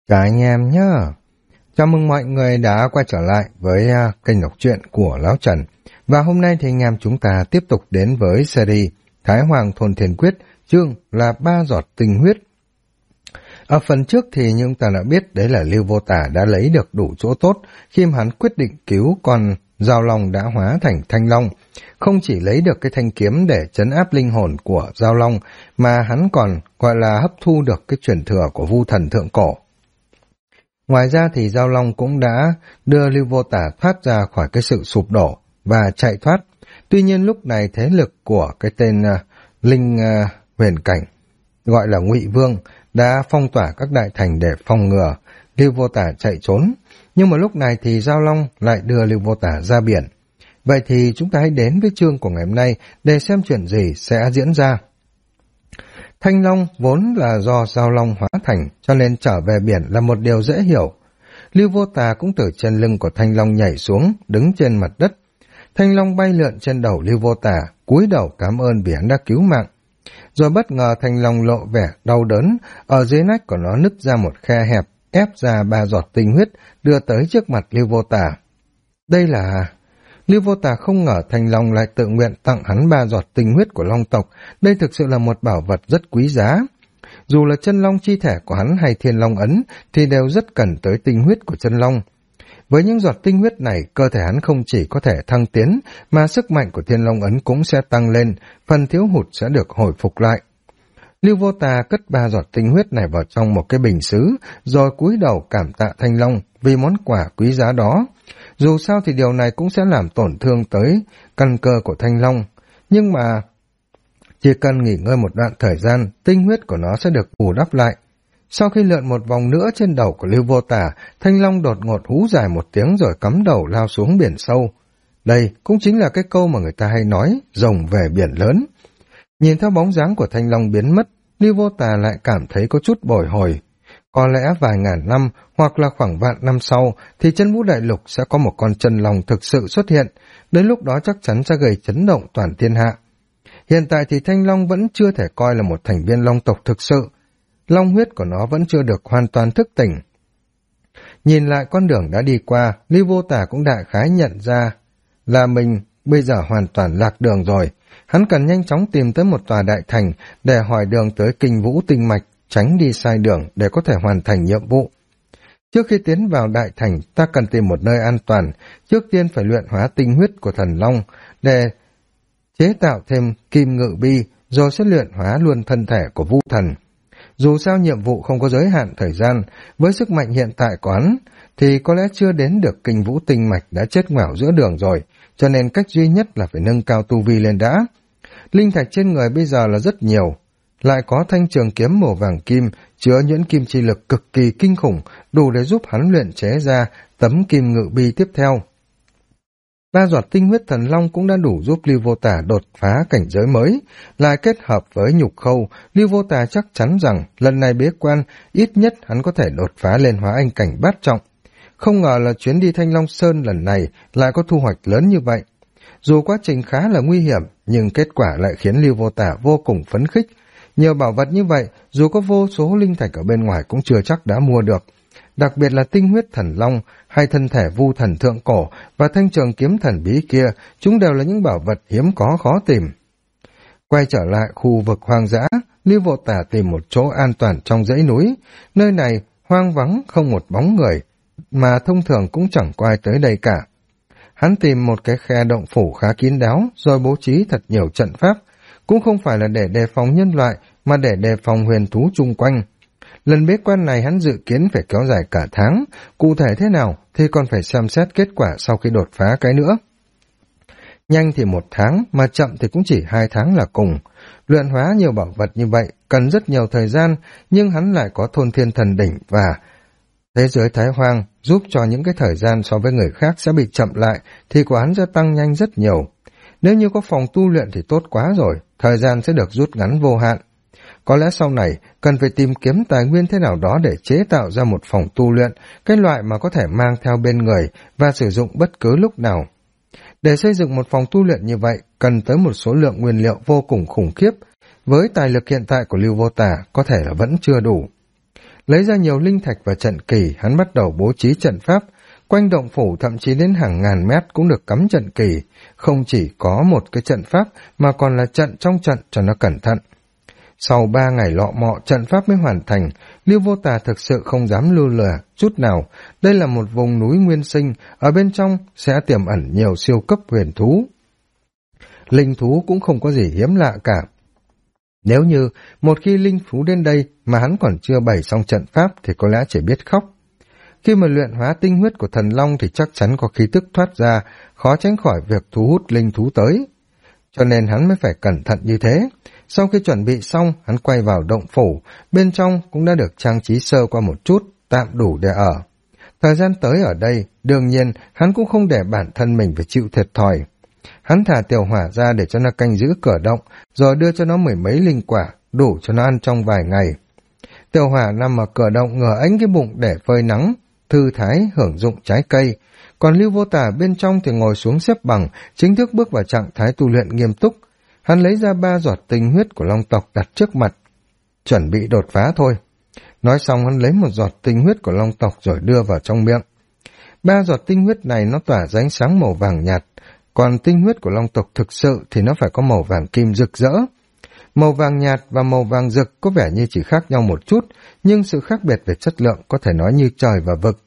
Chào anh em nhé. Chào mừng mọi người đã quay trở lại với kênh đọc truyện của Lão Trần. Và hôm nay thì anh em chúng ta tiếp tục đến với series Thái Hoàng Thôn Thiên Quyết, chương là 3 giọt tinh huyết. Ở phần trước thì chúng ta đã biết đấy là Lưu Vô Tả đã lấy được đủ chỗ tốt khi mà hắn quyết định cứu con Giao Long đã hóa thành Thanh Long. Không chỉ lấy được cái thanh kiếm để trấn áp linh hồn của Giao Long, mà hắn còn gọi là hấp thu được cái truyền thừa của Vu Thần Thượng Cổ. Ngoài ra thì Giao Long cũng đã đưa Lưu Vô Tả thoát ra khỏi cái sự sụp đổ và chạy thoát. Tuy nhiên lúc này thế lực của cái tên Linh Huyền Cảnh, gọi là Ngụy Vương, đã phong tỏa các đại thành để phòng ngừa Lưu Vô Tả chạy trốn. Nhưng mà lúc này thì Giao Long lại đưa Lưu Vô Tả ra biển. Vậy thì chúng ta hãy đến với chương của ngày hôm nay để xem chuyện gì sẽ diễn ra. Thanh Long vốn là do Giao Long hóa thành, cho nên trở về biển là một điều dễ hiểu. Lưu Vô Tà cũng từ trên lưng của Thanh Long nhảy xuống, đứng trên mặt đất. Thanh Long bay lượn trên đầu Lưu Vô Tà, cúi đầu cảm ơn vì hắn đã cứu mạng. Rồi bất ngờ Thanh Long lộ vẻ đau đớn, ở dưới nách của nó nứt ra một khe hẹp, ép ra 3 giọt tinh huyết, đưa tới trước mặt Lưu Vô Tà. Đây là... Lưu Vô Tà không ngờ Thanh Long lại tự nguyện tặng hắn 3 giọt tinh huyết của Long tộc. Đây thực sự là một bảo vật rất quý giá. Dù là chân long chi thể của hắn hay thiên long ấn thì đều rất cần tới tinh huyết của chân long. Với những giọt tinh huyết này, cơ thể hắn không chỉ có thể thăng tiến, mà sức mạnh của thiên long ấn cũng sẽ tăng lên, phần thiếu hụt sẽ được hồi phục lại. Lưu Vô Tà cất 3 giọt tinh huyết này vào trong một cái bình sứ, rồi cúi đầu cảm tạ Thanh Long vì món quà quý giá đó. Dù sao thì điều này cũng sẽ làm tổn thương tới căn cơ của Thanh Long, nhưng mà chỉ cần nghỉ ngơi một đoạn thời gian, tinh huyết của nó sẽ được bù đắp lại. Sau khi lượn một vòng nữa trên đầu của Lưu Vô Tả, Thanh Long đột ngột hú dài một tiếng rồi cắm đầu lao xuống biển sâu. Đây cũng chính là cái câu mà người ta hay nói, rồng về biển lớn. Nhìn theo bóng dáng của Thanh Long biến mất, Lưu Vô Tà lại cảm thấy có chút bồi hồi. Có lẽ vài ngàn năm hoặc là khoảng vạn năm sau thì trên vũ đại lục sẽ có một con chân long thực sự xuất hiện, đến lúc đó chắc chắn sẽ gây chấn động toàn thiên hạ. Hiện tại thì Thanh Long vẫn chưa thể coi là một thành viên long tộc thực sự, long huyết của nó vẫn chưa được hoàn toàn thức tỉnh. Nhìn lại con đường đã đi qua, Lưu Vô Tả cũng đại khái nhận ra là mình bây giờ hoàn toàn lạc đường rồi. Hắn cần nhanh chóng tìm tới một tòa đại thành để hỏi đường tới Kinh Vũ Tinh Mạch, tránh đi sai đường để có thể hoàn thành nhiệm vụ. Trước khi tiến vào đại thành, ta cần tìm một nơi an toàn, trước tiên phải luyện hóa tinh huyết của thần long để chế tạo thêm kim ngự bi, rồi sẽ luyện hóa luôn thân thể của Vu Thần. Dù sao nhiệm vụ không có giới hạn thời gian, với sức mạnh hiện tại của hắn thì có lẽ chưa đến được Kinh Vũ Tinh Mạch đã chết ngoẻo giữa đường rồi, cho nên cách duy nhất là phải nâng cao tu vi lên đã. Linh thạch trên người bây giờ là rất nhiều, lại có thanh trường kiếm màu vàng kim chứa nhuyễn kim chi lực cực kỳ kinh khủng, đủ để giúp hắn luyện chế ra tấm kim ngự bi tiếp theo. 3 giọt tinh huyết thần long cũng đã đủ giúp Lưu Vô Tả đột phá cảnh giới mới, lại kết hợp với nhục khâu, Lưu Vô Tả chắc chắn rằng lần này bế quan ít nhất hắn có thể đột phá lên hóa anh cảnh bát trọng. Không ngờ là chuyến đi Thanh Long Sơn lần này lại có thu hoạch lớn như vậy. Dù quá trình khá là nguy hiểm, nhưng kết quả lại khiến Lưu Vô Tả vô cùng phấn khích. Nhiều bảo vật như vậy, dù có vô số linh thạch ở bên ngoài cũng chưa chắc đã mua được. Đặc biệt là tinh huyết thần long, hay thân thể Vu Thần Thượng Cổ và thanh trường kiếm thần bí kia, chúng đều là những bảo vật hiếm có khó tìm. Quay trở lại khu vực hoang dã, Lưu Vô Tả tìm một chỗ an toàn trong dãy núi. Nơi này hoang vắng không một bóng người, mà thông thường cũng chẳng có ai tới đây cả. Hắn tìm một cái khe động phủ khá kín đáo, rồi bố trí thật nhiều trận pháp, cũng không phải là để đề phòng nhân loại, mà để đề phòng huyền thú chung quanh. Lần bế quan này hắn dự kiến phải kéo dài cả tháng, cụ thể thế nào thì còn phải xem xét kết quả sau khi đột phá cái nữa. Nhanh thì 1 tháng, mà chậm thì cũng chỉ 2 tháng là cùng. Luyện hóa nhiều bảo vật như vậy cần rất nhiều thời gian, nhưng hắn lại có thôn thiên thần đỉnh và thế giới thái hoang, giúp cho những cái thời gian so với người khác sẽ bị chậm lại, thì của hắn sẽ tăng nhanh rất nhiều. Nếu như có phòng tu luyện thì tốt quá rồi, thời gian sẽ được rút ngắn vô hạn. Có lẽ sau này cần phải tìm kiếm tài nguyên thế nào đó để chế tạo ra một phòng tu luyện, cái loại mà có thể mang theo bên người và sử dụng bất cứ lúc nào. Để xây dựng một phòng tu luyện như vậy, cần tới một số lượng nguyên liệu vô cùng khủng khiếp. Với tài lực hiện tại của Lưu Vô Tả, có thể là vẫn chưa đủ. Lấy ra nhiều linh thạch và trận kỳ, hắn bắt đầu bố trí trận pháp. Quanh động phủ thậm chí đến hàng ngàn mét cũng được cắm trận kỳ. Không chỉ có một cái trận pháp mà còn là trận trong trận cho nó cẩn thận. Sau 3 ngày lọ mọ, trận pháp mới hoàn thành. Lưu Vô Tà thực sự không dám lưu lừa chút nào. Đây là một vùng núi nguyên sinh, ở bên trong sẽ tiềm ẩn nhiều siêu cấp huyền thú. Linh thú cũng không có gì hiếm lạ cả. Nếu như một khi linh thú đến đây mà hắn còn chưa bày xong trận pháp thì có lẽ chỉ biết khóc. Khi mà luyện hóa tinh huyết của thần long thì chắc chắn có khí tức thoát ra, khó tránh khỏi việc thu hút linh thú tới. Cho nên hắn mới phải cẩn thận như thế. Sau khi chuẩn bị xong, hắn quay vào động phủ, bên trong cũng đã được trang trí sơ qua một chút, tạm đủ để ở. Thời gian tới ở đây, đương nhiên hắn cũng không để bản thân mình phải chịu thiệt thòi. Hắn thả tiểu hỏa ra để cho nó canh giữ cửa động, rồi đưa cho nó 10 mấy linh quả, đủ cho nó ăn trong vài ngày. Tiểu hỏa nằm ở cửa động ngửa ánh cái bụng để phơi nắng, thư thái hưởng dụng trái cây. Còn Lưu Vô Tà bên trong thì ngồi xuống xếp bằng, chính thức bước vào trạng thái tu luyện nghiêm túc. Hắn lấy ra 3 giọt tinh huyết của long tộc đặt trước mặt, chuẩn bị đột phá thôi. Nói xong hắn lấy một giọt tinh huyết của long tộc rồi đưa vào trong miệng. 3 giọt tinh huyết này nó tỏa ra ánh sáng màu vàng nhạt, còn tinh huyết của long tộc thực sự thì nó phải có màu vàng kim rực rỡ. Màu vàng nhạt và màu vàng rực có vẻ như chỉ khác nhau một chút, nhưng sự khác biệt về chất lượng có thể nói như trời và vực.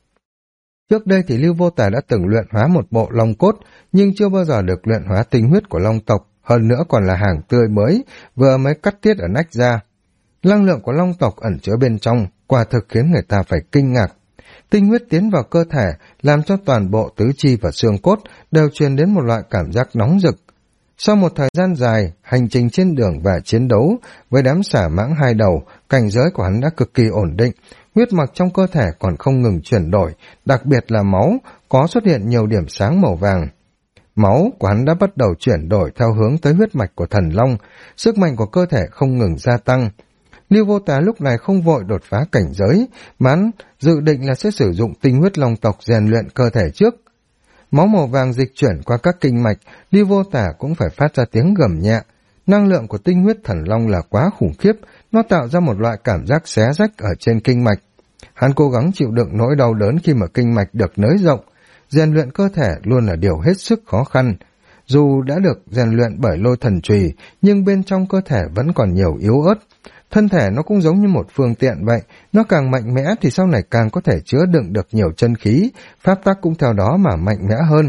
Trước đây thì Lưu Vô Tà đã từng luyện hóa một bộ long cốt, nhưng chưa bao giờ được luyện hóa tinh huyết của long tộc, hơn nữa còn là hàng tươi mới, vừa mới cắt tiết ở nách ra. Năng lượng của long tộc ẩn chứa bên trong, quả thực khiến người ta phải kinh ngạc. Tinh huyết tiến vào cơ thể, làm cho toàn bộ tứ chi và xương cốt đều truyền đến một loại cảm giác nóng rực. Sau một thời gian dài, hành trình trên đường và chiến đấu với đám xả mãng hai đầu, cảnh giới của hắn đã cực kỳ ổn định, huyết mạch trong cơ thể còn không ngừng chuyển đổi, đặc biệt là máu, có xuất hiện nhiều điểm sáng màu vàng. Máu của hắn đã bắt đầu chuyển đổi theo hướng tới huyết mạch của thần long, sức mạnh của cơ thể không ngừng gia tăng. Lưu Vô Tà lúc này không vội đột phá cảnh giới, mà hắn dự định là sẽ sử dụng tinh huyết long tộc rèn luyện cơ thể trước. Máu màu vàng dịch chuyển qua các kinh mạch, Lưu Vô Tà cũng phải phát ra tiếng gầm nhẹ. Năng lượng của tinh huyết thần long là quá khủng khiếp, nó tạo ra một loại cảm giác xé rách ở trên kinh mạch. Hắn cố gắng chịu đựng nỗi đau đớn khi mà kinh mạch được nới rộng. Rèn luyện cơ thể luôn là điều hết sức khó khăn. Dù đã được rèn luyện bởi lôi thần chùy, nhưng bên trong cơ thể vẫn còn nhiều yếu ớt. Thân thể nó cũng giống như một phương tiện vậy, nó càng mạnh mẽ thì sau này càng có thể chứa đựng được nhiều chân khí, pháp tắc cũng theo đó mà mạnh mẽ hơn.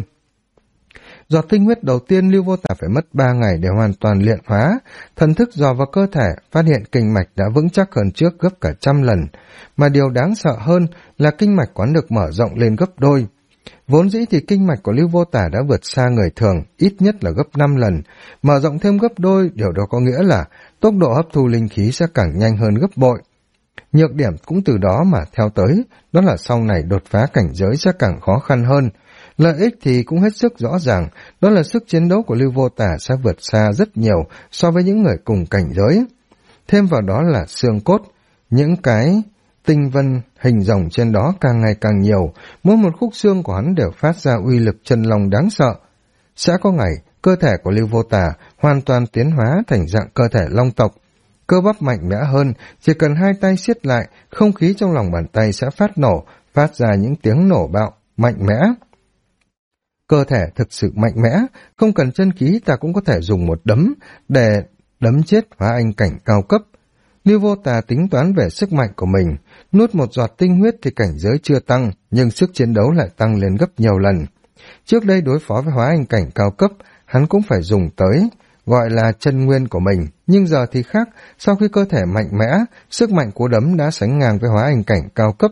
Giọt tinh huyết đầu tiên Lưu Vô Tà phải mất 3 ngày để hoàn toàn luyện hóa, thần thức dò vào cơ thể, phát hiện kinh mạch đã vững chắc hơn trước gấp cả 100 lần, mà điều đáng sợ hơn là kinh mạch quán được mở rộng lên gấp đôi. Vốn dĩ thì kinh mạch của Lưu Vô Tà đã vượt xa người thường, ít nhất là gấp 5 lần, mở rộng thêm gấp đôi, điều đó có nghĩa là tốc độ hấp thu linh khí sẽ càng nhanh hơn gấp bội. Nhược điểm cũng từ đó mà theo tới, đó là sau này đột phá cảnh giới sẽ càng khó khăn hơn. Lợi ích thì cũng hết sức rõ ràng, đó là sức chiến đấu của Lưu Vô Tà sẽ vượt xa rất nhiều so với những người cùng cảnh giới. Thêm vào đó là xương cốt, những cái tinh vân hình rồng trên đó càng ngày càng nhiều, mỗi một khúc xương của hắn đều phát ra uy lực chân long đáng sợ. Sẽ có ngày, cơ thể của Lưu Vô Tà hoàn toàn tiến hóa thành dạng cơ thể long tộc. Cơ bắp mạnh mẽ hơn, chỉ cần hai tay siết lại, không khí trong lòng bàn tay sẽ phát nổ, phát ra những tiếng nổ bạo, mạnh mẽ. Cơ thể thực sự mạnh mẽ, không cần chân khí ta cũng có thể dùng một đấm để đấm chết hóa anh cảnh cao cấp. Lưu Vô Tà tính toán về sức mạnh của mình, nuốt một giọt tinh huyết thì cảnh giới chưa tăng, nhưng sức chiến đấu lại tăng lên gấp nhiều lần. Trước đây đối phó với hóa anh cảnh cao cấp, hắn cũng phải dùng tới, gọi là chân nguyên của mình, nhưng giờ thì khác, sau khi cơ thể mạnh mẽ, sức mạnh của đấm đã sánh ngang với hóa anh cảnh cao cấp.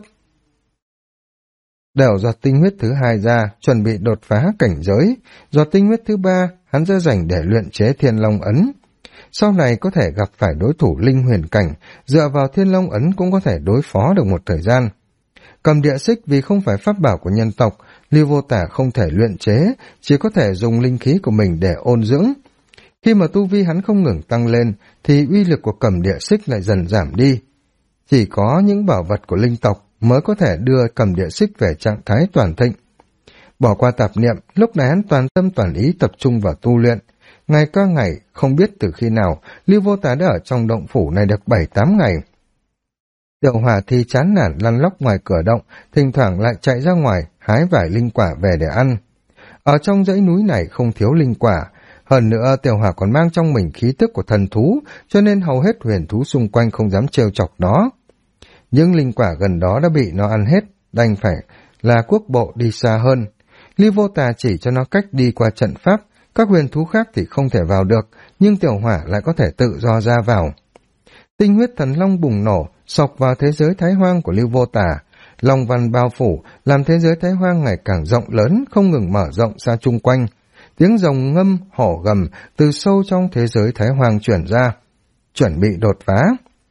Đảo giọt tinh huyết thứ 2 ra, chuẩn bị đột phá cảnh giới, giọt tinh huyết thứ 3, hắn sẽ dành để luyện chế Thiên Long Ấn. Sau này có thể gặp phải đối thủ linh huyền cảnh, dựa vào Thiên Long Ấn cũng có thể đối phó được một thời gian. Cầm địa xích vì không phải pháp bảo của nhân tộc, Lưu Vô Tà không thể luyện chế, chỉ có thể dùng linh khí của mình để ôn dưỡng. Khi mà tu vi hắn không ngừng tăng lên, thì uy lực của cầm địa xích lại dần giảm đi. Chỉ có những bảo vật của linh tộc mới có thể đưa cầm địa xích về trạng thái toàn thịnh. Bỏ qua tạp niệm, lúc này hắn toàn tâm toàn ý tập trung vào tu luyện. Ngày qua ngày, không biết từ khi nào, Lưu Vô Tà đã ở trong động phủ này được 7-8 ngày. Tiểu Hỏa thì chán nản lăn lóc ngoài cửa động, thỉnh thoảng lại chạy ra ngoài hái vài linh quả về để ăn. Ở trong dãy núi này không thiếu linh quả, hơn nữa Tiểu Hỏa còn mang trong mình khí tức của thần thú, cho nên hầu hết huyền thú xung quanh không dám trêu chọc nó. Những linh quả gần đó đã bị nó ăn hết, đành phải là quốc bộ đi xa hơn. Ly Vô Tà chỉ cho nó cách đi qua trận pháp, các huyền thú khác thì không thể vào được, nhưng Tiểu Hỏa lại có thể tự do ra vào. Tinh huyết thần long bùng nổ, sộc vào thế giới Thái Hoang của Lưu Vô Tà. Long văn bao phủ, làm thế giới Thái Hoang ngày càng rộng lớn, không ngừng mở rộng ra chung quanh. Tiếng rồng ngâm, hổ gầm từ sâu trong thế giới Thái Hoang chuyển ra, chuẩn bị đột phá.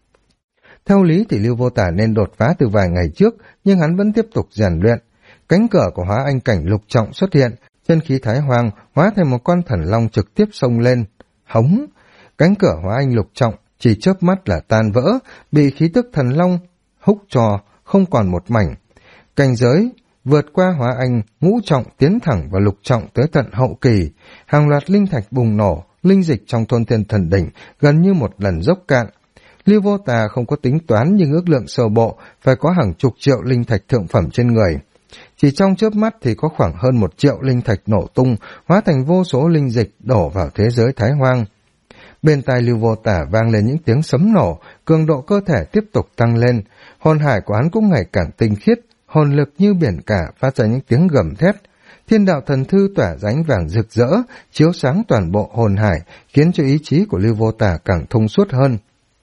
Theo lý thì Lưu Vô Tà nên đột phá từ vài ngày trước, nhưng hắn vẫn tiếp tục rèn luyện. Cánh cửa của hóa anh cảnh lục trọng xuất hiện, chân khí Thái Hoang hóa thành một con thần long trực tiếp xông lên. Hống! Cánh cửa hóa anh lục trọng chỉ chớp mắt là tan vỡ, bị khí tức thần long húc cho không còn một mảnh. Cảnh giới vượt qua hóa anh ngũ trọng tiến thẳng vào lục trọng tới tận hậu kỳ, hàng loạt linh thạch bùng nổ, linh dịch trong thôn thiên thần đỉnh gần như một lần dốc cạn. Lưu Vô Tà không có tính toán nhưng ước lượng sơ bộ phải có hàng chục triệu linh thạch thượng phẩm trên người. Chỉ trong chớp mắt thì có khoảng hơn 1 triệu linh thạch nổ tung, hóa thành vô số linh dịch đổ vào thế giới Thái Hoang. Bên tai Lưu Vô Tà vang lên những tiếng sấm nổ, cường độ cơ thể tiếp tục tăng lên, hồn hải của hắn cũng ngày càng tinh khiết, hồn lực như biển cả phát ra những tiếng gầm thét. Thiên đạo thần thư tỏa ra ánh vàng rực rỡ, chiếu sáng toàn bộ hồn hải, khiến cho ý chí của Lưu Vô Tà càng thông suốt hơn.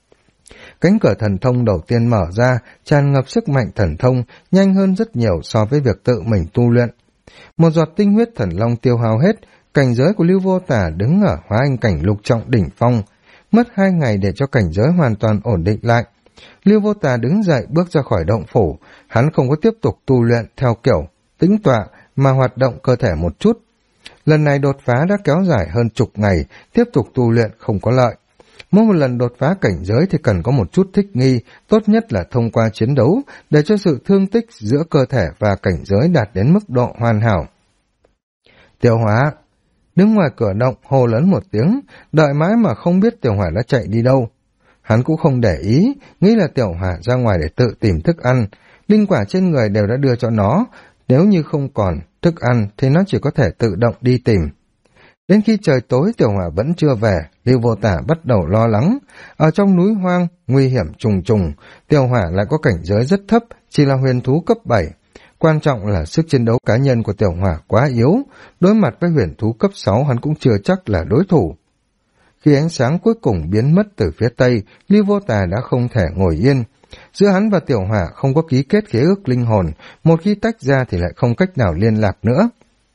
Cánh cửa thần thông đầu tiên mở ra, tràn ngập sức mạnh thần thông, nhanh hơn rất nhiều so với việc tự mình tu luyện. Một giọt tinh huyết thần long tiêu hao hết, cảnh giới của Lưu Vô Tà đứng ở hóa anh cảnh lục trọng đỉnh phong. Mất 2 ngày để cho cảnh giới hoàn toàn ổn định lại. Lưu Vô Tà đứng dậy bước ra khỏi động phủ, hắn không có tiếp tục tu luyện theo kiểu tĩnh tọa mà hoạt động cơ thể một chút. Lần này đột phá đã kéo dài hơn chục ngày, tiếp tục tu luyện không có lợi. Mỗi một lần đột phá cảnh giới thì cần có một chút thích nghi, tốt nhất là thông qua chiến đấu, để cho sự thương tích giữa cơ thể và cảnh giới đạt đến mức độ hoàn hảo. Tiểu Hỏa đứng ngoài cửa động hô lớn một tiếng, đợi mãi mà không biết Tiểu Hỏa đã chạy đi đâu. Hắn cũng không để ý, nghĩ là Tiểu Hỏa ra ngoài để tự tìm thức ăn, linh quả trên người đều đã đưa cho nó, nếu như không còn thức ăn thì nó chỉ có thể tự động đi tìm. Đến khi trời tối Tiểu Hỏa vẫn chưa về, Lưu Vô Tà bắt đầu lo lắng. Ở trong núi hoang, nguy hiểm trùng trùng, Tiểu Hỏa lại có cảnh giới rất thấp, chỉ là huyền thú cấp 7. Quan trọng là sức chiến đấu cá nhân của Tiểu Hỏa quá yếu, đối mặt với huyền thú cấp 6 hắn cũng chưa chắc là đối thủ. Khi ánh sáng cuối cùng biến mất từ phía tây, Lưu Vô Tà đã không thể ngồi yên. Giữa hắn và Tiểu Hỏa không có ký kết khế ước linh hồn, một khi tách ra thì lại không cách nào liên lạc nữa.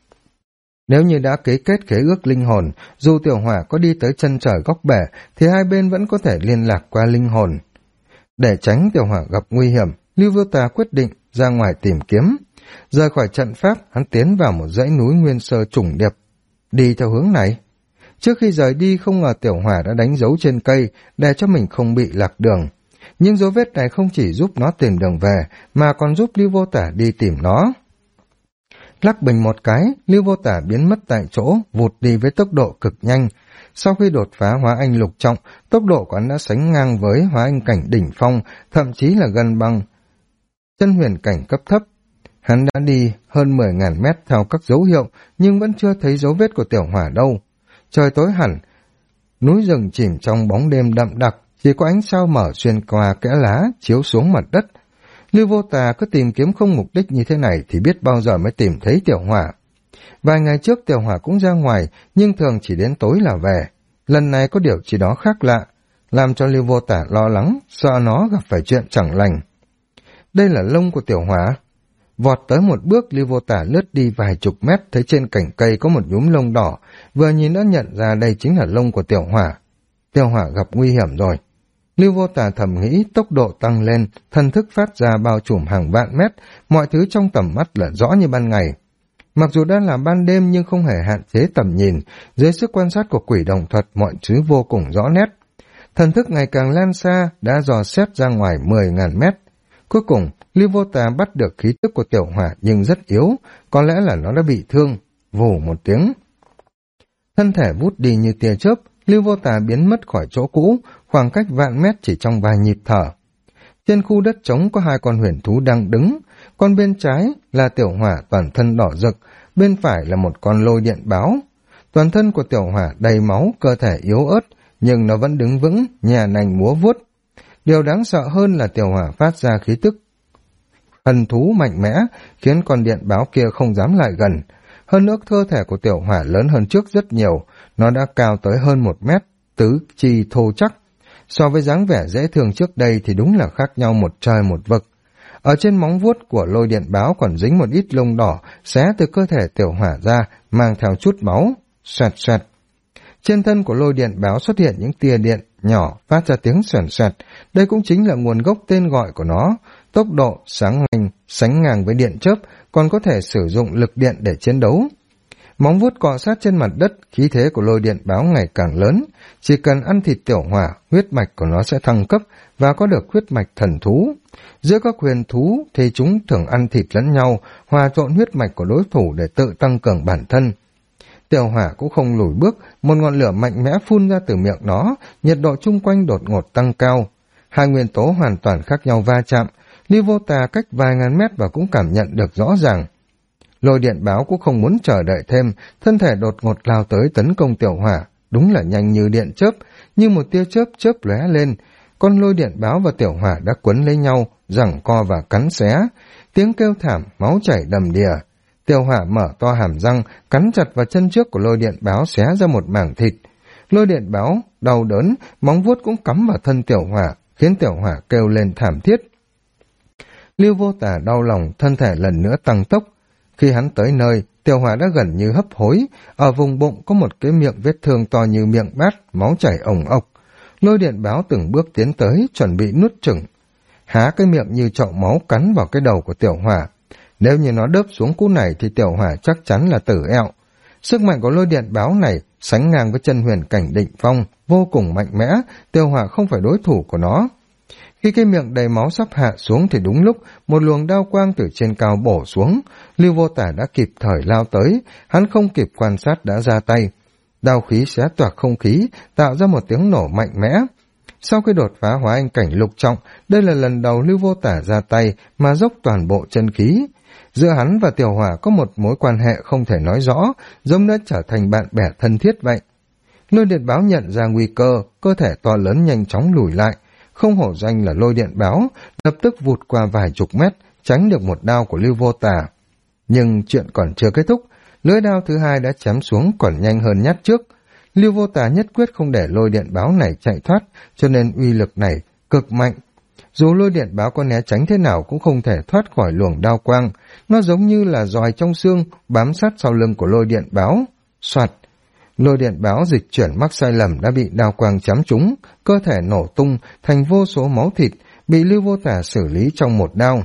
Nếu như đã ký kết khế ước linh hồn, dù Tiểu Hỏa có đi tới chân trời góc bể, thì hai bên vẫn có thể liên lạc qua linh hồn. Để tránh Tiểu Hỏa gặp nguy hiểm, Lưu Vô Tà quyết định ra ngoài tìm kiếm. Rời khỏi trận pháp, hắn tiến vào một dãy núi nguyên sơ trùng điệp, đi theo hướng này. Trước khi rời đi không ngờ Tiểu Hỏa đã đánh dấu trên cây để cho mình không bị lạc đường. Nhưng dấu vết này không chỉ giúp nó tìm đường về, mà còn giúp Lưu Vô Tà đi tìm nó. Lắc bình một cái, Lưu Vô Tà biến mất tại chỗ, vụt đi với tốc độ cực nhanh. Sau khi đột phá hóa anh lục trọng, tốc độ của hắn đã sánh ngang với hóa anh cảnh đỉnh phong, thậm chí là gần bằng chân huyền cảnh cấp thấp. Hắn đã đi hơn 10.000 mét theo các dấu hiệu, nhưng vẫn chưa thấy dấu vết của Tiểu Hỏa đâu. Trời tối hẳn, núi rừng chìm trong bóng đêm đậm đặc, chỉ có ánh sao mở xuyên qua kẽ lá, chiếu xuống mặt đất. Lưu Vô Tà cứ tìm kiếm không mục đích như thế này thì biết bao giờ mới tìm thấy Tiểu Hỏa. Vài ngày trước Tiểu Hỏa cũng ra ngoài, nhưng thường chỉ đến tối là về. Lần này có điều gì đó khác lạ, làm cho Lưu Vô Tà lo lắng, sợ nó gặp phải chuyện chẳng lành. Đây là lông của Tiểu Hỏa. Vọt tới một bước, Lưu Vô Tà lướt đi vài chục mét, thấy trên cành cây có một nhúm lông đỏ, vừa nhìn đã nhận ra đây chính là lông của Tiểu Hỏa. Tiểu Hỏa gặp nguy hiểm rồi. Lưu Vô Tà thầm nghĩ, tốc độ tăng lên, thần thức phát ra bao trùm hàng vạn mét, mọi thứ trong tầm mắt là rõ như ban ngày. Mặc dù đang là ban đêm nhưng không hề hạn chế tầm nhìn, dưới sức quan sát của quỷ đồng thuật mọi thứ vô cùng rõ nét. Thần thức ngày càng lan xa, đã dò xét ra ngoài 10.000 mét. Cuối cùng, Lưu Vô Tà bắt được khí tức của Tiểu Hỏa nhưng rất yếu, có lẽ là nó đã bị thương. Vù một tiếng. Thân thể vút đi như tia chớp, Lưu Vô Tà biến mất khỏi chỗ cũ, khoảng cách vạn mét chỉ trong vài nhịp thở. Trên khu đất trống có 2 con huyền thú đang đứng, con bên trái là Tiểu Hỏa toàn thân đỏ rực, bên phải là một con lôi điện báo. Toàn thân của Tiểu Hỏa đầy máu, cơ thể yếu ớt, nhưng nó vẫn đứng vững, nhà nành múa vuốt. Điều đáng sợ hơn là Tiểu Hỏa phát ra khí tức thần thú mạnh mẽ, khiến con điện báo kia không dám lại gần. Hơn nữa cơ thể của Tiểu Hỏa lớn hơn trước rất nhiều, nó đã cao tới hơn 1 mét, tứ chi thô chắc. So với dáng vẻ dễ thương trước đây thì đúng là khác nhau một trời một vực. Ở trên móng vuốt của lôi điện báo còn dính một ít lông đỏ, xé từ cơ thể Tiểu Hỏa ra, mang theo chút máu. Xoẹt xoẹt. Trên thân của lôi điện báo xuất hiện những tia điện nhỏ phát ra tiếng xoẹt xoẹt. Đây cũng chính là nguồn gốc tên gọi của nó. Tốc độ sáng nhanh, sánh ngang với điện chớp, còn có thể sử dụng lực điện để chiến đấu. Móng vuốt cọ sát trên mặt đất, khí thế của lôi điện báo ngày càng lớn. Chỉ cần ăn thịt Tiểu Hỏa, huyết mạch của nó sẽ thăng cấp và có được huyết mạch thần thú. Giữa các huyền thú thì chúng thường ăn thịt lẫn nhau, hòa trộn huyết mạch của đối thủ để tự tăng cường bản thân. Tiểu Hỏa cũng không lùi bước, một ngọn lửa mạnh mẽ phun ra từ miệng nó, nhiệt độ chung quanh đột ngột tăng cao. 2 nguyên tố hoàn toàn khác nhau va chạm, Lưu Vô Tà cách vài ngàn mét và cũng cảm nhận được rõ ràng. Lôi điện báo cũng không muốn chờ đợi thêm, thân thể đột ngột lao tới tấn công Tiểu Hỏa, đúng là nhanh như điện chớp, như một tia chớp chớp lóe lên. Con lôi điện báo và Tiểu Hỏa đã quấn lấy nhau, giằng co và cắn xé, tiếng kêu thảm, máu chảy đầm đìa. Tiểu Hỏa mở to hàm răng, cắn chặt vào chân trước của lôi điện báo, xé ra một mảng thịt. Lôi điện báo đau đớn, móng vuốt cũng cắm vào thân Tiểu Hỏa, khiến Tiểu Hỏa kêu lên thảm thiết. Lưu Vô Tà đau lòng, thân thể lần nữa tăng tốc. Khi hắn tới nơi, Tiểu Hỏa đã gần như hấp hối, ở vùng bụng có một cái miệng vết thương to như miệng bát, máu chảy ồng ộc. Lôi điện báo từng bước tiến tới, chuẩn bị nuốt chửng. Há cái miệng như chậu máu cắn vào cái đầu của Tiểu Hỏa. Nếu như nó đớp xuống cú này thì Tiểu Hỏa chắc chắn là tử ẹo. Sức mạnh của lôi điện báo này sánh ngang với chân huyền cảnh định phong, vô cùng mạnh mẽ, Tiểu Hỏa không phải đối thủ của nó. Khi cái miệng đầy máu sắp hạ xuống thì đúng lúc một luồng đao quang từ trên cao bổ xuống. Lưu Vô Tà đã kịp thời lao tới, hắn không kịp quan sát đã ra tay. Đao khí xé toạc không khí, tạo ra một tiếng nổ mạnh mẽ. Sau khi đột phá hóa anh cảnh lục trọng, đây là lần đầu Lưu Vô Tà ra tay mà dốc toàn bộ chân khí. Giữa hắn và Tiểu Hỏa có một mối quan hệ không thể nói rõ, giống đã trở thành bạn bè thân thiết vậy. Lôi điện báo nhận ra nguy cơ, cơ thể to lớn nhanh chóng lùi lại. Không hổ danh là lôi điện báo, lập tức vụt qua vài chục mét, tránh được một đao của Lưu Vô Tà. Nhưng chuyện còn chưa kết thúc, lưỡi đao thứ hai đã chém xuống còn nhanh hơn nhát trước. Lưu Vô Tà nhất quyết không để lôi điện báo này chạy thoát, cho nên uy lực này cực mạnh. Dù lôi điện báo có né tránh thế nào cũng không thể thoát khỏi luồng đao quang, nó giống như là giòi trong xương bám sát sau lưng của lôi điện báo. Soạt! Lôi điện báo dịch chuyển mắc sai lầm đã bị đao quang chém trúng, cơ thể nổ tung thành vô số máu thịt, bị Lưu Vô Tà xử lý trong một đao.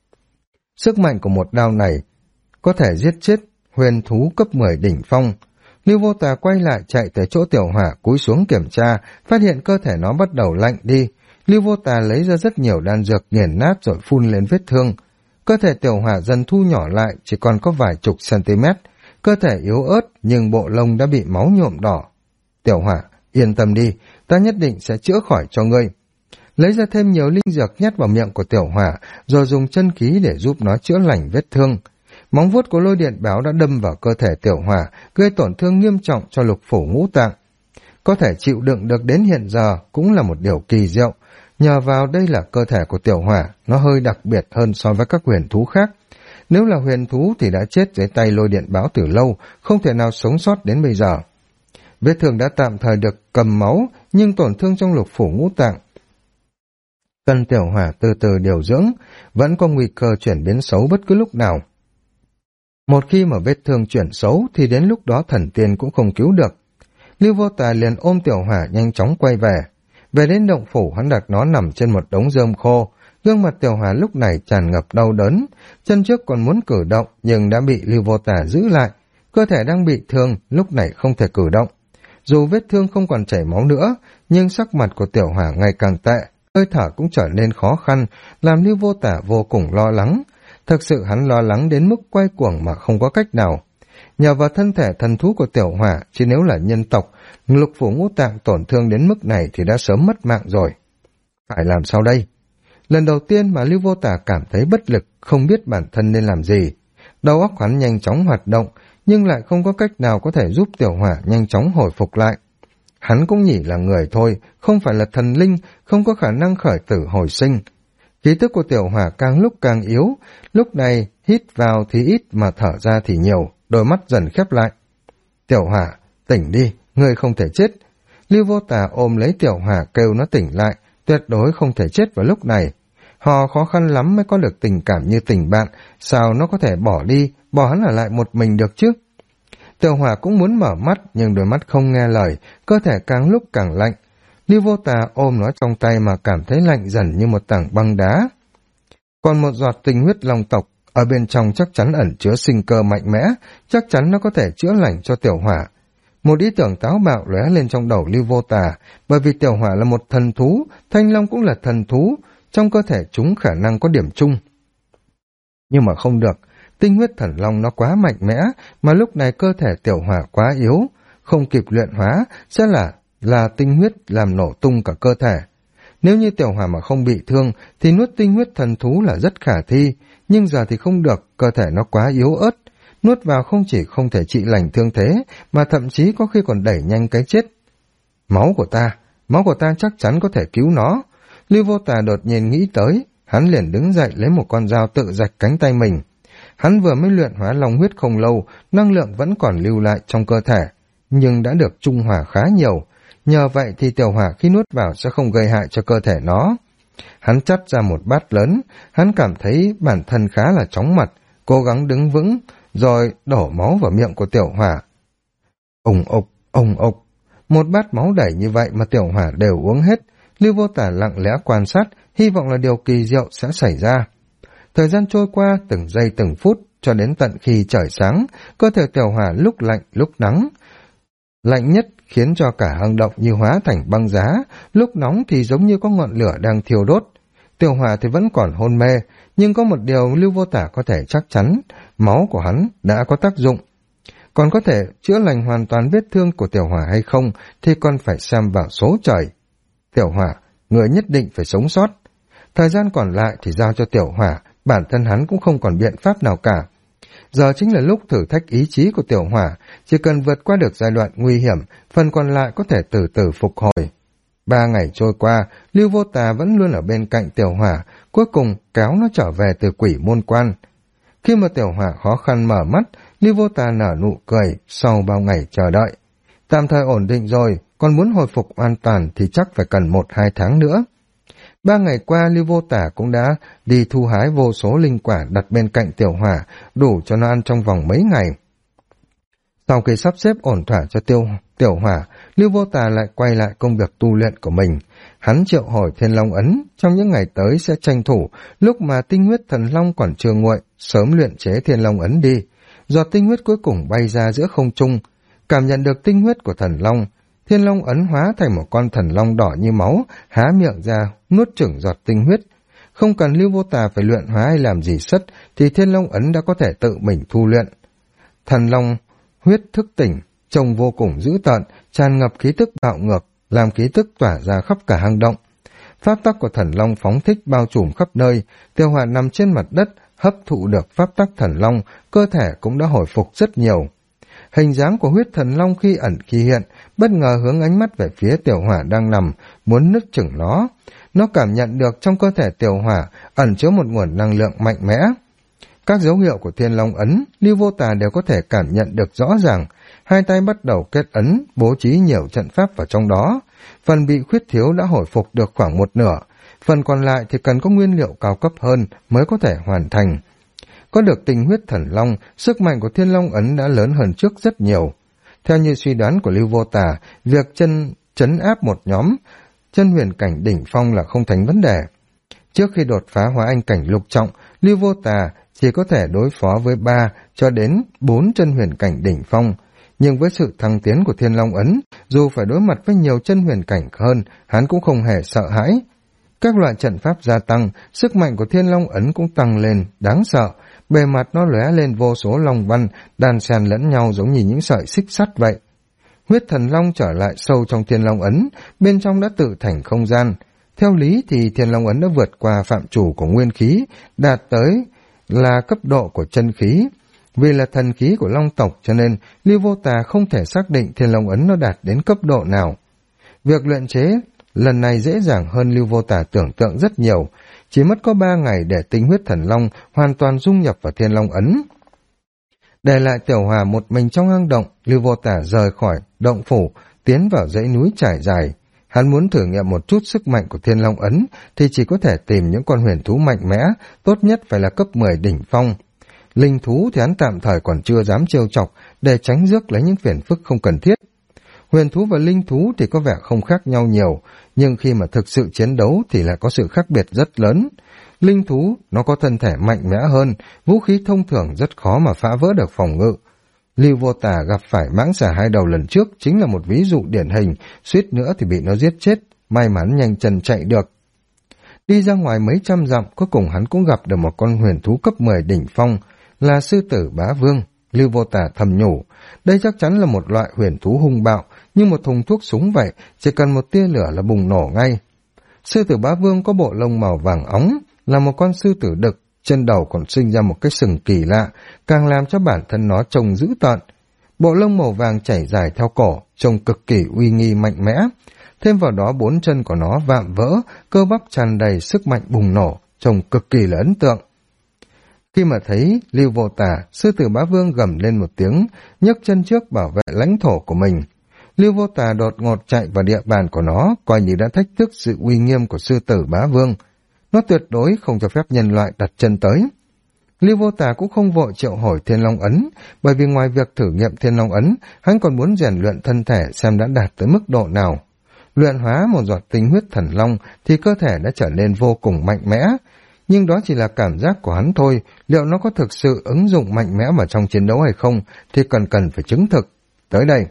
Sức mạnh của một đao này có thể giết chết huyền thú cấp 10 đỉnh phong. Lưu Vô Tà quay lại chạy tới chỗ Tiểu Hỏa, cúi xuống kiểm tra, phát hiện cơ thể nó bắt đầu lạnh đi. Lưu Vô Tà lấy ra rất nhiều đan dược nghiền nát rồi phun lên vết thương. Cơ thể Tiểu Hỏa dần thu nhỏ lại, chỉ còn có vài chục cm. Cơ thể yếu ớt nhưng bộ lông đã bị máu nhuộm đỏ. Tiểu Hỏa, yên tâm đi, ta nhất định sẽ chữa khỏi cho ngươi. Lấy ra thêm nhiều linh dược nhét vào miệng của Tiểu Hỏa, rồi dùng chân khí để giúp nó chữa lành vết thương. Móng vuốt của lôi điện báo đã đâm vào cơ thể Tiểu Hỏa, gây tổn thương nghiêm trọng cho lục phủ ngũ tạng. Có thể chịu đựng được đến hiện giờ cũng là một điều kỳ diệu. Nhờ vào đây là cơ thể của Tiểu Hỏa, nó hơi đặc biệt hơn so với các huyền thú khác. Nếu là huyền thú thì đã chết dưới tay lôi điện báo từ lâu, không thể nào sống sót đến bây giờ. Vết thương đã tạm thời được cầm máu, nhưng tổn thương trong lục phủ ngũ tạng. Cần Tiểu Hỏa từ từ điều dưỡng, vẫn có nguy cơ chuyển biến xấu bất cứ lúc nào. Một khi mà vết thương chuyển xấu thì đến lúc đó thần tiên cũng không cứu được. Lưu Vô Tà liền ôm Tiểu Hỏa nhanh chóng quay về. Về đến động phủ, hắn đặt nó nằm trên một đống rơm khô. Gương mặt Tiểu Hỏa lúc này tràn ngập đau đớn, chân trước còn muốn cử động nhưng đã bị Lưu Vô Tà giữ lại. Cơ thể đang bị thương, lúc này không thể cử động. Dù vết thương không còn chảy máu nữa, nhưng sắc mặt của Tiểu Hỏa ngày càng tệ, hơi thở cũng trở nên khó khăn, làm Lưu Vô Tà vô cùng lo lắng. Thực sự hắn lo lắng đến mức quay cuồng mà không có cách nào. Nhờ vào thân thể thần thú của Tiểu Hỏa, chứ nếu là nhân tộc, lục phủ ngũ tạng tổn thương đến mức này thì đã sớm mất mạng rồi. Phải làm sao đây? Lần đầu tiên mà Lưu Vô Tà cảm thấy bất lực, không biết bản thân nên làm gì. Đầu óc hắn nhanh chóng hoạt động, nhưng lại không có cách nào có thể giúp tiểu hỏa nhanh chóng hồi phục lại. Hắn cũng chỉ là người thôi, không phải là thần linh, không có khả năng khởi tử hồi sinh. Khí tức của tiểu hỏa càng lúc càng yếu, lúc này hít vào thì ít mà thở ra thì nhiều, đôi mắt dần khép lại. Tiểu hỏa, tỉnh đi, ngươi không thể chết. Lưu Vô Tà ôm lấy tiểu hỏa kêu nó tỉnh lại, tuyệt đối không thể chết vào lúc này. Họ khó khăn lắm mới có được tình cảm như tình bạn, sao nó có thể bỏ đi, bỏ hắn ở lại một mình được chứ? Tiểu hỏa cũng muốn mở mắt, nhưng đôi mắt không nghe lời, cơ thể càng lúc càng lạnh. Lưu Vô Tà ôm nó trong tay mà cảm thấy lạnh dần như một tảng băng đá. Còn một giọt tinh huyết long tộc, ở bên trong chắc chắn ẩn chứa sinh cơ mạnh mẽ, chắc chắn nó có thể chữa lành cho tiểu hỏa. Một ý tưởng táo bạo lóe lên trong đầu Lưu Vô Tà, bởi vì tiểu hỏa là một thần thú, thanh long cũng là thần thú, trong cơ thể chúng khả năng có điểm chung. Nhưng mà không được, tinh huyết thần long nó quá mạnh mẽ, mà lúc này cơ thể tiểu hỏa quá yếu, không kịp luyện hóa, sẽ là tinh huyết làm nổ tung cả cơ thể. Nếu như tiểu hỏa mà không bị thương, thì nuốt tinh huyết thần thú là rất khả thi, nhưng giờ thì không được, cơ thể nó quá yếu ớt. Nuốt vào không chỉ không thể trị lành thương thế, mà thậm chí có khi còn đẩy nhanh cái chết. Máu của ta chắc chắn có thể cứu nó. Lưu Vô Tà đột nhiên nghĩ tới, hắn liền đứng dậy lấy một con dao tự rạch cánh tay mình. Hắn vừa mới luyện hóa long huyết không lâu, năng lượng vẫn còn lưu lại trong cơ thể, nhưng đã được trung hòa khá nhiều. Nhờ vậy thì tiểu hỏa khi nuốt vào sẽ không gây hại cho cơ thể nó. Hắn chắt ra một bát lớn, hắn cảm thấy bản thân khá là chóng mặt, cố gắng đứng vững, rồi đổ máu vào miệng của tiểu hỏa. Ùng ục, một bát máu đầy như vậy mà tiểu hỏa đều uống hết. Lưu Vô Tà lặng lẽ quan sát, hy vọng là điều kỳ diệu sẽ xảy ra. Thời gian trôi qua từng giây từng phút, cho đến tận khi trời sáng, cơ thể tiểu hỏa lúc lạnh lúc nóng. Lạnh nhất khiến cho cả hang động như hóa thành băng giá, lúc nóng thì giống như có ngọn lửa đang thiêu đốt. Tiểu hỏa thì vẫn còn hôn mê, nhưng có một điều Lưu Vô Tà có thể chắc chắn, máu của hắn đã có tác dụng. Còn có thể chữa lành hoàn toàn vết thương của tiểu hỏa hay không thì còn phải xem vào số trời. Tiểu hỏa, người nhất định phải sống sót. Thời gian còn lại thì giao cho tiểu hỏa, bản thân hắn cũng không còn biện pháp nào cả. Giờ chính là lúc thử thách ý chí của tiểu hỏa, chỉ cần vượt qua được giai đoạn nguy hiểm, phần còn lại có thể từ từ phục hồi. 3 ngày trôi qua, Lưu Vô Tà vẫn luôn ở bên cạnh tiểu hỏa, cuối cùng kéo nó trở về từ quỷ môn quan. Khi mà tiểu hỏa khó khăn mở mắt, Lưu Vô Tà nở nụ cười sau bao ngày chờ đợi. Tạm thời ổn định rồi, còn muốn hồi phục an toàn thì chắc phải cần 1-2 tháng nữa. 3 ngày qua, Lưu Vô Tà cũng đã đi thu hái vô số linh quả đặt bên cạnh tiểu hỏa, đủ cho nó ăn trong vòng mấy ngày. Sau khi sắp xếp ổn thỏa cho tiểu hỏa, Lưu Vô Tà lại quay lại công việc tu luyện của mình. Hắn triệu hồi Thiên Long Ấn, trong những ngày tới sẽ tranh thủ, lúc mà tinh huyết thần long còn chưa nguội, sớm luyện chế Thiên Long Ấn đi. Giọt tinh huyết cuối cùng bay ra giữa không trung, cảm nhận được tinh huyết của thần long, Thiên Long Ấn hóa thành một con thần long đỏ như máu, há miệng ra, nuốt chửng giọt tinh huyết. Không cần Lưu Vô Tà phải luyện hóa hay làm gì sất, thì Thiên Long Ấn đã có thể tự mình thu luyện. Thần long huyết thức tỉnh, trông vô cùng dữ tợn, tràn ngập khí tức bạo ngược, làm khí tức tỏa ra khắp cả hang động. Pháp tắc của thần long phóng thích bao trùm khắp nơi, Tiêu Hỏa nằm trên mặt đất, hấp thụ được pháp tắc thần long, cơ thể cũng đã hồi phục rất nhiều. Hình dáng của huyết thần long khi ẩn khi hiện, bất ngờ hướng ánh mắt về phía tiểu hỏa đang nằm, muốn nứt chửng nó. Nó cảm nhận được trong cơ thể tiểu hỏa ẩn chứa một nguồn năng lượng mạnh mẽ. Các dấu hiệu của Thiên Long Ấn, Lưu Vô Tà đều có thể cảm nhận được rõ ràng. Hai tay bắt đầu kết ấn, bố trí nhiều trận pháp vào trong đó. Phần bị khuyết thiếu đã hồi phục được khoảng 1/2, phần còn lại thì cần có nguyên liệu cao cấp hơn mới có thể hoàn thành. Có được tinh huyết thần long, sức mạnh của Thiên Long Ấn đã lớn hơn trước rất nhiều. Theo như suy đoán của Lưu Vô Tà, việc trấn áp một nhóm chân huyền cảnh đỉnh phong là không thành vấn đề. Trước khi đột phá hóa anh cảnh lục trọng, Lưu Vô Tà chỉ có thể đối phó với 3 cho đến 4 chân huyền cảnh đỉnh phong. Nhưng với sự thăng tiến của Thiên Long Ấn, dù phải đối mặt với nhiều chân huyền cảnh hơn, hắn cũng không hề sợ hãi. Các loại trận pháp gia tăng, sức mạnh của Thiên Long Ấn cũng tăng lên, đáng sợ. Bề mặt nó lóe lên vô số long văn, đan xen lẫn nhau giống như những sợi xích sắt vậy. Huyết thần long trở lại sâu trong Thiên Long Ấn, bên trong đã tự thành không gian. Theo lý thì Thiên Long Ấn đã vượt qua phạm chủ của nguyên khí, đạt tới là cấp độ của chân khí. Vì là thần khí của Long tộc cho nên Lưu Vô Tà không thể xác định Thiên Long Ấn nó đạt đến cấp độ nào. Việc luyện chế lần này dễ dàng hơn Lưu Vô Tà tưởng tượng rất nhiều, chỉ mất có 3 ngày để tinh huyết thần long hoàn toàn dung nhập vào Thiên Long Ấn. Để lại Tiểu Hòa một mình trong hang động, Lưu Vô Tà rời khỏi động phủ, tiến vào dãy núi trải dài. Hắn muốn thử nghiệm một chút sức mạnh của Thiên Long Ấn thì chỉ có thể tìm những con huyền thú mạnh mẽ, tốt nhất phải là cấp 10 đỉnh phong. Linh thú thì hắn tạm thời còn chưa dám trêu chọc để tránh rước lấy những phiền phức không cần thiết. Huyền thú và linh thú thì có vẻ không khác nhau nhiều, nhưng khi mà thực sự chiến đấu thì lại có sự khác biệt rất lớn. Linh thú nó có thân thể mạnh mẽ hơn, vũ khí thông thường rất khó mà phá vỡ được phòng ngự. Lưu Vô Tà gặp phải mãng xà 2 đầu lần trước chính là một ví dụ điển hình, suýt nữa thì bị nó giết chết, may mắn nhanh chân chạy được. Đi ra ngoài mấy trăm dặm, cuối cùng hắn cũng gặp được một con huyền thú cấp 10 đỉnh phong, là sư tử bá vương. Lưu Vô Tà thầm nhủ, đây chắc chắn là một loại huyền thú hung bạo, như một thùng thuốc súng vậy, chỉ cần một tia lửa là bùng nổ ngay. Sư tử bá vương có bộ lông màu vàng óng, là một con sư tử đực, trên đầu còn sinh ra một cái sừng kỳ lạ, càng làm cho bản thân nó trông dữ tợn. Bộ lông màu vàng chảy dài theo cổ, trông cực kỳ uy nghi mạnh mẽ. Thêm vào đó 4 chân của nó vạm vỡ, cơ bắp tràn đầy sức mạnh bùng nổ, trông cực kỳ là ấn tượng. Khi mà thấy Lưu Vô Tà, sư tử bá vương gầm lên một tiếng, nhấc chân trước bảo vệ lãnh thổ của mình. Lưu Vô Tà đột ngột chạy vào địa bàn của nó, coi như đã thách thức sự uy nghiêm của sư tử bá vương. Nó tuyệt đối không cho phép nhân loại đặt chân tới. Lưu Vô Tà cũng không vội triệu hồi Thiên Long Ấn, bởi vì ngoài việc thử nghiệm Thiên Long Ấn, hắn còn muốn rèn luyện thân thể xem đã đạt tới mức độ nào. Luyện hóa một giọt tinh huyết thần long thì cơ thể đã trở nên vô cùng mạnh mẽ, nhưng đó chỉ là cảm giác của hắn thôi, liệu nó có thực sự ứng dụng mạnh mẽ vào trong chiến đấu hay không thì cần phải chứng thực. Tới đây,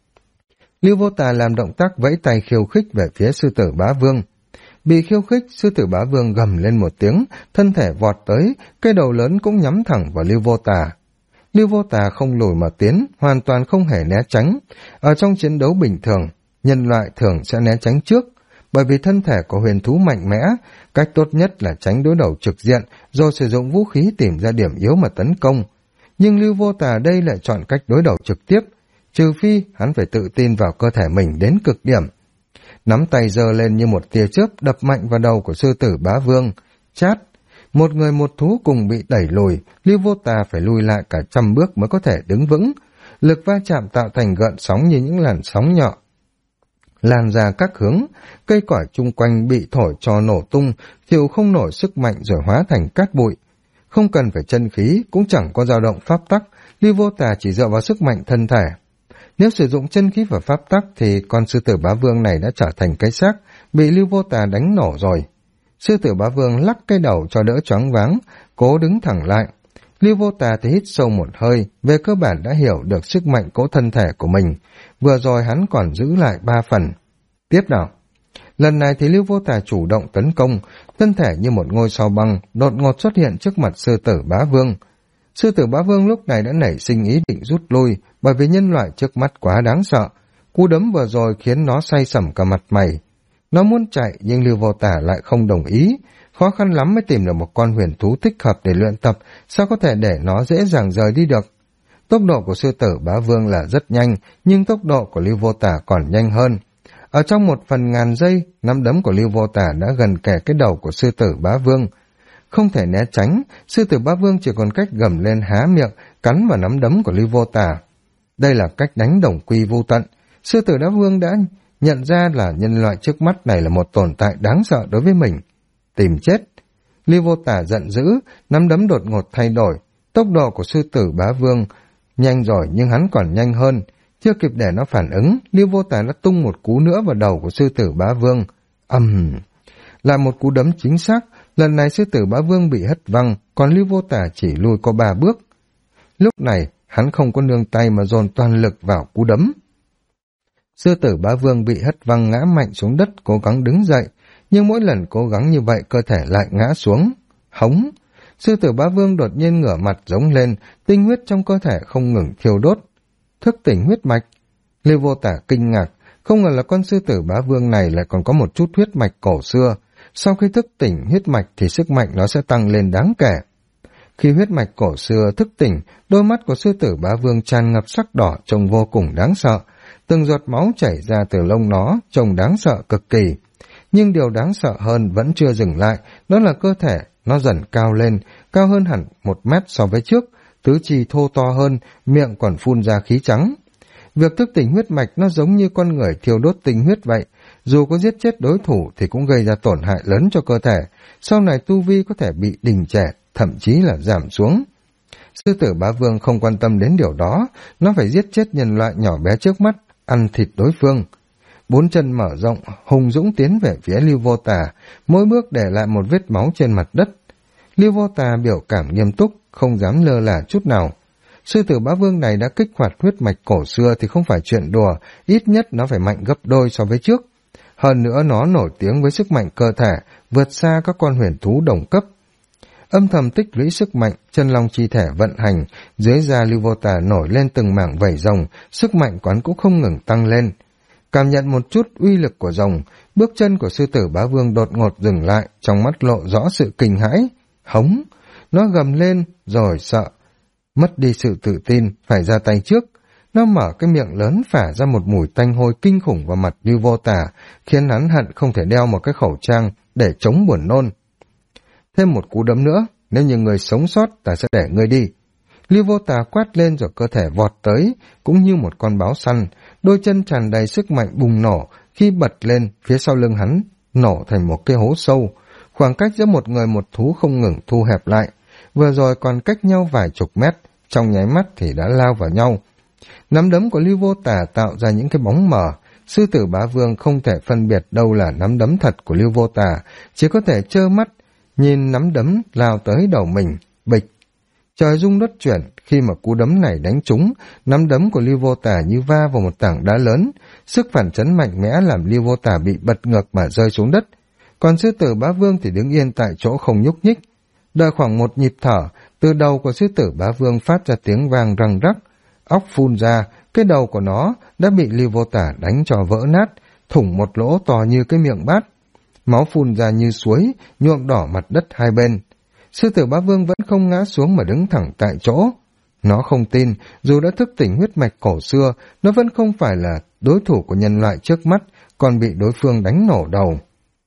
Lưu Vô Tà làm động tác vẫy tay khiêu khích về phía sư tử bá vương. Bị khiêu khích, sư tử bá vương gầm lên một tiếng, thân thể vọt tới, cái đầu lớn cũng nhắm thẳng vào Lưu Vô Tà. Lưu Vô Tà không lùi mà tiến, hoàn toàn không hề né tránh. Ở trong chiến đấu bình thường, nhân loại thường sẽ né tránh trước, bởi vì thân thể của huyền thú mạnh mẽ, cách tốt nhất là tránh đối đầu trực diện, rồi sử dụng vũ khí tìm ra điểm yếu mà tấn công. Nhưng Lưu Vô Tà đây lại chọn cách đối đầu trực tiếp, trừ phi hắn phải tự tin vào cơ thể mình đến cực điểm. Nắm tay giơ lên như một tia chớp đập mạnh vào đầu của sư tử bá vương. Chát! Một người một thú cùng bị đẩy lùi, Lưu Vô Tà phải lùi lại cả 100 bước mới có thể đứng vững. Lực va chạm tạo thành gợn sóng như những làn sóng nhỏ, lan ra các hướng, cây cỏ chung quanh bị thổi cho nổ tung, chịu không nổi sức mạnh rồi hóa thành cát bụi. Không cần phải chân khí, cũng chẳng có dao động pháp tắc, Lưu Vô Tà chỉ dựa vào sức mạnh thân thể. Nếu sử dụng chân khí và pháp tắc thì con sư tử bá vương này đã trở thành cái xác, bị Lưu Vô Tà đánh nổ rồi. Sư tử bá vương lắc cái đầu cho đỡ choáng váng, cố đứng thẳng lại. Lưu Vô Tà thì hít sâu một hơi, về cơ bản đã hiểu được sức mạnh cỗ thân thể của mình. Vừa rồi hắn còn giữ lại 3 phần. Tiếp nào. Lần này thì Lưu Vô Tà chủ động tấn công, thân thể như một ngôi sao băng đột ngột xuất hiện trước mặt sư tử bá vương. Sư tử bá vương lúc này đã nảy sinh ý định rút lui, bởi vì nhân loại trước mắt quá đáng sợ. Cú đấm vừa rồi khiến nó say sẩm cả mặt mày. Nó muốn chạy nhưng Lưu Vô Tà lại không đồng ý. Khó khăn lắm mới tìm được một con huyền thú thích hợp để luyện tập, sao có thể để nó dễ dàng rời đi được. Tốc độ của sư tử bá vương là rất nhanh, nhưng tốc độ của Lưu Vô Tà còn nhanh hơn. Ở trong 1/1000 giây, nắm đấm của Lưu Vô Tà đã gần kề cái đầu của sư tử bá vương. Không thể né tránh, sư tử bá vương chỉ còn cách gầm lên há miệng, cắn vào nắm đấm của Lưu Vô Tà. Đây là cách đánh đồng quy vô tận. Sư tử bá vương đã nhận ra là nhân loại trước mắt này là một tồn tại đáng sợ đối với mình. Tìm chết. Lưu Vô Tà giận dữ, nắm đấm đột ngột thay đổi. Tốc độ của sư tử bá vương nhanh rồi nhưng hắn còn nhanh hơn. Chưa kịp để nó phản ứng, Lưu Vô Tà đã tung một cú nữa vào đầu của sư tử bá vương. Là một cú đấm chính xác, lần này sư tử bá vương bị hất văng, còn Lưu Vô Tà chỉ lùi có 3 bước. Lúc này, hắn không có nương tay mà dồn toàn lực vào cú đấm. Sư tử bá vương bị hất văng ngã mạnh xuống đất, cố gắng đứng dậy, nhưng mỗi lần cố gắng như vậy cơ thể lại ngã xuống. Hống! Sư tử bá vương đột nhiên ngửa mặt giống lên, tinh huyết trong cơ thể không ngừng thiêu đốt. Thức tỉnh huyết mạch. Lưu Vô Tà kinh ngạc, Không ngờ là con sư tử bá vương này lại còn có một chút huyết mạch cổ xưa. Sau khi thức tỉnh huyết mạch thì sức mạnh nó sẽ tăng lên đáng kể. Khi huyết mạch cổ xưa thức tỉnh, đôi mắt của sư tử bá vương tràn ngập sắc đỏ trông vô cùng đáng sợ. Từng giọt máu chảy ra từ lông nó trông đáng sợ cực kỳ. Nhưng điều đáng sợ hơn vẫn chưa dừng lại, đó là cơ thể nó dần cao lên, cao hơn hẳn 1 mét so với trước, tứ chi thô to hơn, miệng còn phun ra khí trắng. Việc thức tỉnh huyết mạch nó giống như con người thiêu đốt tinh huyết vậy, dù có giết chết đối thủ thì cũng gây ra tổn hại lớn cho cơ thể, sau này tu vi có thể bị đình trệ, thậm chí là giảm xuống. Sư tử bá vương không quan tâm đến điều đó, nó phải giết chết nhân loại nhỏ bé trước mắt, ăn thịt đối phương. 4 chân mở rộng, hùng dũng tiến về phía Lưu Vô Tà, mỗi bước để lại một vết máu trên mặt đất. Lưu Vô Tà biểu cảm nghiêm túc, không dám lơ là chút nào. Sư tử bá vương này đã kích hoạt huyết mạch cổ xưa thì không phải chuyện đùa, ít nhất nó phải mạnh gấp đôi so với trước. Hơn nữa nó nổi tiếng với sức mạnh cơ thể, vượt xa các con huyền thú đồng cấp. Âm thầm tích lũy sức mạnh, chân long chi thể vận hành, dưới da Lưu Vô Tà nổi lên từng mảng vảy rồng, sức mạnh quán cũng không ngừng tăng lên. Cảm nhận một chút uy lực của rồng, bước chân của sư tử bá vương đột ngột dừng lại, trong mắt lộ rõ sự kinh hãi. Hống! Nó gầm lên, rồi sợ. Mất đi sự tự tin, phải ra tay trước. Nó mở cái miệng lớn phả ra một mùi tanh hôi kinh khủng vào mặt Lưu Vô Tà, khiến hắn hận không thể đeo một cái khẩu trang để chống buồn nôn. Thêm một cú đấm nữa, nếu như người sống sót ta sẽ để ngươi đi. Lưu Vô Tà quát lên rồi cơ thể vọt tới, cũng như một con báo săn, đôi chân tràn đầy sức mạnh bùng nổ, khi bật lên, phía sau lưng hắn nổ thành một cái hố sâu. Khoảng cách giữa một người một thú không ngừng thu hẹp lại, vừa rồi còn cách nhau vài chục mét, trong nháy mắt thì đã lao vào nhau. Nắm đấm của Lưu Vô Tà tạo ra những cái bóng mờ, sư tử bá vương không thể phân biệt đâu là nắm đấm thật của Lưu Vô Tà, chỉ có thể trơ mắt nhìn nắm đấm lao tới đầu mình, bịch. Trời rung đất chuyển, khi mà cú đấm này đánh trúng, nắm đấm của Lưu Vô Tà như va vào một tảng đá lớn, sức phản chấn mạnh mẽ làm Lưu Vô Tà bị bật ngược mà rơi xuống đất. Còn sư tử bá vương thì đứng yên tại chỗ không nhúc nhích. Đợi khoảng một nhịp thở, từ đầu của sư tử bá vương phát ra tiếng vang răng rắc, óc phun ra, cái đầu của nó đã bị Lưu Vô Tà đánh cho vỡ nát, thủng một lỗ to như cái miệng bát. Máu phun ra như suối, nhuộm đỏ mặt đất hai bên. Sư tử bá vương vẫn không ngã xuống mà đứng thẳng tại chỗ. Nó không tin, dù đã thức tỉnh huyết mạch cổ xưa, nó vẫn không phải là đối thủ của nhân loại trước mắt, còn bị đối phương đánh nổ đầu.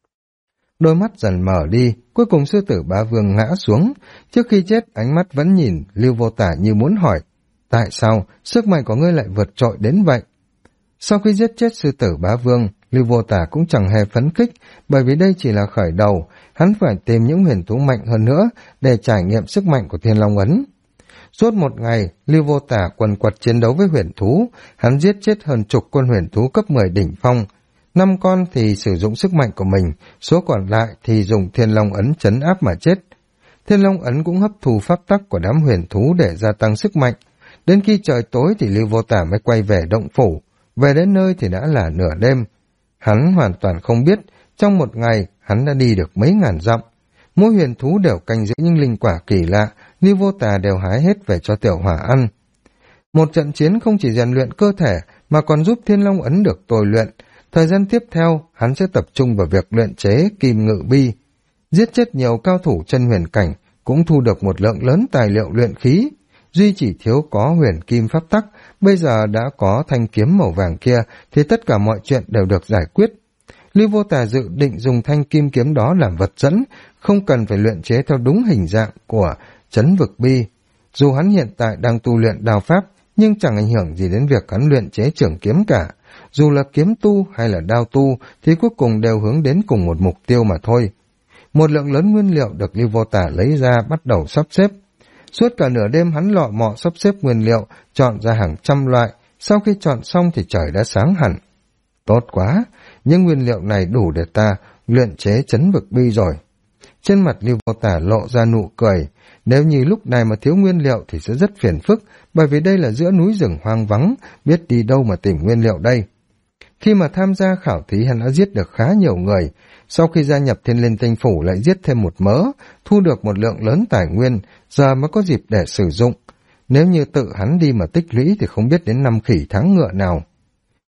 Đôi mắt dần mở đi, cuối cùng sư tử bá vương ngã xuống. Trước khi chết, ánh mắt vẫn nhìn Lưu Vô Tà như muốn hỏi, tại sao sức mạnh của ngươi lại vượt trội đến vậy? Sau khi giết chết sư tử bá vương, Lưu Vô Tà cũng chẳng hề phấn khích, bởi vì đây chỉ là khởi đầu, hắn phải tìm những huyền thú mạnh hơn nữa để trải nghiệm sức mạnh của Thiên Long Ấn. Suốt một ngày, Lưu Vô Tà quần quật chiến đấu với huyền thú, hắn giết chết hơn chục con huyền thú cấp 10 đỉnh phong. 5 con thì sử dụng sức mạnh của mình, số còn lại thì dùng Thiên Long Ấn trấn áp mà chết. Thiên Long Ấn cũng hấp thu pháp tắc của đám huyền thú để gia tăng sức mạnh. Đến khi trời tối thì Lưu Vô Tà mới quay về động phủ, về đến nơi thì đã là nửa đêm. Hắn hoàn toàn không biết, trong một ngày hắn đã đi được mấy ngàn dặm. Mỗi huyền thú đều canh giữ những linh quả kỳ lạ, Lưu Vô Tà đều hái hết về cho Tiểu Hỏa ăn. Một trận chiến không chỉ rèn luyện cơ thể mà còn giúp Thiên Long Ấn được tôi luyện. Thời gian tiếp theo, hắn sẽ tập trung vào việc luyện chế kim ngự bi. Giết chết nhiều cao thủ chân huyền cảnh, cũng thu được một lượng lớn tài liệu luyện khí. Duy chỉ thiếu có huyền kim pháp tắc, bây giờ đã có thanh kiếm màu vàng kia thì tất cả mọi chuyện đều được giải quyết. Lưu Vô Tà dự định dùng thanh kim kiếm đó làm vật dẫn, không cần phải luyện chế theo đúng hình dạng của trấn vực bi. Dù hắn hiện tại đang tu luyện đao pháp, nhưng chẳng ảnh hưởng gì đến việc hắn luyện chế trường kiếm cả. Dù là kiếm tu hay là đao tu thì cuối cùng đều hướng đến cùng một mục tiêu mà thôi. Một lượng lớn nguyên liệu được Lưu Vô Tà lấy ra bắt đầu sắp xếp. Suốt cả nửa đêm hắn lọ mọ sắp xếp nguyên liệu, chọn ra hàng trăm loại, sau khi chọn xong thì trời đã sáng hẳn. Tốt quá, những nguyên liệu này đủ để ta luyện chế trấn vực bi rồi. Trên mặt Lưu Vô Tà lộ ra nụ cười, nếu như lúc này mà thiếu nguyên liệu thì sẽ rất phiền phức, bởi vì đây là giữa núi rừng hoang vắng, biết đi đâu mà tìm nguyên liệu đây. Khi mà tham gia khảo thí hắn đã giết được khá nhiều người, sau khi gia nhập Thiên Linh Tinh Phủ lại giết thêm một mớ, thu được một lượng lớn tài nguyên, giờ mới có dịp để sử dụng. Nếu như tự hắn đi mà tích lũy thì không biết đến năm khỉ tháng ngựa nào.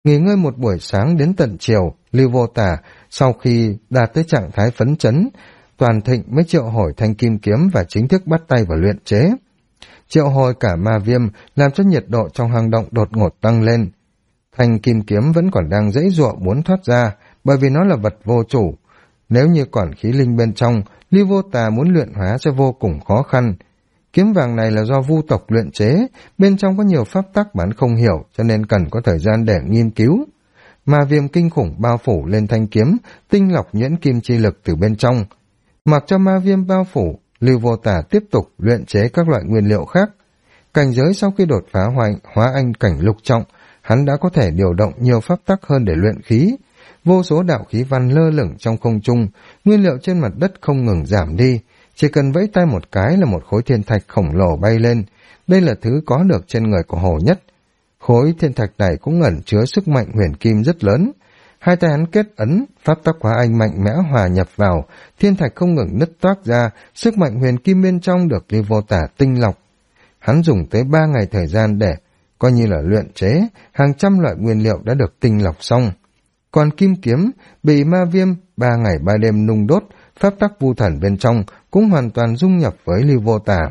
Nghỉ ngơi một buổi sáng đến tận chiều, Lưu Vô Tà sau khi đạt tới trạng thái phấn chấn, toàn thịnh mới triệu hồi thanh kim kiếm và chính thức bắt tay vào luyện chế. Triệu hồi cả ma viêm làm cho nhiệt độ trong hang động đột ngột tăng lên. Thanh kim kiếm vẫn còn đang giãy giụa muốn thoát ra, bởi vì nó là vật vô chủ. Nếu như còn khí linh bên trong, Lưu Vô Tà muốn luyện hóa sẽ vô cùng khó khăn. Kiếm vàng này là do vu tộc luyện chế, bên trong có nhiều pháp tắc mà hắn không hiểu, cho nên cần có thời gian để nghiên cứu. Ma viêm kinh khủng bao phủ lên thanh kiếm, tinh lọc nhuyễn kim chi lực từ bên trong. Mặc cho ma viêm bao phủ, Lưu Vô Tà tiếp tục luyện chế các loại nguyên liệu khác. Cảnh giới sau khi đột phá hóa anh cảnh lục trọng, hắn đã có thể điều động nhiều pháp tắc hơn để luyện khí. Vô số đạo khí văn lơ lửng trong không trung, nguyên liệu trên mặt đất không ngừng giảm đi. Chỉ cần vẫy tay một cái là một khối thiên thạch khổng lồ bay lên. Đây là thứ có được trên người của Hồ Nhất. Khối thiên thạch này cũng ẩn chứa sức mạnh huyền kim rất lớn. Hai tay hắn kết ấn, pháp tắc hóa anh mạnh mẽ hòa nhập vào, thiên thạch không ngừng nứt toác ra, sức mạnh huyền kim bên trong được Lưu Vô Tà tinh lọc. Hắn dùng tới 3 ngày thời gian để, coi như là luyện chế, hàng trăm loại nguyên liệu đã được tinh lọc xong. Còn kim kiếm, bị ma viêm 3 ngày 3 đêm nung đốt, pháp tắc vu thần bên trong cũng hoàn toàn dung nhập với Lưu Vô Tà.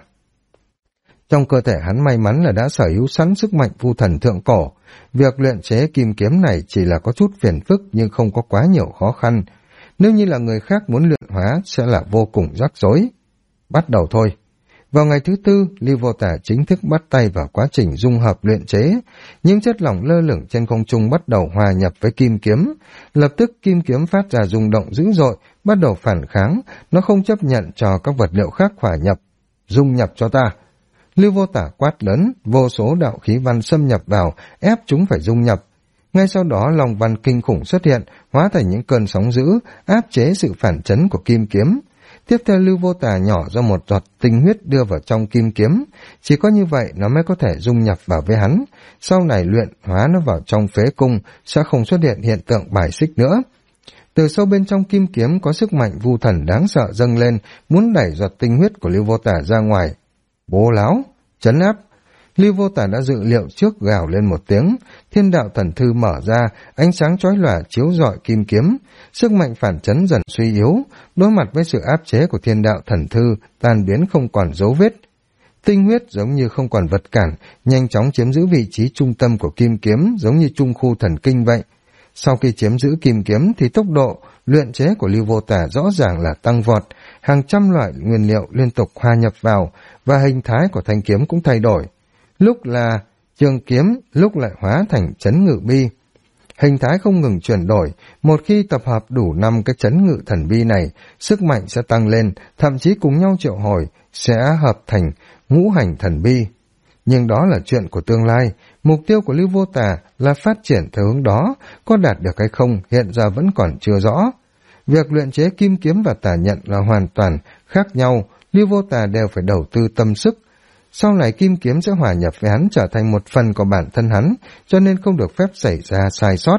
Trong cơ thể hắn may mắn là đã sở hữu sẵn sức mạnh vu thần thượng cổ. Việc luyện chế kim kiếm này chỉ là có chút phiền phức nhưng không có quá nhiều khó khăn. Nếu như là người khác muốn luyện hóa sẽ là vô cùng rắc rối. Bắt đầu thôi. Vào ngày thứ tư, Lưu Vô Tà chính thức bắt tay vào quá trình dung hợp luyện chế. Những chất lỏng lơ lửng trên không trung bắt đầu hòa nhập với kim kiếm. Lập tức kim kiếm phát ra rung động dữ dội, bắt đầu phản kháng, nó không chấp nhận cho các vật liệu khác hòa nhập. Dung nhập cho ta. Lưu Vô Tà quát lớn, vô số đạo khí văn xâm nhập vào, ép chúng phải dung nhập. Ngay sau đó lòng văn kinh khủng xuất hiện, hóa thành những cơn sóng dữ, áp chế sự phản chấn của kim kiếm. Tiếp theo Lưu Vô Tà nhỏ ra một giọt tinh huyết đưa vào trong kim kiếm, chỉ có như vậy nó mới có thể dung nhập vào với hắn. Sau này luyện hóa nó vào trong phế cung, sẽ không xuất hiện hiện tượng bài xích nữa. Từ sâu bên trong kim kiếm có sức mạnh vu thần đáng sợ dâng lên, muốn đẩy giọt tinh huyết của Lưu Vô Tà ra ngoài. Bố láo, trấn áp. Lưu Vô Tà đã dự liệu trước, gào lên một tiếng, thiên đạo thần thư mở ra, ánh sáng chói lòa chiếu rọi kim kiếm, sức mạnh phản chấn dần suy yếu, đối mặt với sự áp chế của thiên đạo thần thư, tan biến không còn dấu vết. Tinh huyết giống như không còn vật cản, nhanh chóng chiếm giữ vị trí trung tâm của kim kiếm, giống như trung khu thần kinh vậy. Sau khi chiếm giữ kim kiếm thì tốc độ luyện chế của Lưu Vô Tà rõ ràng là tăng vọt, hàng trăm loại nguyên liệu liên tục hòa nhập vào và hình thái của thanh kiếm cũng thay đổi. Lúc là trường kiếm, lúc lại hóa thành chấn ngự bi. Hình thái không ngừng chuyển đổi, một khi tập hợp đủ 5 cái chấn ngự thần bi này, sức mạnh sẽ tăng lên, thậm chí cùng nhau triệu hồi, sẽ hợp thành ngũ hành thần bi. Nhưng đó là chuyện của tương lai, mục tiêu của Lưu Vô Tà là phát triển theo hướng đó, có đạt được hay không hiện giờ vẫn còn chưa rõ. Việc luyện chế kim kiếm và tà nhận là hoàn toàn khác nhau, Lưu Vô Tà đều phải đầu tư tâm sức. Sau này kim kiếm sẽ hòa nhập với hắn trở thành một phần của bản thân hắn, cho nên không được phép xảy ra sai sót.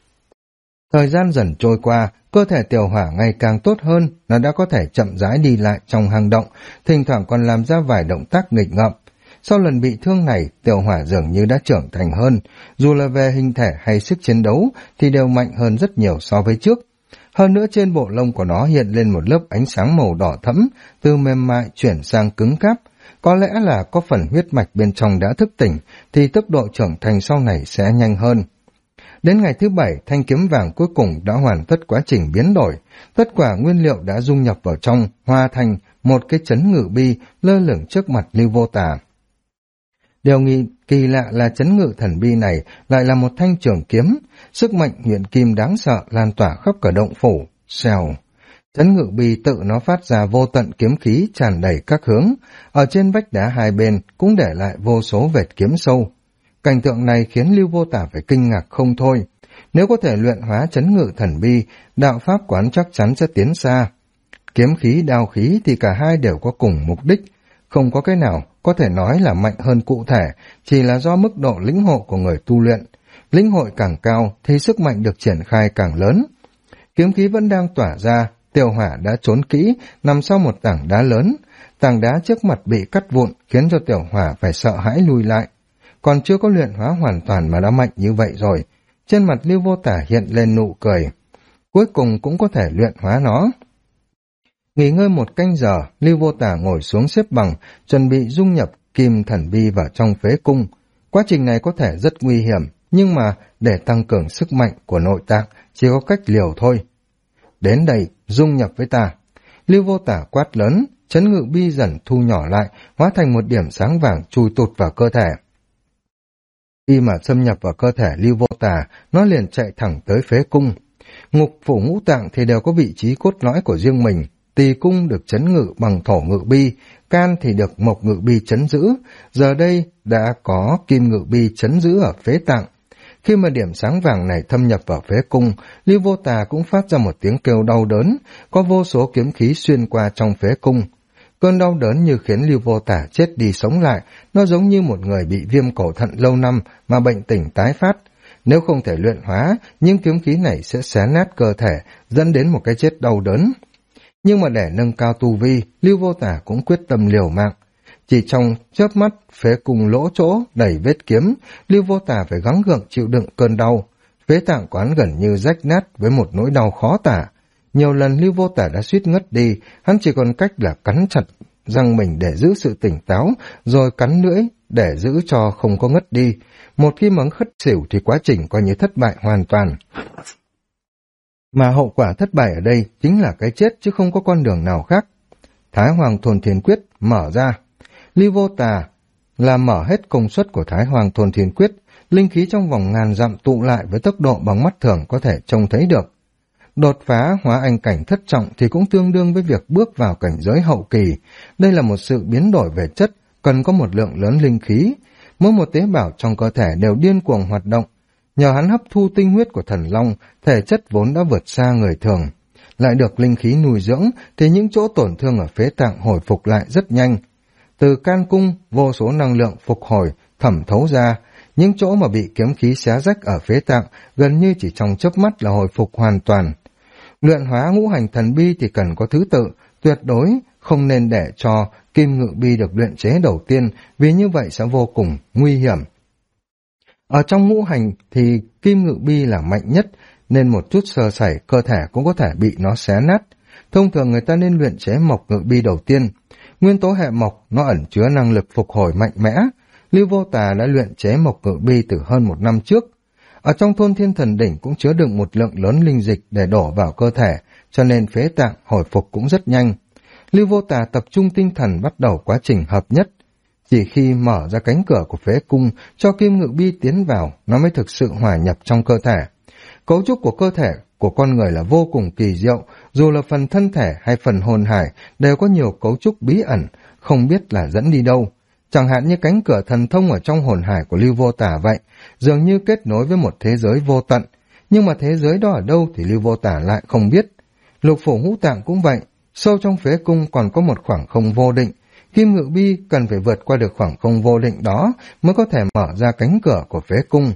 Thời gian dần trôi qua, cơ thể Tiểu Hỏa ngày càng tốt hơn, nó đã có thể chậm rãi đi lại trong hang động, thỉnh thoảng còn làm ra vài động tác nghịch ngợm. Sau lần bị thương này, Tiểu Hỏa dường như đã trưởng thành hơn, dù là về hình thể hay sức chiến đấu thì đều mạnh hơn rất nhiều so với trước. Hơn nữa trên bộ lông của nó hiện lên một lớp ánh sáng màu đỏ thẫm, từ mềm mại chuyển sang cứng cáp. Có lẽ là có phần huyết mạch bên trong đã thức tỉnh, thì tốc độ trưởng thành sau này sẽ nhanh hơn. Đến ngày thứ 7, thanh kiếm vàng cuối cùng đã hoàn tất quá trình biến đổi. Tất cả nguyên liệu đã dung nhập vào trong, hòa thành một cái chấn ngự bi lơ lửng trước mặt Lưu Vô Tà. Điều kỳ lạ là chấn ngự thần bi này lại là một thanh trường kiếm, sức mạnh huyền kim đáng sợ lan tỏa khắp cả động phủ. Xèo. Chấn ngự bi tự nó phát ra vô tận kiếm khí tràn đầy các hướng, ở trên vách đá hai bên cũng để lại vô số vệt kiếm sâu. Cảnh tượng này khiến Lưu Vô Tà phải kinh ngạc không thôi. Nếu có thể luyện hóa chấn ngự thần bi, đạo pháp quán chắc chắn sẽ tiến xa. Kiếm khí, đao khí thì cả hai đều có cùng mục đích, không có cái nào có thể nói là mạnh hơn cụ thể, chỉ là do mức độ lĩnh hội của người tu luyện. Lĩnh hội càng cao thì sức mạnh được triển khai càng lớn. Kiếm khí vẫn đang tỏa ra, Tiểu Hỏa đã trốn kỹ, nằm sau một tảng đá lớn. Tảng đá trước mặt bị cắt vụn khiến cho Tiểu Hỏa phải sợ hãi lùi lại. Còn chưa có luyện hóa hoàn toàn mà đã mạnh như vậy rồi. Trên mặt Lưu Vô Tả hiện lên nụ cười. Cuối cùng cũng có thể luyện hóa nó. Nghỉ ngơi 1 canh giờ, Lưu Vô Tả ngồi xuống xếp bằng, chuẩn bị dung nhập kim thần bi vào trong phế cung. Quá trình này có thể rất nguy hiểm, nhưng mà để tăng cường sức mạnh của nội tạng chỉ có cách liều thôi. Đến đây, dung nhập với ta. Lưu Vô Tả quát lớn, chấn ngự bi dần thu nhỏ lại, hóa thành một điểm sáng vàng chui tụt vào cơ thể. Khi mà xâm nhập vào cơ thể Lưu Vô Tả, nó liền chạy thẳng tới phế cung. Ngục phủ ngũ tạng thì đều có vị trí cốt lõi của riêng mình. Tỳ cung được chấn ngự bằng thổ ngự bi, can thì được mộc ngự bi chấn giữ. Giờ đây đã có kim ngự bi chấn giữ ở phế tạng. Khi mà điểm sáng vàng này thâm nhập vào phế cung, Lưu Vô Tà cũng phát ra một tiếng kêu đau đớn, có vô số kiếm khí xuyên qua trong phế cung. Cơn đau đớn như khiến Lưu Vô Tả chết đi sống lại, nó giống như một người bị viêm cổ thận lâu năm mà bệnh tình tái phát. Nếu không thể luyện hóa, những kiếm khí này sẽ xé nát cơ thể, dẫn đến một cái chết đau đớn. Nhưng mà để nâng cao tu vi, Lưu Vô Tả cũng quyết tâm liều mạng. Chỉ trong chớp mắt, phế cung lỗ chỗ, đầy vết kiếm, Lưu Vô Tả phải gắng gượng chịu đựng cơn đau. Phế tạng quán gần như rách nát với một nỗi đau khó tả. Nhiều lần Lưu Vô Tả đã suýt ngất đi, hắn chỉ còn cách là cắn chặt răng mình để giữ sự tỉnh táo, rồi cắn lưỡi để giữ cho không có ngất đi. Một khi mà khất xỉu thì quá trình coi như thất bại hoàn toàn. Mà hậu quả thất bại ở đây chính là cái chết chứ không có con đường nào khác. Thái Hoàng Thôn Thiên Quyết mở ra. Lưu Vô Tà là mở hết công suất của Thái Hoàng Thôn Thiên Quyết, linh khí trong vòng ngàn dặm tụ lại với tốc độ bằng mắt thường có thể trông thấy được. Đột phá hóa anh cảnh thất trọng thì cũng tương đương với việc bước vào cảnh giới hậu kỳ. Đây là một sự biến đổi về chất, cần có một lượng lớn linh khí. Mỗi một tế bào trong cơ thể đều điên cuồng hoạt động. Nhờ hắn hấp thu tinh huyết của thần long, thể chất vốn đã vượt xa người thường. Lại được linh khí nuôi dưỡng thì những chỗ tổn thương ở phế tạng hồi phục lại rất nhanh. Từ can cung, vô số năng lượng phục hồi, thẩm thấu ra. Những chỗ mà bị kiếm khí xé rách ở phế tạng gần như chỉ trong chớp mắt là hồi phục hoàn toàn. Luyện hóa ngũ hành thần bi thì cần có thứ tự, tuyệt đối không nên để cho kim ngự bi được luyện chế đầu tiên, vì như vậy sẽ vô cùng nguy hiểm. Ở trong ngũ hành thì kim ngự bi là mạnh nhất, nên một chút sơ sẩy cơ thể cũng có thể bị nó xé nát. Thông thường người ta nên luyện chế mộc ngự bi đầu tiên. Nguyên tố hệ mộc nó ẩn chứa năng lực phục hồi mạnh mẽ. Lưu Vô Tà đã luyện chế mộc ngự bi từ hơn 1 năm trước. Ở trong thôn Thiên Thần Đỉnh cũng chứa đựng một lượng lớn linh dịch để đổ vào cơ thể, cho nên phế tạng hồi phục cũng rất nhanh. Lưu Vô Tà tập trung tinh thần bắt đầu quá trình hợp nhất. Chỉ khi mở ra cánh cửa của phế cung cho kim ngự bi tiến vào, nó mới thực sự hòa nhập trong cơ thể. Cấu trúc của cơ thể của con người là vô cùng kỳ diệu, dù là phần thân thể hay phần hồn hải đều có nhiều cấu trúc bí ẩn, không biết là dẫn đi đâu. Chẳng hạn như cánh cửa thần thông ở trong hồn hải của Lưu Vô Tả vậy, dường như kết nối với một thế giới vô tận, nhưng mà thế giới đó ở đâu thì Lưu Vô Tả lại không biết. Lục phủ ngũ tạng cũng vậy, sâu trong phế cung còn có một khoảng không vô định, kim ngự bi cần phải vượt qua được khoảng không vô định đó mới có thể mở ra cánh cửa của phế cung.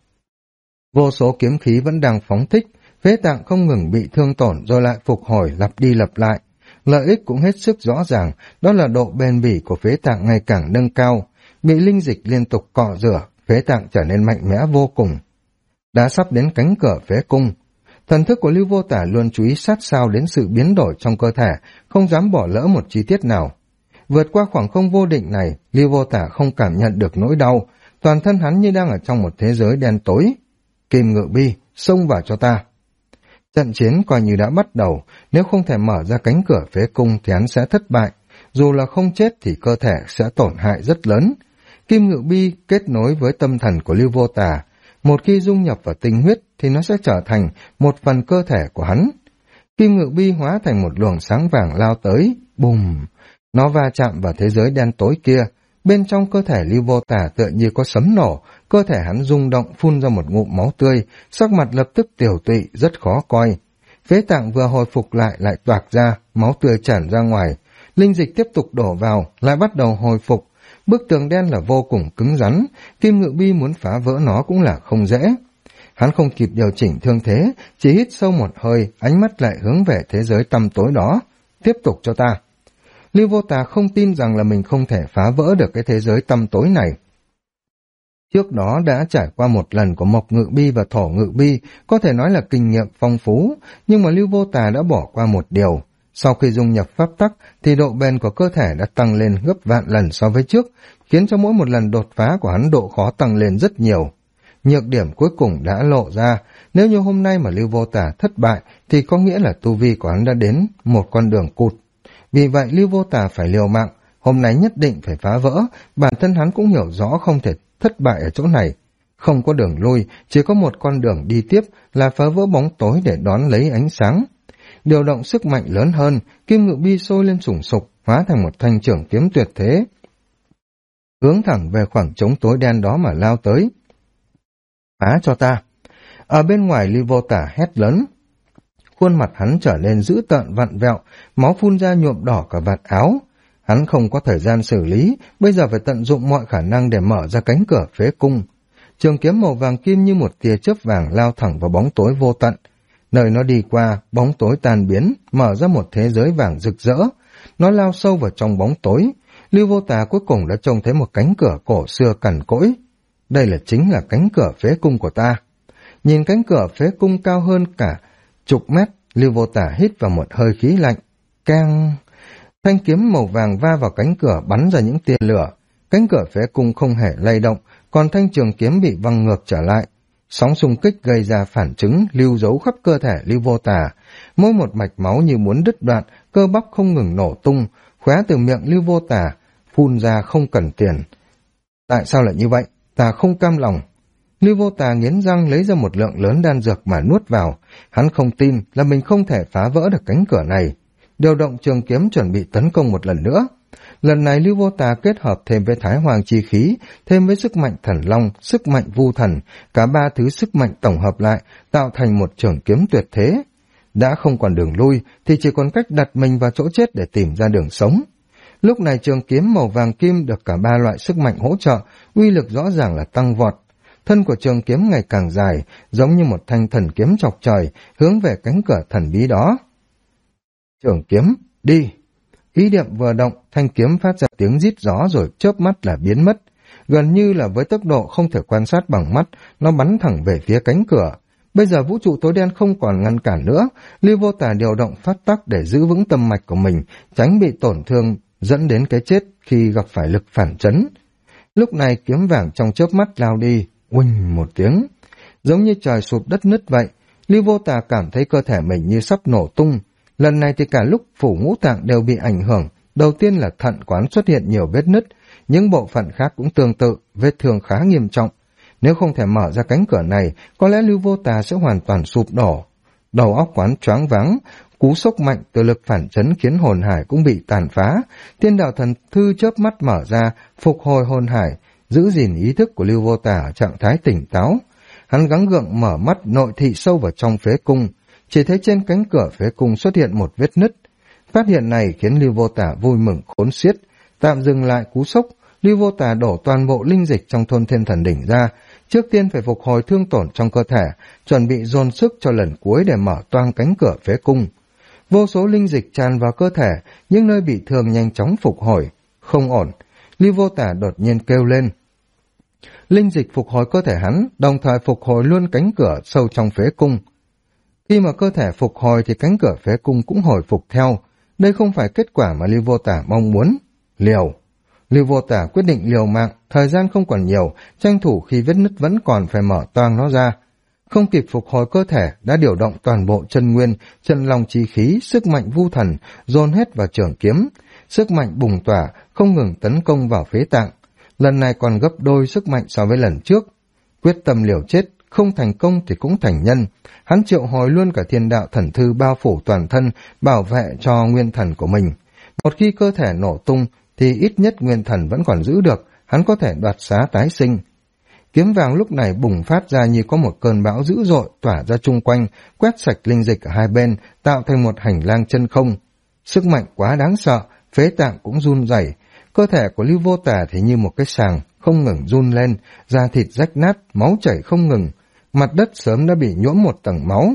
Vô số kiếm khí vẫn đang phóng thích, phế tạng không ngừng bị thương tổn rồi lại phục hồi lặp đi lặp lại. Lợi ích cũng hết sức rõ ràng, đó là độ bền bỉ của phế tạng ngày càng nâng cao. Bị linh dịch liên tục cọ rửa, phế tạng trở nên mạnh mẽ vô cùng. Đã sắp đến cánh cửa phế cung. Thần thức của Lưu Vô Tả luôn chú ý sát sao đến sự biến đổi trong cơ thể, không dám bỏ lỡ một chi tiết nào. Vượt qua khoảng không vô định này, Lưu Vô Tả không cảm nhận được nỗi đau, toàn thân hắn như đang ở trong một thế giới đen tối. Kim ngự bi, xông vào cho ta. Trận chiến coi như đã bắt đầu, nếu không thể mở ra cánh cửa phế cung thì hắn sẽ thất bại, dù là không chết thì cơ thể sẽ tổn hại rất lớn. Kim ngự bi kết nối với tâm thần của Lưu Vô Tả, một khi dung nhập vào tinh huyết thì nó sẽ trở thành một phần cơ thể của hắn. Kim ngự bi hóa thành một luồng sáng vàng lao tới, bùm, nó va chạm vào thế giới đen tối kia. Bên trong cơ thể Lưu Vô Tả tựa như có sấm nổ, cơ thể hắn rung động phun ra một ngụm máu tươi, sắc mặt lập tức tiểu tụy, rất khó coi. Phế tạng vừa hồi phục lại toạc ra, máu tươi tràn ra ngoài, linh dịch tiếp tục đổ vào, lại bắt đầu hồi phục. Bức tường đen là vô cùng cứng rắn, kim ngự bi muốn phá vỡ nó cũng là không dễ. Hắn không kịp điều chỉnh thương thế, chỉ hít sâu một hơi, ánh mắt lại hướng về thế giới tăm tối đó. Tiếp tục cho ta. Lưu Vô Tà không tin rằng là mình không thể phá vỡ được cái thế giới tăm tối này. Trước đó đã trải qua một lần của mộc ngự bi và thổ ngự bi, có thể nói là kinh nghiệm phong phú, nhưng mà Lưu Vô Tà đã bỏ qua một điều. Sau khi dung nhập pháp tắc thì độ bền của cơ thể đã tăng lên gấp vạn lần so với trước, khiến cho mỗi một lần đột phá của hắn độ khó tăng lên rất nhiều. Nhược điểm cuối cùng đã lộ ra, nếu như hôm nay mà Lưu Vô Tà thất bại thì có nghĩa là tu vi của hắn đã đến một con đường cụt. Vì vậy Lưu Vô Tà phải liều mạng, hôm nay nhất định phải phá vỡ, bản thân hắn cũng hiểu rõ không thể thất bại ở chỗ này. Không có đường lui, chỉ có một con đường đi tiếp là phá vỡ bóng tối để đón lấy ánh sáng. Điều động sức mạnh lớn hơn, kim ngự bi sôi lên sùng sục, hóa thành một thanh trưởng kiếm tuyệt thế, hướng thẳng về khoảng trống tối đen đó mà lao tới. Phá cho ta! Ở bên ngoài Lưu Vô Tà hét lớn. Khuôn mặt hắn trở nên dữ tợn vặn vẹo, máu phun ra nhuộm đỏ cả vạt áo. Hắn không có thời gian xử lý, bây giờ phải tận dụng mọi khả năng để mở ra cánh cửa phế cung. Trường kiếm màu vàng kim như một tia chớp vàng lao thẳng vào bóng tối vô tận. Nơi nó đi qua, bóng tối tan biến, mở ra một thế giới vàng rực rỡ. Nó lao sâu vào trong bóng tối. Lưu Vô Tà cuối cùng đã trông thấy một cánh cửa cổ xưa cằn cỗi. Đây chính là cánh cửa phế cung của ta. Nhìn cánh cửa phế cung cao hơn cả chục mét, Lưu Vô Tà hít vào một hơi khí lạnh. Keng! Thanh kiếm màu vàng va vào cánh cửa bắn ra những tia lửa. Cánh cửa phế cung không hề lay động, còn thanh trường kiếm bị văng ngược trở lại. Sóng xung kích gây ra phản chứng lưu dấu khắp cơ thể Lưu Vô Tà. Mỗi một mạch máu như muốn đứt đoạn, cơ bắp không ngừng nổ tung, khóe từ miệng Lưu Vô Tà phun ra không cần tiền. Tại sao lại như vậy? Ta không cam lòng. Lưu Vô Tà nghiến răng lấy ra một lượng lớn đan dược mà nuốt vào. Hắn không tin là mình không thể phá vỡ được cánh cửa này. Điều động trường kiếm chuẩn bị tấn công một lần nữa. Lần này Lưu Vô Tà kết hợp thêm với Thái Hoàng chi khí, thêm với sức mạnh thần long, sức mạnh vu thần, cả ba thứ sức mạnh tổng hợp lại, tạo thành một trường kiếm tuyệt thế. Đã không còn đường lui, thì chỉ còn cách đặt mình vào chỗ chết để tìm ra đường sống. Lúc này trường kiếm màu vàng kim được cả ba loại sức mạnh hỗ trợ, uy lực rõ ràng là tăng vọt. Thân của trường kiếm ngày càng dài, giống như một thanh thần kiếm chọc trời, hướng về cánh cửa thần bí đó. Trường kiếm, đi! Ý niệm vừa động, thanh kiếm phát ra tiếng rít gió rồi chớp mắt là biến mất. Gần như là với tốc độ không thể quan sát bằng mắt, nó bắn thẳng về phía cánh cửa. Bây giờ vũ trụ tối đen không còn ngăn cản nữa, Lưu Vô Tà điều động phát tắc để giữ vững tâm mạch của mình, tránh bị tổn thương, dẫn đến cái chết khi gặp phải lực phản chấn. Lúc này kiếm vàng trong chớp mắt lao đi, uỳnh một tiếng. Giống như trời sụp đất nứt vậy, Lưu Vô Tà cảm thấy cơ thể mình như sắp nổ tung. Lần này thì cả lúc phủ ngũ tạng đều bị ảnh hưởng, đầu tiên là thận quán xuất hiện nhiều vết nứt, những bộ phận khác cũng tương tự, vết thương khá nghiêm trọng. Nếu không thể mở ra cánh cửa này, có lẽ Lưu Vô Tà sẽ hoàn toàn sụp đổ. Đầu óc quán choáng váng, cú sốc mạnh từ lực phản chấn khiến hồn hải cũng bị tàn phá. Tiên đạo thần thư chớp mắt mở ra, phục hồi hồn hải, giữ gìn ý thức của Lưu Vô Tà ở trạng thái tỉnh táo. Hắn gắng gượng mở mắt nội thị sâu vào trong phế cung, chỉ thấy trên cánh cửa phế cung xuất hiện một vết nứt. Phát hiện này khiến Lưu Vô Tà vui mừng khốn xiết. Tạm dừng lại cú sốc, Lưu Vô Tà đổ toàn bộ linh dịch trong thôn Thiên Thần Đỉnh ra, trước tiên phải phục hồi thương tổn trong cơ thể, chuẩn bị dồn sức cho lần cuối để mở toang cánh cửa phế cung. Vô số linh dịch tràn vào cơ thể, những nơi bị thương nhanh chóng phục hồi. Không ổn, Lưu Vô Tà đột nhiên kêu lên. Linh dịch phục hồi cơ thể hắn, đồng thời phục hồi luôn cánh cửa sâu trong phế cung. Khi mà cơ thể phục hồi thì cánh cửa phế cung cũng hồi phục theo. Đây không phải kết quả mà Lưu Vô Tà mong muốn. Liều! Lưu Vô Tà quyết định liều mạng, thời gian không còn nhiều, tranh thủ khi vết nứt vẫn còn phải mở toang nó ra. Không kịp phục hồi cơ thể, đã điều động toàn bộ chân nguyên, chân long chi khí, sức mạnh vu thần, dồn hết vào trường kiếm. Sức mạnh bùng tỏa, không ngừng tấn công vào phế tạng. Lần này còn gấp đôi sức mạnh so với lần trước. Quyết tâm liều chết, không thành công thì cũng thành nhân. Hắn triệu hồi luôn cả thiên đạo thần thư bao phủ toàn thân, bảo vệ cho nguyên thần của mình. Một khi cơ thể nổ tung, thì ít nhất nguyên thần vẫn còn giữ được, hắn có thể đoạt xá tái sinh. Kiếm vàng lúc này bùng phát ra như có một cơn bão dữ dội tỏa ra chung quanh, quét sạch linh dịch ở hai bên, tạo thành một hành lang chân không. Sức mạnh quá đáng sợ, phế tạng cũng run rẩy. Cơ thể của Lưu Vô Tà thì như một cái sàng, không ngừng run lên, da thịt rách nát, máu chảy không ngừng. Mặt đất sớm đã bị nhuốm một tầng máu.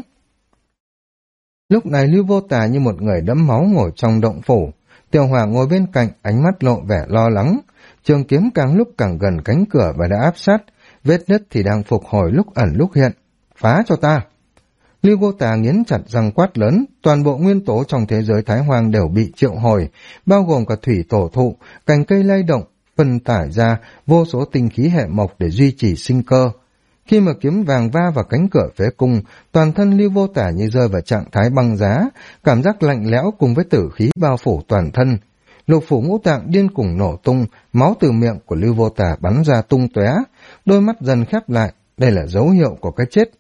Lúc này Lưu Vô Tà như một người đẫm máu ngồi trong động phủ. Tiểu Hỏa ngồi bên cạnh, ánh mắt lộ vẻ lo lắng. Trường kiếm càng lúc càng gần cánh cửa và đã áp sát. vết nứt thì đang phục hồi lúc ẩn lúc hiện. Phá cho ta! Lưu Vô Tà nghiến chặt răng quát lớn, toàn bộ nguyên tố trong thế giới Thái Hoang đều bị triệu hồi, bao gồm cả thủy tổ thụ, cành cây lay động, phân tải ra vô số tinh khí hệ mộc để duy trì sinh cơ. Khi mà kiếm vàng va vào cánh cửa phế cung, toàn thân Lưu Vô Tà như rơi vào trạng thái băng giá, cảm giác lạnh lẽo cùng với tử khí bao phủ toàn thân. Lục phủ ngũ tạng điên cuồng nổ tung, máu từ miệng của Lưu Vô Tà bắn ra tung tóe, đôi mắt dần khép lại, đây là dấu hiệu của cái chết.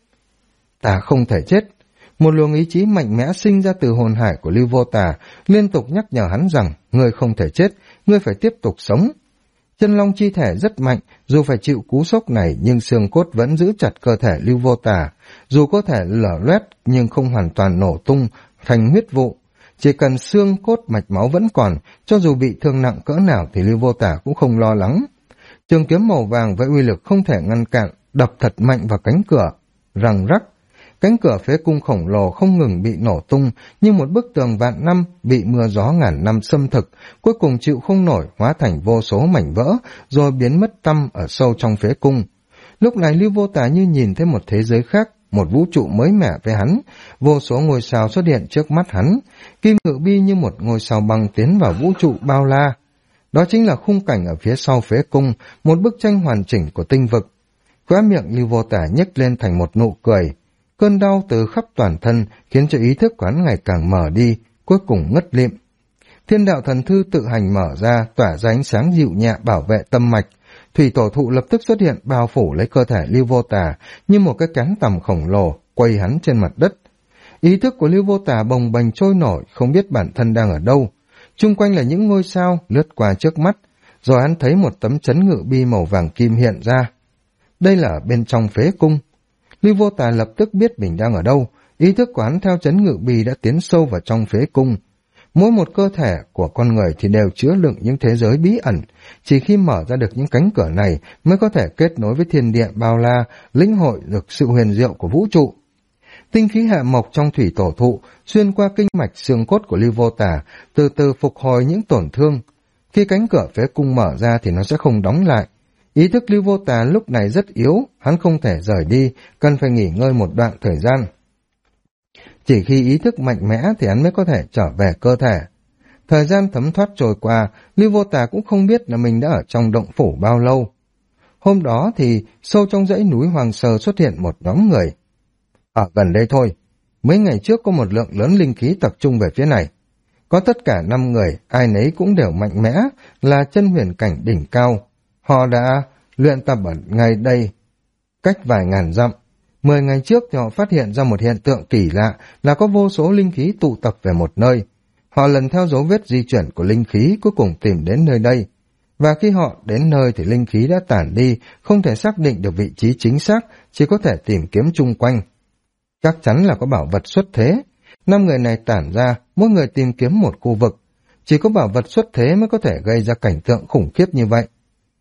Ta không thể chết. Một luồng ý chí mạnh mẽ sinh ra từ hồn hải của Lưu Vô Tà, liên tục nhắc nhở hắn rằng, ngươi không thể chết, ngươi phải tiếp tục sống. Chân long chi thể rất mạnh, dù phải chịu cú sốc này nhưng xương cốt vẫn giữ chặt cơ thể Lưu Vô Tà, dù có thể lở loét nhưng không hoàn toàn nổ tung thành huyết vụ. Chỉ cần xương cốt mạch máu vẫn còn, cho dù bị thương nặng cỡ nào thì Lưu Vô Tà cũng không lo lắng. Trường kiếm màu vàng với uy lực không thể ngăn cản, đập thật mạnh vào cánh cửa, răng rắc. Cánh cửa phế cung khổng lồ không ngừng bị nổ tung, như một bức tường vạn năm bị mưa gió ngàn năm xâm thực, cuối cùng chịu không nổi hóa thành vô số mảnh vỡ, rồi biến mất tăm ở sâu trong phế cung. Lúc này Lưu Vô Tà như nhìn thấy một thế giới khác, một vũ trụ mới mẻ với hắn, vô số ngôi sao xuất hiện trước mắt hắn, kim ngự bi như một ngôi sao băng tiến vào vũ trụ bao la. Đó chính là khung cảnh ở phía sau phế cung, một bức tranh hoàn chỉnh của tinh vực. Khóe miệng Lưu Vô Tà nhếch lên thành một nụ cười. Cơn đau từ khắp toàn thân khiến cho ý thức của hắn ngày càng mở đi, cuối cùng ngất lịm. Thiên đạo thần thư tự hành mở ra, tỏa ra ánh sáng dịu nhẹ bảo vệ tâm mạch. Thủy tổ thụ lập tức xuất hiện bao phủ lấy cơ thể Lưu Vô Tà như một cái cán tằm khổng lồ quay hắn trên mặt đất. Ý thức của Lưu Vô Tà bồng bềnh trôi nổi, không biết bản thân đang ở đâu. Chung quanh là những ngôi sao lướt qua trước mắt, rồi hắn thấy một tấm chấn ngự bi màu vàng kim hiện ra. Đây là bên trong phế cung. Lưu Vô Tà lập tức biết mình đang ở đâu, ý thức của hắn theo chấn ngự bì đã tiến sâu vào trong phế cung. Mỗi một cơ thể của con người thì đều chứa đựng những thế giới bí ẩn, chỉ khi mở ra được những cánh cửa này mới có thể kết nối với thiên địa bao la, lĩnh hội được sự huyền diệu của vũ trụ. Tinh khí hệ mộc trong thủy tổ thụ xuyên qua kinh mạch xương cốt của Lưu Vô Tà, từ từ phục hồi những tổn thương. Khi cánh cửa phế cung mở ra thì nó sẽ không đóng lại. Ý thức Lưu Vô Tà lúc này rất yếu, hắn không thể rời đi, cần phải nghỉ ngơi một đoạn thời gian. Chỉ khi ý thức mạnh mẽ thì hắn mới có thể trở về cơ thể. Thời gian thấm thoát trôi qua, Lưu Vô Tà cũng không biết là mình đã ở trong động phủ bao lâu. Hôm đó thì sâu trong dãy núi Hoàng Sơ xuất hiện một nhóm người. Ở gần đây thôi, mấy ngày trước có một lượng lớn linh khí tập trung về phía này. Có tất cả 5 người, ai nấy cũng đều mạnh mẽ, là chân huyền cảnh đỉnh cao. Họ đã luyện tập ở ngay đây, cách vài ngàn dặm. 10 ngày trước thì họ phát hiện ra một hiện tượng kỳ lạ là có vô số linh khí tụ tập về một nơi. Họ lần theo dấu vết di chuyển của linh khí cuối cùng tìm đến nơi đây. Và khi họ đến nơi thì linh khí đã tản đi, không thể xác định được vị trí chính xác, chỉ có thể tìm kiếm chung quanh. Chắc chắn là có bảo vật xuất thế. 5 người này tản ra, mỗi người tìm kiếm một khu vực. Chỉ có bảo vật xuất thế mới có thể gây ra cảnh tượng khủng khiếp như vậy.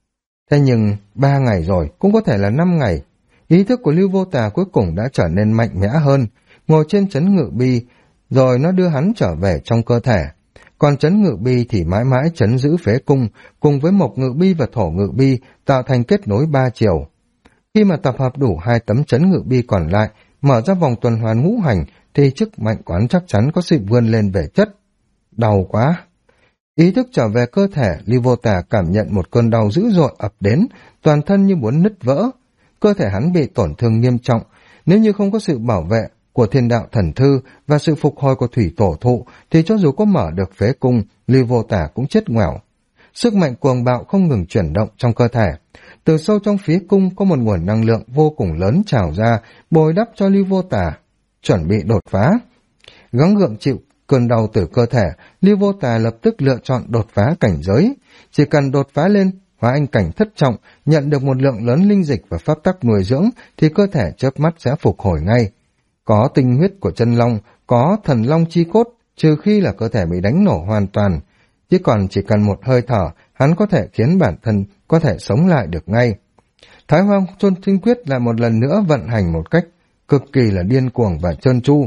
Thế nhưng 3 ngày rồi, cũng có thể là 5 ngày. Ý thức của Lưu Vô Tà cuối cùng đã trở nên mạnh mẽ hơn, ngồi trên chấn ngự bi, rồi nó đưa hắn trở về trong cơ thể. Còn chấn ngự bi thì mãi mãi chấn giữ phế cung, cùng với mộc ngự bi và thổ ngự bi tạo thành kết nối 3 chiều. Khi mà tập hợp đủ 2 tấm chấn ngự bi còn lại, mở ra vòng tuần hoàn ngũ hành, thì chức mạnh quán chắc chắn có sự vươn lên về chất. Đau quá! Ý thức trở về cơ thể, Lưu Vô Tà cảm nhận một cơn đau dữ dội ập đến, toàn thân như muốn nứt vỡ. Cơ thể hắn bị tổn thương nghiêm trọng, nếu như không có sự bảo vệ của thiên đạo thần thư và sự phục hồi của thủy tổ thụ, thì cho dù có mở được phế cung, Lưu Vô Tà cũng chết ngoẻo. Sức mạnh cuồng bạo không ngừng chuyển động trong cơ thể. Từ sâu trong phía cung có một nguồn năng lượng vô cùng lớn trào ra, bồi đắp cho Lưu Vô Tà, chuẩn bị đột phá. Gắng gượng chịu cơn đau từ cơ thể, Lưu Vô Tà lập tức lựa chọn đột phá cảnh giới. Chỉ cần đột phá lên, hóa anh cảnh thất trọng, nhận được một lượng lớn linh dịch và pháp tắc nuôi dưỡng, thì cơ thể chớp mắt sẽ phục hồi ngay. Có tinh huyết của chân long, có thần long chi cốt, trừ khi là cơ thể bị đánh nổ hoàn toàn. Chứ còn chỉ cần một hơi thở, hắn có thể khiến bản thân có thể sống lại được ngay. Thái Hoang Chôn Tinh Quyết lại một lần nữa vận hành một cách cực kỳ là điên cuồng và trơn tru.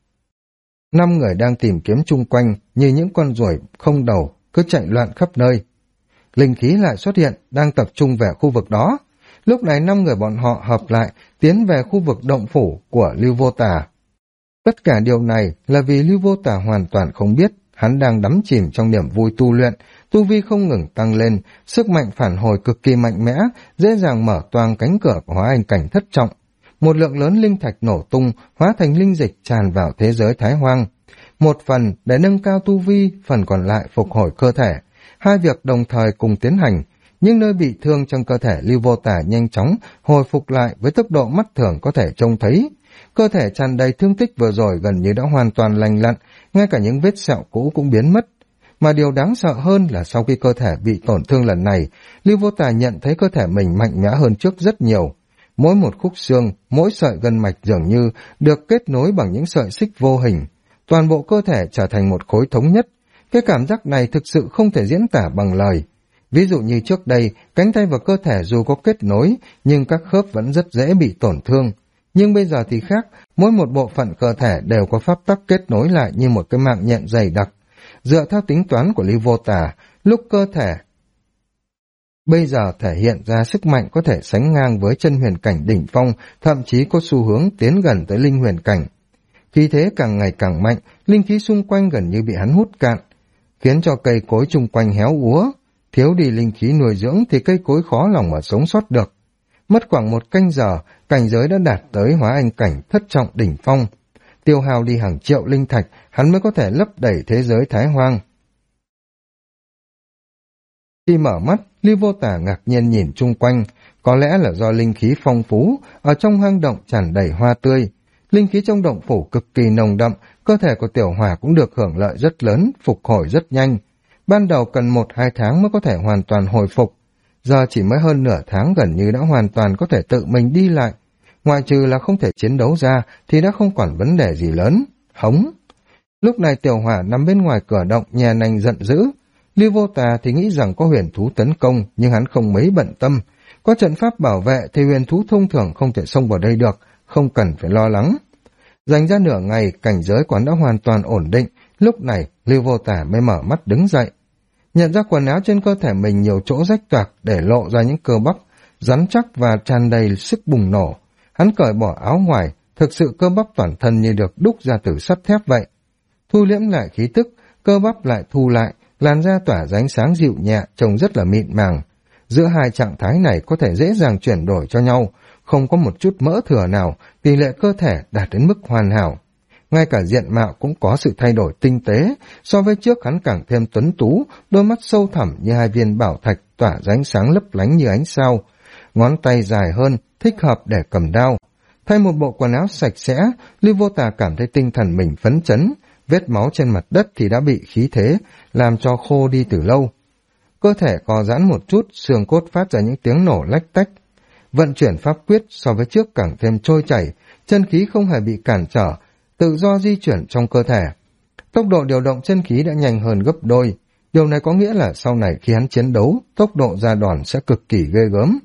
5 người đang tìm kiếm chung quanh như những con ruồi không đầu, cứ chạy loạn khắp nơi. Linh khí lại xuất hiện, đang tập trung về khu vực đó. Lúc này 5 người bọn họ hợp lại, tiến về khu vực động phủ của Lưu Vô Tà. Tất cả điều này là vì Lưu Vô Tà hoàn toàn không biết, hắn đang đắm chìm trong niềm vui tu luyện, tu vi không ngừng tăng lên, sức mạnh phản hồi cực kỳ mạnh mẽ, dễ dàng mở toang cánh cửa của hóa anh cảnh thất trọng. Một lượng lớn linh thạch nổ tung, hóa thành linh dịch tràn vào thế giới Thái Hoang. Một phần để nâng cao tu vi, phần còn lại phục hồi cơ thể. Hai việc đồng thời cùng tiến hành, nhưng nơi bị thương trong cơ thể Lưu Vô Tà nhanh chóng hồi phục lại với tốc độ mắt thường có thể trông thấy. Cơ thể tràn đầy thương tích vừa rồi gần như đã hoàn toàn lành lặn, ngay cả những vết sẹo cũ cũng biến mất. Mà điều đáng sợ hơn là sau khi cơ thể bị tổn thương lần này, Lưu Vô Tà nhận thấy cơ thể mình mạnh mẽ hơn trước rất nhiều. Mỗi một khúc xương, mỗi sợi gân mạch dường như được kết nối bằng những sợi xích vô hình. Toàn bộ cơ thể trở thành một khối thống nhất. Cái cảm giác này thực sự không thể diễn tả bằng lời. Ví dụ như trước đây, cánh tay và cơ thể dù có kết nối, nhưng các khớp vẫn rất dễ bị tổn thương. Nhưng bây giờ thì khác, mỗi một bộ phận cơ thể đều có pháp tắc kết nối lại như một cái mạng nhện dày đặc. Dựa theo tính toán của Lưu Vô Tà, lúc cơ thể bây giờ thể hiện ra sức mạnh có thể sánh ngang với chân huyền cảnh đỉnh phong, thậm chí có xu hướng tiến gần tới linh huyền cảnh. Khí thế càng ngày càng mạnh, linh khí xung quanh gần như bị hắn hút cạn, khiến cho cây cối chung quanh héo úa. Thiếu đi linh khí nuôi dưỡng thì cây cối khó lòng mà sống sót được. Mất khoảng 1 canh giờ, cảnh giới đã đạt tới hóa anh cảnh thất trọng đỉnh phong. Tiêu hao đi hàng triệu linh thạch, hắn mới có thể lấp đầy thế giới Thái Hoang. Khi mở mắt, Lưu Vô Tà ngạc nhiên nhìn chung quanh, có lẽ là do linh khí phong phú, ở trong hang động tràn đầy hoa tươi. Linh khí trong động phủ cực kỳ nồng đậm, cơ thể của Tiểu Hỏa cũng được hưởng lợi rất lớn, phục hồi rất nhanh. Ban đầu cần 1-2 tháng mới có thể hoàn toàn hồi phục, giờ chỉ mới hơn nửa tháng gần như đã hoàn toàn có thể tự mình đi lại. Ngoại trừ là không thể chiến đấu ra thì đã không còn vấn đề gì lớn. Hống! Lúc này Tiểu Hỏa nằm bên ngoài cửa động nhè nành giận dữ. Lưu Vô Tà thì nghĩ rằng có huyền thú tấn công, nhưng hắn không mấy bận tâm. Có trận pháp bảo vệ thì huyền thú thông thường không thể xông vào đây được, không cần phải lo lắng. Dành ra nửa ngày, cảnh giới quán đã hoàn toàn ổn định. Lúc này, Lưu Vô Tà mới mở mắt đứng dậy. Nhận ra quần áo trên cơ thể mình nhiều chỗ rách toạc để lộ ra những cơ bắp rắn chắc và tràn đầy sức bùng nổ. Hắn cởi bỏ áo ngoài, thực sự cơ bắp toàn thân như được đúc ra từ sắt thép vậy. Thu liễm lại khí tức, cơ bắp lại thu lại, làn da tỏa ra ánh sáng dịu nhẹ, trông rất là mịn màng. Giữa hai trạng thái này có thể dễ dàng chuyển đổi cho nhau, không có một chút mỡ thừa nào, tỷ lệ cơ thể đạt đến mức hoàn hảo. Ngay cả diện mạo cũng có sự thay đổi tinh tế, so với trước hắn càng thêm tuấn tú, đôi mắt sâu thẳm như 2 viên bảo thạch tỏa ra ánh sáng lấp lánh như ánh sao. Ngón tay dài hơn, thích hợp để cầm đao. Thay một bộ quần áo sạch sẽ, Lưu Vô Tà cảm thấy tinh thần mình phấn chấn, vết máu trên mặt đất thì đã bị khí thế, làm cho khô đi từ lâu. Cơ thể co giãn một chút, xương cốt phát ra những tiếng nổ lách tách. Vận chuyển pháp quyết so với trước càng thêm trôi chảy, chân khí không hề bị cản trở, tự do di chuyển trong cơ thể. Tốc độ điều động chân khí đã nhanh hơn gấp đôi. Điều này có nghĩa là sau này khi hắn chiến đấu, tốc độ ra đòn sẽ cực kỳ ghê gớm.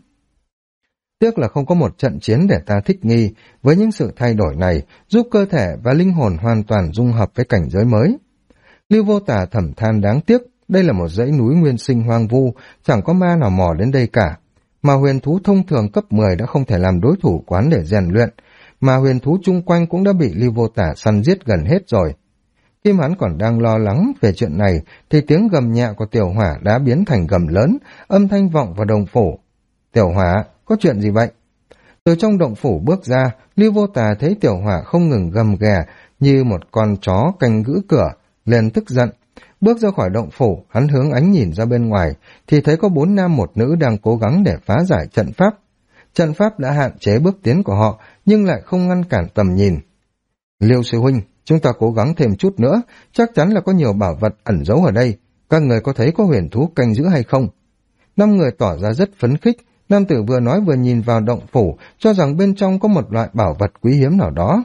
Tiếc là không có một trận chiến để ta thích nghi với những sự thay đổi này, giúp cơ thể và linh hồn hoàn toàn dung hợp với cảnh giới mới. Lưu Vô Tà thầm than đáng tiếc, đây là một dãy núi nguyên sinh hoang vu, chẳng có ma nào mò đến đây cả. Mà huyền thú thông thường cấp 10 đã không thể làm đối thủ quán để rèn luyện, mà huyền thú chung quanh cũng đã bị Lưu Vô Tà săn giết gần hết rồi. Khi hắn còn đang lo lắng về chuyện này, thì tiếng gầm nhẹ của Tiểu Hỏa đã biến thành gầm lớn, âm thanh vọng vào đồng phủ. Tiểu Hỏa, có chuyện gì vậy? Từ trong động phủ bước ra, Lưu Vô Tà thấy Tiểu Hỏa không ngừng gầm ghè như một con chó canh giữ cửa, liền tức giận. Bước ra khỏi động phủ, hắn hướng ánh nhìn ra bên ngoài, thì thấy có 4 nam 1 nữ đang cố gắng để phá giải trận pháp. Trận pháp đã hạn chế bước tiến của họ, nhưng lại không ngăn cản tầm nhìn. Liêu sư huynh, chúng ta cố gắng thêm chút nữa, chắc chắn là có nhiều bảo vật ẩn giấu ở đây. Các người có thấy có huyền thú canh giữ hay không? 5 người tỏ ra rất phấn khích. Nam tử vừa nói vừa nhìn vào động phủ, cho rằng bên trong có một loại bảo vật quý hiếm nào đó.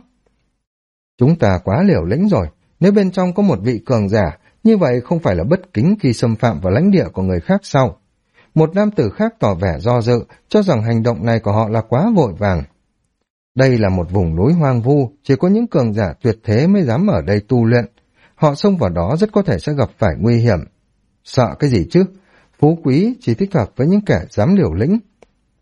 Chúng ta quá liều lĩnh rồi, nếu bên trong có một vị cường giả, như vậy không phải là bất kính khi xâm phạm vào lãnh địa của người khác sao? Một nam tử khác tỏ vẻ do dự, cho rằng hành động này của họ là quá vội vàng. Đây là một vùng núi hoang vu, chỉ có những cường giả tuyệt thế mới dám ở đây tu luyện. Họ xông vào đó rất có thể sẽ gặp phải nguy hiểm. Sợ cái gì chứ? Phú quý chỉ thích hợp với những kẻ dám liều lĩnh.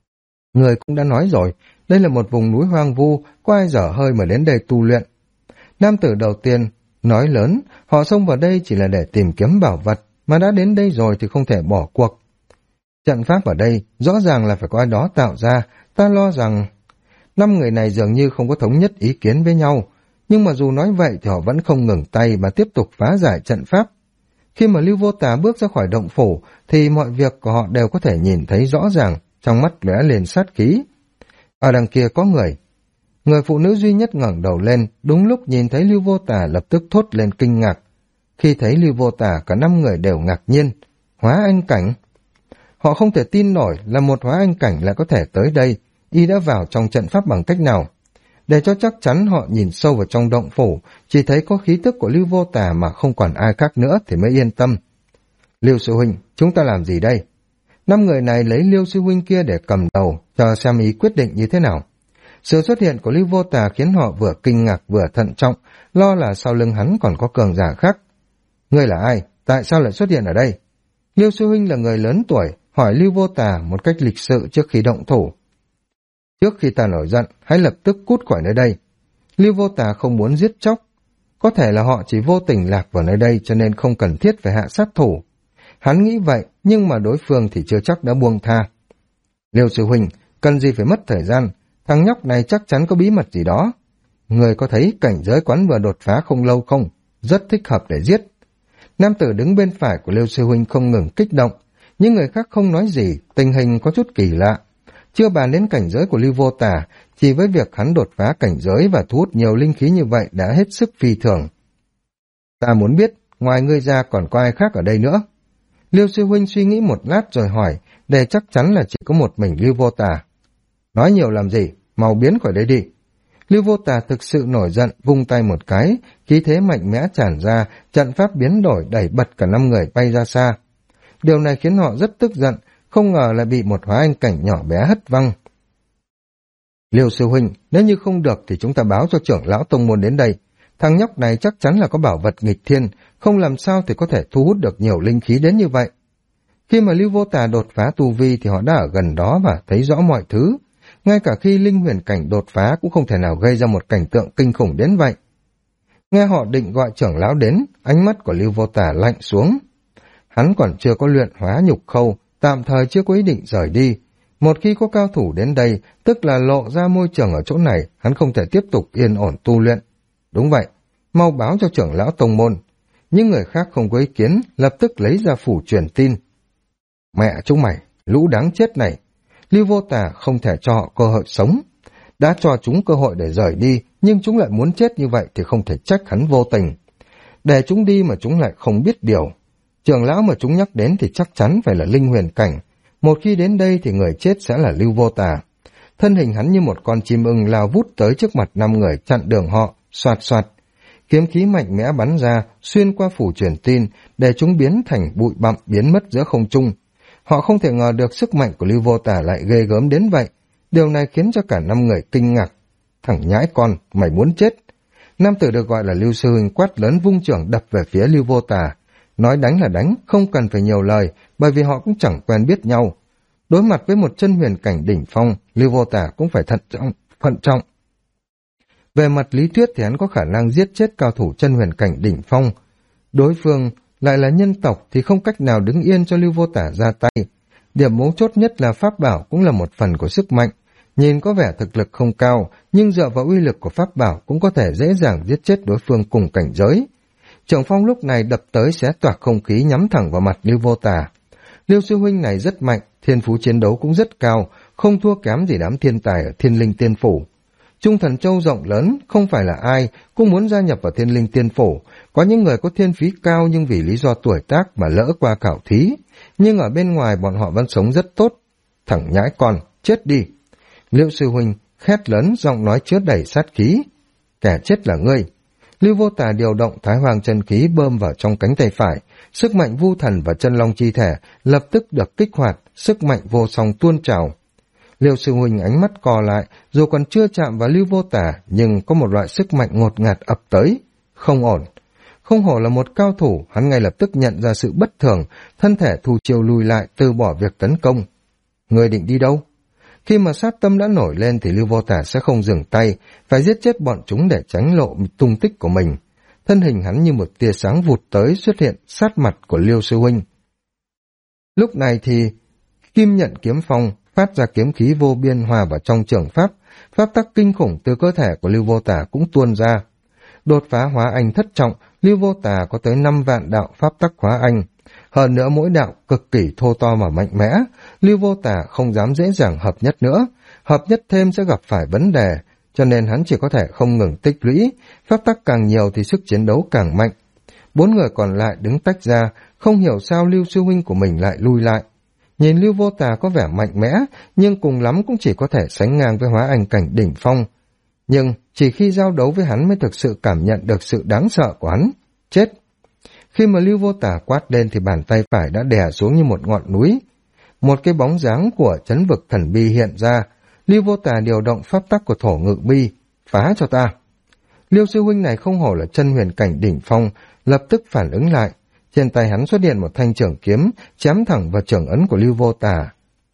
Người cũng đã nói rồi, đây là một vùng núi hoang vu, có ai dở hơi mà đến đây tu luyện. Nam tử đầu tiên nói lớn, họ xông vào đây chỉ là để tìm kiếm bảo vật, mà đã đến đây rồi thì không thể bỏ cuộc. Trận pháp ở đây rõ ràng là phải có ai đó tạo ra, ta lo rằng 5 người này dường như không có thống nhất ý kiến với nhau, nhưng mà dù nói vậy thì họ vẫn không ngừng tay mà tiếp tục phá giải trận pháp. Khi mà Lưu Vô Tà bước ra khỏi động phủ thì mọi việc của họ đều có thể nhìn thấy rõ ràng, trong mắt lóe lên sát khí. Ở đằng kia có người. Người phụ nữ duy nhất ngẩng đầu lên, đúng lúc nhìn thấy Lưu Vô Tà lập tức thốt lên kinh ngạc. Khi thấy Lưu Vô Tà, cả 5 người đều ngạc nhiên. Hóa anh cảnh. Họ không thể tin nổi là một hóa anh cảnh lại có thể tới đây, y đã vào trong trận pháp bằng cách nào. Để cho chắc chắn họ nhìn sâu vào trong động phủ, chỉ thấy có khí tức của Lưu Vô Tà mà không còn ai khác nữa thì mới yên tâm. Lưu sư huynh, chúng ta làm gì đây? 5 người này lấy Lưu sư huynh kia để cầm đầu, chờ xem ý quyết định như thế nào. Sự xuất hiện của Lưu Vô Tà khiến họ vừa kinh ngạc vừa thận trọng, lo là sau lưng hắn còn có cường giả khác. Ngươi là ai? Tại sao lại xuất hiện ở đây? Lưu sư huynh là người lớn tuổi, hỏi Lưu Vô Tà một cách lịch sự trước khi động thủ. Trước khi ta nổi giận, hãy lập tức cút khỏi nơi đây. Lưu Vô Tà không muốn giết chóc. Có thể là họ chỉ vô tình lạc vào nơi đây cho nên không cần thiết phải hạ sát thủ. Hắn nghĩ vậy, nhưng mà đối phương thì chưa chắc đã buông tha. Lưu sư huynh, cần gì phải mất thời gian, thằng nhóc này chắc chắn có bí mật gì đó. Người có thấy cảnh giới quán vừa đột phá không lâu không? Rất thích hợp để giết. Nam tử đứng bên phải của Lưu sư huynh không ngừng kích động, những người khác không nói gì, tình hình có chút kỳ lạ. Chưa bàn đến cảnh giới của Lưu Vô Tà, chỉ với việc hắn đột phá cảnh giới và thu hút nhiều linh khí như vậy đã hết sức phi thường. Ta muốn biết, ngoài ngươi ra còn có ai khác ở đây nữa? Lưu sư huynh suy nghĩ một lát rồi hỏi, để chắc chắn là chỉ có một mình Lưu Vô Tà. Nói nhiều làm gì, mau biến khỏi đây đi. Lưu Vô Tà thực sự nổi giận, vung tay một cái, khí thế mạnh mẽ tràn ra, trận pháp biến đổi đẩy bật cả 5 người bay ra xa. Điều này khiến họ rất tức giận, không ngờ lại bị một hóa anh cảnh nhỏ bé hất văng. Lưu sư huynh, nếu như không được thì chúng ta báo cho trưởng lão tông môn đến đây. Thằng nhóc này chắc chắn là có bảo vật nghịch thiên, không làm sao thì có thể thu hút được nhiều linh khí đến như vậy. Khi mà Lưu Vô Tà đột phá tu vi thì họ đã ở gần đó và thấy rõ mọi thứ. Ngay cả khi linh huyền cảnh đột phá cũng không thể nào gây ra một cảnh tượng kinh khủng đến vậy. Nghe họ định gọi trưởng lão đến, ánh mắt của Lưu Vô Tà lạnh xuống. Hắn còn chưa có luyện hóa nhục khâu, tạm thời chưa có ý định rời đi. Một khi có cao thủ đến đây, tức là lộ ra môi trường ở chỗ này, hắn không thể tiếp tục yên ổn tu luyện. Đúng vậy, mau báo cho trưởng lão tông môn. Những người khác không có ý kiến, lập tức lấy ra phủ truyền tin. Mẹ chúng mày, lũ đáng chết này. Lưu Vô Tà không thể cho họ cơ hội sống. Đã cho chúng cơ hội để rời đi, nhưng chúng lại muốn chết như vậy thì không thể trách hắn vô tình. Để chúng đi mà chúng lại không biết điều. Trưởng lão mà chúng nhắc đến thì chắc chắn phải là linh huyền cảnh. Một khi đến đây thì người chết sẽ là Lưu Vô Tà. Thân hình hắn như một con chim ưng lao vút tới trước mặt 5 người chặn đường họ, xoạt xoạt. Kiếm khí mạnh mẽ bắn ra, xuyên qua phủ truyền tin, để chúng biến thành bụi bặm biến mất giữa không trung. Họ không thể ngờ được sức mạnh của Lưu Vô Tà lại ghê gớm đến vậy. Điều này khiến cho cả 5 người kinh ngạc. Thằng nhãi con, mày muốn chết. Nam tử được gọi là Lưu Sư Huynh quát lớn vung trưởng đập về phía Lưu Vô Tà. Nói đánh là đánh, không cần phải nhiều lời, bởi vì họ cũng chẳng quen biết nhau. Đối mặt với một chân huyền cảnh đỉnh phong, Lưu Vô Tà cũng phải thận trọng. Về mặt lý thuyết thì hắn có khả năng giết chết cao thủ chân huyền cảnh đỉnh phong. Đối phương lại là nhân tộc thì không cách nào đứng yên cho Lưu Vô Tà ra tay. Điểm mấu chốt nhất là pháp bảo cũng là một phần của sức mạnh. Nhìn có vẻ thực lực không cao, nhưng dựa vào uy lực của pháp bảo cũng có thể dễ dàng giết chết đối phương cùng cảnh giới. Trưởng phong lúc này đập tới xé toạc không khí nhắm thẳng vào mặt Lưu Vô Tà. Lưu sư huynh này rất mạnh, thiên phú chiến đấu cũng rất cao, không thua kém gì đám thiên tài ở Thiên Linh Tiên Phủ. Trung Thần Châu rộng lớn, không phải là ai cũng muốn gia nhập vào Thiên Linh Tiên Phủ. Có những người có thiên phí cao nhưng vì lý do tuổi tác mà lỡ qua khảo thí. Nhưng ở bên ngoài bọn họ vẫn sống rất tốt. Thằng nhãi con, chết đi. Lưu sư huynh khét lớn, giọng nói chứa đầy sát khí. Kẻ chết là ngươi. Lưu Vô Tà điều động Thái Hoàng chân khí bơm vào trong cánh tay phải. Sức mạnh vu thần và chân long chi thể lập tức được kích hoạt, sức mạnh vô song tuôn trào. Lưu sư huynh ánh mắt co lại, dù còn chưa chạm vào Lưu Vô Tà, nhưng có một loại sức mạnh ngột ngạt ập tới. Không ổn. Không hổ là một cao thủ, hắn ngay lập tức nhận ra sự bất thường, thân thể thu chiêu lùi lại, từ bỏ việc tấn công. Người định đi đâu? Khi mà sát tâm đã nổi lên thì Lưu Vô Tả sẽ không dừng tay, phải giết chết bọn chúng để tránh lộ tung tích của mình. Thân hình hắn như một tia sáng vụt tới xuất hiện sát mặt của Liêu sư huynh. Lúc này thì Kim Nhận Kiếm Phong phát ra kiếm khí vô biên hòa vào trong trường pháp, pháp tắc kinh khủng từ cơ thể của Lưu Vô Tả cũng tuôn ra. Đột phá hóa anh thất trọng, Lưu Vô Tả có tới 5 vạn đạo pháp tắc hóa anh. Hơn nữa mỗi đạo cực kỳ thô to mà mạnh mẽ, Lưu Vô Tả không dám dễ dàng hợp nhất nữa, hợp nhất thêm sẽ gặp phải vấn đề, cho nên hắn chỉ có thể không ngừng tích lũy, pháp tắc càng nhiều thì sức chiến đấu càng mạnh. 4 người còn lại đứng tách ra, không hiểu sao Lưu sư huynh của mình lại lui lại. Nhìn Lưu Vô Tả có vẻ mạnh mẽ, nhưng cùng lắm cũng chỉ có thể sánh ngang với hóa anh cảnh đỉnh phong. Nhưng chỉ khi giao đấu với hắn mới thực sự cảm nhận được sự đáng sợ của hắn. Chết! Khi mà Lưu Vô Tả quát lên thì bàn tay phải đã đè xuống như một ngọn núi. Một cái bóng dáng của trấn vực thần bi hiện ra. Lưu Vô Tả điều động pháp tắc của thổ ngự bi. Phá cho ta! Lưu sư huynh này không hổ là chân huyền cảnh đỉnh phong, lập tức phản ứng lại. Trên tay hắn xuất hiện một thanh trường kiếm, chém thẳng vào trường ấn của Lưu Vô Tả.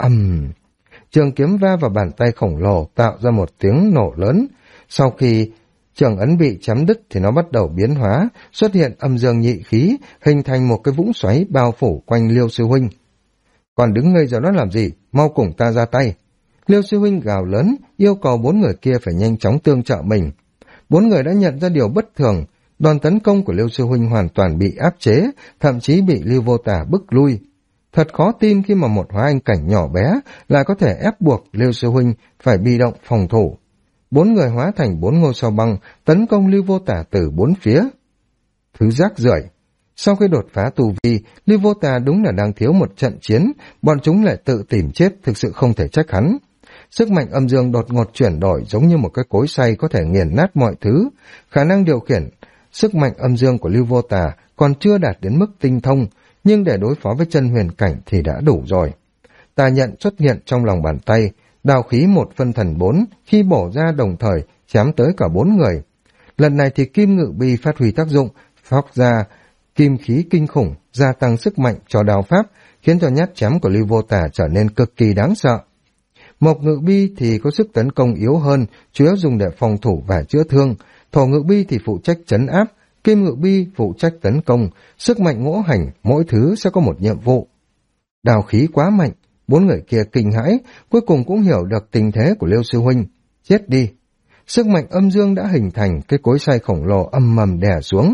Trường kiếm va vào bàn tay khổng lồ tạo ra một tiếng nổ lớn. Sau khi trường ấn bị chém đứt thì nó bắt đầu biến hóa, xuất hiện âm dương nhị khí, hình thành một cái vũng xoáy bao phủ quanh Liêu sư huynh. Còn đứng ngây ra đó làm gì, mau cùng ta ra tay. Liêu sư huynh gào lớn, yêu cầu 4 người kia phải nhanh chóng tương trợ mình. 4 người đã nhận ra điều bất thường, đòn tấn công của Liêu sư huynh hoàn toàn bị áp chế, thậm chí bị Lưu Vô Tả bức lui. Thật khó tin khi mà một hóa anh cảnh nhỏ bé lại có thể ép buộc Liêu sư huynh phải bị động phòng thủ. 4 người hóa thành 4 ngôi sao băng tấn công Lưu Vô Tả từ 4 phía. Thứ rác rưởi. Sau khi đột phá tu vi, Lưu Vô Tả đúng là đang thiếu một trận chiến, bọn chúng lại tự tìm chết, thực sự không thể trách hắn. Sức mạnh âm dương đột ngột chuyển đổi giống như một cái cối xay có thể nghiền nát mọi thứ. Khả năng điều khiển sức mạnh âm dương của Lưu Vô Tả còn chưa đạt đến mức tinh thông, nhưng để đối phó với chân huyền cảnh thì đã đủ rồi. Tà nhận xuất hiện trong lòng bàn tay, đao khí 1 phân thần 4 khi bổ ra đồng thời chém tới cả 4 người. Lần này thì kim ngự bi phát huy tác dụng, phóng ra kim khí kinh khủng, gia tăng sức mạnh cho đao pháp, khiến cho nhát chém của Lưu Vô Tả trở nên cực kỳ đáng sợ. Mộc ngự bi thì có sức tấn công yếu hơn, chủ yếu dùng để phòng thủ và chữa thương. Thổ ngự bi thì phụ trách trấn áp, kim ngự bi phụ trách tấn công, sức mạnh ngũ hành, mỗi thứ sẽ có một nhiệm vụ. Đao khí quá mạnh, 4 người kia kinh hãi, cuối cùng cũng hiểu được tình thế của Liêu sư huynh. Chết đi! Sức mạnh âm dương đã hình thành, cái cối xay khổng lồ âm mầm đè xuống.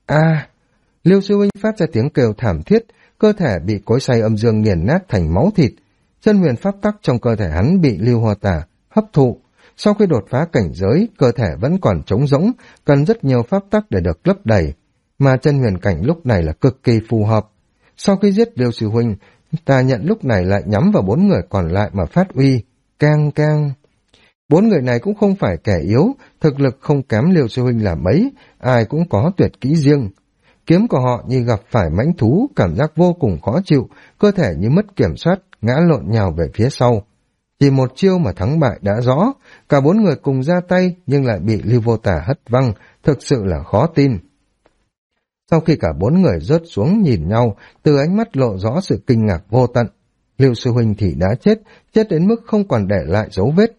Liêu sư huynh phát ra tiếng kêu thảm thiết, cơ thể bị cối xay âm dương nghiền nát thành máu thịt. Chân huyền pháp tắc trong cơ thể hắn bị Lưu Hoa Tả hấp thụ. Sau khi đột phá cảnh giới, cơ thể vẫn còn trống rỗng, cần rất nhiều pháp tắc để được lấp đầy, mà chân huyền cảnh lúc này là cực kỳ phù hợp. Sau khi giết Liêu sư huynh, Tà Nhận lúc này lại nhắm vào 4 người còn lại mà phát uy. Cang cang! 4 người này cũng không phải kẻ yếu, thực lực không kém Liêu sư huynh là mấy, ai cũng có tuyệt kỹ riêng. Kiếm của họ như gặp phải mãnh thú, cảm giác vô cùng khó chịu, cơ thể như mất kiểm soát, ngã lộn nhào về phía sau. Chỉ một chiêu mà thắng bại đã rõ, cả 4 người cùng ra tay nhưng lại bị Lưu Vô Tả hất văng, thực sự là khó tin. Sau khi cả 4 người rớt xuống nhìn nhau, từ ánh mắt lộ rõ sự kinh ngạc vô tận. Lưu sư huynh thì đã chết đến mức không còn để lại dấu vết.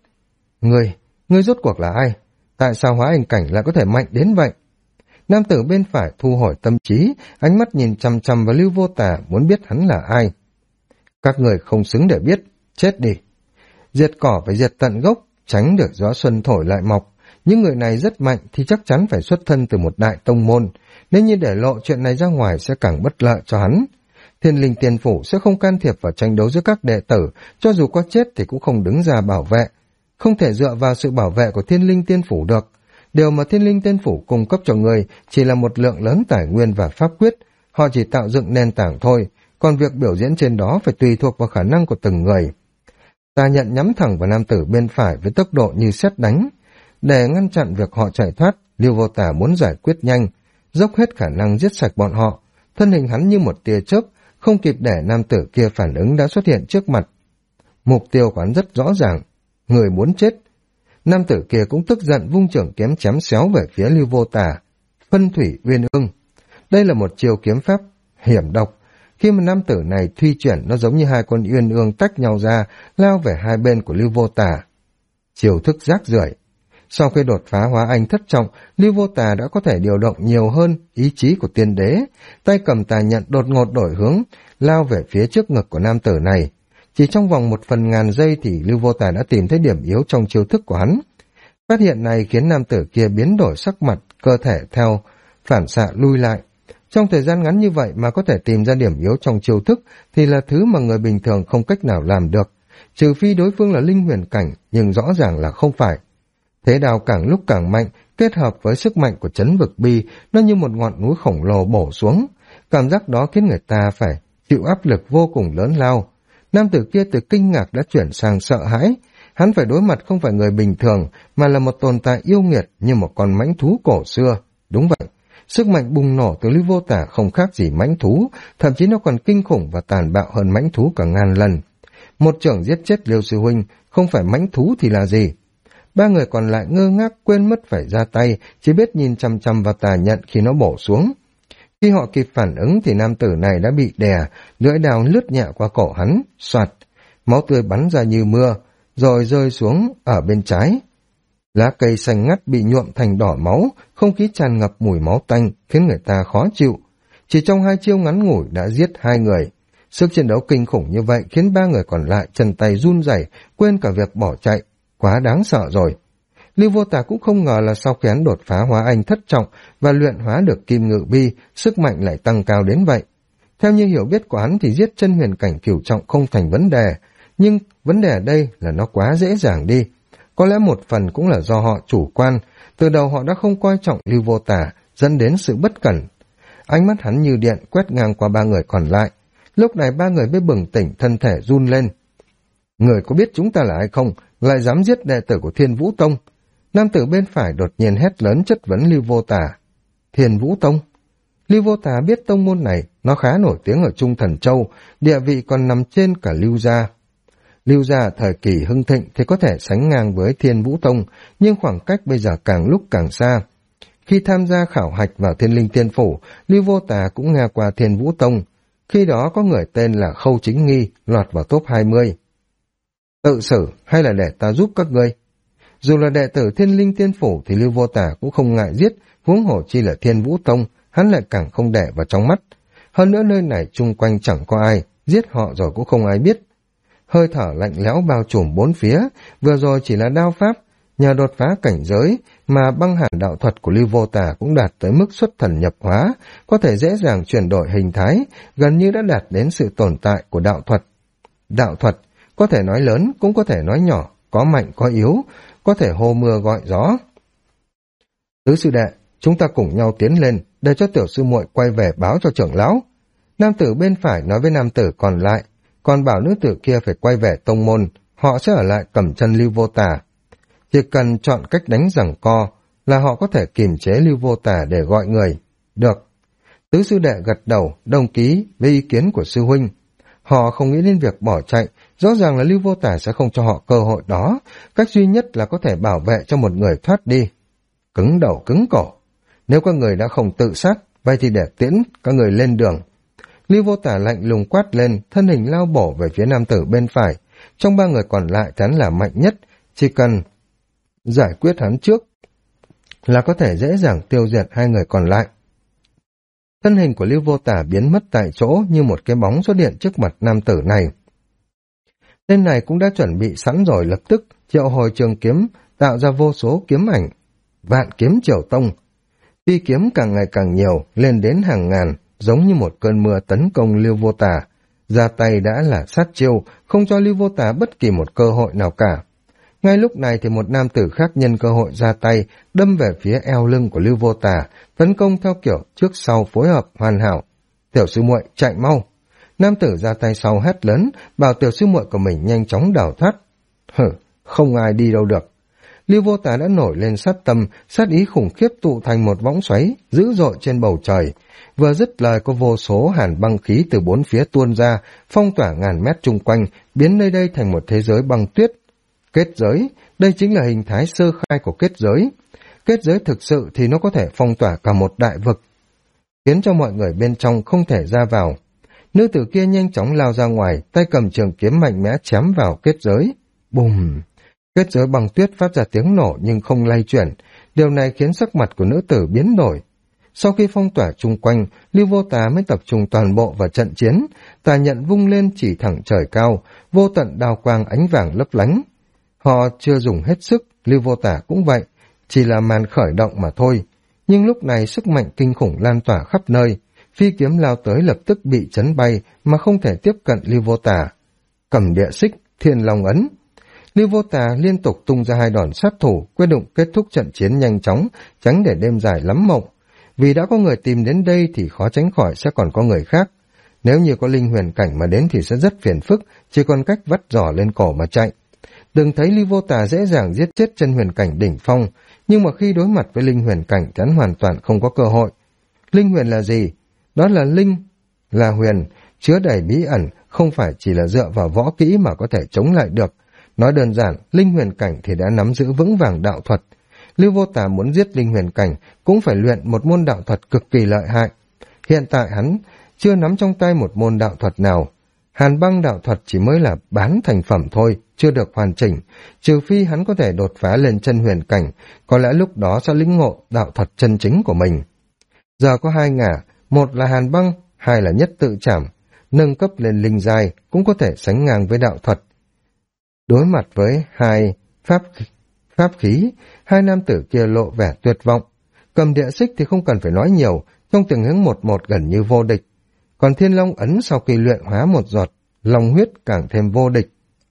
Ngươi rốt cuộc là ai? Tại sao hóa anh cảnh lại có thể mạnh đến vậy? Nam tử bên phải thu hồi tâm trí, ánh mắt nhìn chằm chằm vào Lưu Vô Tả muốn biết hắn là ai. Các người không xứng để biết, chết đi. Diệt cỏ phải diệt tận gốc, tránh được gió xuân thổi lại mọc. Những người này rất mạnh thì chắc chắn phải xuất thân từ một đại tông môn. Nếu như để lộ chuyện này ra ngoài sẽ càng bất lợi cho hắn. Thiên Linh Tiên Phủ sẽ không can thiệp vào tranh đấu giữa các đệ tử, cho dù có chết thì cũng không đứng ra bảo vệ. Không thể dựa vào sự bảo vệ của Thiên Linh Tiên Phủ được. Điều mà Thiên Linh Tiên Phủ cung cấp cho người chỉ là một lượng lớn tài nguyên và pháp quyết. Họ chỉ tạo dựng nền tảng thôi, còn việc biểu diễn trên đó phải tùy thuộc vào khả năng của từng người. Tà Nhận nhắm thẳng vào nam tử bên phải với tốc độ như sét đánh. Để ngăn chặn việc họ chạy thoát, Lưu Vô Tả muốn giải quyết nhanh, dốc hết khả năng giết sạch bọn họ. Thân hình hắn như một tia chớp, không kịp để nam tử kia phản ứng đã xuất hiện trước mặt. Mục tiêu của hắn rất rõ ràng, người muốn chết. Nam tử kia cũng tức giận vung trưởng kiếm chém xéo về phía Lưu Vô Tả. Phân thủy uyên ương. Đây là một chiêu kiếm pháp hiểm độc. Khi mà nam tử này thuy chuyển, nó giống như hai con uyên ương tách nhau ra, lao về hai bên của Lưu Vô Tà. Chiêu thức rác rưởi. Sau khi đột phá hóa anh thất trọng, Lưu Vô Tà đã có thể điều động nhiều hơn ý chí của tiên đế. Tay cầm tà nhận đột ngột đổi hướng, lao về phía trước ngực của nam tử này. Chỉ trong vòng 1/1000 giây thì Lưu Vô Tà đã tìm thấy điểm yếu trong chiêu thức của hắn. Phát hiện này khiến nam tử kia biến đổi sắc mặt, cơ thể theo phản xạ lui lại. Trong thời gian ngắn như vậy mà có thể tìm ra điểm yếu trong chiêu thức thì là thứ mà người bình thường không cách nào làm được. Trừ phi đối phương là linh huyền cảnh, nhưng rõ ràng là không phải. Thế đao càng lúc càng mạnh, kết hợp với sức mạnh của chấn vực bi, nó như một ngọn núi khổng lồ bổ xuống. Cảm giác đó khiến người ta phải chịu áp lực vô cùng lớn lao. Nam tử kia từ kinh ngạc đã chuyển sang sợ hãi. Hắn phải đối mặt không phải người bình thường, mà là một tồn tại yêu nghiệt như một con mãnh thú cổ xưa. Đúng vậy, sức mạnh bùng nổ từ Lưu Vô Tà không khác gì mãnh thú, thậm chí nó còn kinh khủng và tàn bạo hơn mãnh thú cả ngàn lần. Một chưởng giết chết Liêu sư huynh, không phải mãnh thú thì là gì? Ba người còn lại ngơ ngác quên mất phải ra tay, chỉ biết nhìn chăm chăm vào tà nhận khi nó bổ xuống. Khi họ kịp phản ứng thì nam tử này đã bị đè, lưỡi đao lướt nhẹ qua cổ hắn, soạt, máu tươi bắn ra như mưa, rồi rơi xuống ở bên trái. Lá cây xanh ngắt bị nhuộm thành đỏ máu, không khí tràn ngập mùi máu tanh, khiến người ta khó chịu. Chỉ trong 2 chiêu ngắn ngủi đã giết 2 người. Sức chiến đấu kinh khủng như vậy khiến 3 người còn lại chân tay run rẩy, quên cả việc bỏ chạy. Quá đáng sợ rồi. Lưu Vô Tà cũng không ngờ là sau khi hắn đột phá hóa anh thất trọng và luyện hóa được kim ngự bi, sức mạnh lại tăng cao đến vậy. Theo như hiểu biết của hắn thì giết chân huyền cảnh cửu trọng không thành vấn đề, nhưng vấn đề ở đây là nó quá dễ dàng đi. Có lẽ một phần cũng là do họ chủ quan, từ đầu họ đã không coi trọng Lưu Vô Tà, dẫn đến sự bất cẩn. Ánh mắt hắn như điện quét ngang qua 3 người còn lại. Lúc này 3 người mới bừng tỉnh, thân thể run lên. Người có biết chúng ta là ai không, lại dám giết đệ tử của Thiên Vũ Tông? Nam tử bên phải đột nhiên hét lớn chất vấn Lưu Vô Tà. Thiên Vũ Tông? Lưu Vô Tà biết tông môn này, nó khá nổi tiếng ở Trung Thần Châu, địa vị còn nằm trên cả Lưu gia. Lưu gia thời kỳ hưng thịnh thì có thể sánh ngang với Thiên Vũ Tông, nhưng khoảng cách bây giờ càng lúc càng xa. Khi tham gia khảo hạch vào Thiên Linh Tiên Phủ, Lưu Vô Tà cũng nghe qua Thiên Vũ Tông. Khi đó có người tên là Khâu Chính Nghi lọt vào top 20. Tự xử hay là để ta giúp các ngươi? Dù là đệ tử Thiên Linh Tiên Phủ thì Lưu Vô Tà cũng không ngại giết, huống hồ chi là Thiên Vũ Tông, hắn lại càng không để vào trong mắt. Hơn nữa nơi này chung quanh chẳng có ai, giết họ rồi cũng không ai biết. Hơi thở lạnh lẽo bao trùm bốn phía, vừa rồi chỉ là đao pháp, nhờ đột phá cảnh giới mà băng hàn đạo thuật của Lưu Vô Tà cũng đạt tới mức xuất thần nhập hóa, có thể dễ dàng chuyển đổi hình thái, gần như đã đạt đến sự tồn tại của đạo thuật. Đạo thuật có thể nói lớn cũng có thể nói nhỏ, có mạnh có yếu, có thể hô mưa gọi gió. Tứ sư đệ, chúng ta cùng nhau tiến lên, để cho tiểu sư muội quay về báo cho trưởng lão. Nam tử bên phải nói với nam tử còn lại, còn bảo nữ tử kia phải quay về tông môn, họ sẽ ở lại cầm chân Lưu Vô Tà. Chỉ cần chọn cách đánh giằng co là họ có thể kiềm chế Lưu Vô Tà để gọi người. Được. Tứ sư đệ gật đầu, đồng ý với ý kiến của sư huynh. Họ không nghĩ đến việc bỏ chạy, rõ ràng là Lưu Vô Tà sẽ không cho họ cơ hội đó, cách duy nhất là có thể bảo vệ cho một người thoát đi. Cứng đầu cứng cổ. Nếu các người đã không tự sát, vậy thì để tiễn các người lên đường. Lưu Vô Tà lạnh lùng quát lên, thân hình lao bổ về phía nam tử bên phải. Trong 3 người còn lại hắn là mạnh nhất, chỉ cần giải quyết hắn trước là có thể dễ dàng tiêu diệt 2 người còn lại. Thân hình của Lưu Vô Tà biến mất tại chỗ như một cái bóng xuất hiện trước mặt nam tử này. Tên này cũng đã chuẩn bị sẵn rồi, lập tức triệu hồi trường kiếm, tạo ra vô số kiếm ảnh. Vạn kiếm triều tông. Phi kiếm càng ngày càng nhiều, lên đến hàng ngàn, giống như một cơn mưa tấn công Lưu Vô Tà. Ra tay đã là sát chiêu, không cho Lưu Vô Tà bất kỳ một cơ hội nào cả. Ngay lúc này thì một nam tử khác nhân cơ hội ra tay, đâm về phía eo lưng của Lưu Vô Tà, tấn công theo kiểu trước sau phối hợp hoàn hảo. Tiểu sư muội chạy mau. Nam tử ra tay sau hét lớn, bảo tiểu sư muội của mình nhanh chóng đào thoát. Không ai đi đâu được. Lưu Vô Tà đã nổi lên sát tâm, sát ý khủng khiếp tụ thành một võng xoáy dữ dội trên bầu trời. Vừa dứt lời có vô số hàn băng khí từ bốn phía tuôn ra, phong tỏa ngàn mét chung quanh, biến nơi đây thành một thế giới băng tuyết. Kết giới, đây chính là hình thái sơ khai của kết giới. Kết giới thực sự thì nó có thể phong tỏa cả một đại vực, khiến cho mọi người bên trong không thể ra vào. Nữ tử kia nhanh chóng lao ra ngoài, tay cầm trường kiếm mạnh mẽ chém vào kết giới. Bùm! Kết giới băng tuyết phát ra tiếng nổ nhưng không lay chuyển. Điều này khiến sắc mặt của nữ tử biến đổi. Sau khi phong tỏa chung quanh, Lưu Vô Tà mới tập trung toàn bộ vào trận chiến. Tà nhận vung lên chỉ thẳng trời cao, vô tận đao quang ánh vàng lấp lánh. Họ chưa dùng hết sức, Lưu Vô Tà cũng vậy, chỉ là màn khởi động mà thôi. Nhưng lúc này sức mạnh kinh khủng lan tỏa khắp nơi, phi kiếm lao tới lập tức bị chấn bay mà không thể tiếp cận Lưu Vô Tà. Cầm địa xích, Thiên Long ấn. Lưu Vô Tà liên tục tung ra 2 đòn sát thủ, quyết định kết thúc trận chiến nhanh chóng, tránh để đêm dài lắm mộng. Vì đã có người tìm đến đây thì khó tránh khỏi sẽ còn có người khác. Nếu như có linh huyền cảnh mà đến thì sẽ rất phiền phức, chỉ còn cách vắt giỏ lên cổ mà chạy. Đừng thấy Lưu Vô Tà dễ dàng giết chết chân huyền cảnh đỉnh phong, nhưng mà khi đối mặt với linh huyền cảnh thì hắn hoàn toàn không có cơ hội. Linh huyền là gì? Đó là linh, là huyền, chứa đầy bí ẩn, không phải chỉ là dựa vào võ kỹ mà có thể chống lại được. Nói đơn giản, linh huyền cảnh thì đã nắm giữ vững vàng đạo thuật. Lưu Vô Tà muốn giết linh huyền cảnh cũng phải luyện một môn đạo thuật cực kỳ lợi hại. Hiện tại hắn chưa nắm trong tay một môn đạo thuật nào. Hàn băng đạo thuật chỉ mới là bán thành phẩm thôi, chưa được hoàn chỉnh, trừ phi hắn có thể đột phá lên chân huyền cảnh, có lẽ lúc đó sẽ lĩnh ngộ đạo thuật chân chính của mình. Giờ có 2 ngả, một là hàn băng, 2 là nhất tự trảm, nâng cấp lên linh giai cũng có thể sánh ngang với đạo thuật. Đối mặt với 2 pháp khí, 2 nam tử kia lộ vẻ tuyệt vọng. Cầm địa xích thì không cần phải nói nhiều, trong tình huống 1-1 gần như vô địch. Còn Thiên Long ấn sau khi luyện hóa một giọt long huyết càng thêm vô địch.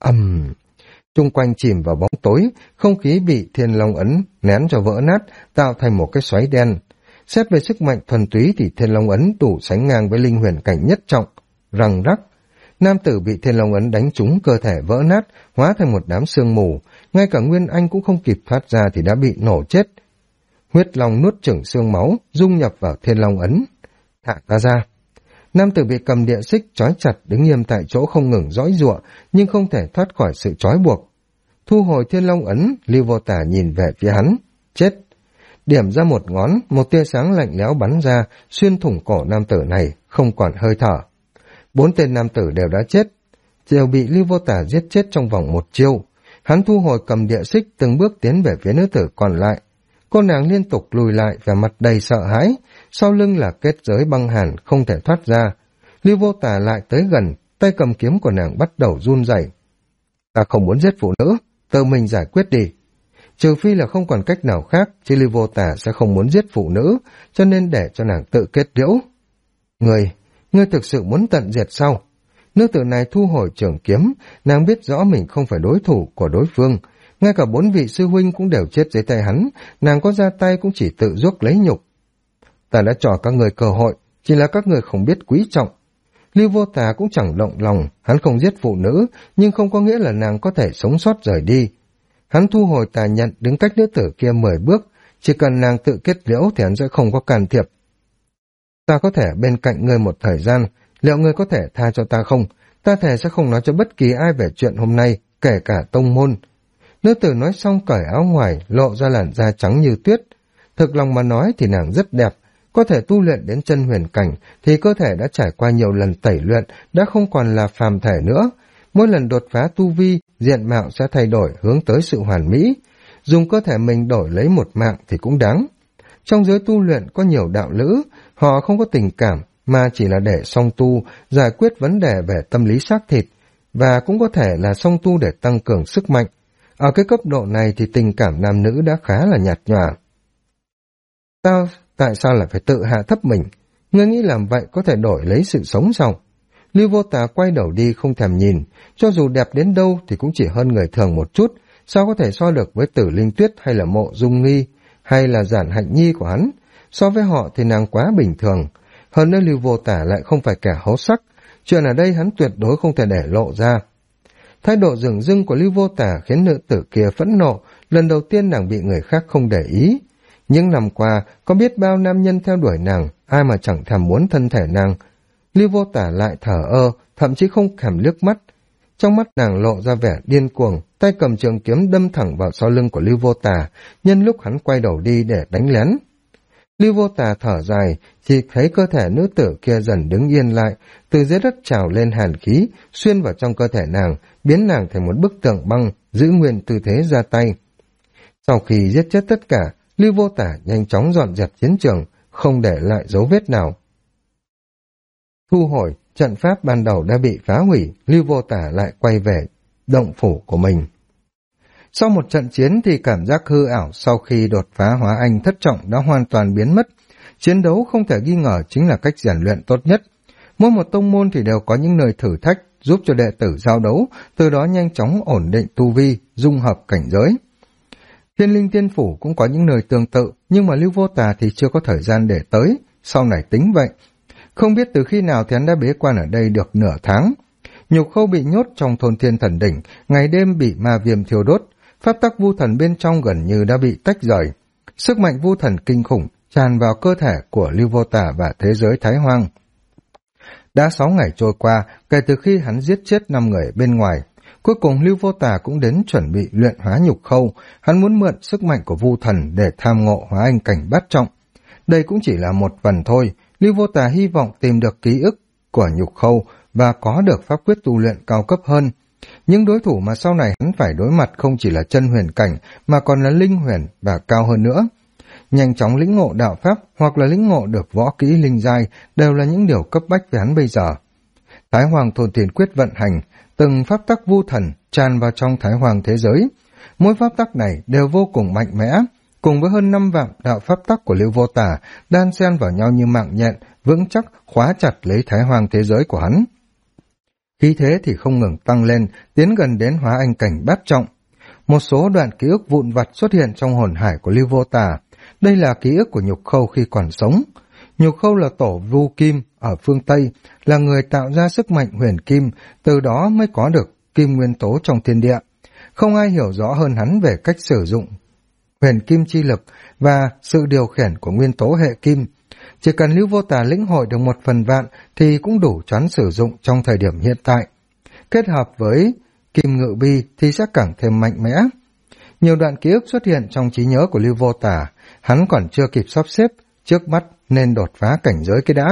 Chung quanh chìm vào bóng tối, không khí bị Thiên Long ấn nén cho vỡ nát, tạo thành một cái xoáy đen. Xét về sức mạnh thuần túy thì Thiên Long ấn đủ sánh ngang với linh huyền cảnh nhất trọng. Răng rắc, nam tử bị Thiên Long ấn đánh trúng, cơ thể vỡ nát, hóa thành một đám sương mù, ngay cả Nguyên Anh cũng không kịp thoát ra thì đã bị nổ chết. Huyết long nuốt chửng xương máu, dung nhập vào Thiên Long ấn. Thả ta ra. Nam tử bị cầm địa xích trói chặt, đứng nghiêm tại chỗ không ngừng giãy giụa, nhưng không thể thoát khỏi sự trói buộc. Thu hồi Thiên Long ấn, Lưu Vô Tà nhìn về phía hắn. Chết. Điểm ra một ngón, một tia sáng lạnh lẽo bắn ra, xuyên thủng cổ nam tử này, không còn hơi thở. 4 tên nam tử đều đã chết, đều bị Lưu Vô Tà giết chết trong vòng 1 chiêu. Hắn thu hồi cầm địa xích, từng bước tiến về phía nữ tử còn lại. Cô nàng liên tục lùi lại và mặt đầy sợ hãi, sau lưng là kết giới băng hàn không thể thoát ra. Lưu Vô Tà lại tới gần, tay cầm kiếm của nàng bắt đầu run rẩy. Ta không muốn giết phụ nữ, tự mình giải quyết đi. Trừ phi là không còn cách nào khác, chứ Lưu Vô Tà sẽ không muốn giết phụ nữ, cho nên để cho nàng tự kết liễu. Ngươi thực sự muốn tận diệt sao? Nữ tử này thu hồi trường kiếm, nàng biết rõ mình không phải đối thủ của đối phương. Ngay cả 4 vị sư huynh cũng đều chết dưới tay hắn, nàng có ra tay cũng chỉ tự chuốc lấy nhục. Ta đã cho các người cơ hội, chỉ là các người không biết quý trọng. Lưu Vô Tà cũng chẳng động lòng, hắn không giết phụ nữ, nhưng không có nghĩa là nàng có thể sống sót rời đi. Hắn thu hồi tà nhận, đứng cách nữ tử kia 10 bước, chỉ cần nàng tự kết liễu thì hắn sẽ không có can thiệp. Ta có thể bên cạnh ngươi một thời gian, liệu ngươi có thể tha cho ta không? Ta thề sẽ không nói cho bất kỳ ai về chuyện hôm nay, kể cả tông môn. Nữ tử nói xong cởi áo ngoài, lộ ra làn da trắng như tuyết. Thực lòng mà nói thì nàng rất đẹp, có thể tu luyện đến chân huyền cảnh thì cơ thể đã trải qua nhiều lần tẩy luyện, đã không còn là phàm thể nữa. Mỗi lần đột phá tu vi, diện mạo sẽ thay đổi hướng tới sự hoàn mỹ. Dùng cơ thể mình đổi lấy một mạng thì cũng đáng. Trong giới tu luyện có nhiều đạo lữ, họ không có tình cảm mà chỉ là để song tu, giải quyết vấn đề về tâm lý xác thịt, và cũng có thể là song tu để tăng cường sức mạnh. Ở cái cấp độ này thì tình cảm nam nữ đã khá là nhạt nhòa. Tại sao lại phải tự hạ thấp mình? Ngươi nghĩ làm vậy có thể đổi lấy sự sống sao? Lưu Vô Tà quay đầu đi không thèm nhìn, cho dù đẹp đến đâu thì cũng chỉ hơn người thường một chút, sao có thể so được với Tử Linh Tuyết hay là Mộ Dung Nghi, hay là Giản Hạnh Nhi của hắn. So với họ thì nàng quá bình thường. Hơn nữa Lưu Vô Tà lại không phải kẻ háo sắc, chuyện ở đây hắn tuyệt đối không thể để lộ ra. Thái độ dửng dưng của Lưu Vô Tà khiến nữ tử kia phẫn nộ, lần đầu tiên nàng bị người khác không để ý. Những năm qua, có biết bao nam nhân theo đuổi nàng, ai mà chẳng thèm muốn thân thể nàng. Lưu Vô Tà lại thở ơ, thậm chí không thèm liếc mắt. Trong mắt nàng lộ ra vẻ điên cuồng, tay cầm trường kiếm đâm thẳng vào sau lưng của Lưu Vô Tà, nhân lúc hắn quay đầu đi để đánh lén. Lưu Vô Tà thở dài, chỉ thấy cơ thể nữ tử kia dần đứng yên lại, từ dưới đất trào lên hàn khí, xuyên vào trong cơ thể nàng, biến nàng thành một bức tượng băng, giữ nguyên tư thế ra tay. Sau khi giết chết tất cả, Lưu Vô Tà nhanh chóng dọn dẹp chiến trường, không để lại dấu vết nào. Thu hồi, trận pháp ban đầu đã bị phá hủy, Lưu Vô Tà lại quay về động phủ của mình. Sau một trận chiến thì cảm giác hư ảo sau khi đột phá hóa anh thất trọng đã hoàn toàn biến mất. Chiến đấu không thể nghi ngờ chính là cách rèn luyện tốt nhất. Mỗi một tông môn thì đều có những nơi thử thách giúp cho đệ tử giao đấu, từ đó nhanh chóng ổn định tu vi, dung hợp cảnh giới. Thiên Linh Tiên Phủ cũng có những nơi tương tự, nhưng mà Lưu Vô Tà thì chưa có thời gian để tới, sau này tính vậy. Không biết từ khi nào thì hắn đã bế quan ở đây được nửa tháng. Nhục Khâu bị nhốt trong thôn Thiên Thần Đỉnh, ngày đêm bị ma viêm thiêu đốt, pháp tắc vu thần bên trong gần như đã bị tách rời. Sức mạnh vu thần kinh khủng tràn vào cơ thể của Lưu Vô Tà và thế giới Thái Hoang. Đã 6 ngày trôi qua, kể từ khi hắn giết chết 5 người bên ngoài, cuối cùng Lưu Vô Tà cũng đến chuẩn bị luyện hóa Nhục Khâu, hắn muốn mượn sức mạnh của vu thần để tham ngộ hóa anh cảnh bát trọng. Đây cũng chỉ là một phần thôi, Lưu Vô Tà hy vọng tìm được ký ức của Nhục Khâu và có được pháp quyết tu luyện cao cấp hơn. Những đối thủ mà sau này hắn phải đối mặt không chỉ là chân huyền cảnh mà còn là linh huyền và cao hơn nữa. Nhanh chóng lĩnh ngộ đạo pháp hoặc là lĩnh ngộ được võ kỹ linh giai đều là những điều cấp bách với hắn bây giờ. Thái Hoàng Thôn Tiền Quyết vận hành, từng pháp tắc vu thần tràn vào trong Thái Hoàng thế giới. Mỗi pháp tắc này đều vô cùng mạnh mẽ, cùng với hơn 5 vạn đạo pháp tắc của Lưu Vô Tà đan xen vào nhau như mạng nhện, vững chắc khóa chặt lấy Thái Hoàng thế giới của hắn. Khí thế thì không ngừng tăng lên, tiến gần đến hóa anh cảnh bát trọng. Một số đoạn ký ức vụn vặt xuất hiện trong hồn hải của Lưu Vô Tà. Đây là ký ức của Nhục Khâu khi còn sống. Nhục Khâu là tổ vu kim ở phương Tây, là người tạo ra sức mạnh huyền kim, từ đó mới có được kim nguyên tố trong thiên địa. Không ai hiểu rõ hơn hắn về cách sử dụng huyền kim chi lực và sự điều khiển của nguyên tố hệ kim. Chỉ cần Lưu Vô Tà lĩnh hội được 1/1000 thì cũng đủ choán sử dụng trong thời điểm hiện tại. Kết hợp với kim ngự bi thì sẽ càng thêm mạnh mẽ. Nhiều đoạn ký ức xuất hiện trong trí nhớ của Lưu Vô Tà, hắn còn chưa kịp sắp xếp, trước mắt nên đột phá cảnh giới cái đã.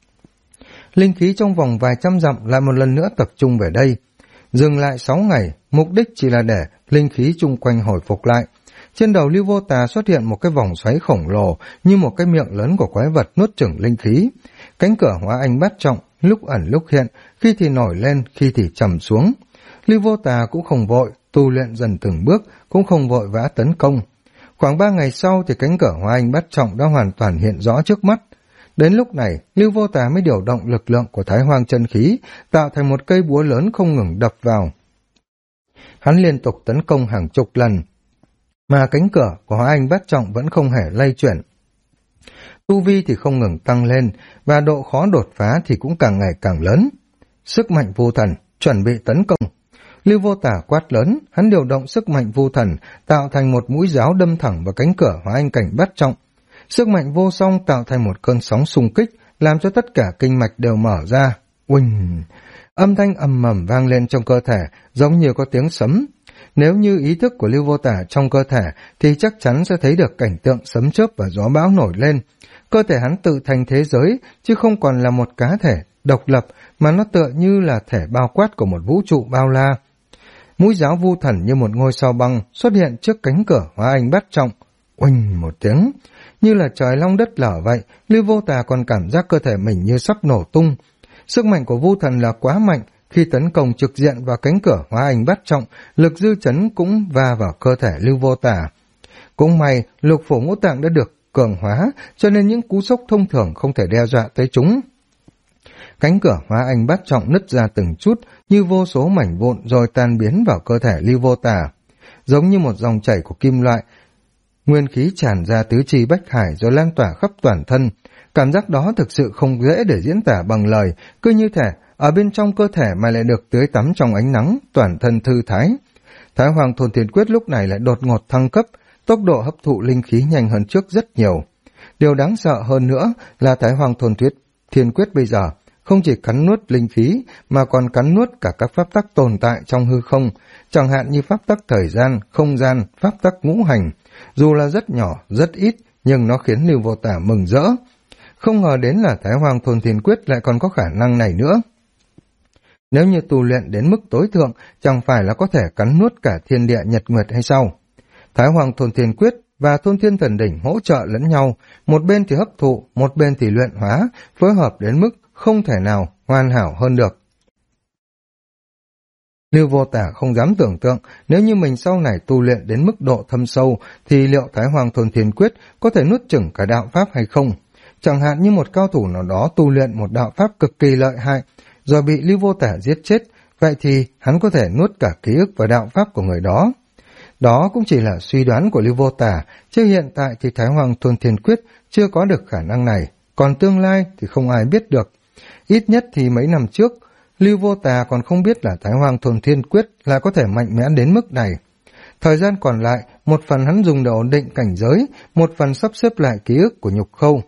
Linh khí trong vòng vài trăm dặm lại một lần nữa tập trung về đây. Dừng lại 6 ngày, mục đích chỉ là để linh khí chung quanh hồi phục lại. Trên đầu Lưu Vô Tà xuất hiện một cái vòng xoáy khổng lồ như một cái miệng lớn của quái vật nuốt chửng linh khí. Cánh cửa hóa anh bát trọng, lúc ẩn lúc hiện, khi thì nổi lên, khi thì trầm xuống. Lưu Vô Tà cũng không vội, tu luyện dần từng bước, cũng không vội vã tấn công. Khoảng 3 ngày sau thì cánh cửa hóa anh bát trọng đã hoàn toàn hiện rõ trước mắt. Đến lúc này, Lưu Vô Tà mới điều động lực lượng của Thái Hoang chân khí, tạo thành một cây búa lớn không ngừng đập vào. Hắn liên tục tấn công hàng chục lần, mà cánh cửa của hóa anh bát trọng vẫn không hề lay chuyển. Tu vi thì không ngừng tăng lên, và độ khó đột phá thì cũng càng ngày càng lớn. Sức mạnh vu thần, chuẩn bị tấn công. Lưu Vô Tà quát lớn, hắn điều động sức mạnh vu thần, tạo thành một mũi giáo đâm thẳng vào cánh cửa hóa anh cảnh bát trọng. Sức mạnh vô song tạo thành một cơn sóng xung kích, làm cho tất cả kinh mạch đều mở ra. Uỳnh! Âm thanh ầm ầm vang lên trong cơ thể, giống như có tiếng sấm. Nếu như ý thức của Lưu Vô Tà trong cơ thể thì chắc chắn sẽ thấy được cảnh tượng sấm chớp và gió bão nổi lên. Cơ thể hắn tự thành thế giới, chứ không còn là một cá thể độc lập, mà nó tựa như là thể bao quát của một vũ trụ bao la. Mũi giáo vu thần như một ngôi sao băng xuất hiện trước cánh cửa hóa anh bát trọng. Oanh một tiếng, như là trời long đất lở vậy. Lưu Vô Tà còn cảm giác cơ thể mình như sắp nổ tung. Sức mạnh của vu thần là quá mạnh, khi tấn công trực diện vào cánh cửa hóa anh bát trọng, lực dư chấn cũng va vào cơ thể Lưu Vô Tà. Cũng may lục phủ ngũ tạng đã được cường hóa, cho nên những cú sốc thông thường không thể đe dọa tới chúng. Cánh cửa hóa anh bát trọng nứt ra từng chút như vô số mảnh vụn rồi tan biến vào cơ thể Lưu Vô Tà. Giống như một dòng chảy của kim loại, nguyên khí tràn ra tứ chi bách hải rồi lan tỏa khắp toàn thân. Cảm giác đó thực sự không dễ để diễn tả bằng lời, cứ như thể ở bên trong cơ thể mà lại được tưới tắm trong ánh nắng, toàn thân thư thái. Thái Hoàng Thôn Thiên Quyết lúc này lại đột ngột thăng cấp, tốc độ hấp thụ linh khí nhanh hơn trước rất nhiều. Điều đáng sợ hơn nữa là Thái Hoàng Thôn Thiên Quyết bây giờ không chỉ cắn nuốt linh khí mà còn cắn nuốt cả các pháp tắc tồn tại trong hư không, chẳng hạn như pháp tắc thời gian, không gian, pháp tắc ngũ hành. Dù là rất nhỏ, rất ít, nhưng nó khiến Lưu Vô Tả mừng rỡ. Không ngờ đến là Thái Hoàng Thôn Thiên Quyết lại còn có khả năng này nữa. Nếu như tu luyện đến mức tối thượng, chẳng phải là có thể cắn nuốt cả thiên địa nhật nguyệt hay sao? Thái Hoàng Thôn Thiên Quyết và Thôn Thiên Thần Đỉnh hỗ trợ lẫn nhau, một bên thì hấp thụ, một bên thì luyện hóa, phối hợp đến mức không thể nào hoàn hảo hơn được. Lưu Vô Tả không dám tưởng tượng nếu như mình sau này tu luyện đến mức độ thâm sâu thì liệu Thái Hoàng Thôn Thiên Quyết có thể nuốt chửng cả đạo pháp hay không? Chẳng hạn như một cao thủ nào đó tu luyện một đạo pháp cực kỳ lợi hại rồi bị Lưu Vô Tả giết chết, vậy thì hắn có thể nuốt cả ký ức và đạo pháp của người đó. Đó cũng chỉ là suy đoán của Lưu Vô Tả, chứ hiện tại thì Thái Hoàng Thôn Thiên Quyết chưa có được khả năng này, còn tương lai thì không ai biết được. Ít nhất thì mấy năm trước, Lưu Vô Tả còn không biết là Thái Hoàng Thôn Thiên Quyết lại có thể mạnh mẽ đến mức này. Thời gian còn lại, một phần hắn dùng để ổn định cảnh giới, một phần sắp xếp lại ký ức của Nhục Khâu.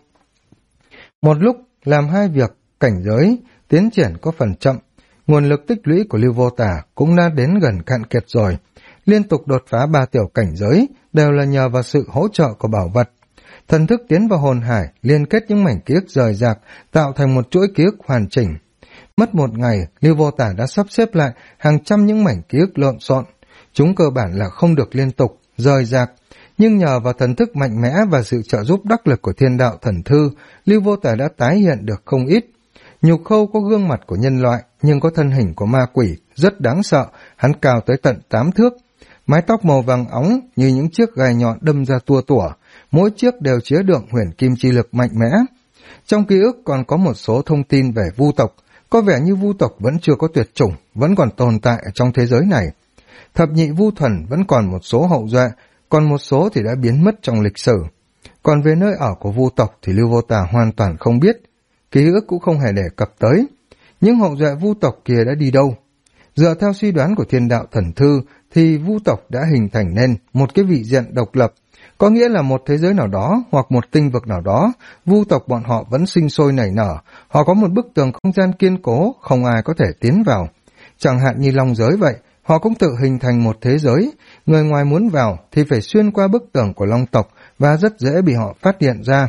Một lúc làm hai việc, cảnh giới tiến triển có phần chậm, nguồn lực tích lũy của Lưu Vô Tả cũng đã đến gần cạn kiệt rồi. Liên tục đột phá 3 tiểu cảnh giới đều là nhờ vào sự hỗ trợ của bảo vật. Thần thức tiến vào hồn hải, liên kết những mảnh ký ức rời rạc, tạo thành một chuỗi ký ức hoàn chỉnh. Mất một ngày, Lưu Vô Tả đã sắp xếp lại hàng trăm những mảnh ký ức lộn xộn. Chúng cơ bản là không được liên tục, rời rạc, nhưng nhờ vào thần thức mạnh mẽ và sự trợ giúp đắc lực của Thiên Đạo Thần Thư, Lưu Vô Tả đã tái hiện được không ít. Nhục Khâu có gương mặt của nhân loại, nhưng có thân hình của ma quỷ, rất đáng sợ, hắn cao tới tận 8 thước. Mái tóc màu vàng óng như những chiếc gai nhọn đâm ra tua tủa, mỗi chiếc đều chứa đựng huyền kim chi lực mạnh mẽ. Trong ký ức còn có một số thông tin về Vu tộc, có vẻ như Vu tộc vẫn chưa có tuyệt chủng, vẫn còn tồn tại ở trong thế giới này. Thập nhị Vu thuần vẫn còn một số hậu duệ, còn một số thì đã biến mất trong lịch sử. Còn về nơi ở của Vu tộc thì Lưu Vô Tả hoàn toàn không biết, ký ức cũng không hề đề cập tới. Những hậu duệ Vu tộc kia đã đi đâu? Dựa theo suy đoán của Thiên Đạo Thần Thư thì Vu tộc đã hình thành nên một cái vị diện độc lập, có nghĩa là một thế giới nào đó hoặc một tinh vực nào đó, Vu tộc bọn họ vẫn sinh sôi nảy nở, họ có một bức tường không gian kiên cố, không ai có thể tiến vào. Chẳng hạn như Long giới vậy, họ cũng tự hình thành một thế giới, người ngoài muốn vào thì phải xuyên qua bức tường của Long tộc và rất dễ bị họ phát hiện ra.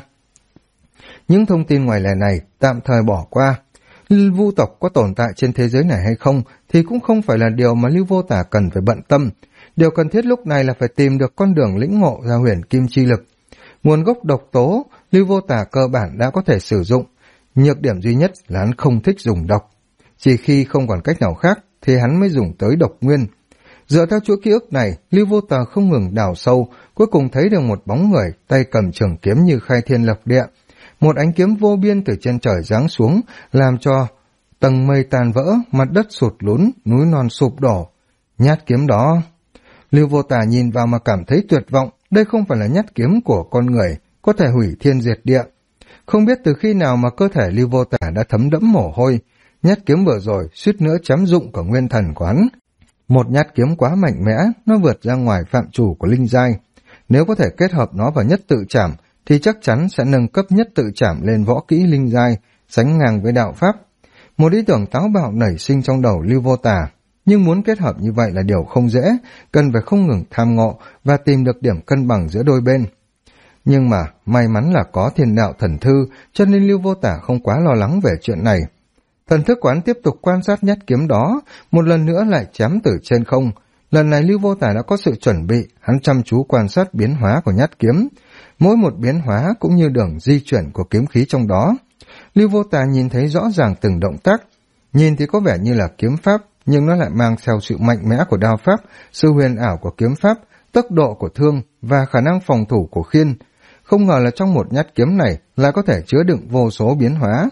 Những thông tin ngoài lề này tạm thời bỏ qua. Vu tộc có tồn tại trên thế giới này hay không thì cũng không phải là điều mà Lưu Vô Tả cần phải bận tâm. Điều cần thiết lúc này là phải tìm được con đường lĩnh ngộ ra huyền kim chi lực. Nguồn gốc độc tố, Lưu Vô Tả cơ bản đã có thể sử dụng. Nhược điểm duy nhất là hắn không thích dùng độc. Chỉ khi không còn cách nào khác thì hắn mới dùng tới độc nguyên. Dựa theo chuỗi ký ức này, Lưu Vô Tả không ngừng đào sâu, cuối cùng thấy được một bóng người tay cầm trường kiếm như khai thiên lập địa. Một ánh kiếm vô biên từ trên trời giáng xuống, làm cho tầng mây tan vỡ, mặt đất sụt lún, núi non sụp đổ. Nhát kiếm đó, Lưu Vô Tả nhìn vào mà cảm thấy tuyệt vọng, đây không phải là nhát kiếm của con người, có thể hủy thiên diệt địa. Không biết từ khi nào mà cơ thể Lưu Vô Tả đã thấm đẫm mồ hôi, nhát kiếm vừa rồi suýt nữa chém dụng cả nguyên thần của hắn. Một nhát kiếm quá mạnh mẽ, nó vượt ra ngoài phạm chủ của linh giai. Nếu có thể kết hợp nó vào nhất tự trảm, thì chắc chắn sẽ nâng cấp nhất tự trảm lên võ kỹ linh giai, sánh ngang với đạo pháp. Một ý tưởng táo bạo nảy sinh trong đầu Lưu Vô Tả, nhưng muốn kết hợp như vậy là điều không dễ, cần phải không ngừng tham ngộ và tìm được điểm cân bằng giữa đôi bên. Nhưng mà may mắn là có Thiên Đạo Thần Thư, cho nên Lưu Vô Tả không quá lo lắng về chuyện này. Thần thức quán tiếp tục quan sát nhát kiếm đó, một lần nữa lại chém từ trên không. Lần này Lưu Vô Tả đã có sự chuẩn bị, hắn chăm chú quan sát biến hóa của nhát kiếm. Mỗi một biến hóa cũng như đường di chuyển của kiếm khí trong đó. Lưu Vô Tả nhìn thấy rõ ràng từng động tác. Nhìn thì có vẻ như là kiếm pháp, nhưng nó lại mang theo sự mạnh mẽ của đao pháp, sự huyền ảo của kiếm pháp, tốc độ của thương và khả năng phòng thủ của khiên. Không ngờ là trong một nhát kiếm này lại có thể chứa đựng vô số biến hóa.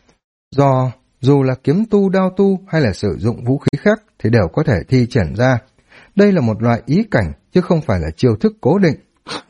Dù là kiếm tu, đao tu hay là sử dụng vũ khí khác thì đều có thể thi triển ra. Đây là một loại ý cảnh chứ không phải là chiêu thức cố định.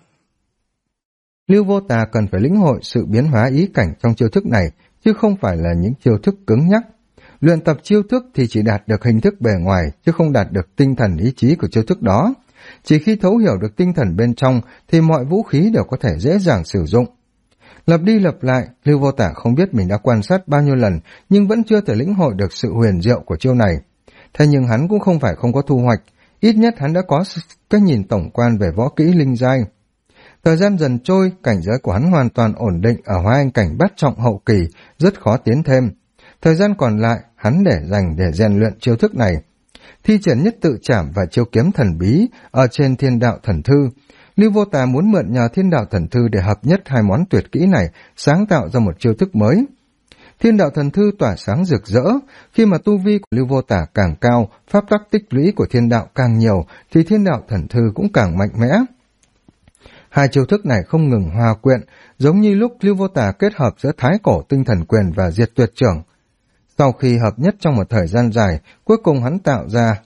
Lưu Vô Tả cần phải lĩnh hội sự biến hóa ý cảnh trong chiêu thức này, chứ không phải là những chiêu thức cứng nhắc. Luyện tập chiêu thức thì chỉ đạt được hình thức bề ngoài, chứ không đạt được tinh thần ý chí của chiêu thức đó. Chỉ khi thấu hiểu được tinh thần bên trong thì mọi vũ khí đều có thể dễ dàng sử dụng. Lặp đi lặp lại, Lưu Vô Tả không biết mình đã quan sát bao nhiêu lần, nhưng vẫn chưa thể lĩnh hội được sự huyền diệu của chiêu này. Thế nhưng hắn cũng không phải không có thu hoạch, ít nhất hắn đã có cái nhìn tổng quan về võ kỹ linh giai. Thời gian dần trôi, cảnh giới của hắn hoàn toàn ổn định ở hóa anh cảnh bát trọng hậu kỳ, rất khó tiến thêm. Thời gian còn lại, hắn để dành để rèn luyện chiêu thức này. Thi triển nhất tự trảm và chiêu kiếm thần bí ở trên thiên đạo thần thư. Lưu Vô Tà muốn mượn nhờ thiên đạo thần thư để hợp nhất hai món tuyệt kỹ này, sáng tạo ra một chiêu thức mới. Thiên đạo thần thư tỏa sáng rực rỡ, khi mà tu vi của Lưu Vô Tà càng cao, pháp tắc tích lũy của thiên đạo càng nhiều, thì thiên đạo thần thư cũng càng mạnh mẽ. Hai chiêu thức này không ngừng hòa quyện, giống như lúc Lưu Vô Tà kết hợp giữa Thái Cổ Tinh Thần Quyền và Diệt Tuyệt Trưởng. Sau khi hợp nhất trong một thời gian dài, cuối cùng hắn tạo ra,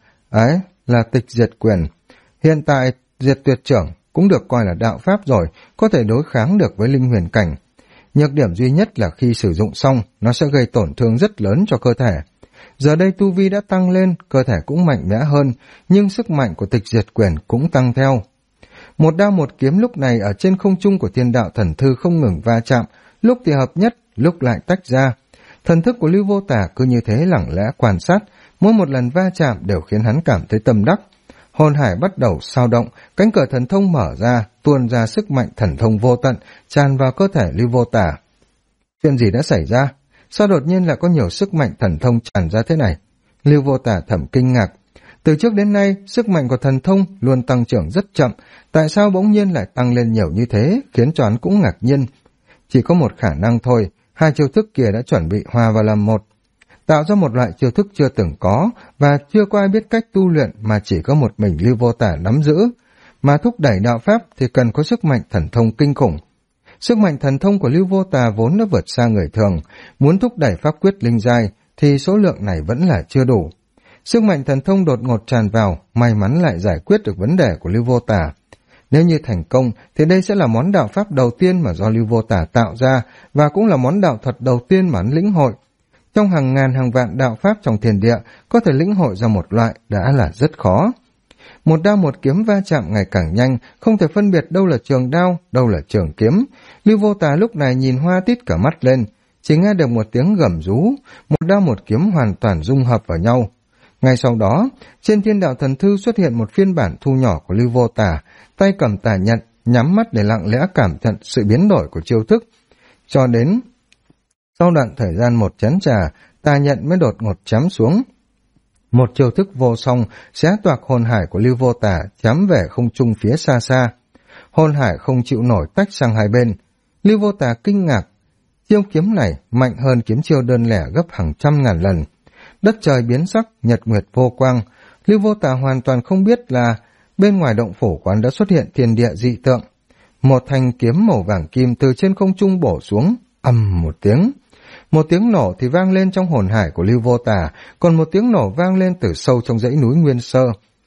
là Tịch Diệt Quyền. Hiện tại, Diệt Tuyệt Trưởng cũng được coi là đạo pháp rồi, có thể đối kháng được với linh huyền cảnh. Nhược điểm duy nhất là khi sử dụng xong, nó sẽ gây tổn thương rất lớn cho cơ thể. Giờ đây tu vi đã tăng lên, cơ thể cũng mạnh mẽ hơn, nhưng sức mạnh của Tịch Diệt Quyền cũng tăng theo. Một đao một kiếm lúc này ở trên không trung của thiên đạo thần thư không ngừng va chạm, lúc thì hợp nhất, lúc lại tách ra. Thần thức của Lưu Vô Tà cứ như thế lặng lẽ quan sát, mỗi một lần va chạm đều khiến hắn cảm thấy tâm đắc. Hồn hải bắt đầu sao động, cánh cửa thần thông mở ra, tuôn ra sức mạnh thần thông vô tận, tràn vào cơ thể Lưu Vô Tà. Chuyện gì đã xảy ra? Sao đột nhiên lại có nhiều sức mạnh thần thông tràn ra thế này? Lưu Vô Tà thầm kinh ngạc. Từ trước đến nay, sức mạnh của thần thông luôn tăng trưởng rất chậm, tại sao bỗng nhiên lại tăng lên nhiều như thế, khiến cho hắn cũng ngạc nhiên. Chỉ có một khả năng thôi, hai chiêu thức kia đã chuẩn bị hòa vào làm một, tạo ra một loại chiêu thức chưa từng có và chưa có ai biết cách tu luyện mà chỉ có một mình Lưu Vô Tà nắm giữ. Mà thúc đẩy đạo pháp thì cần có sức mạnh thần thông kinh khủng. Sức mạnh thần thông của Lưu Vô Tà vốn đã vượt xa người thường, muốn thúc đẩy pháp quyết linh giai thì số lượng này vẫn là chưa đủ. Sức mạnh thần thông đột ngột tràn vào, may mắn lại giải quyết được vấn đề của Lưu Vô Tà. Nếu như thành công thì đây sẽ là món đạo pháp đầu tiên mà do Lưu Vô Tà tạo ra và cũng là món đạo thuật đầu tiên mà hắn lĩnh hội. Trong hàng ngàn hàng vạn đạo pháp trong thiên địa, có thể lĩnh hội ra một loại đã là rất khó. Một đao một kiếm va chạm ngày càng nhanh, không thể phân biệt đâu là trường đao, đâu là trường kiếm. Lưu Vô Tà lúc này nhìn hoa tít cả mắt lên, chỉ nghe được một tiếng gầm rú, một đao một kiếm hoàn toàn dung hợp vào nhau. Ngay sau đó, trên thiên đạo thần thư xuất hiện một phiên bản thu nhỏ của Lưu Vô Tà, tay cầm tà nhận, nhắm mắt để lặng lẽ cảm nhận sự biến đổi của chiêu thức. Cho đến sau đoạn thời gian một chén trà, tà nhận mới đột ngột chém xuống. Một chiêu thức vô song xé toạc hồn hải của Lưu Vô Tà chém về không trung phía xa xa. Hồn hải không chịu nổi tách sang hai bên. Lưu Vô Tà kinh ngạc, chiêu kiếm này mạnh hơn kiếm chiêu đơn lẻ gấp hàng trăm ngàn lần. Đất trời biến sắc, nhật nguyệt vô quang. Lưu Vô Tà hoàn toàn không biết là bên ngoài động phủ quán đã xuất hiện thiên địa dị tượng. Một thanh kiếm màu vàng kim từ trên không trung bổ xuống, ầm một tiếng. Một tiếng nổ thì vang lên trong hồn hải của Lưu Vô Tà, còn một tiếng nổ vang lên từ sâu trong dãy núi Nguyên Sơ.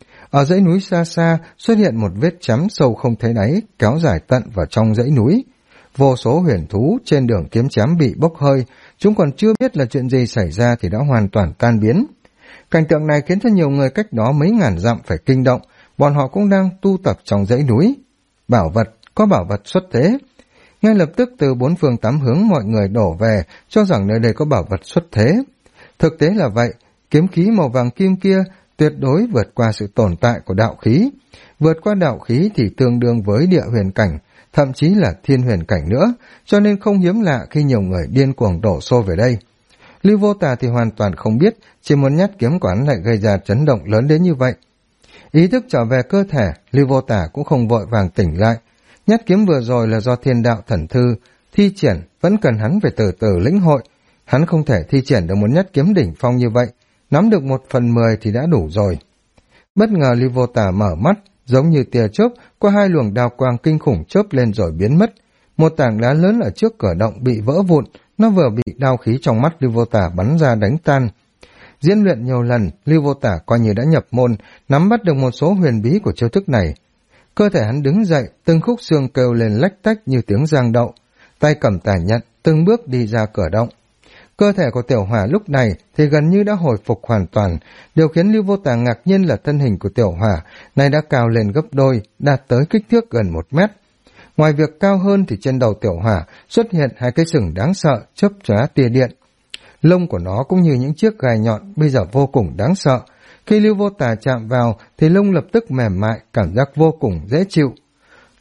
Ở dãy núi xa xa xuất hiện một vết chấm sâu không thấy đáy, kéo dài tận vào trong dãy núi. Vô số huyền thú trên đường kiếm chém bị bốc hơi, chúng còn chưa biết là chuyện gì xảy ra thì đã hoàn toàn tan biến. Cảnh tượng này khiến cho nhiều người cách đó mấy ngàn dặm phải kinh động, bọn họ cũng đang tu tập trong dãy núi. Bảo vật, có bảo vật xuất thế. Ngay lập tức từ bốn phương tám hướng mọi người đổ về, cho rằng nơi đây có bảo vật xuất thế. Thực tế là vậy, kiếm khí màu vàng kim kia tuyệt đối vượt qua sự tồn tại của đạo khí. Vượt qua đạo khí thì tương đương với địa huyền cảnh, thậm chí là thiên huyền cảnh nữa, cho nên không hiếm lạ khi nhiều người điên cuồng đổ xô về đây. Lưu Vô Tà thì hoàn toàn không biết, chỉ một nhát kiếm của hắn lại gây ra chấn động lớn đến như vậy. Ý thức trở về cơ thể, Lưu Vô Tà cũng không vội vàng tỉnh lại. Nhát kiếm vừa rồi là do thiên đạo thần thư thi triển, vẫn cần hắn phải từ từ lĩnh hội. Hắn không thể thi triển được một nhát kiếm đỉnh phong như vậy, nắm được 1/10 thì đã đủ rồi. Bất ngờ Lưu Vô Tà mở mắt, giống như tia chớp, qua hai luồng đao quang kinh khủng chớp lên rồi biến mất. Một tảng đá lớn ở trước cửa động bị vỡ vụn, nó vừa bị đao khí trong mắt Lưu Vô Tà bắn ra đánh tan. Diễn luyện nhiều lần, Lưu Vô Tà coi như đã nhập môn, nắm bắt được một số huyền bí của chiêu thức này. Cơ thể hắn đứng dậy, từng khúc xương kêu lên lách tách như tiếng giang đậu, tay cầm tà nhận, từng bước đi ra cửa động. Cơ thể của Tiểu Hỏa lúc này thì gần như đã hồi phục hoàn toàn. Điều khiến Lưu Vô Tà ngạc nhiên là thân hình của Tiểu Hỏa này đã cao lên gấp đôi, đạt tới kích thước gần 1 mét. Ngoài việc cao hơn thì trên đầu Tiểu Hỏa xuất hiện hai cái sừng đáng sợ chớp chóe tia điện. Lông của nó cũng như những chiếc gai nhọn bây giờ vô cùng đáng sợ. Khi Lưu Vô Tà chạm vào thì lông lập tức mềm mại, cảm giác vô cùng dễ chịu.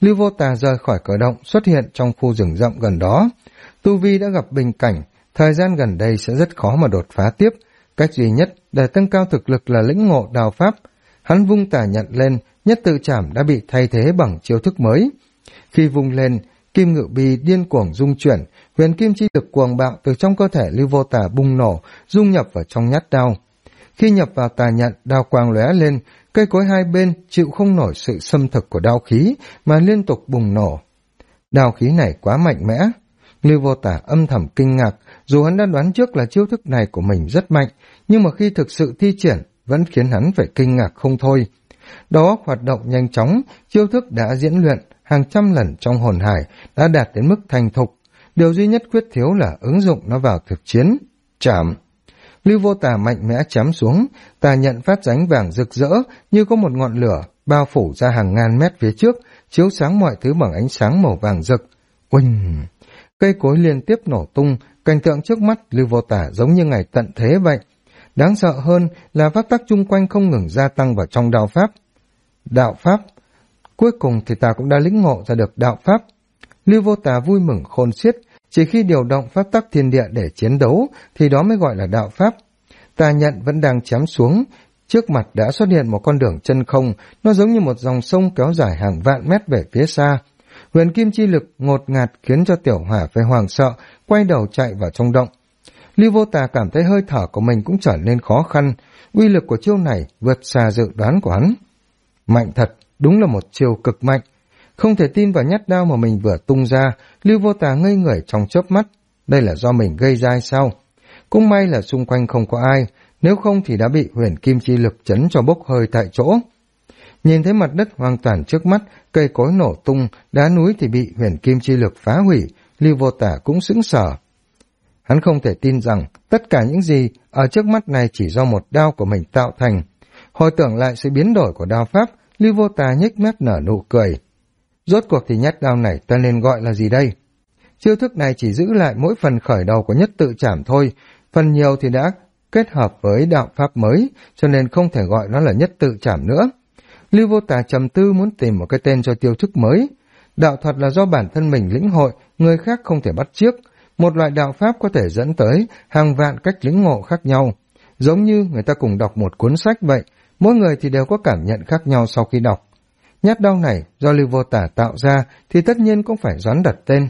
Lưu Vô Tà rời khỏi cửa động, xuất hiện trong khu rừng rậm gần đó. Tu vi đã gặp bình cảnh, thời gian gần đây sẽ rất khó mà đột phá tiếp. Cách duy nhất để tăng cao thực lực là lĩnh ngộ đao pháp. Hắn vung tà nhận lên, nhất tự trảm đã bị thay thế bằng chiêu thức mới. Khi vung lên, kim ngự bi điên cuồng rung chuyển, huyền kim chi lực cuồng bạo từ trong cơ thể Lưu Vô Tà bùng nổ, dung nhập vào trong nhát đao. Khi nhập vào tà nhận, đao quang lóe lên, cây cối hai bên chịu không nổi sự xâm thực của đao khí mà liên tục bùng nổ. Đao khí này quá mạnh mẽ. Lưu Vô Tà âm thầm kinh ngạc, dù hắn đã đoán trước là chiêu thức này của mình rất mạnh, nhưng mà khi thực sự thi triển vẫn khiến hắn phải kinh ngạc không thôi. Đầu óc hoạt động nhanh chóng, chiêu thức đã diễn luyện hàng trăm lần trong hồn hải, đã đạt đến mức thành thục. Điều duy nhất khuyết thiếu là ứng dụng nó vào thực chiến. Chảm! Lưu Vô Tà mạnh mẽ chém xuống, tà nhận phát ánh vàng rực rỡ như có một ngọn lửa bao phủ ra hàng ngàn mét phía trước, chiếu sáng mọi thứ bằng ánh sáng màu vàng rực. Uỳnh! Cây cối liên tiếp nổ tung, cảnh tượng trước mắt Lưu Vô Tà giống như ngày tận thế vậy. Đáng sợ hơn là pháp tắc chung quanh không ngừng gia tăng vào trong đạo pháp. Đạo pháp! Cuối cùng thì ta cũng đã lĩnh ngộ ra được đạo pháp. Lưu Vô Tà vui mừng khôn xiết, chỉ khi điều động pháp tắc thiên địa để chiến đấu thì đó mới gọi là đạo pháp. Tà nhận vẫn đang chém xuống, trước mặt đã xuất hiện một con đường chân không, nó giống như một dòng sông kéo dài hàng vạn mét về phía xa. Huyền kim chi lực ngột ngạt khiến cho Tiểu Hỏa phải hoảng sợ, quay đầu chạy vào trong động. Lưu Vô Tà cảm thấy hơi thở của mình cũng trở nên khó khăn, uy lực của chiêu này vượt xa dự đoán của hắn. Mạnh thật, đúng là một chiêu cực mạnh. Không thể tin vào nhát đao mà mình vừa tung ra, Lưu Vô Tà ngây người trong chớp mắt. Đây là do mình gây ra hay sao? Cũng may là xung quanh không có ai, nếu không thì đã bị huyền kim chi lực chấn cho bốc hơi tại chỗ. Nhìn thấy mặt đất hoàn toàn trước mắt, cây cối nổ tung, đá núi thì bị huyền kim chi lực phá hủy, Lưu Vô Tà cũng sững sờ. Hắn không thể tin rằng tất cả những gì ở trước mắt này chỉ do một đao của mình tạo thành. Hồi tưởng lại sự biến đổi của đao pháp, Lưu Vô Tà nhếch mép nở nụ cười. Rốt cuộc thì nhát đao này ta nên gọi là gì đây? Chiêu thức này chỉ giữ lại mỗi phần khởi đầu của nhất tự trảm thôi, phần nhiều thì đã kết hợp với đạo pháp mới, cho nên không thể gọi nó là nhất tự trảm nữa. Lưu Vô Tà trầm tư muốn tìm một cái tên cho chiêu thức mới. Đạo thuật là do bản thân mình lĩnh hội, người khác không thể bắt chước. Một loại đạo pháp có thể dẫn tới hàng vạn cách lĩnh ngộ khác nhau. Giống như người ta cùng đọc một cuốn sách vậy, mỗi người thì đều có cảm nhận khác nhau sau khi đọc. Nhát đao này do Lưu Vô Tà tạo ra thì tất nhiên cũng phải doán đặt tên.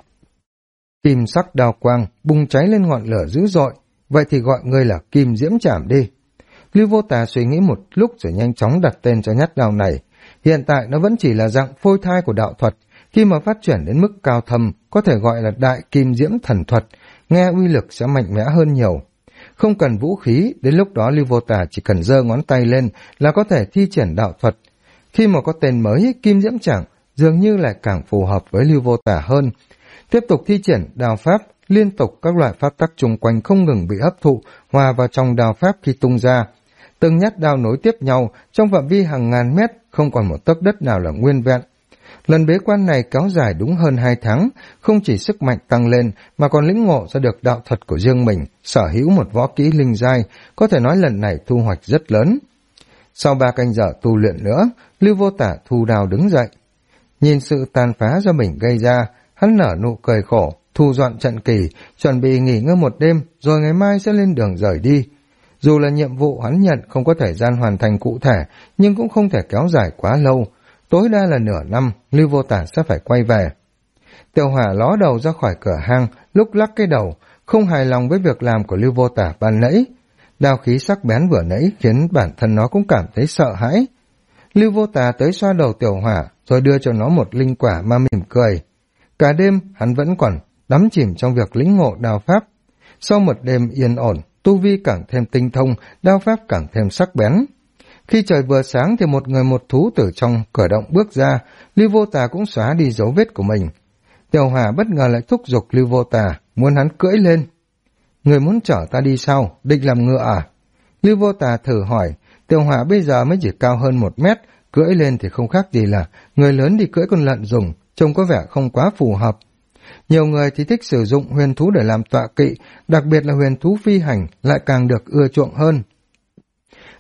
Kim sắc đao quang bùng cháy lên ngọn lửa dữ dội, vậy thì gọi ngươi là Kim Diễm Trảm đi. Lưu Vô Tà suy nghĩ một lúc rồi nhanh chóng đặt tên cho nhát đao này. Hiện tại nó vẫn chỉ là dạng phôi thai của đạo thuật, khi mà phát triển đến mức cao thâm có thể gọi là Đại Kim Diễm Thần Thuật, nghe uy lực sẽ mạnh mẽ hơn nhiều. Không cần vũ khí, đến lúc đó Lưu Vô Tà chỉ cần giơ ngón tay lên là có thể thi triển đạo thuật. Khi mà có tên mới Kim Diễm Trảm dường như lại càng phù hợp với Lưu Vô Tà hơn. Tiếp tục thi triển đao pháp, liên tục các loại pháp tắc chung quanh không ngừng bị hấp thụ, hòa vào trong đao pháp khi tung ra. Từng nhát đao nối tiếp nhau, trong phạm vi hàng ngàn mét, không còn một tấc đất nào là nguyên vẹn. Lần bế quan này kéo dài đúng hơn 2 tháng, không chỉ sức mạnh tăng lên mà còn lĩnh ngộ ra được đạo thuật của riêng mình, sở hữu một võ kỹ linh giai, có thể nói lần này thu hoạch rất lớn. Sau 3 canh giờ tu luyện nữa, Lưu Vô Tà thu đao đứng dậy. Nhìn sự tàn phá do mình gây ra, hắn nở nụ cười khổ, thu dọn trận kỳ, chuẩn bị nghỉ ngơi một đêm, rồi ngày mai sẽ lên đường rời đi. Dù là nhiệm vụ hắn nhận không có thời gian hoàn thành cụ thể, nhưng cũng không thể kéo dài quá lâu. Tối đa là nửa năm, Lưu Vô Tà sẽ phải quay về. Tiểu Hỏa ló đầu ra khỏi cửa hang, lúc lắc cái đầu, không hài lòng với việc làm của Lưu Vô Tà ban nãy. Đao khí sắc bén vừa nãy khiến bản thân nó cũng cảm thấy sợ hãi. Lưu Vô Tà tới xoa đầu Tiểu Hỏa, rồi đưa cho nó một linh quả mà mỉm cười. Cả đêm hắn vẫn còn đắm chìm trong việc lĩnh ngộ đao pháp. Sau một đêm yên ổn, tu vi càng thêm tinh thông, đao pháp càng thêm sắc bén. Khi trời vừa sáng thì một người một thú từ trong cửa động bước ra, Lưu Vô Tà cũng xóa đi dấu vết của mình. Tiểu Hỏa bất ngờ lại thúc giục Lưu Vô Tà, muốn hắn cưỡi lên. Người muốn chở ta đi sao? Định làm ngựa à? Lưu Vô Tà thử hỏi. Tiểu Hỏa bây giờ mới chỉ cao hơn 1 mét, cưỡi lên thì không khác gì là người lớn đi cưỡi con lợn rừng, trông có vẻ không quá phù hợp. Nhiều người thì thích sử dụng huyền thú để làm tọa kỵ, đặc biệt là huyền thú phi hành lại càng được ưa chuộng hơn.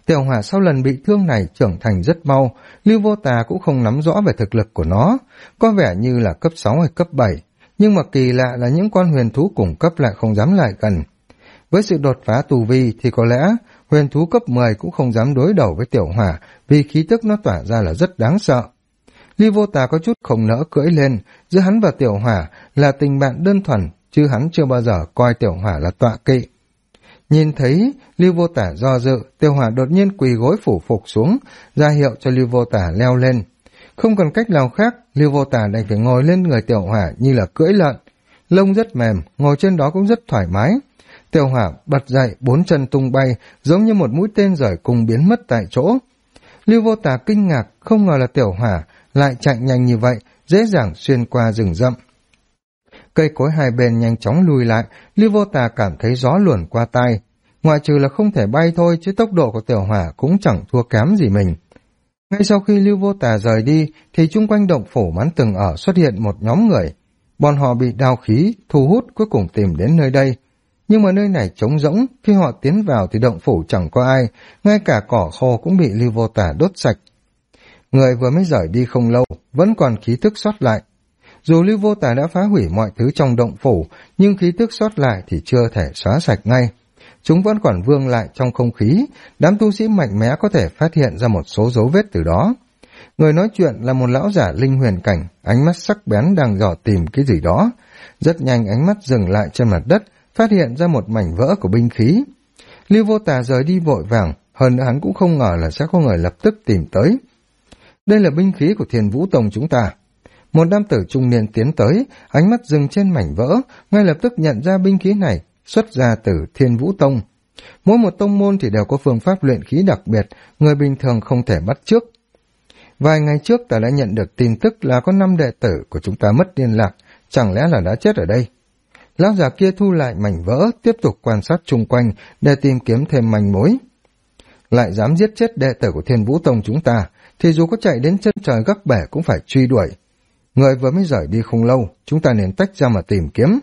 Tiểu hỏa sau lần bị thương này trưởng thành rất mau, Lưu Vô Tà cũng không nắm rõ về thực lực của nó, có vẻ như là cấp 6 hay cấp 7, nhưng mà kỳ lạ là những con huyền thú cùng cấp lại không dám lại gần. Với sự đột phá tu vi thì có lẽ huyền thú cấp 10 cũng không dám đối đầu với tiểu hỏa vì khí tức nó tỏa ra là rất đáng sợ. Lưu Vô Tà có chút không nỡ cưỡi lên, giữa hắn và tiểu hỏa là tình bạn đơn thuần, chứ hắn chưa bao giờ coi tiểu hỏa là tọa kỵ. Nhìn thấy Lưu Vô Tà do dự, tiểu hỏa đột nhiên quỳ gối phủ phục xuống, ra hiệu cho Lưu Vô Tà leo lên. Không còn cách nào khác, Lưu Vô Tà đành phải ngồi lên người tiểu hỏa như là cưỡi lợn. Lông rất mềm, ngồi trên đó cũng rất thoải mái. Tiểu hỏa bật dậy, 4 chân tung bay, giống như một mũi tên rời cung biến mất tại chỗ. Lưu Vô Tà kinh ngạc, không ngờ là tiểu hỏa lại chạy nhanh như vậy, dễ dàng xuyên qua rừng rậm. Cây cối hai bên nhanh chóng lùi lại, Lưu Vô Tà cảm thấy gió luồn qua tai. Ngoại trừ là không thể bay thôi, chứ tốc độ của tiểu hỏa cũng chẳng thua kém gì mình. Ngay sau khi Lưu Vô Tà rời đi, thì chung quanh động phủ hắn từng ở xuất hiện một nhóm người. Bọn họ bị đao khí, thu hút cuối cùng tìm đến nơi đây. Nhưng mà nơi này trống rỗng, khi họ tiến vào thì động phủ chẳng có ai, ngay cả cỏ khô cũng bị Lưu Vô Tà đốt sạch. Người vừa mới rời đi không lâu, vẫn còn khí tức sót lại. Dù Lưu Vô Tà đã phá hủy mọi thứ trong động phủ, nhưng khí tức sót lại thì chưa thể xóa sạch ngay. Chúng vẫn còn vương lại trong không khí, đám tu sĩ mạnh mẽ có thể phát hiện ra một số dấu vết từ đó. Người nói chuyện là một lão giả linh huyền cảnh, ánh mắt sắc bén đang dò tìm cái gì đó. Rất nhanh ánh mắt dừng lại trên mặt đất, phát hiện ra một mảnh vỡ của binh khí. Lưu Vô Tà rời đi vội vàng, hơn nữa hắn cũng không ngờ là sẽ có người lập tức tìm tới. Đây là binh khí của Thiên Vũ Tông chúng ta. Một nam tử trung niên tiến tới, ánh mắt dừng trên mảnh vỡ, ngay lập tức nhận ra binh khí này xuất ra từ Thiên Vũ Tông. Mỗi một tông môn thì đều có phương pháp luyện khí đặc biệt, người bình thường không thể bắt chước. Vài ngày trước ta đã nhận được tin tức là có 5 đệ tử của chúng ta mất liên lạc, chẳng lẽ là đã chết ở đây? Lão già kia thu lại mảnh vỡ, tiếp tục quan sát chung quanh để tìm kiếm thêm manh mối. Lại dám giết chết đệ tử của Thiên Vũ Tông chúng ta, thì dù có chạy đến chân trời góc bể cũng phải truy đuổi. Người vừa mới rời đi không lâu, chúng ta nên tách ra mà tìm kiếm.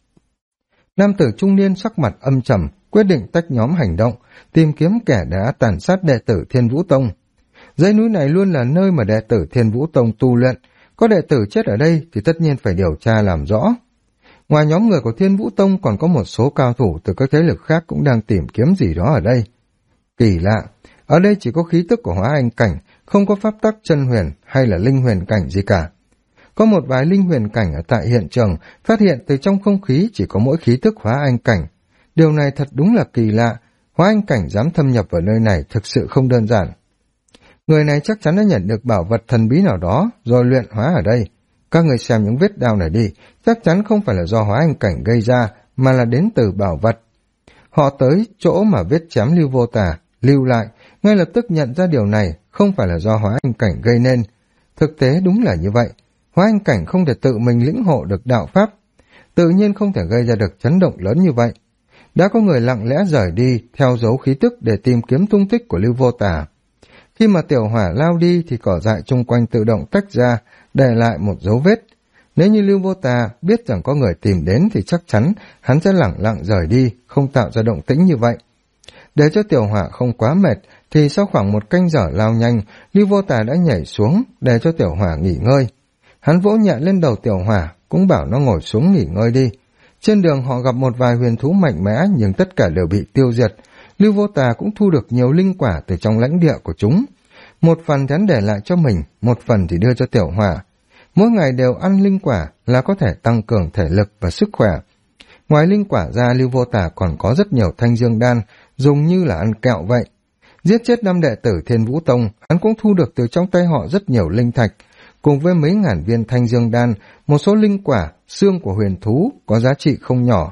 Nam tử trung niên sắc mặt âm trầm, quyết định tách nhóm hành động, tìm kiếm kẻ đã tàn sát đệ tử Thiên Vũ Tông. Dãy núi này luôn là nơi mà đệ tử Thiên Vũ Tông tu luyện, có đệ tử chết ở đây thì tất nhiên phải điều tra làm rõ. Ngoài nhóm người của Thiên Vũ Tông còn có một số cao thủ từ các thế lực khác cũng đang tìm kiếm gì đó ở đây. Kỳ lạ, ở đây chỉ có khí tức của hóa anh cảnh, không có pháp tắc chân huyền hay là linh huyền cảnh gì cả. Có một vài linh huyền cảnh ở tại hiện trường, phát hiện từ trong không khí chỉ có mỗi khí tức hóa anh cảnh. Điều này thật đúng là kỳ lạ, hóa anh cảnh dám thâm nhập vào nơi này thực sự không đơn giản. Người này chắc chắn đã nhận được bảo vật thần bí nào đó, rồi luyện hóa ở đây. Các người xem những vết đao này đi, chắc chắn không phải là do hóa anh cảnh gây ra, mà là đến từ bảo vật. Họ tới chỗ mà vết chém Lưu Vô Tà, lưu lại, ngay lập tức nhận ra điều này không phải là do hóa anh cảnh gây nên. Thực tế đúng là như vậy, hóa anh cảnh không thể tự mình lĩnh hộ được đạo pháp, tự nhiên không thể gây ra được chấn động lớn như vậy. Đã có người lặng lẽ rời đi, theo dấu khí tức để tìm kiếm tung tích của Lưu Vô Tà. Khi mà tiểu hỏa lao đi thì cỏ dại chung quanh tự động tách ra, để lại một dấu vết. Nếu như Lưu Vô Tà biết rằng có người tìm đến thì chắc chắn hắn sẽ lẳng lặng rời đi, không tạo ra động tĩnh như vậy. Để cho tiểu hỏa không quá mệt, thì sau khoảng 1 canh giờ lao nhanh, Lưu Vô Tà đã nhảy xuống để cho tiểu hỏa nghỉ ngơi. Hắn vỗ nhẹ lên đầu tiểu hỏa, cũng bảo nó ngồi xuống nghỉ ngơi đi. Trên đường họ gặp một vài huyền thú mạnh mẽ nhưng tất cả đều bị tiêu diệt. Lưu Vô Tà cũng thu được nhiều linh quả từ trong lãnh địa của chúng. Một phần hắn để lại cho mình, một phần thì đưa cho tiểu hỏa. Mỗi ngày đều ăn linh quả là có thể tăng cường thể lực và sức khỏe. Ngoài linh quả ra, Lưu Vô Tà còn có rất nhiều thanh dương đan, dùng như là ăn kẹo vậy. Giết chết 5 đệ tử Thiên Vũ Tông, hắn cũng thu được từ trong tay họ rất nhiều linh thạch, cùng với mấy ngàn viên thanh dương đan, một số linh quả, xương của huyền thú có giá trị không nhỏ.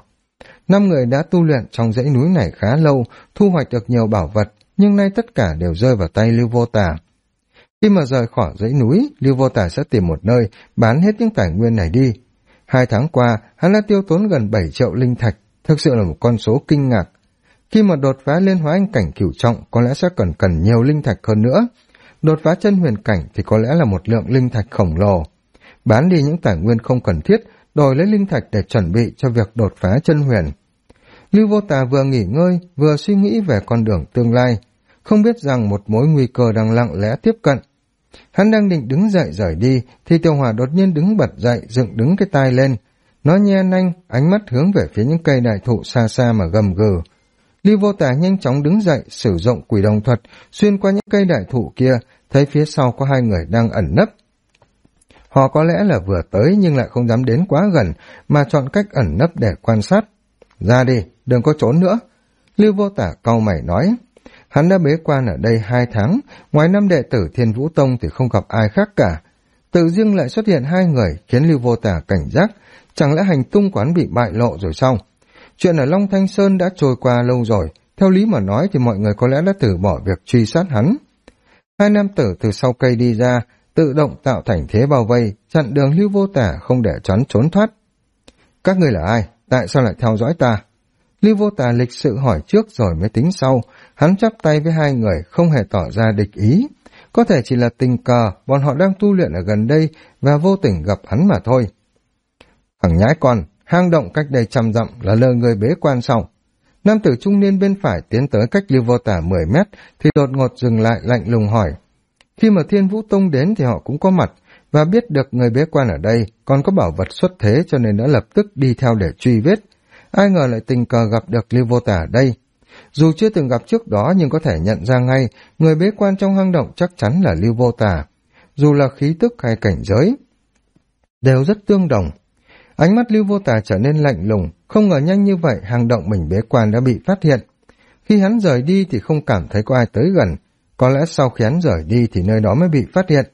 5 người đã tu luyện trong dãy núi này khá lâu, thu hoạch được nhiều bảo vật, nhưng nay tất cả đều rơi vào tay Lưu Vô Tà. Khi mà rời khỏi dãy núi, Lưu Vô Tà sẽ tìm một nơi bán hết những tài nguyên này đi. 2 tháng qua, hắn đã tiêu tốn gần 7 triệu linh thạch, thực sự là một con số kinh ngạc. Khi mà đột phá lên hóa anh cảnh cửu trọng, có lẽ sẽ cần nhiều linh thạch hơn nữa. Đột phá chân huyền cảnh thì có lẽ là một lượng linh thạch khổng lồ. Bán đi những tài nguyên không cần thiết, đổi lấy linh thạch để chuẩn bị cho việc đột phá chân huyền. Lưu Vô Tà vừa nghỉ ngơi, vừa suy nghĩ về con đường tương lai. không biết rằng một mối nguy cơ đang lặng lẽ tiếp cận. Hắn đang định đứng dậy rời đi, thì Tiểu Hỏa đột nhiên đứng bật dậy, dựng đứng cái tai lên. Nó nhe nanh, ánh mắt hướng về phía những cây đại thụ xa xa mà gầm gừ. Lưu Vô Tả nhanh chóng đứng dậy, sử dụng quỷ đồng thuật, xuyên qua những cây đại thụ kia, thấy phía sau có hai người đang ẩn nấp. Họ có lẽ là vừa tới nhưng lại không dám đến quá gần, mà chọn cách ẩn nấp để quan sát. Ra đi, đừng có trốn nữa. Lưu Vô Tả cau mày nói. Hắn đã bế quan ở đây 2 tháng, ngoài 5 đệ tử Thiên Vũ Tông thì không gặp ai khác cả. Tự dưng lại xuất hiện 2 người khiến Lưu Vô Tả cảnh giác, chẳng lẽ hành tung quán bị bại lộ rồi sao? Chuyện ở Long Thanh Sơn đã trôi qua lâu rồi, theo lý mà nói thì mọi người có lẽ đã từ bỏ việc truy sát hắn. 2 nam tử từ sau cây đi ra, tự động tạo thành thế bao vây, chặn đường Lưu Vô Tả không để choán trốn thoát. Các ngươi là ai? Tại sao lại theo dõi ta? Lưu Vô Tả lịch sự hỏi trước rồi mới tính sau, hắn chắp tay với 2 người không hề tỏ ra địch ý. Có thể chỉ là tình cờ, bọn họ đang tu luyện ở gần đây và vô tình gặp hắn mà thôi. Thằng nhãi con, hang động cách đây 100 dặm là lờ người bế quan sau. Nam tử trung niên bên phải tiến tới cách Lưu Vô Tả 10 mét thì đột ngột dừng lại lạnh lùng hỏi. Khi mà Thiên Vũ Tông đến thì họ cũng có mặt và biết được người bế quan ở đây còn có bảo vật xuất thế cho nên đã lập tức đi theo để truy vết. Ai ngờ lại tình cờ gặp được Lưu Vô Tả ở đây. Dù chưa từng gặp trước đó nhưng có thể nhận ra ngay người bế quan trong hang động chắc chắn là Lưu Vô Tả. Dù là khí tức hay cảnh giới đều rất tương đồng. Ánh mắt Lưu Vô Tả trở nên lạnh lùng, không ngờ nhanh như vậy hang động mình bế quan đã bị phát hiện. Khi hắn rời đi thì không cảm thấy có ai tới gần, có lẽ sau khi hắn rời đi thì nơi đó mới bị phát hiện.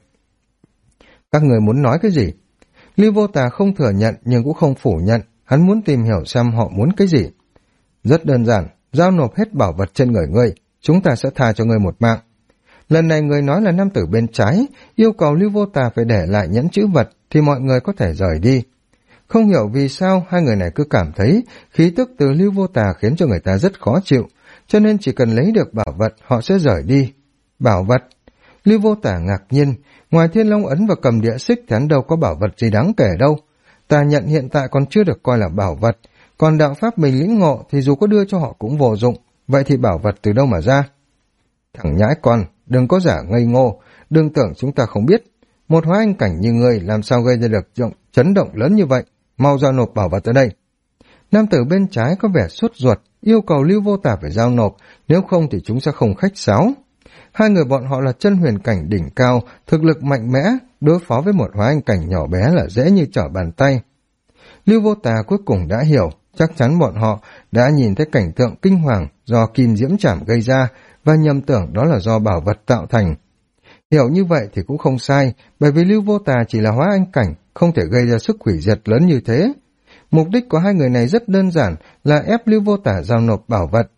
Các người muốn nói cái gì? Lưu Vô Tả không thừa nhận nhưng cũng không phủ nhận, hắn muốn tìm hiểu xem họ muốn cái gì. Rất đơn giản, giao nộp hết bảo vật trên người ngươi, chúng ta sẽ tha cho ngươi một mạng. Lần này người nói là nam tử bên trái, yêu cầu Lưu Vô Tả phải để lại nhẫn chữ vật thì mọi người có thể rời đi. Không hiểu vì sao hai người này cứ cảm thấy khí tức từ Lưu Vô Tả khiến cho người ta rất khó chịu, cho nên chỉ cần lấy được bảo vật họ sẽ rời đi. Bảo vật? Lưu Vô Tả ngạc nhiên, ngoài Thiên Long Ấn và Cầm Địa Xích thì hắn đâu có bảo vật gì đáng kể đâu. Ta nhận hiện tại còn chưa được coi là bảo vật, còn đạo pháp mình lĩnh ngộ thì dù có đưa cho họ cũng vô dụng, vậy thì bảo vật từ đâu mà ra? Thằng nhãi con, đừng có giả ngây ngô, đừng tưởng chúng ta không biết. Một hóa anh cảnh như ngươi làm sao gây ra được chấn động lớn như vậy, mau giao nộp bảo vật tới đây. Nam tử bên trái có vẻ sốt ruột, yêu cầu Lưu Vô Tả phải giao nộp, nếu không thì chúng sẽ không khách sáo. Hai người bọn họ là chân huyền cảnh đỉnh cao, thực lực mạnh mẽ, đối phó với một hóa anh cảnh nhỏ bé là dễ như trở bàn tay. Lưu Vô Tả cuối cùng đã hiểu, chắc chắn bọn họ đã nhìn thấy cảnh tượng kinh hoàng do kim diễm trảm gây ra và nhầm tưởng đó là do bảo vật tạo thành. Hiểu như vậy thì cũng không sai, bởi vì Lưu Vô Tả chỉ là hóa anh cảnh, không thể gây ra sức hủy diệt lớn như thế. Mục đích của hai người này rất đơn giản là ép Lưu Vô Tả giao nộp bảo vật.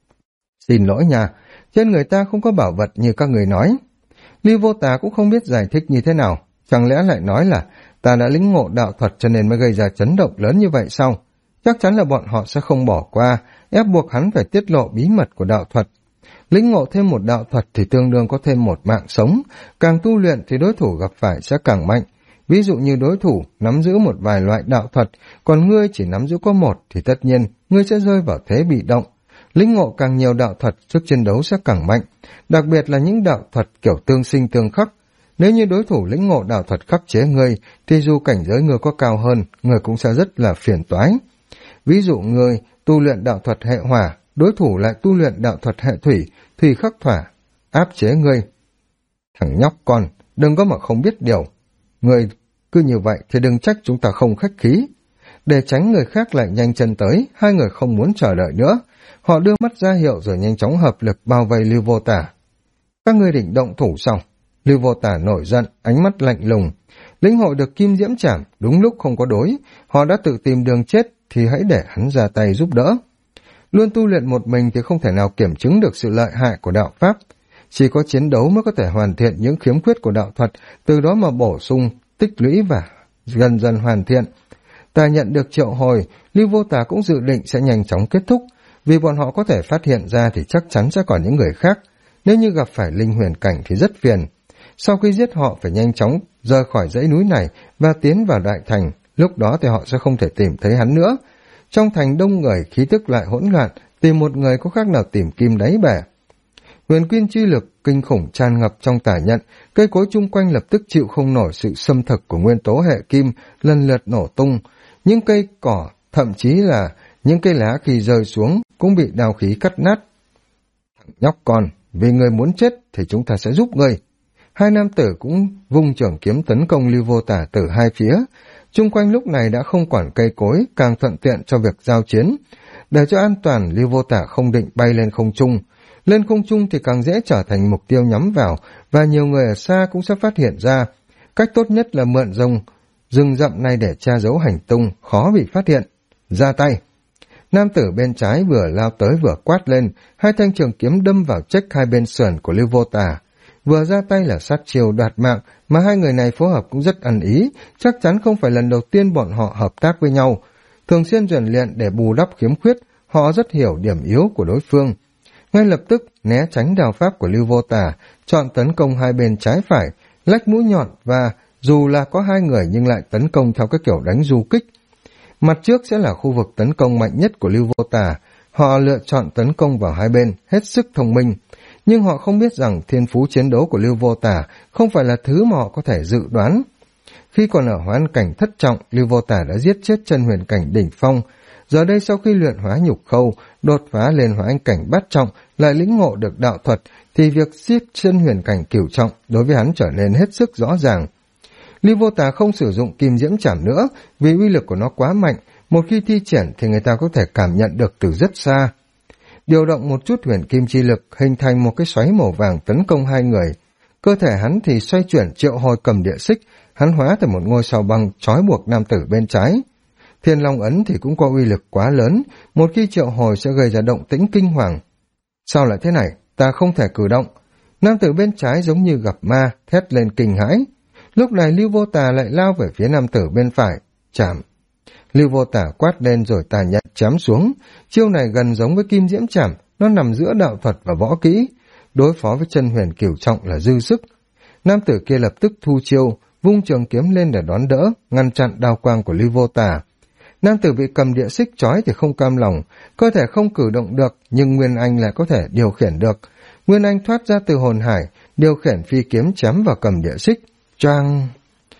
Xin lỗi nha, trên người ta không có bảo vật như các người nói. Lưu Vô Tả cũng không biết giải thích như thế nào, chẳng lẽ lại nói là ta đã lĩnh ngộ đạo thuật cho nên mới gây ra chấn động lớn như vậy sao? Chắc chắn là bọn họ sẽ không bỏ qua, ép buộc hắn phải tiết lộ bí mật của đạo thuật. Lĩnh ngộ thêm một đạo thuật thì tương đương có thêm một mạng sống, càng tu luyện thì đối thủ gặp phải sẽ càng mạnh. Ví dụ như đối thủ nắm giữ một vài loại đạo thuật, còn ngươi chỉ nắm giữ có một thì tất nhiên ngươi sẽ rơi vào thế bị động. Lĩnh ngộ càng nhiều đạo thuật, sức chiến đấu sẽ càng mạnh, đặc biệt là những đạo thuật kiểu tương sinh tương khắc. Nếu như đối thủ lĩnh ngộ đạo thuật khắc chế ngươi, thì dù cảnh giới ngươi có cao hơn, ngươi cũng sẽ rất là phiền toái. Ví dụ ngươi tu luyện đạo thuật hệ hỏa, đối thủ lại tu luyện đạo thuật hệ thủy, thủy khắc thỏa, áp chế ngươi. Thằng nhóc con, đừng có mà không biết điều. Ngươi cứ như vậy thì đừng trách chúng ta không khách khí. Để tránh người khác lại nhanh chân tới, hai người không muốn chờ đợi nữa. Họ đưa mắt ra hiệu rồi nhanh chóng hợp lực bao vây Lưu Vô Tả. Các ngươi định động thủ xong. Lưu Vô Tả nổi giận, ánh mắt lạnh lùng. Lĩnh hội được kim diễm trảm, đúng lúc không có đối. Họ đã tự tìm đường chết thì hãy để hắn ra tay giúp đỡ. Luôn tu luyện một mình thì không thể nào kiểm chứng được sự lợi hại của đạo pháp. Chỉ có chiến đấu mới có thể hoàn thiện những khiếm khuyết của đạo thuật, từ đó mà bổ sung, tích lũy và dần dần hoàn thiện. Ta nhận được triệu hồi, Lưu Vô Tả cũng dự định sẽ nhanh chóng kết thúc, vì bọn họ có thể phát hiện ra thì chắc chắn sẽ còn những người khác. Nếu như gặp phải linh huyền cảnh thì rất phiền. Sau khi giết họ phải nhanh chóng rời khỏi dãy núi này và tiến vào đại thành, lúc đó thì họ sẽ không thể tìm thấy hắn nữa. Trong thành đông người khí tức lại hỗn loạn, tìm một người có khác nào tìm kim đáy bể. Huyền quyên chi lực kinh khủng tràn ngập trong tà nhận, cây cối chung quanh lập tức chịu không nổi sự xâm thực của nguyên tố hệ kim, lần lượt nổ tung. Những cây cỏ, thậm chí là những cây lá khi rơi xuống cũng bị đao khí cắt nát. Thằng nhóc con, vì người muốn chết thì chúng ta sẽ giúp người. Hai nam tử cũng vung trường kiếm tấn công Lưu Vô Tả từ hai phía. Chung quanh lúc này đã không quản cây cối, càng thuận tiện cho việc giao chiến. Để cho an toàn, Lưu Vô Tả không định bay lên không trung. Lên không trung thì càng dễ trở thành mục tiêu nhắm vào, và nhiều người ở xa cũng sẽ phát hiện ra. Cách tốt nhất là mượn rừng rậm này để tra giấu hành tung, khó bị phát hiện. Ra tay! Nam tử bên trái vừa lao tới vừa quát lên, hai thanh trường kiếm đâm vào chếch hai bên sườn của Lưu Vô Tả. Vừa ra tay là sát chiêu đoạt mạng, mà hai người này phối hợp cũng rất ăn ý, chắc chắn không phải lần đầu tiên bọn họ hợp tác với nhau. Thường xuyên rèn luyện để bù đắp khiếm khuyết, họ rất hiểu điểm yếu của đối phương. Ngay lập tức né tránh đao pháp của Lưu Vô Tả, chọn tấn công hai bên trái phải, lách mũi nhọn và dù là có hai người nhưng lại tấn công theo cái kiểu đánh du kích. Mặt trước sẽ là khu vực tấn công mạnh nhất của Lưu Vô Tả, họ lựa chọn tấn công vào hai bên, hết sức thông minh. Nhưng họ không biết rằng thiên phú chiến đấu của Lưu Vô Tả không phải là thứ mà họ có thể dự đoán. Khi còn ở hoán cảnh thất trọng, Lưu Vô Tả đã giết chết chân huyền cảnh đỉnh phong. Giờ đây sau khi luyện hóa nhục khâu, đột phá lên hóa anh cảnh bát trọng, lại lĩnh ngộ được đạo thuật, thì việc giết chân huyền cảnh cửu trọng đối với hắn trở nên hết sức rõ ràng. Lưu Vô Tả không sử dụng kim diễm trảm nữa, vì uy lực của nó quá mạnh, một khi thi triển thì người ta có thể cảm nhận được từ rất xa. Điều động một chút huyền kim chi lực hình thành một cái xoáy màu vàng tấn công hai người. Cơ thể hắn thì xoay chuyển triệu hồi cầm địa xích, hắn hóa thành một ngôi sao băng trói buộc nam tử bên trái. Thiên Long ấn thì cũng có uy lực quá lớn, một khi triệu hồi sẽ gây ra động tĩnh kinh hoàng. Sao lại thế này, ta không thể cử động. Nam tử bên trái giống như gặp ma, thét lên kinh hãi. Lúc này Lưu Vô Tả lại lao về phía nam tử bên phải, chạm. Lưu Vô Tả quát lên rồi tà nhận chém xuống. Chiêu này gần giống với kim diễm chảm, nó nằm giữa đạo thuật và võ kỹ. Đối phó với chân huyền cửu trọng là dư sức. Nam tử kia lập tức thu chiêu, vung trường kiếm lên để đón đỡ, ngăn chặn đao quang của Lưu Vô Tả. Nam tử bị cầm địa xích trói thì không cam lòng, cơ thể không cử động được, nhưng Nguyên Anh lại có thể điều khiển được. Nguyên Anh thoát ra từ hồn hải, điều khiển phi kiếm chém vào cầm địa xích. Choang!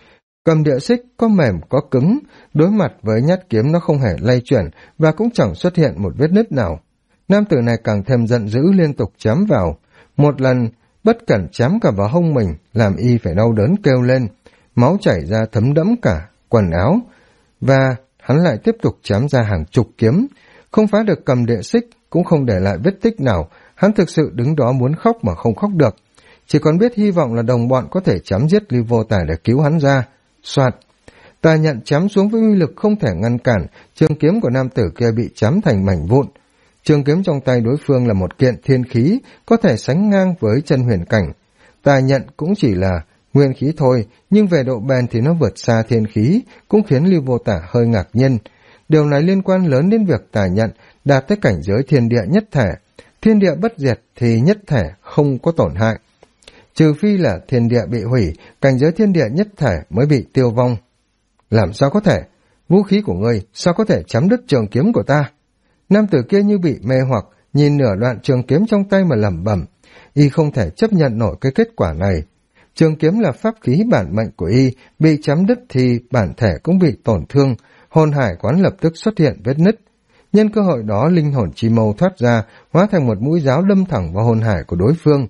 Cầm địa xích có mềm có cứng, đối mặt với nhát kiếm nó không hề lay chuyển và cũng chẳng xuất hiện một vết nứt nào. Nam tử này càng thêm giận dữ liên tục chém vào. Một lần, bất cẩn chém cả vào hông mình, làm y phải đau đớn kêu lên. Máu chảy ra thấm đẫm cả quần áo. Và hắn lại tiếp tục chém ra hàng chục kiếm. Không phá được cầm địa xích, cũng không để lại vết tích nào. Hắn thực sự đứng đó muốn khóc mà không khóc được. Chỉ còn biết hy vọng là đồng bọn có thể chém giết Lưu Vô Tả để cứu hắn ra. Soạt! Tà nhận chém xuống với uy lực không thể ngăn cản, trường kiếm của nam tử kia bị chém thành mảnh vụn. Trường kiếm trong tay đối phương là một kiện thiên khí, có thể sánh ngang với chân huyền cảnh. Tà nhận cũng chỉ là nguyên khí thôi, nhưng về độ bền thì nó vượt xa thiên khí, cũng khiến Lưu Vô Tả hơi ngạc nhiên. Điều này liên quan lớn đến việc tà nhận đạt tới cảnh giới thiên địa nhất thể. Thiên địa bất diệt thì nhất thể không có tổn hại. Trừ phi là thiên địa bị hủy, cảnh giới thiên địa nhất thể mới bị tiêu vong. Làm sao có thể? Vũ khí của ngươi sao có thể chém đứt trường kiếm của ta? Nam tử kia như bị mê hoặc, nhìn nửa đoạn trường kiếm trong tay mà lẩm bẩm. Y không thể chấp nhận nổi cái kết quả này. Trường kiếm là pháp khí bản mệnh của y, bị chém đứt thì bản thể cũng bị tổn thương, hồn hải quán lập tức xuất hiện vết nứt. Nhân cơ hội đó linh hồn chi mâu thoát ra, hóa thành một mũi giáo đâm thẳng vào hồn hải của đối phương.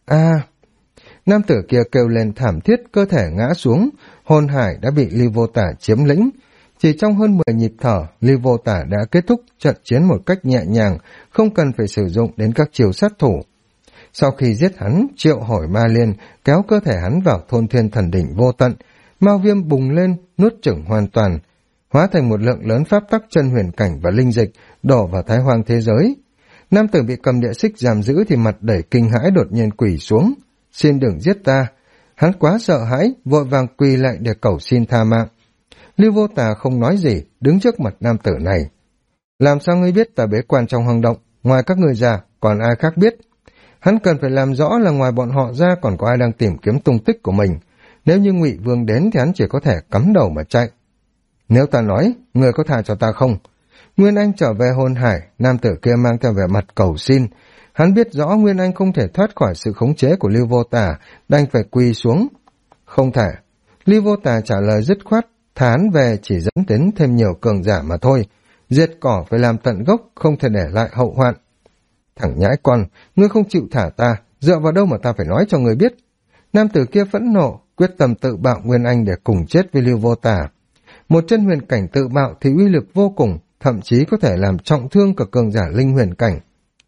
Nam tử kia kêu lên thảm thiết, cơ thể ngã xuống, hồn hải đã bị Lưu Vô Tả chiếm lĩnh. Chỉ trong hơn 10 nhịp thở, Lưu Vô Tả đã kết thúc trận chiến một cách nhẹ nhàng, không cần phải sử dụng đến các chiêu sát thủ. Sau khi giết hắn, triệu hồi ma liên, kéo cơ thể hắn vào thôn thiên thần đỉnh vô tận, mao viêm bùng lên, nuốt chửng hoàn toàn, hóa thành một lượng lớn pháp tắc chân huyền cảnh và linh dịch, đổ vào thái hoang thế giới. Nam tử bị cầm địa xích giam giữ thì mặt đầy kinh hãi đột nhiên quỳ xuống. Xin đừng giết ta. Hắn quá sợ hãi, vội vàng quỳ lại để cầu xin tha mạng. Lưu Vô Tả không nói gì, đứng trước mặt nam tử này. Làm sao ngươi biết ta bế quan trong hang động, ngoài các ngươi ra, còn ai khác biết? Hắn cần phải làm rõ là ngoài bọn họ ra còn có ai đang tìm kiếm tung tích của mình. Nếu như Ngụy Vương đến thì hắn chỉ có thể cắm đầu mà chạy. Nếu ta nói, ngươi có tha cho ta không? Nguyên Anh trở về hồn hải, nam tử kia mang theo vẻ mặt cầu xin. Hắn biết rõ Nguyên Anh không thể thoát khỏi sự khống chế của Lưu Vô Tà, đành phải quỳ xuống. Không thể. Lưu Vô Tà trả lời dứt khoát, thán về chỉ dẫn đến thêm nhiều cường giả mà thôi. Diệt cỏ phải làm tận gốc, không thể để lại hậu hoạn. Thằng nhãi con, ngươi không chịu thả ta, dựa vào đâu mà ta phải nói cho ngươi biết. Nam tử kia phẫn nộ, quyết tâm tự bạo Nguyên Anh để cùng chết với Lưu Vô Tà. Một chân huyền cảnh tự bạo thì uy lực vô cùng, thậm chí có thể làm trọng thương cả cường giả linh huyền cảnh.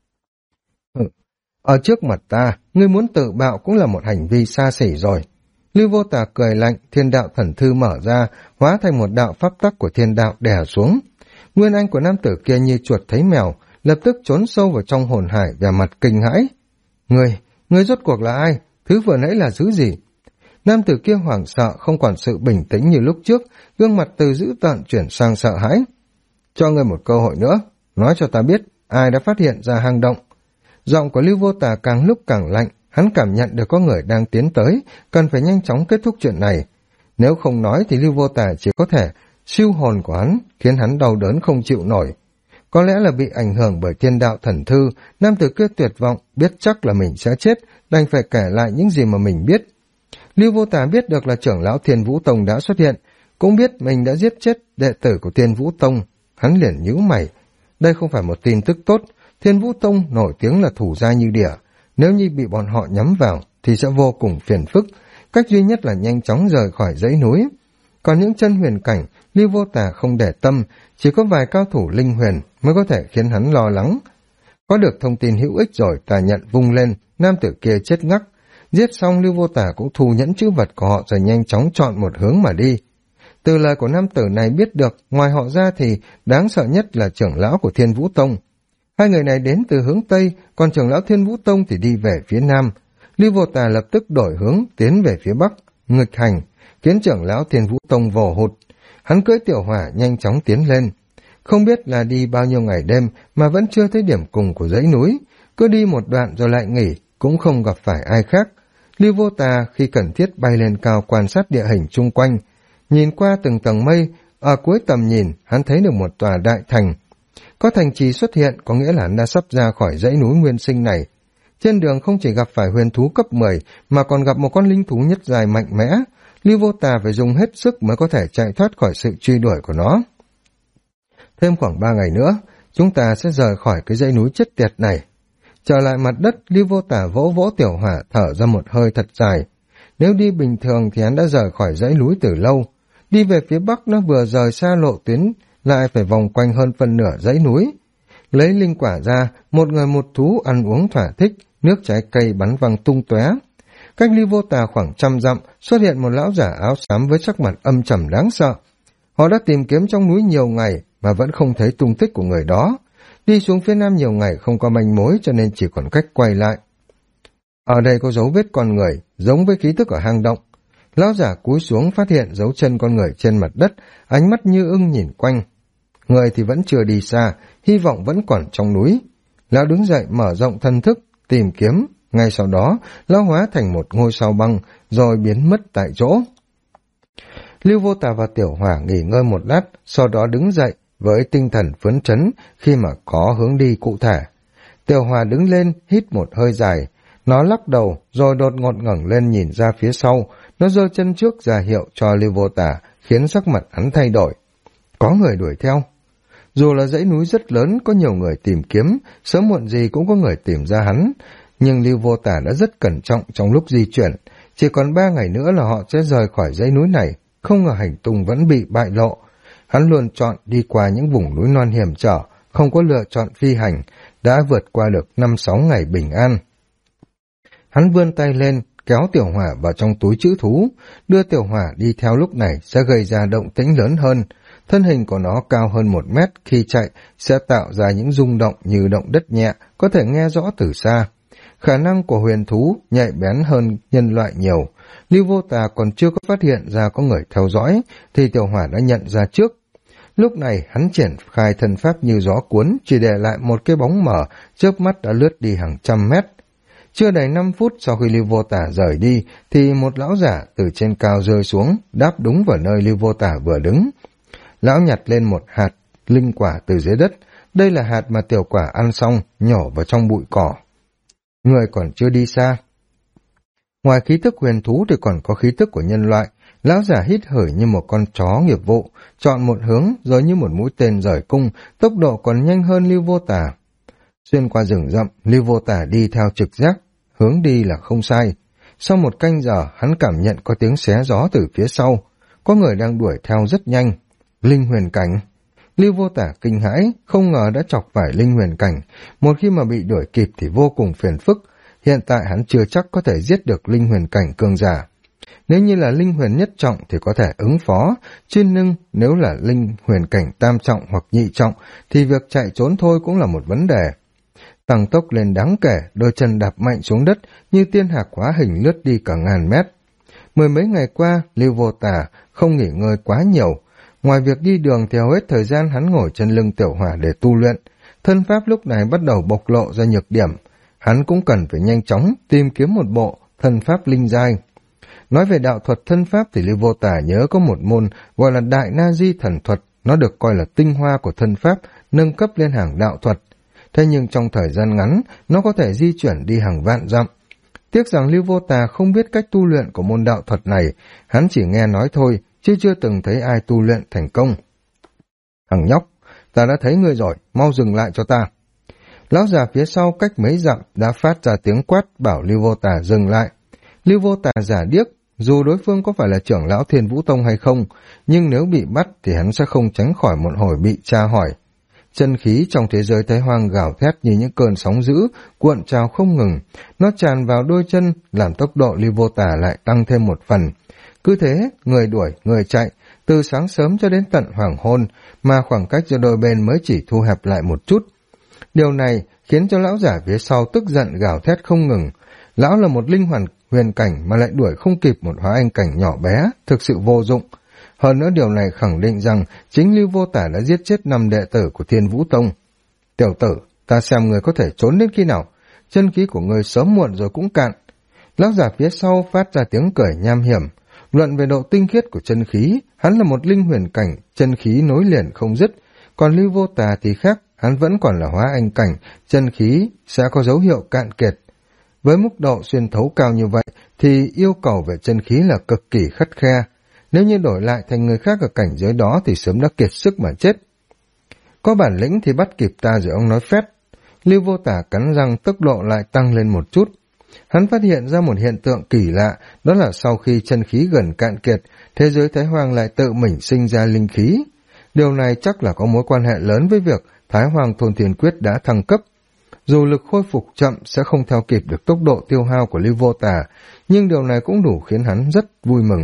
Ở trước mặt ta, ngươi muốn tự bạo cũng là một hành vi xa xỉ rồi. Lưu Vô Tà cười lạnh, thiên đạo thần thư mở ra, hóa thành một đạo pháp tắc của thiên đạo đè xuống. Nguyên Anh của nam tử kia như chuột thấy mèo, lập tức trốn sâu vào trong hồn hải, vẻ mặt kinh hãi. Ngươi rốt cuộc là ai? Thứ vừa nãy là thứ gì? Nam tử kia hoảng sợ, không còn sự bình tĩnh như lúc trước, gương mặt từ dữ tợn chuyển sang sợ hãi. Cho ngươi một cơ hội nữa, nói cho ta biết ai đã phát hiện ra hang động. Giọng của Lưu Vô Tà càng lúc càng lạnh, hắn cảm nhận được có người đang tiến tới, cần phải nhanh chóng kết thúc chuyện này. Nếu không nói thì Lưu Vô Tà chỉ có thể siêu hồn của hắn, khiến hắn đau đớn không chịu nổi. Có lẽ là bị ảnh hưởng bởi thiên đạo thần thư, nam tử kia tuyệt vọng, biết chắc là mình sẽ chết, đành phải kể lại những gì mà mình biết. Lưu Vô Tà biết được là trưởng lão Thiên Vũ Tông đã xuất hiện, cũng biết mình đã giết chết đệ tử của Thiên Vũ Tông. Hắn liền nhíu mày. Đây không phải một tin tức tốt, Thiên Vũ Tông nổi tiếng là thủ gia như đỉa. Nếu như bị bọn họ nhắm vào thì sẽ vô cùng phiền phức, cách duy nhất là nhanh chóng rời khỏi dãy núi. Còn những chân huyền cảnh, Lưu Vô Tà không để tâm, chỉ có vài cao thủ linh huyền mới có thể khiến hắn lo lắng. Có được thông tin hữu ích rồi, tà nhận vung lên, nam tử kia chết ngắc. Giết xong Lưu Vô Tà cũng thu nhẫn chữ vật của họ rồi nhanh chóng chọn một hướng mà đi. Từ lời của nam tử này biết được, ngoài họ ra thì đáng sợ nhất là trưởng lão của Thiên Vũ Tông. Hai người này đến từ hướng Tây, còn trưởng lão Thiên Vũ Tông thì đi về phía Nam. Lưu Vô Tà lập tức đổi hướng, tiến về phía Bắc, nghịch hành, khiến trưởng lão Thiên Vũ Tông vồ hụt. Hắn cưỡi tiểu hỏa nhanh chóng tiến lên. Không biết là đi bao nhiêu ngày đêm mà vẫn chưa thấy điểm cùng của dãy núi. Cứ đi một đoạn rồi lại nghỉ, cũng không gặp phải ai khác. Lưu Vô Tà khi cần thiết bay lên cao quan sát địa hình chung quanh. Nhìn qua từng tầng mây, ở cuối tầm nhìn, hắn thấy được một tòa đại thành. Có thành trì xuất hiện có nghĩa là hắn đã sắp ra khỏi dãy núi nguyên sinh này. Trên đường không chỉ gặp phải huyền thú cấp 10 mà còn gặp một con linh thú nhất dài mạnh mẽ. Lưu Vô Tà phải dùng hết sức mới có thể chạy thoát khỏi sự truy đuổi của nó. Thêm khoảng 3 ngày nữa, chúng ta sẽ rời khỏi cái dãy núi chết tiệt này. Trở lại mặt đất, Lưu Vô Tà vỗ vỗ tiểu hỏa thở ra một hơi thật dài. Nếu đi bình thường thì hắn đã rời khỏi dãy núi từ lâu. Đi về phía bắc nó vừa rời xa lộ tuyến, lại phải vòng quanh hơn phân nửa dãy núi. Lấy linh quả ra, một người một thú ăn uống thỏa thích, nước trái cây bắn văng tung tóe. Cách Lưu Vô Tà khoảng 100 dặm, xuất hiện một lão giả áo xám với sắc mặt âm trầm đáng sợ. Họ đã tìm kiếm trong núi nhiều ngày mà vẫn không thấy tung tích của người đó. Đi xuống phía nam nhiều ngày không có manh mối cho nên chỉ còn cách quay lại. Ở đây có dấu vết con người, giống với khí tức ở hang động. Lão giả cúi xuống phát hiện dấu chân con người trên mặt đất, ánh mắt như ưng nhìn quanh. Người thì vẫn chưa đi xa, hy vọng vẫn còn trong núi. Lão đứng dậy mở rộng thân thức, tìm kiếm. Ngay sau đó, lão hóa thành một ngôi sao băng, rồi biến mất tại chỗ. Lưu Vô Tà và Tiểu Hỏa nghỉ ngơi một lát, sau đó đứng dậy với tinh thần phấn chấn khi mà có hướng đi cụ thể. Tiểu Hỏa đứng lên, hít một hơi dài. Nó lắc đầu, rồi đột ngột ngẩng lên nhìn ra phía sau. Nó giơ chân trước ra hiệu cho Lưu Vô Tà, khiến sắc mặt hắn thay đổi. Có người đuổi theo. Dù là dãy núi rất lớn, có nhiều người tìm kiếm, sớm muộn gì cũng có người tìm ra hắn. Nhưng Lưu Vô Tà đã rất cẩn trọng trong lúc di chuyển. Chỉ còn 3 ngày nữa là họ sẽ rời khỏi dãy núi này. Không ngờ hành tung vẫn bị bại lộ. Hắn luôn chọn đi qua những vùng núi non hiểm trở, không có lựa chọn phi hành, đã vượt qua được 5-6 ngày bình an. Hắn vươn tay lên, kéo Tiểu Hỏa vào trong túi trữ thú, đưa Tiểu Hỏa đi theo lúc này sẽ gây ra động tĩnh lớn hơn. Thân hình của nó cao hơn 1 mét, khi chạy sẽ tạo ra những rung động như động đất nhẹ, có thể nghe rõ từ xa. Khả năng của huyền thú nhạy bén hơn nhân loại nhiều. Lưu Vô Tà còn chưa có phát hiện ra có người theo dõi, thì Tiểu Hỏa đã nhận ra trước. Lúc này hắn triển khai thân pháp như gió cuốn, chỉ để lại một cái bóng mờ, chớp mắt đã lướt đi hàng trăm mét. Chưa đầy 5 phút sau khi Lưu Vô Tà rời đi, thì một lão giả từ trên cao rơi xuống, đáp đúng vào nơi Lưu Vô Tà vừa đứng. Lão nhặt lên một hạt linh quả từ dưới đất. Đây là hạt mà tiểu quả ăn xong, nhổ vào trong bụi cỏ. Người còn chưa đi xa. Ngoài khí tức huyền thú thì còn có khí tức của nhân loại. Lão giả hít hửi như một con chó nghiệp vụ, chọn một hướng rồi như một mũi tên rời cung, tốc độ còn nhanh hơn Lưu Vô Tà. Xuyên qua rừng rậm, Lưu Vô Tà đi theo trực giác, hướng đi là không sai. Sau một canh giờ, hắn cảm nhận có tiếng xé gió từ phía sau. Có người đang đuổi theo rất nhanh. Linh huyền cảnh. Lưu Vô Tà kinh hãi, không ngờ đã chọc phải linh huyền cảnh. Một khi mà bị đuổi kịp thì vô cùng phiền phức. Hiện tại hắn chưa chắc có thể giết được linh huyền cảnh cường giả. Nếu như là linh huyền nhất trọng thì có thể ứng phó, nhưng nếu là linh huyền cảnh tam trọng hoặc nhị trọng thì việc chạy trốn thôi cũng là một vấn đề. Tăng tốc lên đáng kể, đôi chân đạp mạnh xuống đất như tiên hạc hóa hình lướt đi cả ngàn mét. Mười mấy ngày qua, Lưu Vô Tà không nghỉ ngơi quá nhiều. Ngoài việc đi đường thì hầu hết thời gian hắn ngồi trên lưng tiểu hỏa để tu luyện. Thân pháp lúc này bắt đầu bộc lộ ra nhược điểm. Hắn cũng cần phải nhanh chóng tìm kiếm một bộ thân pháp linh giai. Nói về đạo thuật thân pháp thì Lưu Vô Tà nhớ có một môn gọi là Đại Na Di thần thuật, nó được coi là tinh hoa của thân pháp, nâng cấp lên hàng đạo thuật. Thế nhưng trong thời gian ngắn, nó có thể di chuyển đi hàng vạn dặm. Tiếc rằng Lưu Vô Tà không biết cách tu luyện của môn đạo thuật này, hắn chỉ nghe nói thôi, chứ chưa từng thấy ai tu luyện thành công. Thằng nhóc, ta đã thấy ngươi rồi, mau dừng lại cho ta. Lão già phía sau cách mấy dặm đã phát ra tiếng quát bảo Lưu Vô Tà dừng lại. Lưu Vô Tà giả điếc, dù đối phương có phải là trưởng lão Thiên Vũ Tông hay không, nhưng nếu bị bắt thì hắn sẽ không tránh khỏi một hồi bị tra hỏi. Chân khí trong thế giới Thái Hoang gào thét như những cơn sóng dữ, cuộn trào không ngừng. Nó tràn vào đôi chân, làm tốc độ Lưu Vô Tà lại tăng thêm một phần. Cứ thế, người đuổi, người chạy, từ sáng sớm cho đến tận hoàng hôn, mà khoảng cách giữa đôi bên mới chỉ thu hẹp lại một chút. Điều này khiến cho lão giả phía sau tức giận gào thét không ngừng. Lão là một linh huyền cảnh mà lại đuổi không kịp một hóa anh cảnh nhỏ bé, thực sự vô dụng. Hơn nữa điều này khẳng định rằng chính Lưu Vô Tà đã giết chết 5 đệ tử của Thiên Vũ Tông. Tiểu tử, ta xem người có thể trốn đến khi nào, chân khí của người sớm muộn rồi cũng cạn. Lão giả phía sau phát ra tiếng cười nham hiểm. Luận về độ tinh khiết của chân khí, hắn là một linh huyền cảnh, chân khí nối liền không dứt. Còn Lưu Vô Tà thì khác, hắn vẫn còn là hóa anh cảnh, chân khí sẽ có dấu hiệu cạn kiệt. Với mức độ xuyên thấu cao như vậy thì yêu cầu về chân khí là cực kỳ khắt khe. Nếu như đổi lại thành người khác ở cảnh giới đó thì sớm đã kiệt sức mà chết. Có bản lĩnh thì bắt kịp ta rồi ông nói phét. Lưu Vô Tà cắn răng, tốc độ lại tăng lên một chút. Hắn phát hiện ra một hiện tượng kỳ lạ, đó là sau khi chân khí gần cạn kiệt, thế giới Thái Hoang lại tự mình sinh ra linh khí. Điều này chắc là có mối quan hệ lớn với việc Thái Hoang Thôn Thiên Quyết đã thăng cấp. Dù lực khôi phục chậm sẽ không theo kịp được tốc độ tiêu hao của Lưu Vô Tà, nhưng điều này cũng đủ khiến hắn rất vui mừng.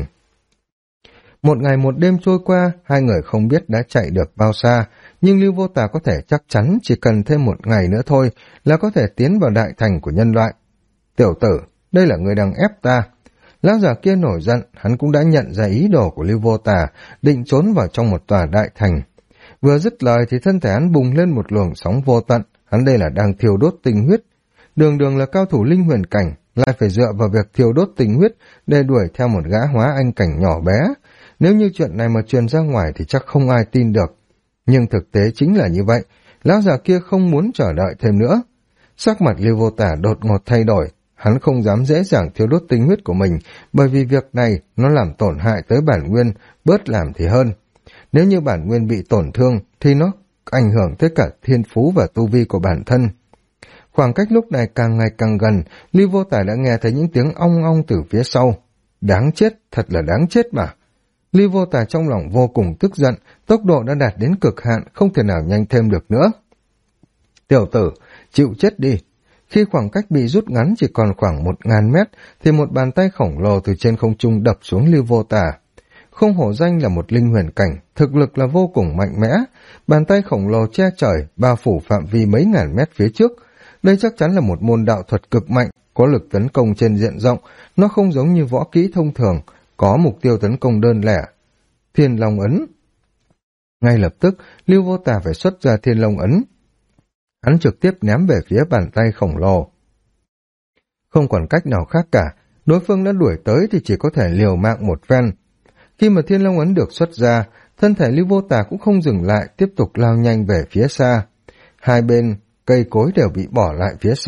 Một ngày một đêm trôi qua, hai người không biết đã chạy được bao xa, nhưng Lưu Vô Tà có thể chắc chắn chỉ cần thêm một ngày nữa thôi là có thể tiến vào đại thành của nhân loại. Tiểu tử, đây là người đang ép ta. Lão già kia nổi giận, hắn cũng đã nhận ra ý đồ của Lưu Vô Tà, định trốn vào trong một tòa đại thành. Vừa dứt lời thì thân thể hắn bùng lên một luồng sóng vô tận, hắn đây là đang thiêu đốt tinh huyết. Đường đường là cao thủ linh huyền cảnh, lại phải dựa vào việc thiêu đốt tinh huyết để đuổi theo một gã hóa anh cảnh nhỏ bé. Nếu như chuyện này mà truyền ra ngoài thì chắc không ai tin được. Nhưng thực tế chính là như vậy, lão già kia không muốn chờ đợi thêm nữa. Sắc mặt Lưu Vô Tà đột ngột thay đổi, hắn không dám dễ dàng thiêu đốt tinh huyết của mình, bởi vì việc này nó làm tổn hại tới bản nguyên, bớt làm thì hơn. Nếu như bản nguyên bị tổn thương thì nó ảnh hưởng tới cả thiên phú và tu vi của bản thân. Khoảng cách lúc này càng ngày càng gần, Lưu Vô Tà đã nghe thấy những tiếng ong ong từ phía sau. Đáng chết, thật là đáng chết mà. Lưu Vô Tà trong lòng vô cùng tức giận, tốc độ đã đạt đến cực hạn, không thể nào nhanh thêm được nữa. Tiểu tử, chịu chết đi. Khi khoảng cách bị rút ngắn chỉ còn khoảng 1000 mét, thì một bàn tay khổng lồ từ trên không trung đập xuống Lưu Vô Tà. Không hổ danh là một linh huyền cảnh, thực lực là vô cùng mạnh mẽ. Bàn tay khổng lồ che trời, bao phủ phạm vi mấy ngàn mét phía trước. Đây chắc chắn là một môn đạo thuật cực mạnh, có lực tấn công trên diện rộng. Nó không giống như võ kỹ thông thường, có mục tiêu tấn công đơn lẻ. Thiên Long Ấn. Ngay lập tức, Lưu Vô Tà phải xuất ra Thiên Long Ấn. Hắn trực tiếp ném về phía bàn tay khổng lồ. Không còn cách nào khác cả, đối phương đã đuổi tới thì chỉ có thể liều mạng một phen. Khi mà Thiên Long Ấn được xuất ra, thân thể Lưu Vô Tà cũng không dừng lại, tiếp tục lao nhanh về phía xa. Hai bên, cây cối đều bị bỏ lại phía sau.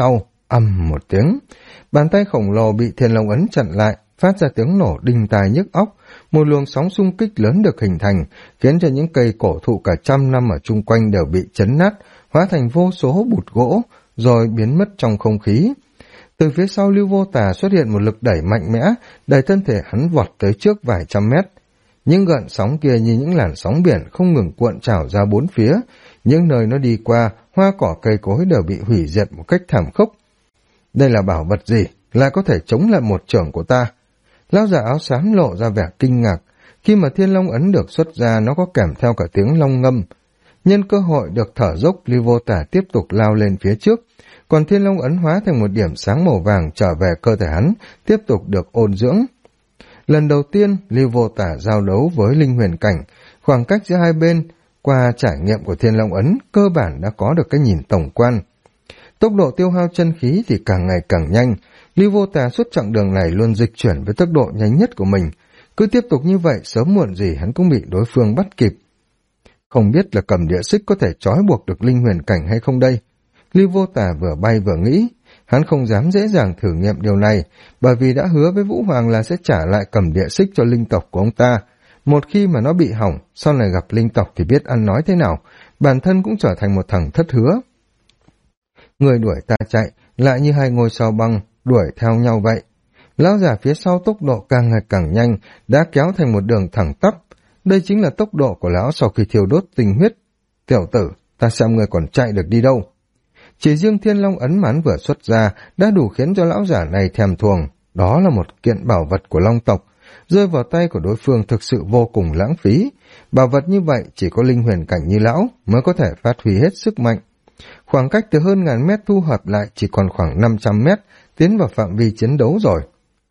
Ầm một tiếng, bàn tay khổng lồ bị Thiên Long ấn chặn lại, phát ra tiếng nổ đinh tai nhức óc. Một luồng sóng xung kích lớn được hình thành, khiến cho những cây cổ thụ cả trăm năm ở chung quanh đều bị chấn nát, hóa thành vô số bụt gỗ, rồi biến mất trong không khí. Từ phía sau Lưu Vô Tà xuất hiện một lực đẩy mạnh mẽ, đẩy thân thể hắn vọt tới trước vài trăm mét. Những gợn sóng kia như những làn sóng biển không ngừng cuộn trào ra bốn phía, những nơi nó đi qua, hoa cỏ cây cối đều bị hủy diệt một cách thảm khốc. Đây là bảo vật gì, lại có thể chống lại một chưởng của ta? Lão già áo xám lộ ra vẻ kinh ngạc, khi mà Thiên Long ấn được xuất ra nó có kèm theo cả tiếng long ngâm. Nhân cơ hội được thở dốc, Lưu Vô Tà tiếp tục lao lên phía trước, còn Thiên Long ấn hóa thành một điểm sáng màu vàng trở về cơ thể hắn, tiếp tục được ôn dưỡng. Lần đầu tiên, Lưu Vô Tà giao đấu với Linh Huyền Cảnh, khoảng cách giữa hai bên, qua trải nghiệm của Thiên Long ấn, cơ bản đã có được cái nhìn tổng quan. Tốc độ tiêu hao chân khí thì càng ngày càng nhanh, Lưu Vô Tà suốt chặng đường này luôn dịch chuyển với tốc độ nhanh nhất của mình, cứ tiếp tục như vậy sớm muộn gì hắn cũng bị đối phương bắt kịp. Không biết là cầm địa xích có thể trói buộc được Linh Huyền Cảnh hay không đây? Lưu Vô Tà vừa bay vừa nghĩ, hắn không dám dễ dàng thử nghiệm điều này, bởi vì đã hứa với Vũ Hoàng là sẽ trả lại cầm địa xích cho linh tộc của ông ta. Một khi mà nó bị hỏng, sau này gặp linh tộc thì biết ăn nói thế nào, bản thân cũng trở thành một thằng thất hứa. Người đuổi ta chạy, lại như hai ngôi sao băng, đuổi theo nhau vậy. Lão già phía sau tốc độ càng ngày càng nhanh, đã kéo thành một đường thẳng tắp. Đây chính là tốc độ của lão sau khi thiêu đốt tinh huyết. Tiểu tử, ta xem người còn chạy được đi đâu. Chỉ riêng Thiên Long ấn mán vừa xuất ra đã đủ khiến cho lão giả này thèm thuồng. Đó là một kiện bảo vật của Long tộc, rơi vào tay của đối phương thực sự vô cùng lãng phí. Bảo vật như vậy chỉ có Linh Huyền Cảnh như lão mới có thể phát huy hết sức mạnh. Khoảng cách từ hơn 1000 mét thu hợp lại chỉ còn khoảng 500 mét, tiến vào phạm vi chiến đấu rồi.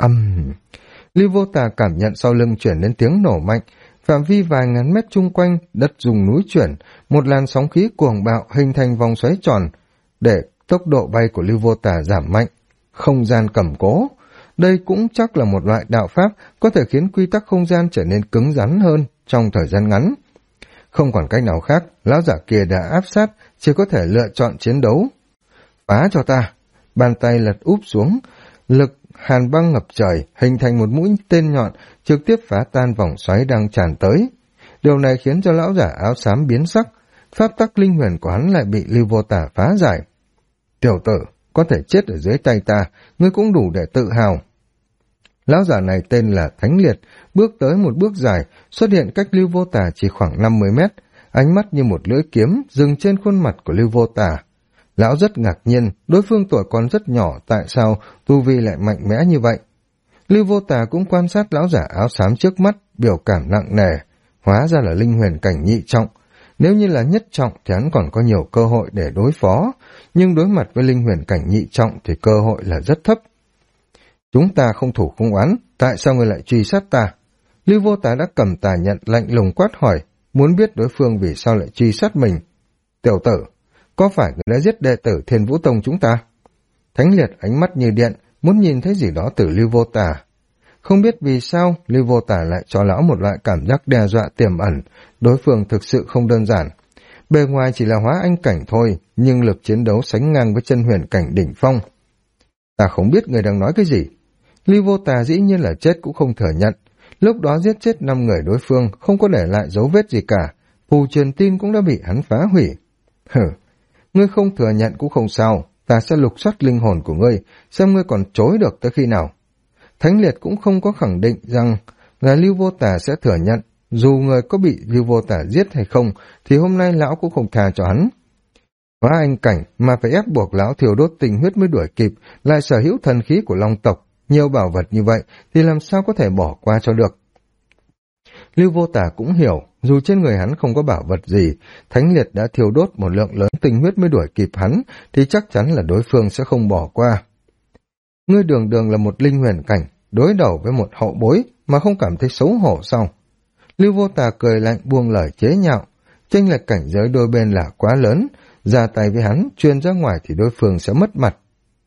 Lưu Vô Tà cảm nhận sau lưng chuyển đến tiếng nổ mạnh, phạm vi vài ngàn mét chung quanh, đất rung núi chuyển, một làn sóng khí cuồng bạo hình thành vòng xoáy tròn, để tốc độ bay của Lưu Vô Tà giảm mạnh. Không gian cầm cố, đây cũng chắc là một loại đạo pháp có thể khiến quy tắc không gian trở nên cứng rắn hơn trong thời gian ngắn. Không còn cách nào khác, lão giả kia đã áp sát, chỉ có thể lựa chọn chiến đấu. Phá cho ta! Bàn tay lật úp xuống, lực hàn băng ngập trời, hình thành một mũi tên nhọn, trực tiếp phá tan vòng xoáy đang tràn tới. Điều này khiến cho lão giả áo xám biến sắc, pháp tắc linh huyền của hắn lại bị Lưu Vô Tà phá giải. Tiểu tử, có thể chết ở dưới tay ta, ngươi cũng đủ để tự hào. Lão giả này tên là Thánh Liệt, bước tới một bước dài, xuất hiện cách Lưu Vô Tà chỉ khoảng 50 mét, ánh mắt như một lưỡi kiếm dừng trên khuôn mặt của Lưu Vô Tà. Lão rất ngạc nhiên, đối phương tuổi còn rất nhỏ, tại sao tu vi lại mạnh mẽ như vậy? Lưu Vô Tà cũng quan sát lão giả áo xám trước mắt, biểu cảm nặng nề, hóa ra là Linh Huyền Cảnh nhị trọng. Nếu như là nhất trọng thì hắn còn có nhiều cơ hội để đối phó, nhưng đối mặt với Linh Huyền Cảnh nhị trọng thì cơ hội là rất thấp. Chúng ta không thủ không oán, tại sao ngươi lại truy sát ta? Lưu Vô Tà đã cầm tà nhận lạnh lùng quát hỏi, muốn biết đối phương vì sao lại truy sát mình. Tiểu tử, có phải người đã giết đệ tử Thiên Vũ Tông chúng ta? Thánh Liệt ánh mắt như điện, muốn nhìn thấy gì đó từ Lưu Vô Tà. Không biết vì sao, Lưu Vô Tà lại cho lão một loại cảm giác đe dọa tiềm ẩn, đối phương thực sự không đơn giản. Bề ngoài chỉ là hóa anh cảnh thôi, nhưng lực chiến đấu sánh ngang với chân huyền cảnh đỉnh phong. Ta không biết người đang nói cái gì. Lưu Vô Tà dĩ nhiên là chết cũng không thừa nhận. Lúc đó giết chết 5 người đối phương, không có để lại dấu vết gì cả. Phù truyền tin cũng đã bị hắn phá hủy. Ngươi không thừa nhận cũng không sao, ta sẽ lục soát linh hồn của ngươi, xem ngươi còn chối được tới khi nào. Thánh Liệt cũng không có khẳng định rằng là Lưu Vô Tà sẽ thừa nhận, dù người có bị Lưu Vô Tà giết hay không, thì hôm nay lão cũng không tha cho hắn. Hóa anh cảnh mà phải ép buộc lão thiêu đốt tình huyết mới đuổi kịp, lại sở hữu thần khí của Long tộc, nhiều bảo vật như vậy thì làm sao có thể bỏ qua cho được. Lưu Vô Tà cũng hiểu, dù trên người hắn không có bảo vật gì, Thánh Liệt đã thiêu đốt một lượng lớn tinh huyết mới đuổi kịp hắn, thì chắc chắn là đối phương sẽ không bỏ qua. Ngươi đường đường là một linh huyền cảnh, đối đầu với một hậu bối mà không cảm thấy xấu hổ sao? Lưu Vô Tà cười lạnh buông lời chế nhạo, chênh lệch cảnh giới đôi bên là quá lớn, ra tay với hắn, truyền ra ngoài thì đối phương sẽ mất mặt.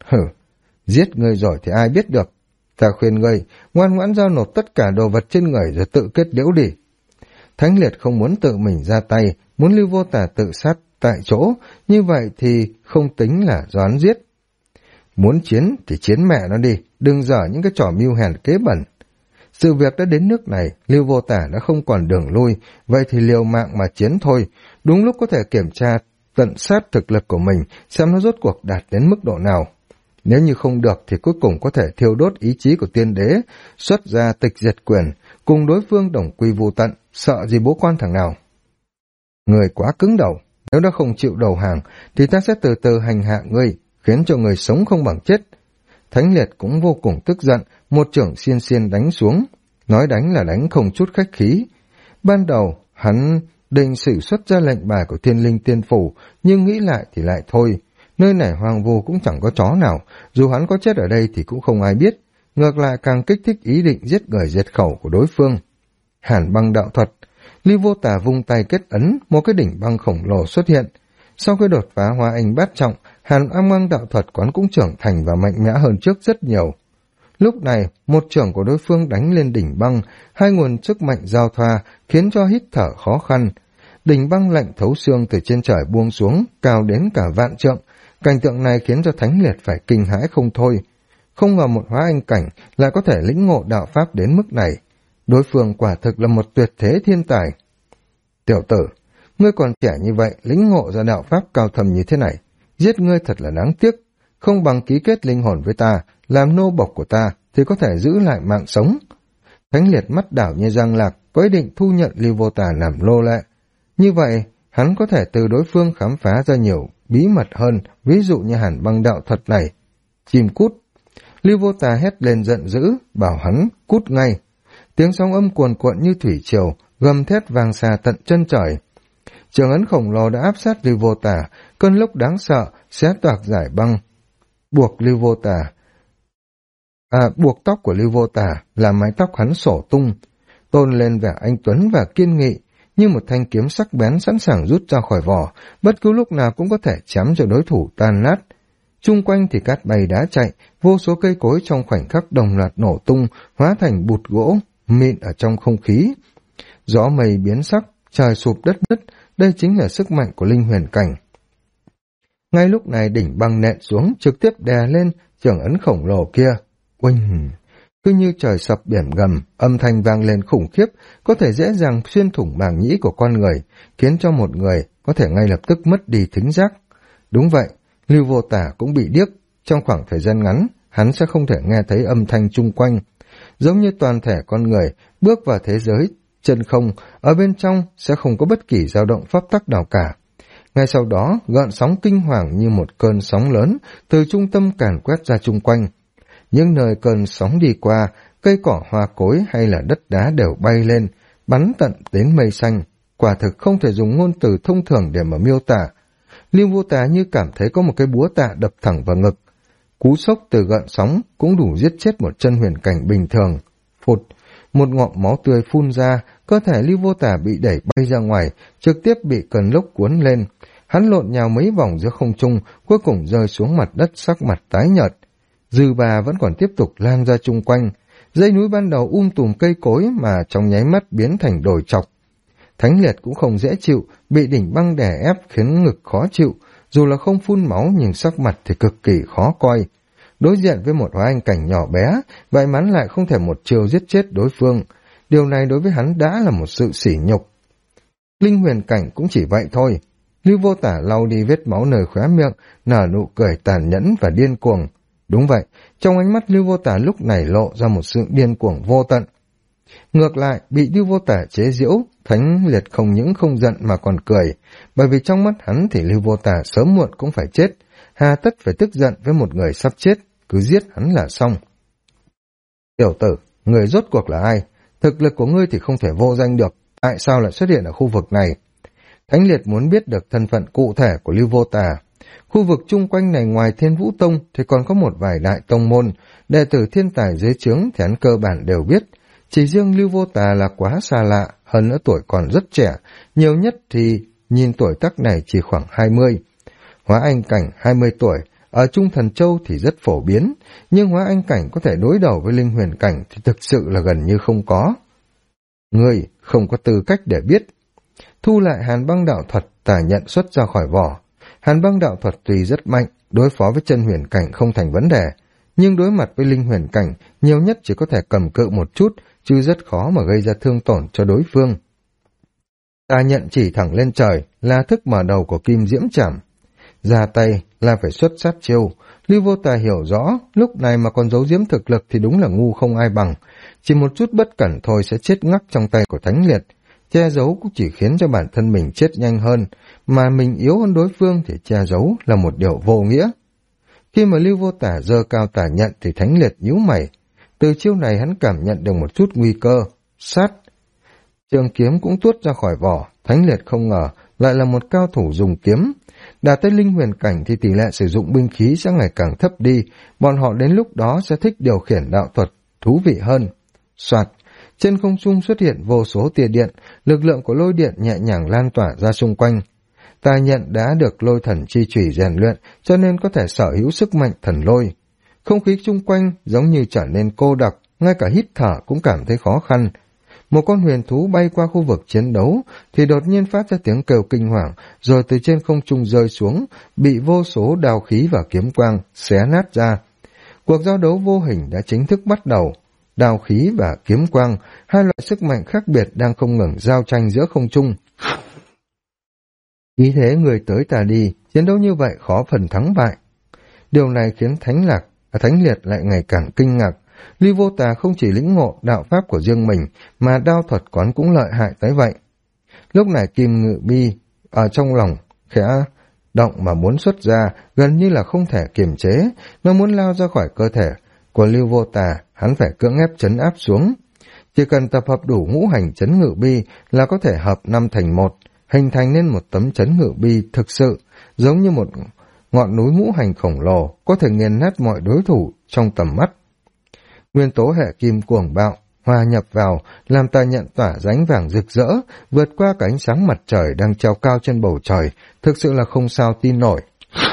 Giết ngươi rồi thì ai biết được. Ta khuyên ngươi, ngoan ngoãn giao nộp tất cả đồ vật trên người rồi tự kết liễu đi. Thánh Liệt không muốn tự mình ra tay, muốn Lưu Vô Tà tự sát tại chỗ, như vậy thì không tính là do hắn giết. muốn chiến thì chiến mẹ nó đi, đừng dở những cái trò mưu hèn kế bẩn. Sự việc đã đến nước này, Lưu Vô Tả đã không còn đường lui, vậy thì liều mạng mà chiến thôi, đúng lúc có thể kiểm tra tận sát thực lực của mình, xem nó rốt cuộc đạt đến mức độ nào. Nếu như không được thì cuối cùng có thể thiêu đốt ý chí của tiên đế, xuất ra tịch diệt quyền, cùng đối phương đồng quy vu tận, sợ gì bố quan thằng nào. Người quá cứng đầu, nếu đã không chịu đầu hàng, thì ta sẽ từ từ hành hạ ngươi, khiến cho người sống không bằng chết. Thánh Liệt cũng vô cùng tức giận, một chưởng xiên xiên đánh xuống, nói đánh là đánh không chút khách khí. Ban đầu, hắn định sử xuất ra lệnh bài của Thiên Linh Tiên Phủ, nhưng nghĩ lại thì lại thôi. Nơi này hoang vu cũng chẳng có chó nào, dù hắn có chết ở đây thì cũng không ai biết, ngược lại càng kích thích ý định giết người diệt khẩu của đối phương. Hàn băng đạo thuật, Lưu Vô Tả vung tay kết ấn, một cái đỉnh băng khổng lồ xuất hiện. Sau khi đột phá hóa anh bát trọng, Hàn băng đạo thuật quán cũng trưởng thành và mạnh mẽ hơn trước rất nhiều. Lúc này, một chưởng của đối phương đánh lên đỉnh băng, hai nguồn sức mạnh giao thoa khiến cho hít thở khó khăn. Đỉnh băng lạnh thấu xương từ trên trời buông xuống, cao đến cả vạn trượng. Cảnh tượng này khiến cho Thánh Liệt phải kinh hãi không thôi. Không ngờ một hóa anh cảnh lại có thể lĩnh ngộ đạo pháp đến mức này. Đối phương quả thực là một tuyệt thế thiên tài. Tiểu tử, ngươi còn trẻ như vậy, lĩnh ngộ ra đạo pháp cao thầm như thế này. Giết ngươi thật là đáng tiếc. Không bằng ký kết linh hồn với ta, làm nô bộc của ta, thì có thể giữ lại mạng sống. Thánh Liệt mắt đảo như răng lạc, có ý định thu nhận Lưu Vô Tả làm nô lệ. Như vậy, hắn có thể từ đối phương khám phá ra nhiều bí mật hơn, ví dụ như hàn băng đạo thuật này. Chim cút. Lưu Vô Tả hét lên giận dữ, bảo hắn cút ngay. Tiếng sóng âm cuồn cuộn như thủy triều, gầm thét vang xa tận chân trời. Trường ấn khổng lồ đã áp sát Lưu Vô Tả, cơn lốc đáng sợ xé toạc giải băng, buộc Lưu Vô Tả. Buộc tóc của Lưu Vô Tả làm mái tóc hắn sổ tung, tôn lên vẻ anh tuấn và kiên nghị, như một thanh kiếm sắc bén sẵn sàng rút ra khỏi vỏ, bất cứ lúc nào cũng có thể chém cho đối thủ tan nát. Chung quanh thì cát bay đá chạy, vô số cây cối trong khoảnh khắc đồng loạt nổ tung, hóa thành bụt gỗ mịn ở trong không khí. Gió mây biến sắc, trời sụp đất nứt, đây chính là sức mạnh của linh huyền cảnh. Ngay lúc này đỉnh băng nện xuống, trực tiếp đè lên chưởng ấn khổng lồ kia. Oanh! Cứ như trời sập biển gầm, âm thanh vang lên khủng khiếp, có thể dễ dàng xuyên thủng màng nhĩ của con người, khiến cho một người có thể ngay lập tức mất đi thính giác. Đúng vậy, Lưu Vô Tả cũng bị điếc, trong khoảng thời gian ngắn, hắn sẽ không thể nghe thấy âm thanh chung quanh. Giống như toàn thể con người bước vào thế giới chân không, ở bên trong sẽ không có bất kỳ dao động pháp tắc nào cả. Ngay sau đó, gợn sóng kinh hoàng như một cơn sóng lớn từ trung tâm càn quét ra chung quanh. Những nơi cơn sóng đi qua, cây cỏ hoa cối hay là đất đá đều bay lên, bắn tận đến mây xanh. Quả thực không thể dùng ngôn từ thông thường để mà miêu tả. Lưu Vô Tả như cảm thấy có một cái búa tạ đập thẳng vào ngực. Cú sốc từ gợn sóng cũng đủ giết chết một chân huyền cảnh bình thường. Phụt, một ngụm máu tươi phun ra, cơ thể Lưu Vô Tả bị đẩy bay ra ngoài, trực tiếp bị cơn lốc cuốn lên. Hắn lộn nhào mấy vòng giữa không trung, cuối cùng rơi xuống mặt đất, sắc mặt tái nhợt. Dư bà vẫn còn tiếp tục lan ra chung quanh. Dãy núi ban đầu tùm cây cối mà trong nháy mắt biến thành đồi chọc. Thánh Liệt cũng không dễ chịu, bị đỉnh băng đè ép khiến ngực khó chịu, dù là không phun máu nhưng sắc mặt thì cực kỳ khó coi. Đối diện với một hóa anh cảnh nhỏ bé, vậy mắn lại không thể một chiều giết chết đối phương. Điều này đối với hắn đã là một sự sỉ nhục. Linh huyền cảnh cũng chỉ vậy thôi. Lưu Vô Tả lau đi vết máu nơi khóe miệng, nở nụ cười tàn nhẫn và điên cuồng. Đúng vậy, trong ánh mắt Lưu Vô Tả lúc này lộ ra một sự điên cuồng vô tận. Ngược lại, bị Lưu Vô Tả chế giễu, Thánh Liệt không những không giận mà còn cười, bởi vì trong mắt hắn thì Lưu Vô Tả sớm muộn cũng phải chết, hà tất phải tức giận với một người sắp chết, cứ giết hắn là xong. Tiểu tử, người rốt cuộc là ai? Thực lực của ngươi thì không thể vô danh được, tại sao lại xuất hiện ở khu vực này? Thánh Liệt muốn biết được thân phận cụ thể của Lưu Vô Tả. Khu vực chung quanh này ngoài Thiên Vũ Tông thì còn có một vài đại tông môn, đệ tử thiên tài dưới trướng thì hắn cơ bản đều biết. Chỉ riêng Lưu Vô Tả là quá xa lạ, hơn nữa tuổi còn rất trẻ, nhiều nhất thì nhìn tuổi tác này chỉ khoảng 20. Hóa anh cảnh 20 tuổi, ở Trung Thần Châu thì rất phổ biến, nhưng hóa anh cảnh có thể đối đầu với linh huyền cảnh thì thực sự là gần như không có. Ngươi không có tư cách để biết. Thu lại hàn băng đạo thuật, Tả nhận xuất ra khỏi vỏ. Hàn băng đạo thuật tuy rất mạnh, đối phó với chân huyền cảnh không thành vấn đề, nhưng đối mặt với linh huyền cảnh, nhiều nhất chỉ có thể cầm cự một chút, chứ rất khó mà gây ra thương tổn cho đối phương. Tà nhận chỉ thẳng lên trời là thức mở đầu của kim diễm trảm. Ra tay là phải xuất sát chiêu. Lưu Vô Tà hiểu rõ, lúc này mà còn giấu giếm thực lực thì đúng là ngu không ai bằng. Chỉ một chút bất cẩn thôi sẽ chết ngắc trong tay của Thánh Liệt. Che giấu cũng chỉ khiến cho bản thân mình chết nhanh hơn, mà mình yếu hơn đối phương thì che giấu là một điều vô nghĩa. Khi mà Lưu Vô Tà giơ cao tà nhận thì Thánh Liệt nhíu mày. Từ chiêu này hắn cảm nhận được một chút nguy cơ. Sát! Trường kiếm cũng tuốt ra khỏi vỏ. Thánh Liệt không ngờ lại là một cao thủ dùng kiếm. Đạt tới linh huyền cảnh thì tỷ lệ sử dụng binh khí sẽ ngày càng thấp đi, bọn họ đến lúc đó sẽ thích điều khiển đạo thuật, thú vị hơn. Soạt, trên không trung xuất hiện vô số tia điện, lực lượng của lôi điện nhẹ nhàng lan tỏa ra xung quanh. Tà nhận đã được lôi thần chi chủy rèn luyện, cho nên có thể sở hữu sức mạnh thần lôi. Không khí xung quanh giống như trở nên cô đặc, ngay cả hít thở cũng cảm thấy khó khăn. Một con huyền thú bay qua khu vực chiến đấu thì đột nhiên phát ra tiếng kêu kinh hoàng, rồi từ trên không trung rơi xuống, bị vô số đao khí và kiếm quang xé nát ra. Cuộc giao đấu vô hình đã chính thức bắt đầu. Đao khí và kiếm quang, hai loại sức mạnh khác biệt đang không ngừng giao tranh giữa không trung. Ý thế người tới ta đi, chiến đấu như vậy khó phần thắng bại. Điều này khiến Thánh Liệt lại ngày càng kinh ngạc. Lưu Vô Tà không chỉ lĩnh ngộ đạo pháp của riêng mình, mà đao thuật quán cũng lợi hại tới vậy. Lúc này Kim Ngự Bi ở trong lòng khẽ động mà muốn xuất ra, gần như là không thể kiềm chế, nó muốn lao ra khỏi cơ thể của Lưu Vô Tà, hắn phải cưỡng ép trấn áp xuống. Chỉ cần tập hợp đủ ngũ hành trấn ngự bi là có thể hợp 5 thành 1, hình thành nên một tấm trấn ngự bi thực sự, giống như một ngọn núi ngũ hành khổng lồ, có thể nghiền nát mọi đối thủ trong tầm mắt. Nguyên tố hệ kim cuồng bạo, hòa nhập vào, làm tà nhận tỏa ra ánh vàng rực rỡ, vượt qua cả ánh sáng mặt trời đang treo cao trên bầu trời, thực sự là không sao tin nổi.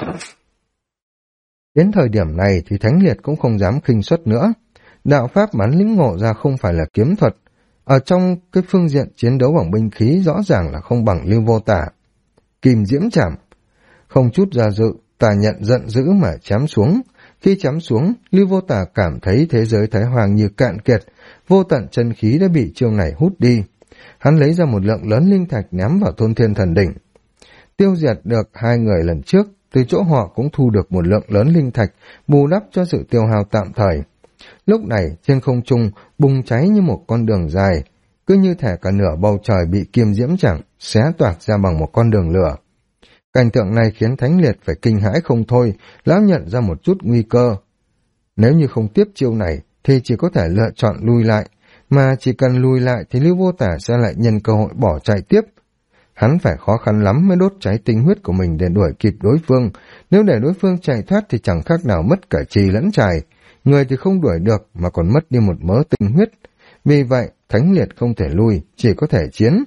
Đến thời điểm này thì Thánh Liệt cũng không dám khinh suất nữa. Đạo pháp mà hắn lĩnh ngộ ra không phải là kiếm thuật, ở trong cái phương diện chiến đấu bằng binh khí rõ ràng là không bằng Lưu Vô Tà. Kim diễm chảm, không chút do dự, tà nhận giận dữ mà chém xuống. Khi chém xuống, Lưu Vô Tà cảm thấy thế giới Thái Hoàng như cạn kiệt, vô tận chân khí đã bị chiêu này hút đi. Hắn lấy ra một lượng lớn linh thạch ném vào Thôn Thiên Thần Đỉnh. Tiêu diệt được hai người lần trước, từ chỗ họ cũng thu được một lượng lớn linh thạch, bù đắp cho sự tiêu hao tạm thời. Lúc này, trên không trung bùng cháy như một con đường dài, cứ như thể cả nửa bầu trời bị kim diễm chảm xé toạc ra bằng một con đường lửa. Cảnh tượng này khiến Thánh Liệt phải kinh hãi không thôi, lão nhận ra một chút nguy cơ. Nếu như không tiếp chiêu này, thì chỉ có thể lựa chọn lui lại, mà chỉ cần lùi lại thì Lưu Vô Tà sẽ lại nhân cơ hội bỏ chạy tiếp. Hắn phải khó khăn lắm mới đốt cháy tinh huyết của mình để đuổi kịp đối phương, nếu để đối phương chạy thoát thì chẳng khác nào mất cả trì lẫn trài, người thì không đuổi được mà còn mất đi một mớ tinh huyết. Vì vậy, Thánh Liệt không thể lui, chỉ có thể chiến.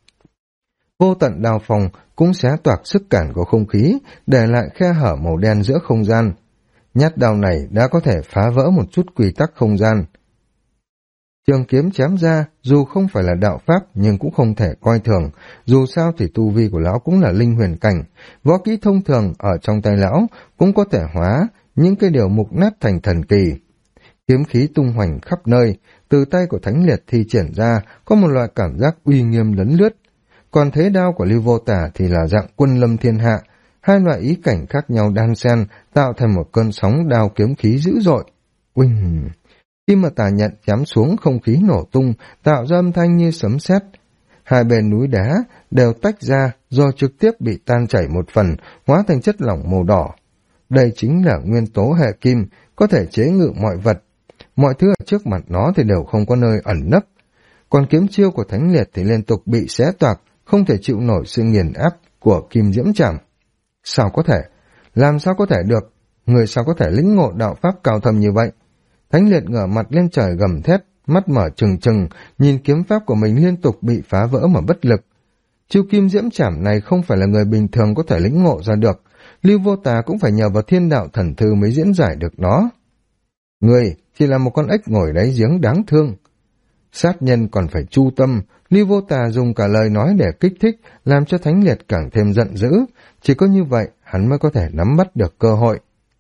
Vô tận đao phong cũng xé toạc sức cản của không khí, để lại khe hở màu đen giữa không gian. Nhát đao này đã có thể phá vỡ một chút quy tắc không gian. Trường kiếm chém ra, dù không phải là đạo pháp nhưng cũng không thể coi thường, dù sao thì tu vi của lão cũng là linh huyền cảnh, võ kỹ thông thường ở trong tay lão cũng có thể hóa những cái điều mục nát thành thần kỳ. Kiếm khí tung hoành khắp nơi, từ tay của Thánh Liệt thi triển ra có một loại cảm giác uy nghiêm lấn lướt. Còn thế đao của Lưu Vô Tà thì là dạng quân lâm thiên hạ, hai loại ý cảnh khác nhau đan xen tạo thành một cơn sóng đao kiếm khí dữ dội. Uỳnh! Khi mà tà nhận chém xuống, không khí nổ tung, tạo ra âm thanh như sấm sét. Hai bên núi đá đều tách ra, rồi trực tiếp bị tan chảy một phần, hóa thành chất lỏng màu đỏ. Đây chính là nguyên tố hệ kim, có thể chế ngự mọi vật. Mọi thứ ở trước mặt nó thì đều không có nơi ẩn nấp. Còn kiếm chiêu của Thánh Liệt thì liên tục bị xé toạc, không thể chịu nổi sự nghiền áp của kim diễm trảm. Sao có thể? Làm sao có thể được? Người sao có thể lĩnh ngộ đạo pháp cao thâm như vậy? Thánh Liệt ngửa mặt lên trời gầm thét, mắt mở trừng trừng, nhìn kiếm pháp của mình liên tục bị phá vỡ mà bất lực. Chiêu kim diễm trảm này không phải là người bình thường có thể lĩnh ngộ ra được. Lưu Vô Tà cũng phải nhờ vào thiên đạo thần thư mới diễn giải được nó. Người chỉ là một con ếch ngồi đáy giếng đáng thương. Sát nhân còn phải chu tâm. Lưu Vô Tà dùng cả lời nói để kích thích, làm cho Thánh Liệt càng thêm giận dữ. Chỉ có như vậy, hắn mới có thể nắm bắt được cơ hội.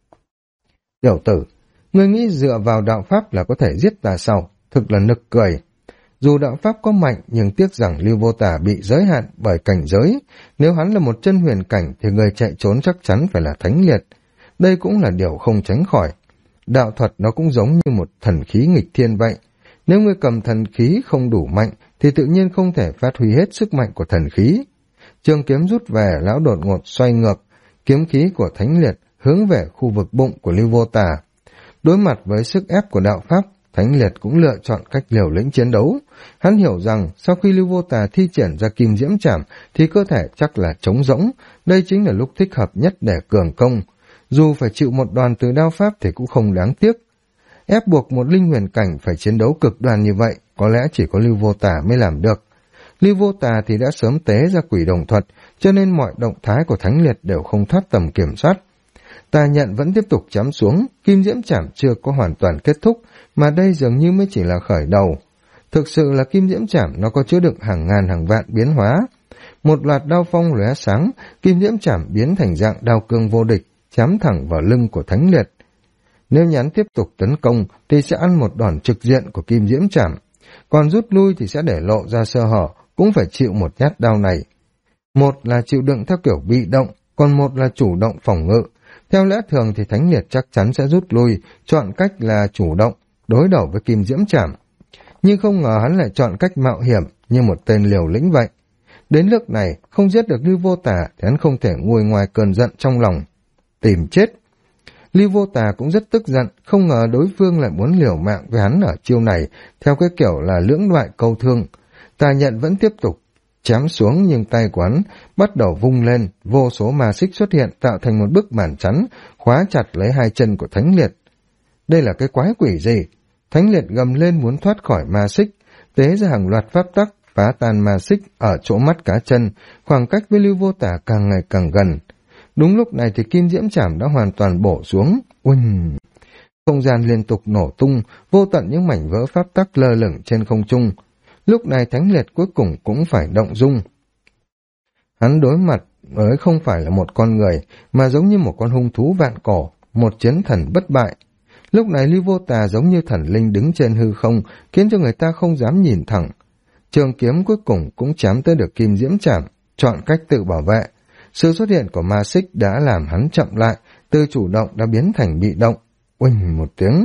Tiểu tử, ngươi nghĩ dựa vào đạo pháp là có thể giết ta sao? Thực là nực cười. Dù đạo pháp có mạnh nhưng tiếc rằng Lưu Vô Tà bị giới hạn bởi cảnh giới. Nếu hắn là một chân huyền cảnh thì người chạy trốn chắc chắn phải là Thánh Liệt. Đây cũng là điều không tránh khỏi. Đạo thuật nó cũng giống như một thần khí nghịch thiên vậy. Nếu ngươi cầm thần khí không đủ mạnh thì tự nhiên không thể phát huy hết sức mạnh của thần khí. Trường kiếm rút về, lão đột ngột xoay ngược, kiếm khí của Thánh Liệt hướng về khu vực bụng của Lưu Vô Tà. Đối mặt với sức ép của đạo pháp, Thánh Liệt cũng lựa chọn cách liều lĩnh chiến đấu. Hắn hiểu rằng sau khi Lưu Vô Tà thi triển ra kim diễm trảm thì cơ thể chắc là trống rỗng, đây chính là lúc thích hợp nhất để cường công. Dù phải chịu một đòn từ đao pháp thì cũng không đáng tiếc. Ép buộc một linh huyền cảnh phải chiến đấu cực đoan như vậy, có lẽ chỉ có Lưu Vô Tà mới làm được. Lưu Vô Tà thì đã sớm tế ra quỷ đồng thuật, cho nên mọi động thái của Thánh Liệt đều không thoát tầm kiểm soát. Tà nhận vẫn tiếp tục chém xuống, kim diễm trảm chưa có hoàn toàn kết thúc, mà đây dường như mới chỉ là khởi đầu. Thực sự là kim diễm trảm nó có chứa đựng hàng ngàn hàng vạn biến hóa. Một loạt đao phong lóe sáng, kim diễm trảm biến thành dạng đao cương vô địch, chém thẳng vào lưng của Thánh Liệt. Nếu nhắn tiếp tục tấn công thì sẽ ăn một đòn trực diện của kim diễm trảm, còn rút lui thì sẽ để lộ ra sơ hở, cũng phải chịu một nhát đao này. Một là chịu đựng theo kiểu bị động, còn một là chủ động phòng ngự. Theo lẽ thường thì Thánh Liệt chắc chắn sẽ rút lui, chọn cách là chủ động, đối đầu với kim diễm trảm. Nhưng không ngờ hắn lại chọn cách mạo hiểm như một tên liều lĩnh vậy. Đến lúc này, không giết được Lưu Vô Tà thì hắn không thể nguôi ngoài cơn giận trong lòng. Tìm chết! Lưu Vô Tà cũng rất tức giận, không ngờ đối phương lại muốn liều mạng với hắn ở chiêu này, theo cái kiểu là lưỡng loại câu thương. Tà nhận vẫn tiếp tục chém xuống, nhưng tay của hắn bắt đầu vung lên, vô số ma xích xuất hiện tạo thành một bức màn chắn, khóa chặt lấy hai chân của Thánh Liệt. Đây là cái quái quỷ gì? Thánh Liệt gầm lên muốn thoát khỏi ma xích, tế ra hàng loạt pháp tắc, phá tan ma xích ở chỗ mắt cá chân, khoảng cách với Lưu Vô Tà càng ngày càng gần. Đúng lúc này thì kim diễm trảm đã hoàn toàn bổ xuống. Uỳnh! Không gian liên tục nổ tung, vô tận những mảnh vỡ pháp tắc lơ lửng trên không trung. Lúc này Thánh Liệt cuối cùng cũng phải động dung. Hắn đối mặt với không phải là một con người, mà giống như một con hung thú vạn cổ, một chiến thần bất bại. Lúc này Lưu Vô Tà giống như thần linh đứng trên hư không, khiến cho người ta không dám nhìn thẳng. Trường kiếm cuối cùng cũng chém tới được kim diễm trảm, chọn cách tự bảo vệ. Sự xuất hiện của ma xích đã làm hắn chậm lại, từ chủ động đã biến thành bị động. Uỳnh một tiếng,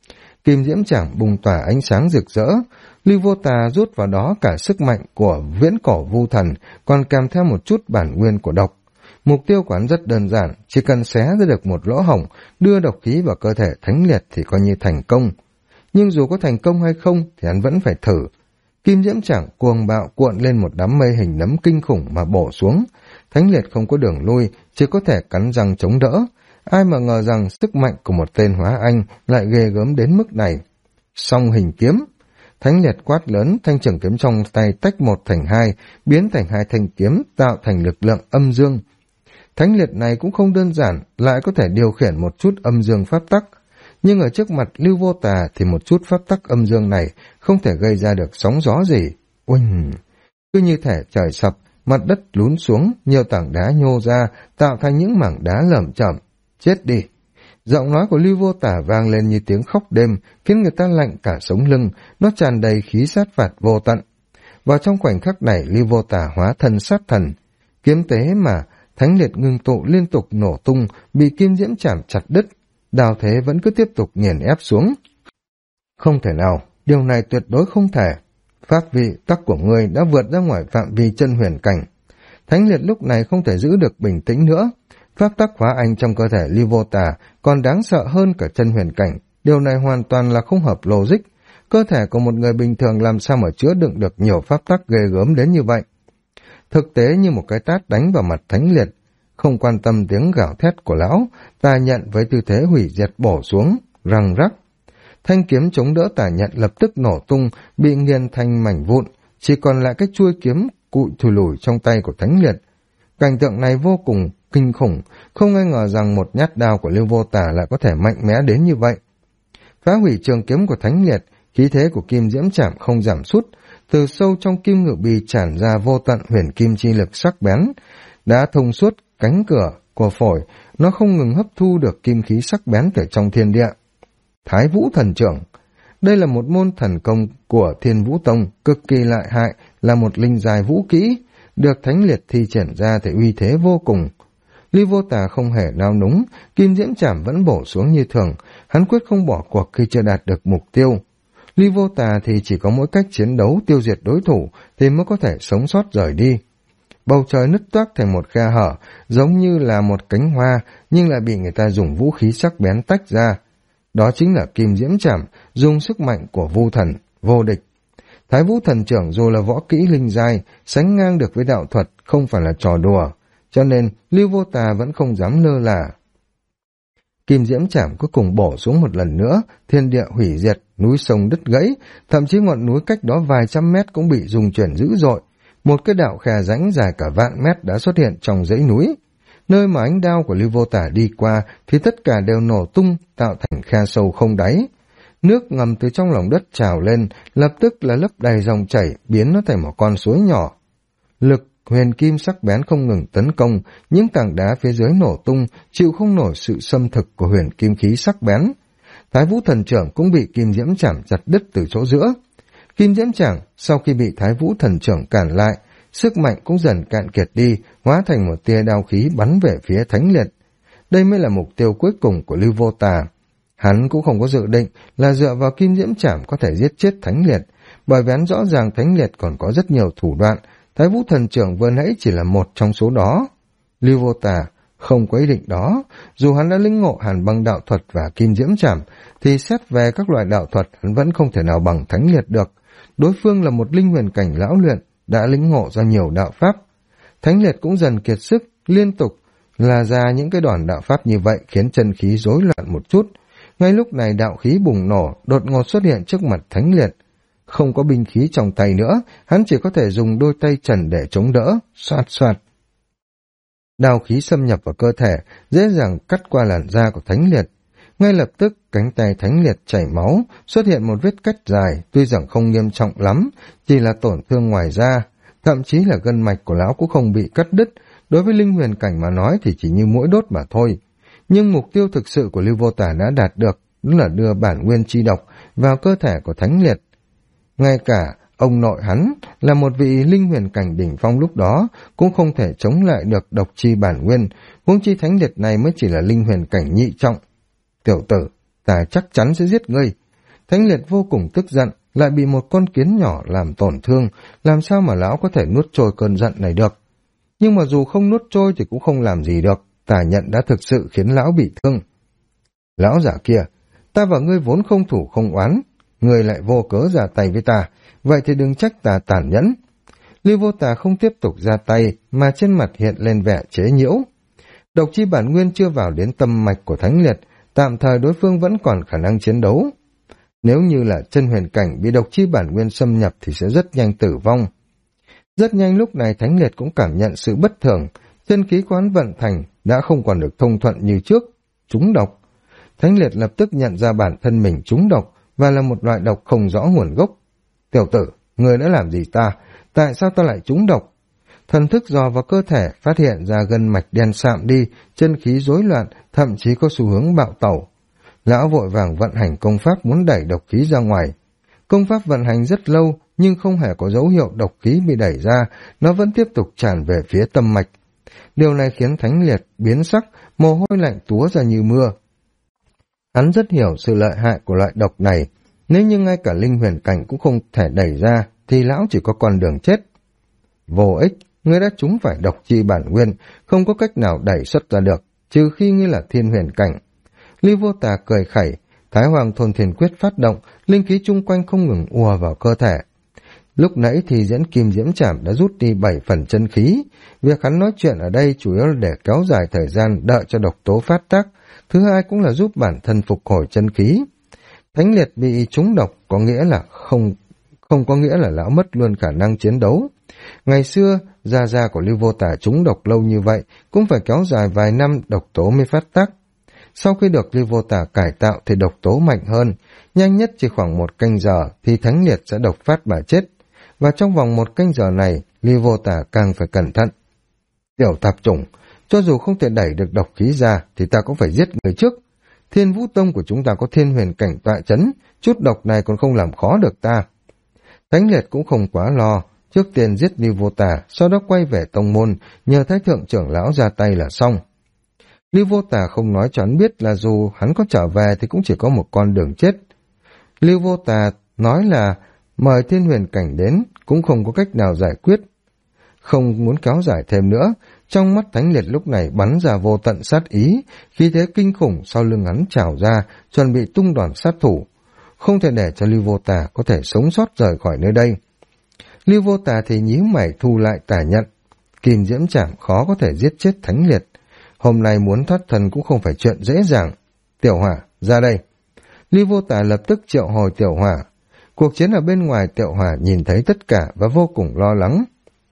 kim diễm trảm bùng tỏa ánh sáng rực rỡ. Lưu Vô Tà rút vào đó cả sức mạnh của viễn cổ vu thần, còn kèm theo một chút bản nguyên của độc. Mục tiêu của hắn rất đơn giản, chỉ cần xé ra được một lỗ hổng, đưa độc khí vào cơ thể Thánh Liệt thì coi như thành công. Nhưng dù có thành công hay không thì hắn vẫn phải thử. Kim diễm trảm cuồng bạo cuộn lên một đám mây hình nấm kinh khủng mà bổ xuống. Thánh Liệt không có đường lui, chỉ có thể cắn răng chống đỡ. Ai mà ngờ rằng sức mạnh của một tên hóa anh lại ghê gớm đến mức này. Song hình kiếm. Thánh Liệt quát lớn, thanh trường kiếm trong tay tách một thành hai, biến thành hai thanh kiếm, tạo thành lực lượng âm dương. Thánh Liệt này cũng không đơn giản, lại có thể điều khiển một chút âm dương pháp tắc. Nhưng ở trước mặt Lưu Vô Tà thì một chút pháp tắc âm dương này không thể gây ra được sóng gió gì. Uỳnh! Cứ như thể trời sập, mặt đất lún xuống, nhiều tảng đá nhô ra, tạo thành những mảng đá lởm chởm. Chết đi! Giọng nói của Lưu Vô Tà vang lên như tiếng khóc đêm, khiến người ta lạnh cả sống lưng, nó tràn đầy khí sát phạt vô tận. Vào trong khoảnh khắc này, Lưu Vô Tà hóa thân sát thần. Kiếm tế mà, Thánh Liệt ngưng tụ liên tục nổ tung, bị kim diễm chạm chặt đứt. Đào thế vẫn cứ tiếp tục nghiền ép xuống. Không thể nào, điều này tuyệt đối không thể. Pháp vị tắc của ngươi đã vượt ra ngoài phạm vi chân huyền cảnh. Thánh Liệt lúc này không thể giữ được bình tĩnh nữa. Pháp tắc hóa anh trong cơ thể Lưu Vô Tà còn đáng sợ hơn cả chân huyền cảnh. Điều này hoàn toàn là không hợp logic. Cơ thể của một người bình thường làm sao mà chứa đựng được nhiều pháp tắc ghê gớm đến như vậy. Thực tế như một cái tát đánh vào mặt Thánh Liệt. Không quan tâm tiếng gào thét của lão, Tà Nhận với tư thế hủy diệt bổ xuống, răng rắc. Thanh kiếm chống đỡ Tà Nhận lập tức nổ tung, bị nghiền thành mảnh vụn, chỉ còn lại cái chuôi kiếm cụi thùi lùi trong tay của Thánh Liệt. Cảnh tượng này vô cùng kinh khủng, không ai ngờ rằng một nhát đao của Lưu Vô Tà lại có thể mạnh mẽ đến như vậy. Phá hủy trường kiếm của Thánh Liệt, khí thế của kim diễm chạm không giảm sút, từ sâu trong kim ngự bì tràn ra vô tận huyền kim chi lực sắc bén, đã thông suốt cánh cửa của phổi, nó không ngừng hấp thu được kim khí sắc bén từ trong thiên địa. Thái Vũ Thần Trưởng. Đây là một môn thần công của Thiên Vũ Tông, cực kỳ lợi hại, là một linh giai vũ kỹ, được Thánh Liệt thi triển ra thì uy thế vô cùng. Ly Vô Tà không hề nao núng, kim diễm chảm vẫn bổ xuống như thường, hắn quyết không bỏ cuộc khi chưa đạt được mục tiêu. Ly Vô Tà thì chỉ có mỗi cách chiến đấu tiêu diệt đối thủ thì mới có thể sống sót rời đi. Bầu trời nứt toác thành một khe hở, giống như là một cánh hoa, nhưng lại bị người ta dùng vũ khí sắc bén tách ra. Đó chính là kim diễm chảm, dùng sức mạnh của vu thần, vô địch. Thái Vũ Thần Trưởng dù là võ kỹ linh giai, sánh ngang được với đạo thuật, không phải là trò đùa, cho nên Lưu Vô Tà vẫn không dám lơ là. Kim diễm chảm cuối cùng bổ xuống một lần nữa, thiên địa hủy diệt, núi sông đứt gãy, thậm chí ngọn núi cách đó vài trăm mét cũng bị rung chuyển dữ dội. Một cái đạo khe rãnh dài cả vạn mét đã xuất hiện trong dãy núi. Nơi mà ánh đao của Lưu Vô Tà đi qua thì tất cả đều nổ tung, tạo thành khe sâu không đáy. Nước ngầm từ trong lòng đất trào lên, lập tức là lấp đầy dòng chảy, biến nó thành một con suối nhỏ. Lực huyền kim sắc bén không ngừng tấn công, những tảng đá phía dưới nổ tung, chịu không nổi sự xâm thực của huyền kim khí sắc bén. Thái Vũ Thần Trưởng cũng bị kim diễm chảm chặt đứt từ chỗ giữa. Kim diễm chảm sau khi bị Thái Vũ Thần Trưởng cản lại, sức mạnh cũng dần cạn kiệt đi, hóa thành một tia đao khí bắn về phía Thánh Liệt. Đây mới là mục tiêu cuối cùng của Lưu Vô Tà. Hắn cũng không có dự định là dựa vào kim diễm chảm có thể giết chết Thánh Liệt, bởi vì hắn rõ ràng Thánh Liệt còn có rất nhiều thủ đoạn, Thái Vũ Thần Trưởng vừa nãy chỉ là một trong số đó. Lưu Vô Tà không có ý định đó, dù hắn đã lĩnh ngộ Hàn Băng đạo thuật và kim diễm chảm, thì xét về các loại đạo thuật hắn vẫn không thể nào bằng Thánh Liệt được. Đối phương là một linh huyền cảnh lão luyện, đã lĩnh ngộ ra nhiều đạo pháp. Thánh Liệt cũng dần kiệt sức, liên tục là ra những cái đòn đạo pháp như vậy khiến chân khí rối loạn một chút. Ngay lúc này đạo khí bùng nổ, đột ngột xuất hiện trước mặt Thánh Liệt. Không có binh khí trong tay nữa, hắn chỉ có thể dùng đôi tay trần để chống đỡ, xoạt xoạt. Đao khí xâm nhập vào cơ thể, dễ dàng cắt qua làn da của Thánh Liệt. Ngay lập tức, cánh tay Thánh Liệt chảy máu, xuất hiện một vết cắt dài, tuy rằng không nghiêm trọng lắm, chỉ là tổn thương ngoài da. Thậm chí là gân mạch của lão cũng không bị cắt đứt, đối với linh huyền cảnh mà nói thì chỉ như mũi đốt mà thôi. Nhưng mục tiêu thực sự của Lưu Vô Tà đã đạt được, đó là đưa bản nguyên chi độc vào cơ thể của Thánh Liệt. Ngay cả ông nội hắn là một vị linh huyền cảnh đỉnh phong lúc đó cũng không thể chống lại được độc chi bản nguyên, huống chi Thánh Liệt này mới chỉ là linh huyền cảnh nhị trọng. Tiểu tử, ta chắc chắn sẽ giết ngươi. Thánh Liệt vô cùng tức giận, lại bị một con kiến nhỏ làm tổn thương, làm sao mà lão có thể nuốt trôi cơn giận này được. Nhưng mà dù không nuốt trôi thì cũng không làm gì được, Tà Nhận đã thực sự khiến lão bị thương. Lão giả kia, ta và ngươi vốn không thủ không oán, ngươi lại vô cớ ra tay với ta, vậy thì đừng trách ta tàn nhẫn. Lưu Vô Tà không tiếp tục ra tay, mà trên mặt hiện lên vẻ chế nhiễu. Độc chi bản nguyên chưa vào đến tâm mạch của Thánh Liệt, tạm thời đối phương vẫn còn khả năng chiến đấu. Nếu như là chân huyền cảnh bị độc chi bản nguyên xâm nhập thì sẽ rất nhanh tử vong. Rất nhanh lúc này Thánh Liệt cũng cảm nhận sự bất thường, chân khí quán vận thành đã không còn được thông thuận như trước, trúng độc. Thánh Liệt lập tức nhận ra bản thân mình trúng độc và là một loại độc không rõ nguồn gốc. Tiểu tử, người đã làm gì ta? Tại sao ta lại trúng độc? Thần thức dò vào cơ thể, phát hiện ra gân mạch đen sạm đi, chân khí rối loạn, thậm chí có xu hướng bạo tẩu. Lão vội vàng vận hành công pháp muốn đẩy độc khí ra ngoài. Công pháp vận hành rất lâu, nhưng không hề có dấu hiệu độc khí bị đẩy ra, nó vẫn tiếp tục tràn về phía tâm mạch. Điều này khiến Thánh Liệt biến sắc, mồ hôi lạnh túa ra như mưa. Hắn rất hiểu sự lợi hại của loại độc này, nếu như ngay cả linh huyền cảnh cũng không thể đẩy ra, thì lão chỉ có con đường chết. Vô ích, ngươi đã trúng phải độc chi bản nguyên, không có cách nào đẩy xuất ra được, trừ khi ngươi là thiên huyền cảnh. Lưu Vô Tà cười khẩy, Thái Hoàng Thôn Thiền Quyết phát động, linh khí chung quanh không ngừng ùa vào cơ thể. Lúc nãy thì diễn kim diễm chảm đã rút đi 7 phần chân khí, việc hắn nói chuyện ở đây chủ yếu là để kéo dài thời gian đợi cho độc tố phát tác, thứ hai cũng là giúp bản thân phục hồi chân khí. Thánh Liệt bị trúng độc có nghĩa là không có nghĩa là lão mất luôn khả năng chiến đấu. Ngày xưa, gia của Lưu Vô Tà trúng độc lâu như vậy cũng phải kéo dài vài năm độc tố mới phát tác. Sau khi được Lưu Vô Tà cải tạo thì độc tố mạnh hơn, nhanh nhất chỉ khoảng 1 canh giờ thì Thánh Liệt sẽ độc phát mà chết. Và trong vòng 1 canh giờ này, Lưu Vô Tà càng phải cẩn thận. Tiểu tạp chủng, Cho dù không thể đẩy được độc khí ra thì ta cũng phải giết người trước. Thiên Vũ Tông của chúng ta có thiên huyền cảnh tọa chấn, chút độc này còn không làm khó được ta. Thánh Liệt cũng không quá lo, trước tiên giết Lưu Vô Tà, sau đó quay về tông môn, nhờ Thái thượng trưởng lão ra tay là xong. Lưu Vô Tà không nói cho hắn biết là dù hắn có trở về thì cũng chỉ có một con đường chết. Lưu Vô Tà nói là mời thiên huyền cảnh đến, cũng không có cách nào giải quyết. Không muốn kéo dài thêm nữa, trong mắt Thánh Liệt lúc này bắn ra vô tận sát ý, khí thế kinh khủng sau lưng hắn trào ra, chuẩn bị tung đòn sát thủ. Không thể để cho Lưu Vô Tà có thể sống sót rời khỏi nơi đây. Lưu Vô Tà thì nhíu mày thu lại tà nhận. Kim diễm trảm khó có thể giết chết Thánh Liệt. Hôm nay muốn thoát thân cũng không phải chuyện dễ dàng. Tiểu Hỏa, ra đây. Lưu Vô Tà lập tức triệu hồi Tiểu Hỏa. Cuộc chiến ở bên ngoài, Tiểu Hỏa nhìn thấy tất cả và vô cùng lo lắng.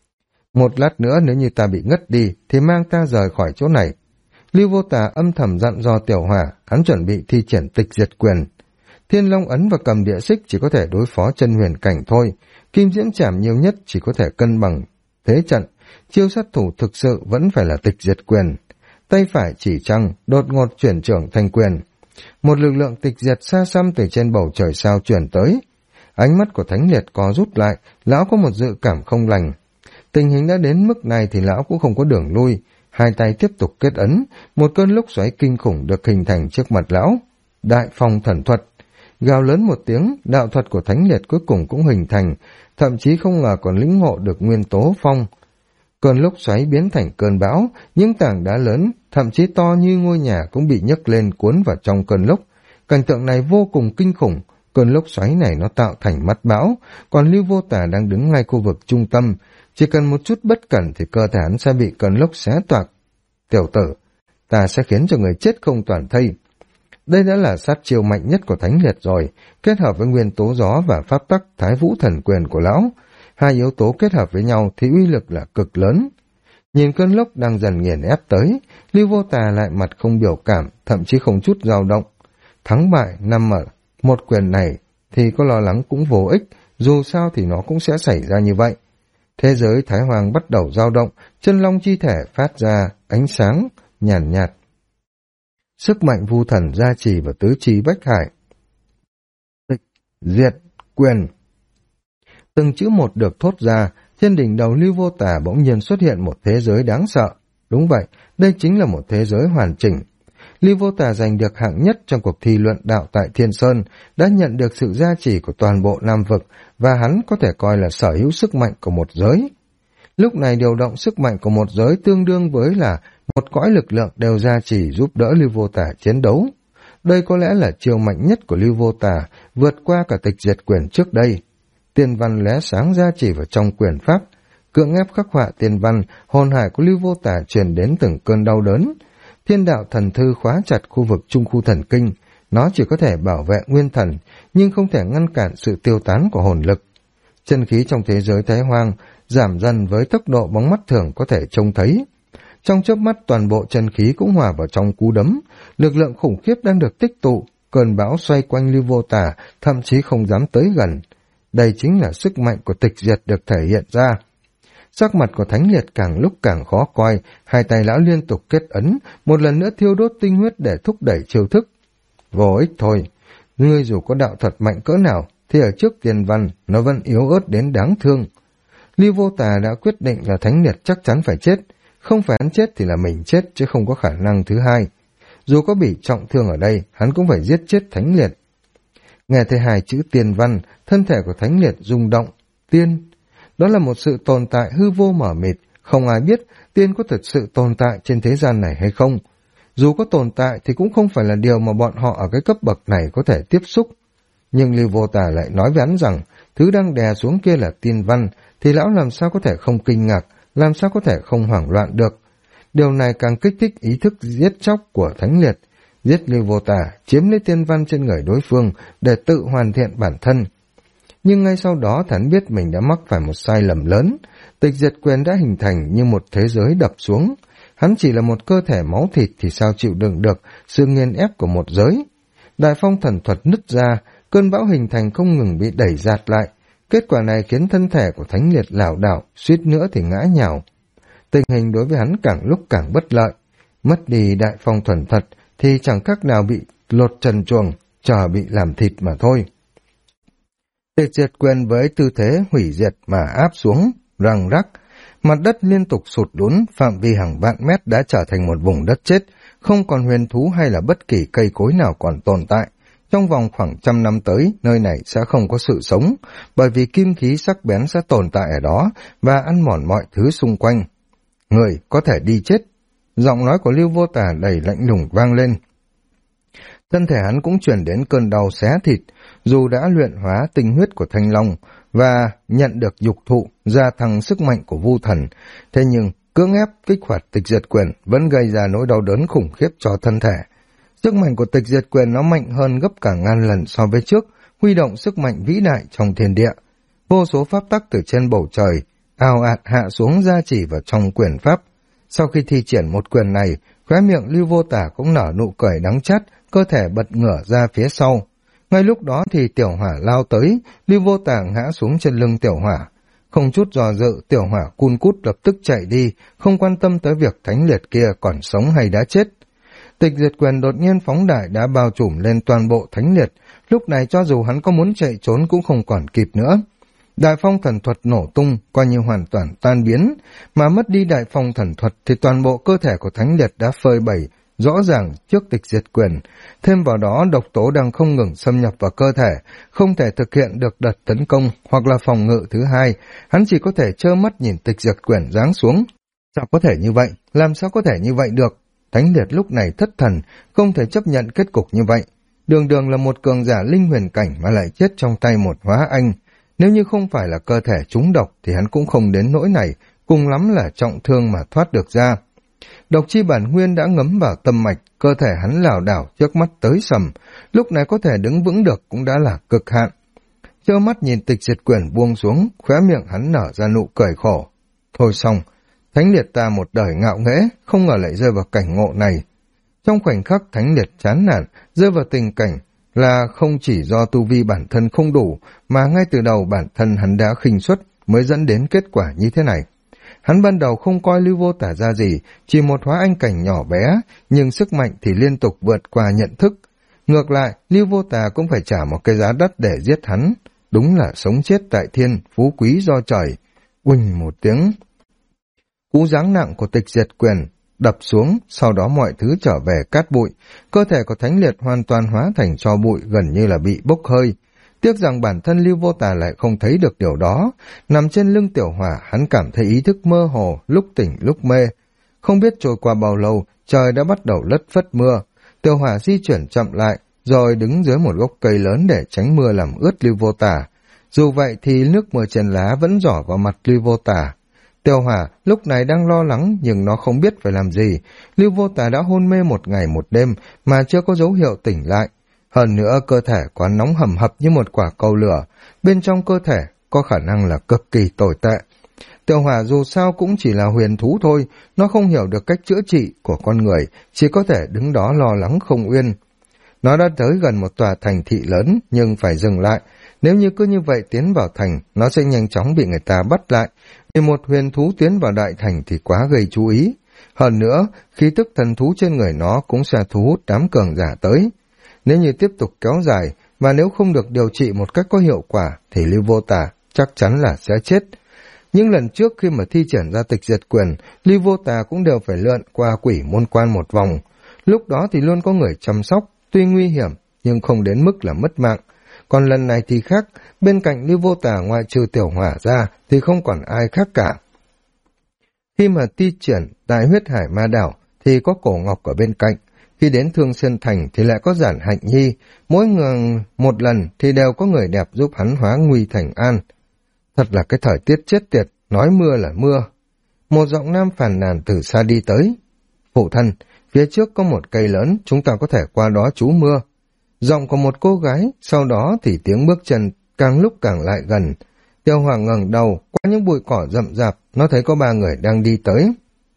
Một lát nữa nếu như ta bị ngất đi thì mang ta rời khỏi chỗ này. Lưu Vô Tà âm thầm dặn dò Tiểu Hỏa, hắn chuẩn bị thi triển tịch diệt quyền. Thiên Long ấn và cầm địa xích chỉ có thể đối phó chân huyền cảnh thôi. Kim diễm trảm nhiều nhất chỉ có thể cân bằng thế trận. Chiêu sát thủ thực sự vẫn phải là tịch diệt quyền. Tay phải chỉ trăng, đột ngột chuyển trưởng thành quyền. Một lực lượng tịch diệt xa xăm từ trên bầu trời sao chuyển tới. Ánh mắt của Thánh Liệt co rút lại, lão có một dự cảm không lành. Tình hình đã đến mức này thì lão cũng không có đường lui. Hai tay tiếp tục kết ấn, một cơn lốc xoáy kinh khủng được hình thành trước mặt lão. Đại phong thần thuật. Gào lớn một tiếng, đạo thuật của Thánh Liệt cuối cùng cũng hình thành, thậm chí không ngờ còn lĩnh ngộ được nguyên tố phong. Cơn lốc xoáy biến thành cơn bão, những tảng đá lớn, thậm chí to như ngôi nhà cũng bị nhấc lên cuốn vào trong cơn lốc. Cảnh tượng này vô cùng kinh khủng, cơn lốc xoáy này nó tạo thành mắt bão, còn Lưu Vô Tà đang đứng ngay khu vực trung tâm, chỉ cần một chút bất cẩn thì cơ thể hắn sẽ bị cơn lốc xé toạc. Tiểu tử, ta sẽ khiến cho người chết không toàn thây. Đây đã là sát chiêu mạnh nhất của Thánh Liệt rồi, kết hợp với nguyên tố gió và pháp tắc Thái Vũ thần quyền của lão. Hai yếu tố kết hợp với nhau thì uy lực là cực lớn. Nhìn cơn lốc đang dần nghiền ép tới, Lưu Vô Tà lại mặt không biểu cảm, thậm chí không chút dao động. Thắng bại nằm ở một quyền này thì có lo lắng cũng vô ích, dù sao thì nó cũng sẽ xảy ra như vậy. Thế giới Thái Hoàng bắt đầu dao động, chân long chi thể phát ra ánh sáng nhàn nhạt. Sức mạnh vu thần gia trì và tứ chi bách hải. Tịch diệt quyền. Từng chữ một được thốt ra, trên đỉnh đầu Lưu Vô Tà bỗng nhiên xuất hiện một thế giới đáng sợ. Đúng vậy, đây chính là một thế giới hoàn chỉnh. Lưu Vô Tà giành được hạng nhất trong cuộc thi luận đạo tại Thiên Sơn, đã nhận được sự gia trì của toàn bộ Nam Vực, và hắn có thể coi là sở hữu sức mạnh của một giới. Lúc này điều động sức mạnh của một giới tương đương với là một cõi lực lượng đều gia trì giúp đỡ Lưu Vô Tà chiến đấu. Đây có lẽ là chiêu mạnh nhất của Lưu Vô Tà, vượt qua cả tịch diệt quyền trước đây. Tiên văn lóe sáng gia trì vào trong quyền pháp, cưỡng ép khắc họa tiên văn, hồn hải của Lưu Vô Tà truyền đến từng cơn đau đớn. Thiên đạo thần thư khóa chặt khu vực trung khu thần kinh, nó chỉ có thể bảo vệ nguyên thần, nhưng không thể ngăn cản sự tiêu tán của hồn lực. Chân khí trong thế giới Thái Hoang giảm dần với tốc độ bóng mắt thường có thể trông thấy. Trong chớp mắt toàn bộ chân khí cũng hòa vào trong cú đấm, lực lượng khủng khiếp đang được tích tụ, cơn bão xoay quanh Lưu Vô Tà, thậm chí không dám tới gần. Đây chính là sức mạnh của tịch diệt được thể hiện ra. Sắc mặt của Thánh Liệt càng lúc càng khó coi, hai tay lão liên tục kết ấn, một lần nữa thiêu đốt tinh huyết để thúc đẩy chiêu thức. Vô ích thôi, ngươi dù có đạo thuật mạnh cỡ nào, thì ở trước tiền văn, nó vẫn yếu ớt đến đáng thương. Lưu Vô Tà đã quyết định là Thánh Liệt chắc chắn phải chết, không phải hắn chết thì là mình chết chứ không có khả năng thứ hai. Dù có bị trọng thương ở đây, hắn cũng phải giết chết Thánh Liệt. Nghe thấy hai chữ tiên văn, thân thể của Thánh Liệt rung động. Tiên, đó là một sự tồn tại hư vô mờ mịt, không ai biết tiên có thực sự tồn tại trên thế gian này hay không. Dù có tồn tại thì cũng không phải là điều mà bọn họ ở cái cấp bậc này có thể tiếp xúc. Nhưng Lưu Vô Tà lại nói với hắn rằng, thứ đang đè xuống kia là tiên văn, thì lão làm sao có thể không kinh ngạc, làm sao có thể không hoảng loạn được. Điều này càng kích thích ý thức giết chóc của Thánh Liệt, giết Lưu Vô Tà, chiếm lấy tiên văn trên người đối phương để tự hoàn thiện bản thân. Nhưng ngay sau đó hắn biết mình đã mắc phải một sai lầm lớn, tịch diệt quyền đã hình thành như một thế giới đập xuống. Hắn chỉ là một cơ thể máu thịt thì sao chịu đựng được sự nghiền ép của một giới. Đại phong thần thuật nứt ra, cơn bão hình thành không ngừng bị đẩy giạt lại. Kết quả này khiến thân thể của Thánh Liệt lảo đảo, suýt nữa thì ngã nhào. tình hình đối với hắn càng lúc càng bất lợi. Mất đi đại phong thuần thật thì chẳng khác nào bị lột trần truồng, chờ bị làm thịt mà thôi. Tịch diệt quyền với tư thế hủy diệt mà áp xuống, răng rắc, mặt đất liên tục sụt lún, phạm vi hàng vạn mét đã trở thành một vùng đất chết, không còn huyền thú hay là bất kỳ cây cối nào còn tồn tại. Trong vòng khoảng 100 năm tới, nơi này sẽ không có sự sống, bởi vì kim khí sắc bén sẽ tồn tại ở đó và ăn mòn mọi thứ xung quanh. Người có thể đi chết. Giọng nói của Lưu Vô Tà đầy lạnh lùng vang lên. Thân thể hắn cũng chuyển đến cơn đau xé thịt, dù đã luyện hóa tinh huyết của Thanh Long và nhận được dục thụ gia tăng sức mạnh của Vu Thần, thế nhưng cưỡng ép kích hoạt tịch diệt quyền vẫn gây ra nỗi đau đớn khủng khiếp cho thân thể. Sức mạnh của tịch diệt quyền nó mạnh hơn gấp cả ngàn lần so với trước, huy động sức mạnh vĩ đại trong thiên địa. Vô số pháp tắc từ trên bầu trời ào ạt hạ xuống gia trì vào trong quyền pháp. Sau khi thi triển một quyền này, khóe miệng Lưu Vô Tả cũng nở nụ cười đắng chát, cơ thể bật ngửa ra phía sau. Ngay lúc đó thì tiểu hỏa lao tới, Lưu Vô Tả ngã xuống trên lưng tiểu hỏa. Không chút dò dự, tiểu hỏa cun cút lập tức chạy đi, không quan tâm tới việc thánh liệt kia còn sống hay đã chết. Tịch diệt quyền đột nhiên phóng đại đã bao trùm lên toàn bộ thánh liệt, lúc này cho dù hắn có muốn chạy trốn cũng không còn kịp nữa. Đại phong thần thuật nổ tung, coi như hoàn toàn tan biến, mà mất đi đại phong thần thuật thì toàn bộ cơ thể của thánh liệt đã phơi bày, rõ ràng trước tịch diệt quyền. Thêm vào đó độc tố đang không ngừng xâm nhập vào cơ thể, không thể thực hiện được đợt tấn công hoặc là phòng ngự thứ hai, hắn chỉ có thể trơ mắt nhìn tịch diệt quyền giáng xuống. Sao có thể như vậy? Làm sao có thể như vậy được? Thánh liệt lúc này thất thần, không thể chấp nhận kết cục như vậy. Đường đường là một cường giả linh huyền cảnh mà lại chết trong tay một hóa anh. Nếu như không phải là cơ thể trúng độc thì hắn cũng không đến nỗi này, cùng lắm là trọng thương mà thoát được ra. Độc chi bản nguyên đã ngấm vào tâm mạch, cơ thể hắn lảo đảo trước mắt tới sầm, lúc này có thể đứng vững được cũng đã là cực hạn. Trơ mắt nhìn tịch diệt quyền buông xuống, khóe miệng hắn nở ra nụ cười khổ. Thôi xong, thánh liệt ta một đời ngạo nghễ, không ngờ lại rơi vào cảnh ngộ này. Trong khoảnh khắc thánh liệt chán nản, rơi vào tình cảnh là không chỉ do tu vi bản thân không đủ, mà ngay từ đầu bản thân hắn đã khinh suất mới dẫn đến kết quả như thế này. Hắn ban đầu không coi Lưu Vô Tả ra gì, chỉ một hóa anh cảnh nhỏ bé, nhưng sức mạnh thì liên tục vượt qua nhận thức. Ngược lại, Lưu Vô Tả cũng phải trả một cái giá đắt để giết hắn. Đúng là sống chết tại thiên, phú quý do trời. Uỳnh một tiếng. Cú giáng nặng của tịch diệt quyền đập xuống, sau đó mọi thứ trở về cát bụi. Cơ thể của thánh liệt hoàn toàn hóa thành tro bụi, gần như là bị bốc hơi. Tiếc rằng bản thân Lưu Vô Tà lại không thấy được điều đó. Nằm trên lưng tiểu hỏa, hắn cảm thấy ý thức mơ hồ, lúc tỉnh lúc mê. Không biết trôi qua bao lâu, trời đã bắt đầu lất phất mưa. Tiểu hỏa di chuyển chậm lại, rồi đứng dưới một gốc cây lớn để tránh mưa làm ướt Lưu Vô Tà. Dù vậy thì nước mưa trên lá vẫn rỏ vào mặt Lưu Vô Tà. Tiểu hỏa lúc này đang lo lắng nhưng nó không biết phải làm gì. Lưu Vô Tà đã hôn mê một ngày một đêm mà chưa có dấu hiệu tỉnh lại. Hơn nữa cơ thể quá nóng hầm hập như một quả cầu lửa, bên trong cơ thể có khả năng là cực kỳ tồi tệ. Tiểu hỏa dù sao cũng chỉ là huyền thú thôi, nó không hiểu được cách chữa trị của con người, chỉ có thể đứng đó lo lắng không yên. Nó đã tới gần một tòa thành thị lớn nhưng phải dừng lại, nếu như cứ như vậy tiến vào thành, nó sẽ nhanh chóng bị người ta bắt lại, vì một huyền thú tiến vào đại thành thì quá gây chú ý. Hơn nữa, khí tức thần thú trên người nó cũng sẽ thu hút đám cường giả tới. Nếu như tiếp tục kéo dài, và nếu không được điều trị một cách có hiệu quả, thì Lưu Vô Tà chắc chắn là sẽ chết. Những lần trước khi mà thi triển ra tịch diệt quyền, Lưu Vô Tà cũng đều phải lượn qua quỷ môn quan một vòng. Lúc đó thì luôn có người chăm sóc, tuy nguy hiểm, nhưng không đến mức là mất mạng. Còn lần này thì khác, bên cạnh Lưu Vô Tà ngoại trừ tiểu hỏa ra, thì không còn ai khác cả. Khi mà thi triển tại huyết hải ma đảo, thì có cổ ngọc ở bên cạnh. Khi đến Thương Sơn Thành thì lại có Giản Hạnh Nhi, mỗi người một lần thì đều có người đẹp giúp hắn hóa nguy thành an. Thật là cái thời tiết chết tiệt, nói mưa là mưa. Một giọng nam phàn nàn từ xa đi tới. Phụ thân, phía trước có một cây lớn, chúng ta có thể qua đó trú mưa. Giọng của một cô gái, sau đó thì tiếng bước chân càng lúc càng lại gần. Tiêu Hoàng ngẩng đầu, qua những bụi cỏ rậm rạp, nó thấy có 3 người đang đi tới.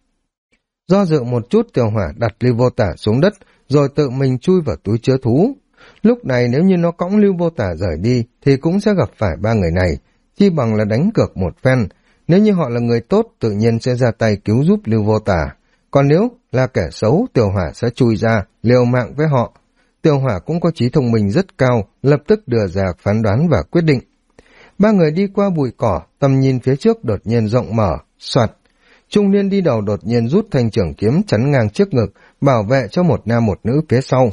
Do dự một chút, Tiểu Hỏa đặt Lưu Vô Tả xuống đất, rồi tự mình chui vào túi chứa thú. Lúc này nếu như nó cõng Lưu Vô Tả rời đi, thì cũng sẽ gặp phải 3 người này, chi bằng là đánh cược một phen. Nếu như họ là người tốt, tự nhiên sẽ ra tay cứu giúp Lưu Vô Tả. Còn nếu là kẻ xấu, Tiểu Hỏa sẽ chui ra, liều mạng với họ. Tiểu Hỏa cũng có trí thông minh rất cao, lập tức đưa ra phán đoán và quyết định. Ba người đi qua bụi cỏ, tầm nhìn phía trước đột nhiên rộng mở, soạt. Trung niên đi đầu đột nhiên rút thanh trường kiếm chắn ngang trước ngực, bảo vệ cho một nam một nữ phía sau.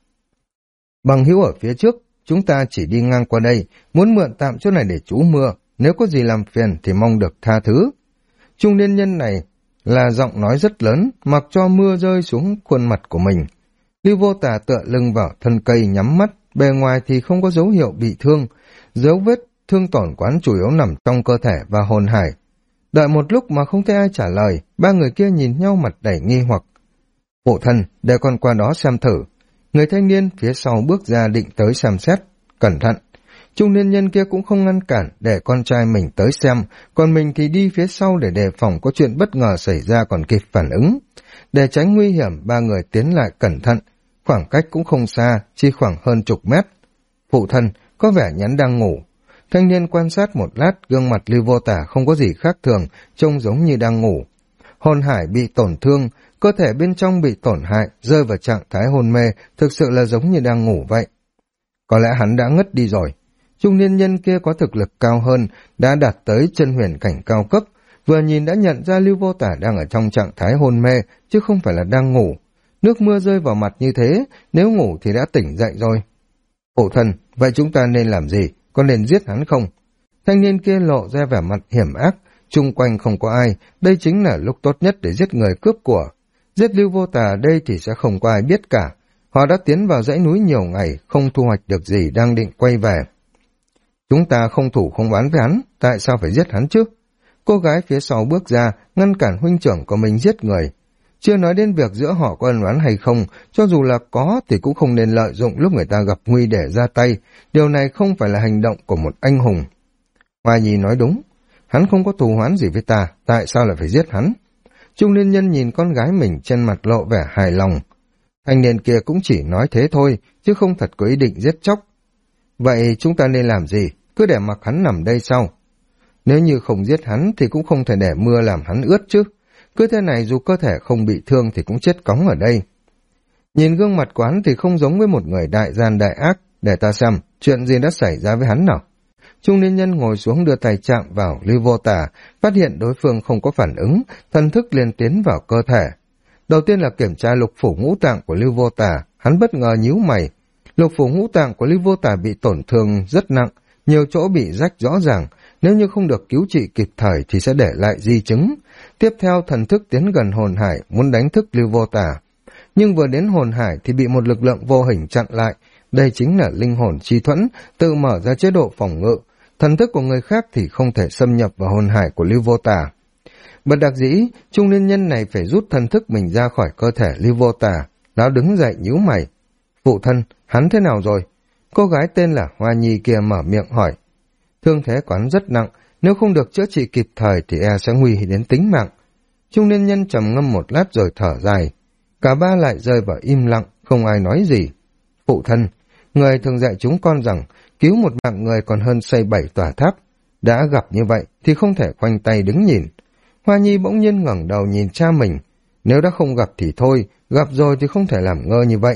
Bằng hữu ở phía trước, chúng ta chỉ đi ngang qua đây, muốn mượn tạm chỗ này để trú mưa, nếu có gì làm phiền thì mong được tha thứ. Trung niên nhân này là giọng nói rất lớn, mặc cho mưa rơi xuống khuôn mặt của mình. Lưu Vô Tà tựa lưng vào thân cây nhắm mắt, bề ngoài thì không có dấu hiệu bị thương, dấu vết thương tổn quán chủ yếu nằm trong cơ thể và hồn hải. Đợi một lúc mà không thấy ai trả lời, ba người kia nhìn nhau mặt đầy nghi hoặc. Phụ thân, để con qua đó xem thử. Người thanh niên phía sau bước ra định tới xem xét. Cẩn thận. Trung niên nhân kia cũng không ngăn cản để con trai mình tới xem, còn mình thì đi phía sau để đề phòng có chuyện bất ngờ xảy ra còn kịp phản ứng. Để tránh nguy hiểm, ba người tiến lại cẩn thận. Khoảng cách cũng không xa, chỉ khoảng hơn chục mét. Phụ thân, có vẻ nhắn đang ngủ. Thanh niên quan sát một lát, gương mặt Lưu Vô Tả không có gì khác thường, trông giống như đang ngủ. Hồn hải bị tổn thương, cơ thể bên trong bị tổn hại, rơi vào trạng thái hôn mê, thực sự là giống như đang ngủ vậy. Có lẽ hắn đã ngất đi rồi. Trung niên nhân kia có thực lực cao hơn, đã đạt tới chân huyền cảnh cao cấp, vừa nhìn đã nhận ra Lưu Vô Tả đang ở trong trạng thái hôn mê, chứ không phải là đang ngủ. Nước mưa rơi vào mặt như thế, nếu ngủ thì đã tỉnh dậy rồi. Phụ thân, vậy chúng ta nên làm gì? Có nên giết hắn không? Thanh niên kia lộ ra vẻ mặt hiểm ác, chung quanh không có ai, đây chính là lúc tốt nhất để giết người cướp của. Giết Lưu Vô Tà ở đây thì sẽ không có ai biết cả. Họ đã tiến vào dãy núi nhiều ngày, không thu hoạch được gì, đang định quay về. Chúng ta không thủ không oán với hắn, tại sao phải giết hắn chứ? Cô gái phía sau bước ra, ngăn cản huynh trưởng của mình giết người. Chưa nói đến việc giữa họ có ân oán hay không, cho dù là có thì cũng không nên lợi dụng lúc người ta gặp nguy để ra tay. Điều này không phải là hành động của một anh hùng. Hoa Nhi nói đúng, hắn không có thù oán gì với ta, tại sao lại phải giết hắn? Trung niên nhân nhìn con gái mình trên mặt lộ vẻ hài lòng. Thanh niên kia cũng chỉ nói thế thôi, chứ không thật có ý định giết chóc. Vậy chúng ta nên làm gì? Cứ để mặc hắn nằm đây sao? Nếu như không giết hắn thì cũng không thể để mưa làm hắn ướt chứ. Cứ thế này dù cơ thể không bị thương thì cũng chết cóng ở đây. Nhìn gương mặt của hắn thì không giống với một người đại gian đại ác. Để ta xem, chuyện gì đã xảy ra với hắn nào? Trung niên nhân ngồi xuống đưa tay chạm vào Lưu Vô Tả, phát hiện đối phương không có phản ứng, thần thức liền tiến vào cơ thể. Đầu tiên là kiểm tra lục phủ ngũ tạng của Lưu Vô Tả, hắn bất ngờ nhíu mày. Lục phủ ngũ tạng của Lưu Vô Tả bị tổn thương rất nặng, nhiều chỗ bị rách rõ ràng, nếu như không được cứu trị kịp thời thì sẽ để lại di chứng. Tiếp theo thần thức tiến gần hồn hải, muốn đánh thức Lưu Vô Tả. Nhưng vừa đến hồn hải thì bị một lực lượng vô hình chặn lại, đây chính là linh hồn chi thuẫn, tự mở ra chế độ phòng ngự. Thần thức của người khác thì không thể xâm nhập vào hồn hải của Lưu Vô Tả. Bất đắc dĩ, trung niên nhân này phải rút thần thức mình ra khỏi cơ thể Lưu Vô Tả. Lão đứng dậy nhíu mày. Phụ thân, hắn thế nào rồi? Cô gái tên là Hoa Nhi kia mở miệng hỏi. Thương thế của hắn rất nặng, nếu không được chữa trị kịp thời thì e sẽ nguy hiểm đến tính mạng. Trung niên nhân trầm ngâm một lát rồi thở dài. Cả ba lại rơi vào im lặng, không ai nói gì. Phụ thân, người thường dạy chúng con rằng cứu một mạng người còn hơn xây 7 tòa tháp. Đã gặp như vậy thì không thể khoanh tay đứng nhìn. Hoa Nhi bỗng nhiên ngẩng đầu nhìn cha mình. Nếu đã không gặp thì thôi, gặp rồi thì không thể làm ngơ như vậy.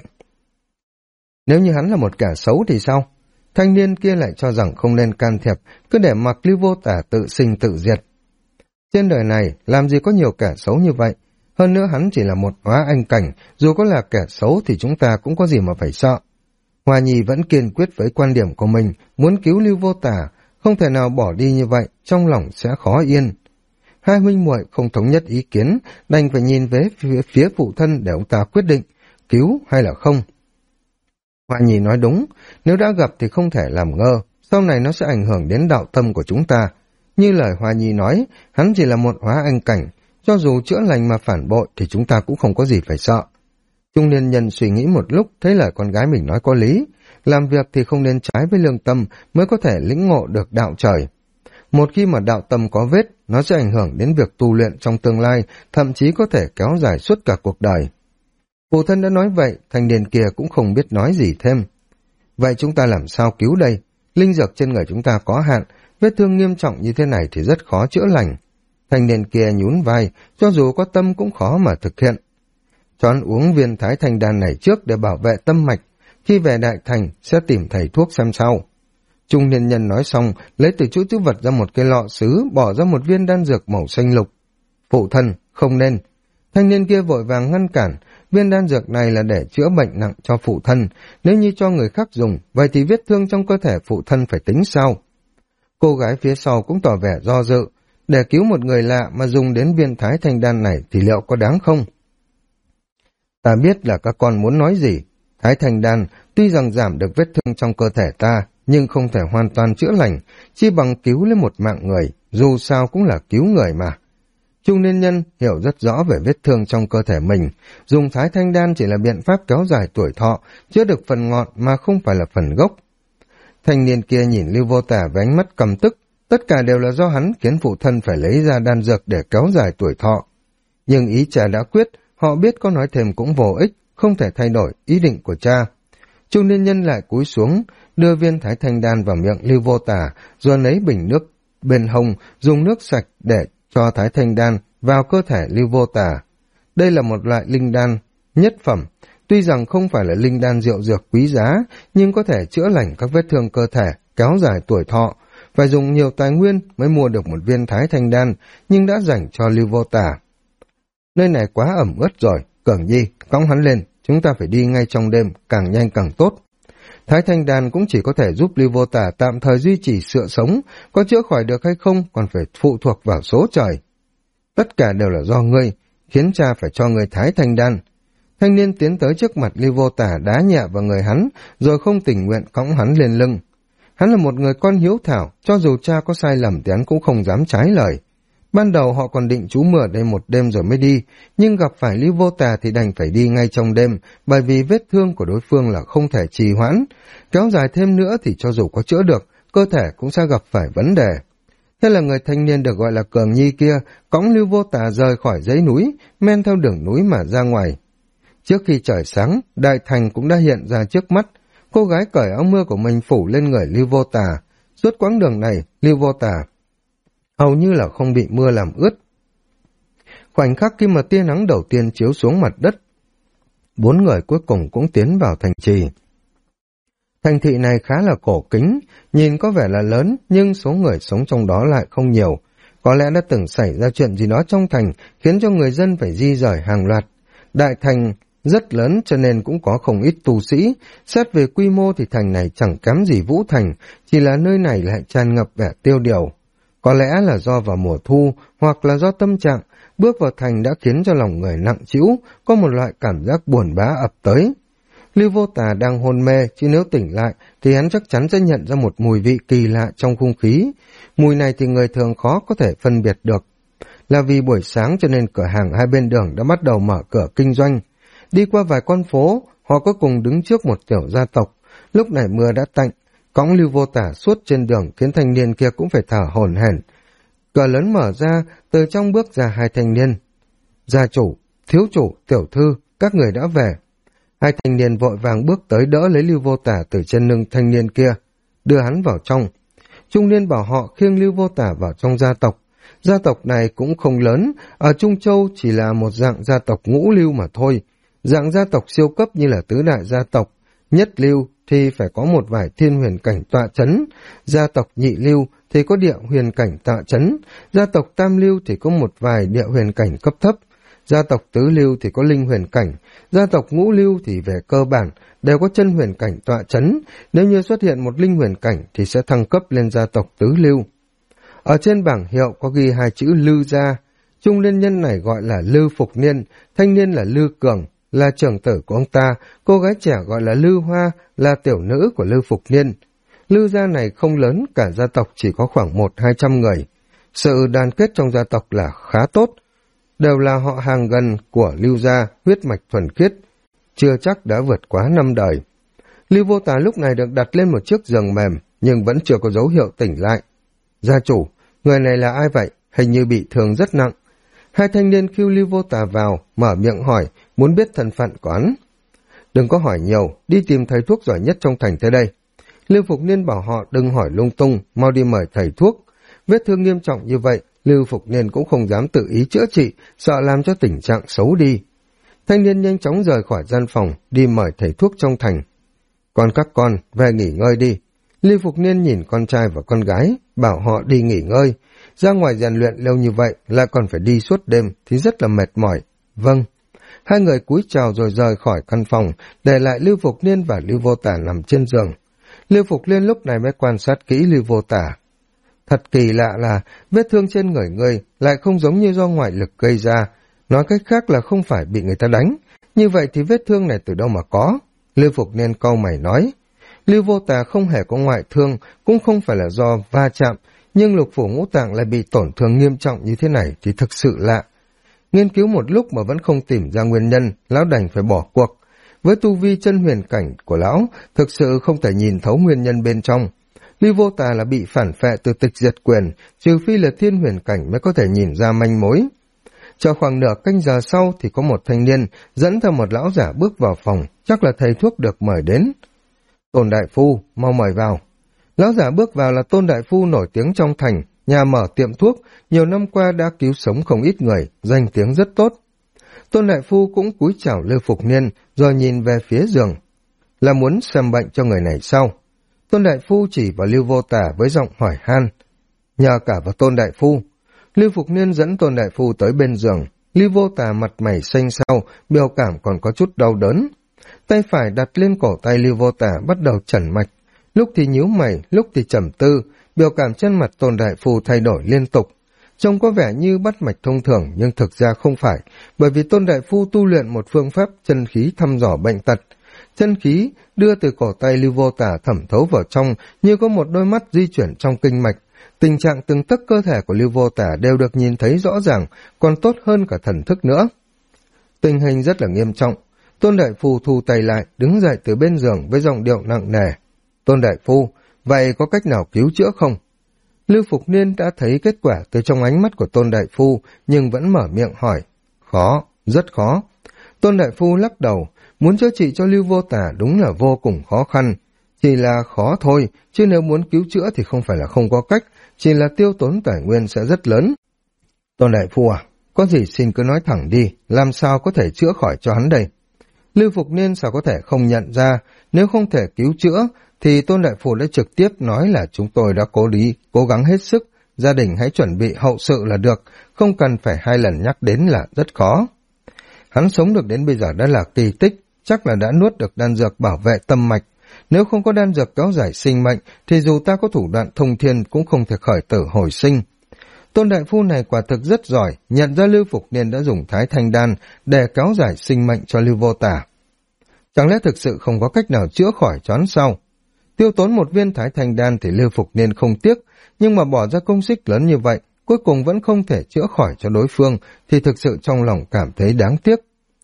Nếu như hắn là một kẻ xấu thì sao? Thanh niên kia lại cho rằng không nên can thiệp, cứ để mặc Lưu Vô Tả tự sinh tự diệt. Trên đời này, làm gì có nhiều kẻ xấu như vậy? Hơn nữa hắn chỉ là một hóa anh cảnh, dù có là kẻ xấu thì chúng ta cũng có gì mà phải sợ. Hoa Nhi vẫn kiên quyết với quan điểm của mình, muốn cứu Lưu Vô Tả, không thể nào bỏ đi như vậy, trong lòng sẽ khó yên. Hai huynh muội không thống nhất ý kiến, đành phải nhìn về phía phụ thân để ông ta quyết định, cứu hay là không. Hoa Nhi nói đúng, nếu đã gặp thì không thể làm ngơ, sau này nó sẽ ảnh hưởng đến đạo tâm của chúng ta. Như lời Hoa Nhi nói, hắn chỉ là một hóa anh cảnh, cho dù chữa lành mà phản bội thì chúng ta cũng không có gì phải sợ. Trung niên nhân suy nghĩ một lúc, thấy lời con gái mình nói có lý, làm việc thì không nên trái với lương tâm mới có thể lĩnh ngộ được đạo trời. Một khi mà đạo tâm có vết, nó sẽ ảnh hưởng đến việc tu luyện trong tương lai, thậm chí có thể kéo dài suốt cả cuộc đời. Phụ thân đã nói vậy, thanh niên kia cũng không biết nói gì thêm. Vậy chúng ta làm sao cứu đây? Linh dược trên người chúng ta có hạn, vết thương nghiêm trọng như thế này thì rất khó chữa lành. Thanh niên kia nhún vai, cho dù có tâm cũng khó mà thực hiện. Cho hắn uống viên thái thanh đan này trước để bảo vệ tâm mạch, khi về đại thành sẽ tìm thầy thuốc xem sau. Trung niên nhân nói xong, lấy từ chỗ trữ vật ra một cái lọ sứ, bỏ ra một viên đan dược màu xanh lục. Phụ thân, không nên. Thanh niên kia vội vàng ngăn cản, viên đan dược này là để chữa bệnh nặng cho phụ thân, nếu như cho người khác dùng, vậy thì vết thương trong cơ thể phụ thân phải tính sao? Cô gái phía sau cũng tỏ vẻ do dự, để cứu một người lạ mà dùng đến viên thái thanh đan này thì liệu có đáng không? Ta biết là các con muốn nói gì. Thái thanh đan tuy rằng giảm được vết thương trong cơ thể ta, nhưng không thể hoàn toàn chữa lành, chi bằng cứu lấy một mạng người, dù sao cũng là cứu người mà. Trung niên nhân hiểu rất rõ về vết thương trong cơ thể mình, dùng thái thanh đan chỉ là biện pháp kéo dài tuổi thọ, chữa được phần ngọn mà không phải là phần gốc. Thanh niên kia nhìn Lưu Vô Tả với ánh mắt căm tức, tất cả đều là do hắn khiến phụ thân phải lấy ra đan dược để kéo dài tuổi thọ. Nhưng ý cha đã quyết, họ biết có nói thêm cũng vô ích, không thể thay đổi ý định của cha. Trung niên nhân lại cúi xuống, đưa viên thái thanh đan vào miệng Lưu Vô Tả, rồi lấy bình nước bên hông, dùng nước sạch để cho thái thanh đan vào cơ thể Lưu Vô Tả. Đây là một loại linh đan nhất phẩm, tuy rằng không phải là linh đan rượu dược quý giá, nhưng có thể chữa lành các vết thương cơ thể, kéo dài tuổi thọ. Phải dùng nhiều tài nguyên mới mua được một viên thái thanh đan, nhưng đã dành cho Lưu Vô Tả. Nơi này quá ẩm ướt rồi, Cẩn Nhi, cõng hắn lên, chúng ta phải đi ngay trong đêm, càng nhanh càng tốt. Thái thanh đan cũng chỉ có thể giúp Lưu Vô Tả tạm thời duy trì sự sống, có chữa khỏi được hay không còn phải phụ thuộc vào số trời. Tất cả đều là do ngươi, khiến cha phải cho ngươi thái thanh đan. Thanh niên tiến tới trước mặt Lưu Vô Tả đá nhẹ vào người hắn, rồi không tình nguyện cõng hắn lên lưng. Hắn là một người con hiếu thảo, cho dù cha có sai lầm thì hắn cũng không dám trái lời. Ban đầu họ còn định trú mưa ở đây một đêm rồi mới đi, nhưng gặp phải Lưu Vô Tà thì đành phải đi ngay trong đêm, bởi vì vết thương của đối phương là không thể trì hoãn. Kéo dài thêm nữa thì cho dù có chữa được, cơ thể cũng sẽ gặp phải vấn đề. Thế là người thanh niên được gọi là Cường Nhi kia, cõng Lưu Vô Tà rời khỏi dãy núi, men theo đường núi mà ra ngoài. Trước khi trời sáng, đại thành cũng đã hiện ra trước mắt. Cô gái cởi áo mưa của mình phủ lên người Lưu Vô Tà. Suốt quãng đường này, Lưu Vô Tà hầu như là không bị mưa làm ướt. Khoảnh khắc khi mà tia nắng đầu tiên chiếu xuống mặt đất, 4 người cuối cùng cũng tiến vào thành trì. Thành thị này khá là cổ kính, nhìn có vẻ là lớn, nhưng số người sống trong đó lại không nhiều. Có lẽ đã từng xảy ra chuyện gì đó trong thành, khiến cho người dân phải di rời hàng loạt. Đại thành rất lớn cho nên cũng có không ít tu sĩ. Xét về quy mô thì thành này chẳng kém gì Vũ Thành, chỉ là nơi này lại tràn ngập vẻ tiêu điều. Có lẽ là do vào mùa thu, hoặc là do tâm trạng, bước vào thành đã khiến cho lòng người nặng trĩu, có một loại cảm giác buồn bã ập tới. Lưu Vô Tà đang hôn mê, chứ nếu tỉnh lại thì hắn chắc chắn sẽ nhận ra một mùi vị kỳ lạ trong không khí. Mùi này thì người thường khó có thể phân biệt được. Là vì buổi sáng cho nên cửa hàng hai bên đường đã bắt đầu mở cửa kinh doanh. Đi qua vài con phố, họ có cùng đứng trước một tiểu gia tộc. Lúc này mưa đã tạnh, cõng Lưu Vô Tả suốt trên đường khiến thanh niên kia cũng phải thở hổn hển. Cửa lớn mở ra, từ trong bước ra hai thanh niên. Gia chủ, thiếu chủ, tiểu thư, các người đã về. Hai thanh niên vội vàng bước tới đỡ lấy Lưu Vô Tả từ trên lưng thanh niên kia, đưa hắn vào trong. Trung niên bảo họ khiêng Lưu Vô Tả vào trong gia tộc. Gia tộc này cũng không lớn, ở Trung Châu chỉ là một dạng gia tộc ngũ lưu mà thôi. Dạng gia tộc siêu cấp như là tứ đại gia tộc, nhất lưu thì phải có một vài thiên huyền cảnh tọa chấn, gia tộc nhị lưu thì có địa huyền cảnh tọa chấn, gia tộc tam lưu thì có một vài địa huyền cảnh cấp thấp, gia tộc tứ lưu thì có linh huyền cảnh, gia tộc ngũ lưu thì về cơ bản đều có chân huyền cảnh tọa chấn, nếu như xuất hiện một linh huyền cảnh thì sẽ thăng cấp lên gia tộc tứ lưu. Ở trên bảng hiệu có ghi hai chữ Lư gia, trung niên nhân này gọi là Lư Phục Niên, thanh niên là Lư Cường, là trưởng tử của ông ta, cô gái trẻ gọi là Lư Hoa, là tiểu nữ của Lư Phục Niên. Lư gia này không lớn, cả gia tộc chỉ có khoảng 100-200 người. Sự đoàn kết trong gia tộc là khá tốt, đều là họ hàng gần của Lưu gia, huyết mạch thuần khiết, chưa chắc đã vượt quá 5 đời. Lưu Vô Tà lúc này được đặt lên một chiếc giường mềm, nhưng vẫn chưa có dấu hiệu tỉnh lại. Gia chủ, người này là ai vậy? Hình như bị thương rất nặng. Hai thanh niên khiêu Lưu Vô Tà vào, mở miệng hỏi, muốn biết thân phận của hắn. Đừng có hỏi nhiều, đi tìm thầy thuốc giỏi nhất trong thành tới đây. Lưu Phục Niên bảo họ đừng hỏi lung tung, mau đi mời thầy thuốc. Vết thương nghiêm trọng như vậy, Lưu Phục Niên cũng không dám tự ý chữa trị, sợ làm cho tình trạng xấu đi. Thanh niên nhanh chóng rời khỏi gian phòng, đi mời thầy thuốc trong thành. Còn các con, về nghỉ ngơi đi. Lưu Phục Niên nhìn con trai và con gái, bảo họ đi nghỉ ngơi. Ra ngoài rèn luyện lâu như vậy, lại còn phải đi suốt đêm, thì rất là mệt mỏi. Vâng. Hai người cúi chào rồi rời khỏi căn phòng, để lại Lưu Phục Niên và Lưu Vô Tả nằm trên giường. Lưu Phục Niên lúc này mới quan sát kỹ Lưu Vô Tả. Thật kỳ lạ là vết thương trên người ngươi lại không giống như do ngoại lực gây ra, nói cách khác là không phải bị người ta đánh. Như vậy thì vết thương này từ đâu mà có? Lưu Phục Niên cau mày nói. Lưu Vô Tả không hề có ngoại thương, cũng không phải là do va chạm, nhưng lục phủ ngũ tạng lại bị tổn thương nghiêm trọng như thế này thì thực sự lạ. Nghiên cứu một lúc mà vẫn không tìm ra nguyên nhân, lão đành phải bỏ cuộc. Với tu vi chân huyền cảnh của lão, thực sự không thể nhìn thấu nguyên nhân bên trong. Lưu Vô Tà là bị phản phệ từ tịch diệt quyền, trừ phi là thiên huyền cảnh mới có thể nhìn ra manh mối. Chờ khoảng nửa canh giờ sau thì có một thanh niên dẫn theo một lão giả bước vào phòng, chắc là thầy thuốc được mời đến. Tôn Đại Phu, mau mời vào. Lão giả bước vào là Tôn Đại Phu nổi tiếng trong thành, nhà mở tiệm thuốc, nhiều năm qua đã cứu sống không ít người, danh tiếng rất tốt. Tôn Đại Phu cũng cúi chào Lưu Phục Niên, rồi nhìn về phía giường. Là muốn xem bệnh cho người này sao? Tôn Đại Phu chỉ vào Lưu Vô Tả với giọng hỏi han. Nhờ cả vào Tôn Đại Phu. Lưu Phục Niên dẫn Tôn Đại Phu tới bên giường. Lưu Vô Tả mặt mày xanh xao, biểu cảm còn có chút đau đớn. Tay phải đặt lên cổ tay Lưu Vô Tả bắt đầu chẩn mạch. Lúc thì nhíu mày, lúc thì trầm tư, biểu cảm trên mặt Tôn Đại Phu thay đổi liên tục. Trông có vẻ như bắt mạch thông thường nhưng thực ra không phải, bởi vì Tôn Đại Phu tu luyện một phương pháp chân khí thăm dò bệnh tật. Chân khí đưa từ cổ tay Lưu Vô Tả thẩm thấu vào trong như có một đôi mắt di chuyển trong kinh mạch. Tình trạng từng tấc cơ thể của Lưu Vô Tả đều được nhìn thấy rõ ràng, còn tốt hơn cả thần thức nữa. Tình hình rất là nghiêm trọng. Tôn Đại Phu thu tay lại, đứng dậy từ bên giường với giọng điệu nặng nề. Tôn Đại Phu, vậy có cách nào cứu chữa không? Lưu Phục Niên đã thấy kết quả từ trong ánh mắt của Tôn Đại Phu, nhưng vẫn mở miệng hỏi. Khó, rất khó. Tôn Đại Phu lắc đầu, muốn chữa trị cho Lưu Vô Tả đúng là vô cùng khó khăn. Chỉ là khó thôi, chứ nếu muốn cứu chữa thì không phải là không có cách, chỉ là tiêu tốn tài nguyên sẽ rất lớn. Tôn Đại Phu à, có gì xin cứ nói thẳng đi, làm sao có thể chữa khỏi cho hắn đây? Lưu Phục Niên sao có thể không nhận ra, nếu không thể cứu chữa, thì Tôn Đại Phu đã trực tiếp nói là chúng tôi đã cố gắng hết sức, gia đình hãy chuẩn bị hậu sự là được, không cần phải hai lần nhắc đến là rất khó. Hắn sống được đến bây giờ đã là kỳ tích, chắc là đã nuốt được đan dược bảo vệ tâm mạch. Nếu không có đan dược kéo dài sinh mệnh, thì dù ta có thủ đoạn thông thiên cũng không thể khởi tử hồi sinh. Tôn Đại Phu này quả thực rất giỏi, nhận ra Lưu Phục Niên đã dùng Thái Thanh Đan để kéo dài sinh mệnh cho Lưu Vô Tả. Chẳng lẽ thực sự không có cách nào chữa khỏi cho hắn sao? Tiêu tốn một viên Thái Thanh Đan thì Lưu Phục Niên không tiếc, nhưng mà bỏ ra công sức lớn như vậy, cuối cùng vẫn không thể chữa khỏi cho đối phương, thì thực sự trong lòng cảm thấy đáng tiếc.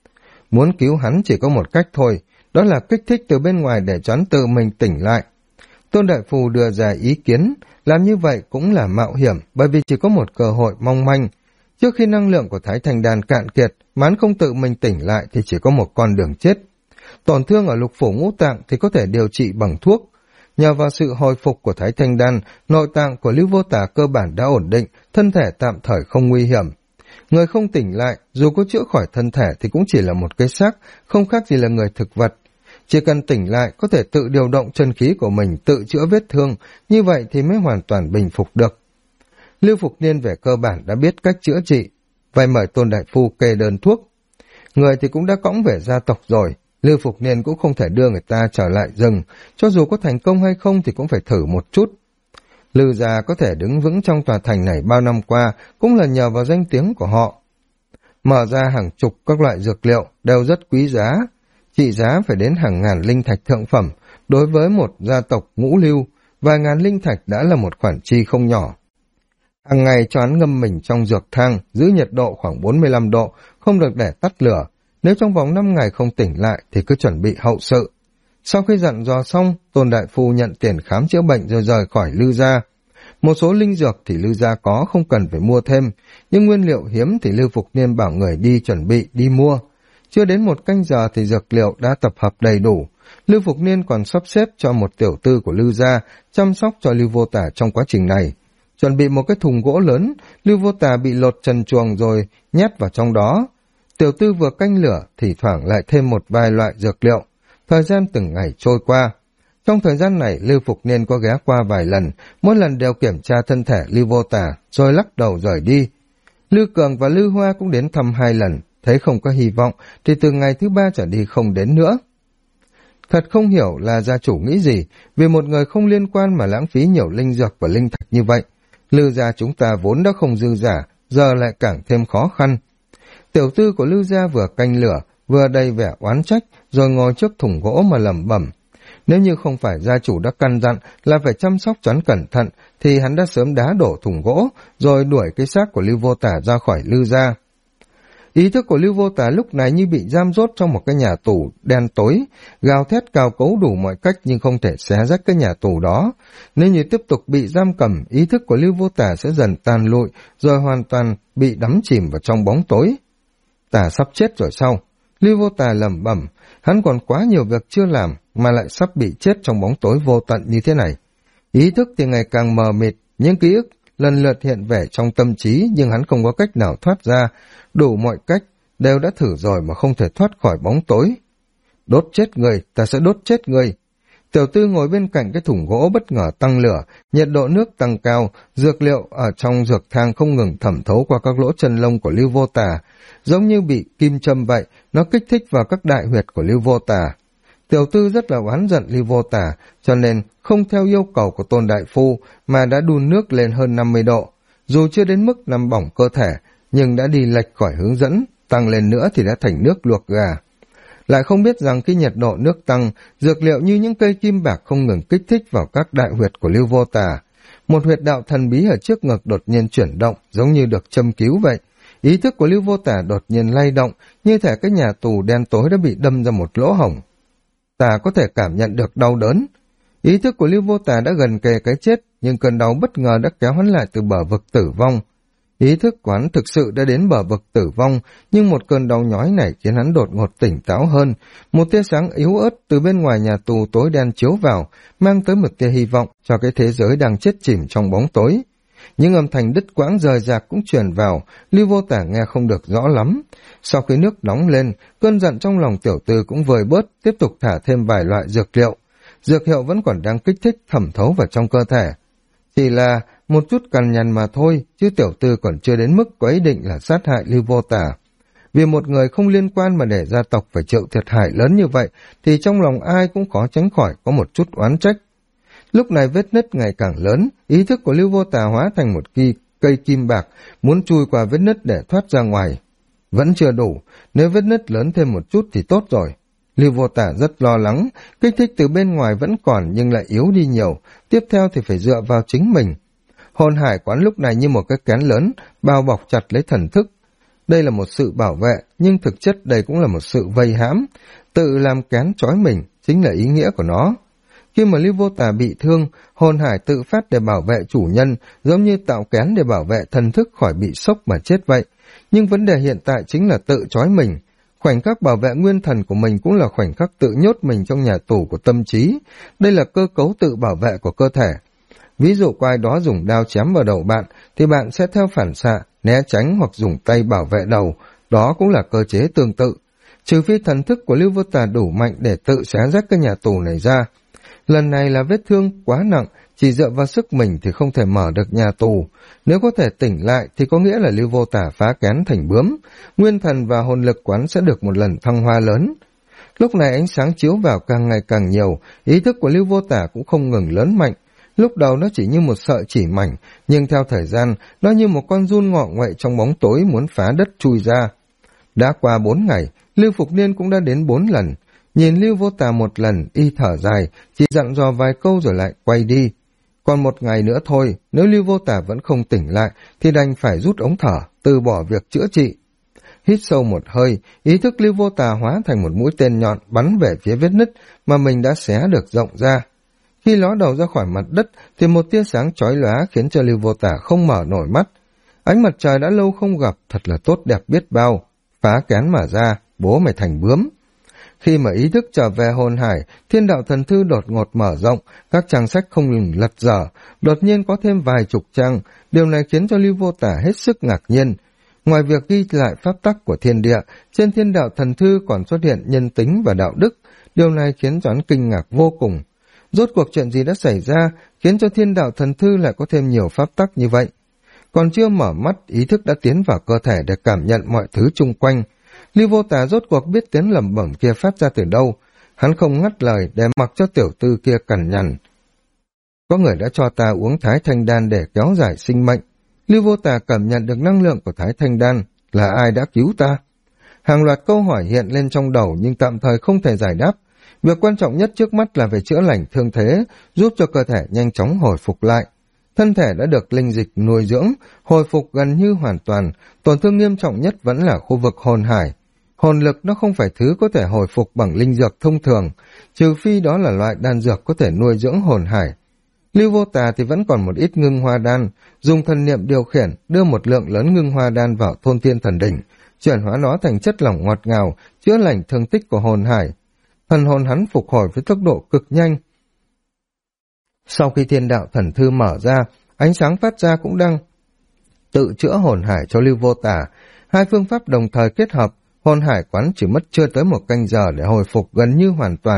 Muốn cứu hắn chỉ có một cách thôi, đó là kích thích từ bên ngoài để cho hắn tự mình tỉnh lại. Tôn Đại Phu đưa ra ý kiến, làm như vậy cũng là mạo hiểm, bởi vì chỉ có một cơ hội mong manh. Trước khi năng lượng của Thái Thanh Đan cạn kiệt, mà hắn không tự mình tỉnh lại thì chỉ có một con đường chết. Tổn thương ở lục phủ ngũ tạng thì có thể điều trị bằng thuốc. Nhờ vào sự hồi phục của Thái Thanh Đan, nội tạng của Lưu Vô Tả cơ bản đã ổn định, thân thể tạm thời không nguy hiểm. Người không tỉnh lại, dù có chữa khỏi thân thể thì cũng chỉ là một cái xác, không khác gì là người thực vật. Chỉ cần tỉnh lại, có thể tự điều động chân khí của mình, tự chữa vết thương, như vậy thì mới hoàn toàn bình phục được. Lưu Phục Niên về cơ bản đã biết cách chữa trị, vậy mời Tôn Đại Phu kê đơn thuốc. Người thì cũng đã cõng về gia tộc rồi, Lưu Phục Niên cũng không thể đưa người ta trở lại rừng, cho dù có thành công hay không thì cũng phải thử một chút. Lưu gia có thể đứng vững trong tòa thành này bao năm qua cũng là nhờ vào danh tiếng của họ. Mở ra hàng chục các loại dược liệu đều rất quý giá, trị giá phải đến hàng ngàn linh thạch thượng phẩm, đối với một gia tộc ngũ lưu, vài ngàn linh thạch đã là một khoản chi không nhỏ. Hàng ngày cho hắn ngâm mình trong dược thang, giữ nhiệt độ khoảng 45 độ, không được để tắt lửa. Nếu trong vòng 5 ngày không tỉnh lại thì cứ chuẩn bị hậu sự. Sau khi dặn dò xong, Tôn Đại Phu nhận tiền khám chữa bệnh rồi rời khỏi Lưu gia. Một số linh dược thì Lưu gia có, không cần phải mua thêm, nhưng nguyên liệu hiếm thì Lưu Phục Niên bảo người đi chuẩn bị, đi mua. Chưa đến một canh giờ thì dược liệu đã tập hợp đầy đủ. Lưu Phục Niên còn sắp xếp cho một tiểu tư của Lưu gia chăm sóc cho Lưu Vô Tả trong quá trình này. chuẩn bị một cái thùng gỗ lớn, Lưu Vô Tà bị lột trần truồng rồi nhét vào trong đó. Tiểu Tư vừa canh lửa, thì thoảng lại thêm một vài loại dược liệu. Thời gian từng ngày trôi qua. Trong thời gian này, Lưu Phục Niên có ghé qua vài lần, mỗi lần đều kiểm tra thân thể Lưu Vô Tà, rồi lắc đầu rời đi. Lưu Cường và Lưu Hoa cũng đến thăm 2 lần, thấy không có hy vọng, thì từ ngày thứ 3 trở đi không đến nữa. Thật không hiểu là gia chủ nghĩ gì, vì một người không liên quan mà lãng phí nhiều linh dược và linh thạch như vậy. Lưu gia chúng ta vốn đã không dư giả, giờ lại càng thêm khó khăn. Tiểu Tư của Lưu gia vừa canh lửa, vừa đầy vẻ oán trách, rồi ngồi trước thùng gỗ mà lẩm bẩm. Nếu như không phải gia chủ đã căn dặn là phải chăm sóc choán cẩn thận, thì hắn đã sớm đá đổ thùng gỗ, rồi đuổi cái xác của Lưu Vô Tà ra khỏi Lưu gia. Ý thức của Lưu Vô Tà lúc này như bị giam rốt trong một cái nhà tù đen tối, gào thét cào cấu đủ mọi cách nhưng không thể xé rách cái nhà tù đó. Nếu như tiếp tục bị giam cầm, ý thức của Lưu Vô Tà sẽ dần tan lụi, rồi hoàn toàn bị đắm chìm vào trong bóng tối. Ta sắp chết rồi sao? Lưu Vô Tà lẩm bẩm, hắn còn quá nhiều việc chưa làm mà lại sắp bị chết trong bóng tối vô tận như thế này. Ý thức thì ngày càng mờ mịt, những ký ức lần lượt hiện vẻ trong tâm trí nhưng hắn không có cách nào thoát ra, đủ mọi cách đều đã thử rồi mà không thể thoát khỏi bóng tối. Đốt chết người, ta sẽ đốt chết người. Tiểu Tư ngồi bên cạnh cái thùng gỗ bất ngờ tăng lửa, nhiệt độ nước tăng cao, dược liệu ở trong dược thang không ngừng thẩm thấu qua các lỗ chân lông của Lưu Vô Tà, giống như bị kim châm vậy, nó kích thích vào các đại huyệt của Lưu Vô Tà. Tiểu Tư rất là oán giận Lưu Vô Tà, cho nên không theo yêu cầu của Tôn Đại Phu mà đã đun nước lên hơn 50 độ, dù chưa đến mức làm bỏng cơ thể, nhưng đã đi lệch khỏi hướng dẫn, tăng lên nữa thì đã thành nước luộc gà. Lại không biết rằng khi nhiệt độ nước tăng, dược liệu như những cây kim bạc không ngừng kích thích vào các đại huyệt của Lưu Vô Tà. Một huyệt đạo thần bí ở trước ngực đột nhiên chuyển động, giống như được châm cứu vậy. Ý thức của Lưu Vô Tà đột nhiên lay động, như thể cái nhà tù đen tối đã bị đâm ra một lỗ hổng. Ta có thể cảm nhận được đau đớn. Ý thức của Lưu Vô Tà đã gần kề cái chết, nhưng cơn đau bất ngờ đã kéo hắn lại từ bờ vực tử vong. Ý thức của hắn thực sự đã đến bờ vực tử vong, nhưng một cơn đau nhói này khiến hắn đột ngột tỉnh táo hơn. Một tia sáng yếu ớt từ bên ngoài nhà tù tối đen chiếu vào, mang tới một tia hy vọng cho cái thế giới đang chết chìm trong bóng tối. Những âm thanh đứt quãng rời rạc cũng truyền vào, Lưu Vô Tà nghe không được rõ lắm. Sau khi nước nóng lên, cơn giận trong lòng Tiểu Tư cũng vơi bớt, tiếp tục thả thêm vài loại dược liệu. Dược hiệu vẫn còn đang kích thích thẩm thấu vào trong cơ thể. Chỉ là một chút cằn nhằn mà thôi, chứ Tiểu Tư còn chưa đến mức có ý định là sát hại Lưu Vô Tà. Vì một người không liên quan mà để gia tộc phải chịu thiệt hại lớn như vậy, thì trong lòng ai cũng khó tránh khỏi có một chút oán trách. Lúc này vết nứt ngày càng lớn, ý thức của Lưu Vô Tà hóa thành một cây kim bạc, muốn chui qua vết nứt để thoát ra ngoài. Vẫn chưa đủ, nếu vết nứt lớn thêm một chút thì tốt rồi. Lưu Vô Tà rất lo lắng, kích thích từ bên ngoài vẫn còn nhưng lại yếu đi nhiều, tiếp theo thì phải dựa vào chính mình. Hồn hải quán lúc này như một cái kén lớn, bao bọc chặt lấy thần thức. Đây là một sự bảo vệ, nhưng thực chất đây cũng là một sự vây hãm. Tự làm kén trói mình, chính là ý nghĩa của nó. Khi mà Lưu Vô Tà bị thương, hồn hải tự phát để bảo vệ chủ nhân, giống như tạo kén để bảo vệ thần thức khỏi bị sốc mà chết vậy. Nhưng vấn đề hiện tại chính là tự trói mình. Khoảnh khắc bảo vệ nguyên thần của mình cũng là khoảnh khắc tự nhốt mình trong nhà tù của tâm trí. Đây là cơ cấu tự bảo vệ của cơ thể. Ví dụ có ai đó dùng đao chém vào đầu bạn, thì bạn sẽ theo phản xạ, né tránh hoặc dùng tay bảo vệ đầu. Đó cũng là cơ chế tương tự. Trừ phi thần thức của Lưu Vô Tà đủ mạnh để tự xé rách cái nhà tù này ra. Lần này là vết thương quá nặng, chỉ dựa vào sức mình thì không thể mở được nhà tù. Nếu có thể tỉnh lại thì có nghĩa là Lưu Vô Tà phá kén thành bướm, nguyên thần và hồn lực quán sẽ được một lần thăng hoa lớn. Lúc này ánh sáng chiếu vào càng ngày càng nhiều, ý thức của Lưu Vô Tà cũng không ngừng lớn mạnh. Lúc đầu nó chỉ như một sợi chỉ mảnh, nhưng theo thời gian, nó như một con giun ngọ nguậy trong bóng tối muốn phá đất chui ra. Đã qua 4 ngày, Lưu Phục Niên cũng đã đến 4 lần. Nhìn Lưu Vô Tà một lần, y thở dài, chỉ dặn dò vài câu rồi lại quay đi. Còn 1 ngày nữa thôi, nếu Lưu Vô Tà vẫn không tỉnh lại, thì đành phải rút ống thở, từ bỏ việc chữa trị. Hít sâu một hơi, ý thức Lưu Vô Tà hóa thành một mũi tên nhọn bắn về phía vết nứt mà mình đã xé được rộng ra. Khi ló đầu ra khỏi mặt đất, thì một tia sáng chói lóa khiến cho Lưu Vô Tà không mở nổi mắt. Ánh mặt trời đã lâu không gặp, thật là tốt đẹp biết bao. Phá kén mà ra, bố mày thành bướm. Khi mà ý thức trở về hồn hải, Thiên Đạo Thần Thư đột ngột mở rộng, các trang sách không ngừng lật dở, đột nhiên có thêm vài chục trang, điều này khiến cho Lưu Vô Tả hết sức ngạc nhiên. Ngoài việc ghi lại pháp tắc của thiên địa, trên Thiên Đạo Thần Thư còn xuất hiện nhân tính và đạo đức, điều này khiến cho hắn kinh ngạc vô cùng. Rốt cuộc chuyện gì đã xảy ra, khiến cho Thiên Đạo Thần Thư lại có thêm nhiều pháp tắc như vậy? Còn chưa mở mắt, ý thức đã tiến vào cơ thể để cảm nhận mọi thứ chung quanh. Lưu Vô Tả rốt cuộc biết tiếng lẩm bẩm kia phát ra từ đâu. Hắn không ngắt lời để mặc cho tiểu tư kia cằn nhằn. Có người đã cho ta uống Thái Thanh Đan để kéo dài sinh mệnh. Lưu Vô Tả cảm nhận được năng lượng của Thái Thanh Đan. Là ai đã cứu ta? Hàng loạt câu hỏi hiện lên trong đầu nhưng tạm thời không thể giải đáp. Việc quan trọng nhất trước mắt là về chữa lành thương thế, giúp cho cơ thể nhanh chóng hồi phục lại. Thân thể đã được linh dịch nuôi dưỡng, hồi phục gần như hoàn toàn, tổn thương nghiêm trọng nhất vẫn là khu vực hồn hải. Hồn lực nó không phải thứ có thể hồi phục bằng linh dược thông thường, trừ phi đó là loại đan dược có thể nuôi dưỡng hồn hải. Lưu Vô Tà thì vẫn còn một ít ngưng hoa đan, dùng thần niệm điều khiển, đưa một lượng lớn ngưng hoa đan vào thôn thiên thần đỉnh, chuyển hóa nó thành chất lỏng ngọt ngào, chữa lành thương tích của hồn hải. Thần hồn hắn phục hồi với tốc độ cực nhanh. Sau khi Thiên Đạo Thần Thư mở ra, ánh sáng phát ra cũng đang tự chữa hồn hải cho Lưu Vô Tả. Hai phương pháp đồng thời kết hợp, hồn hải quán chỉ mất chưa tới 1 canh giờ để hồi phục gần như hoàn toàn.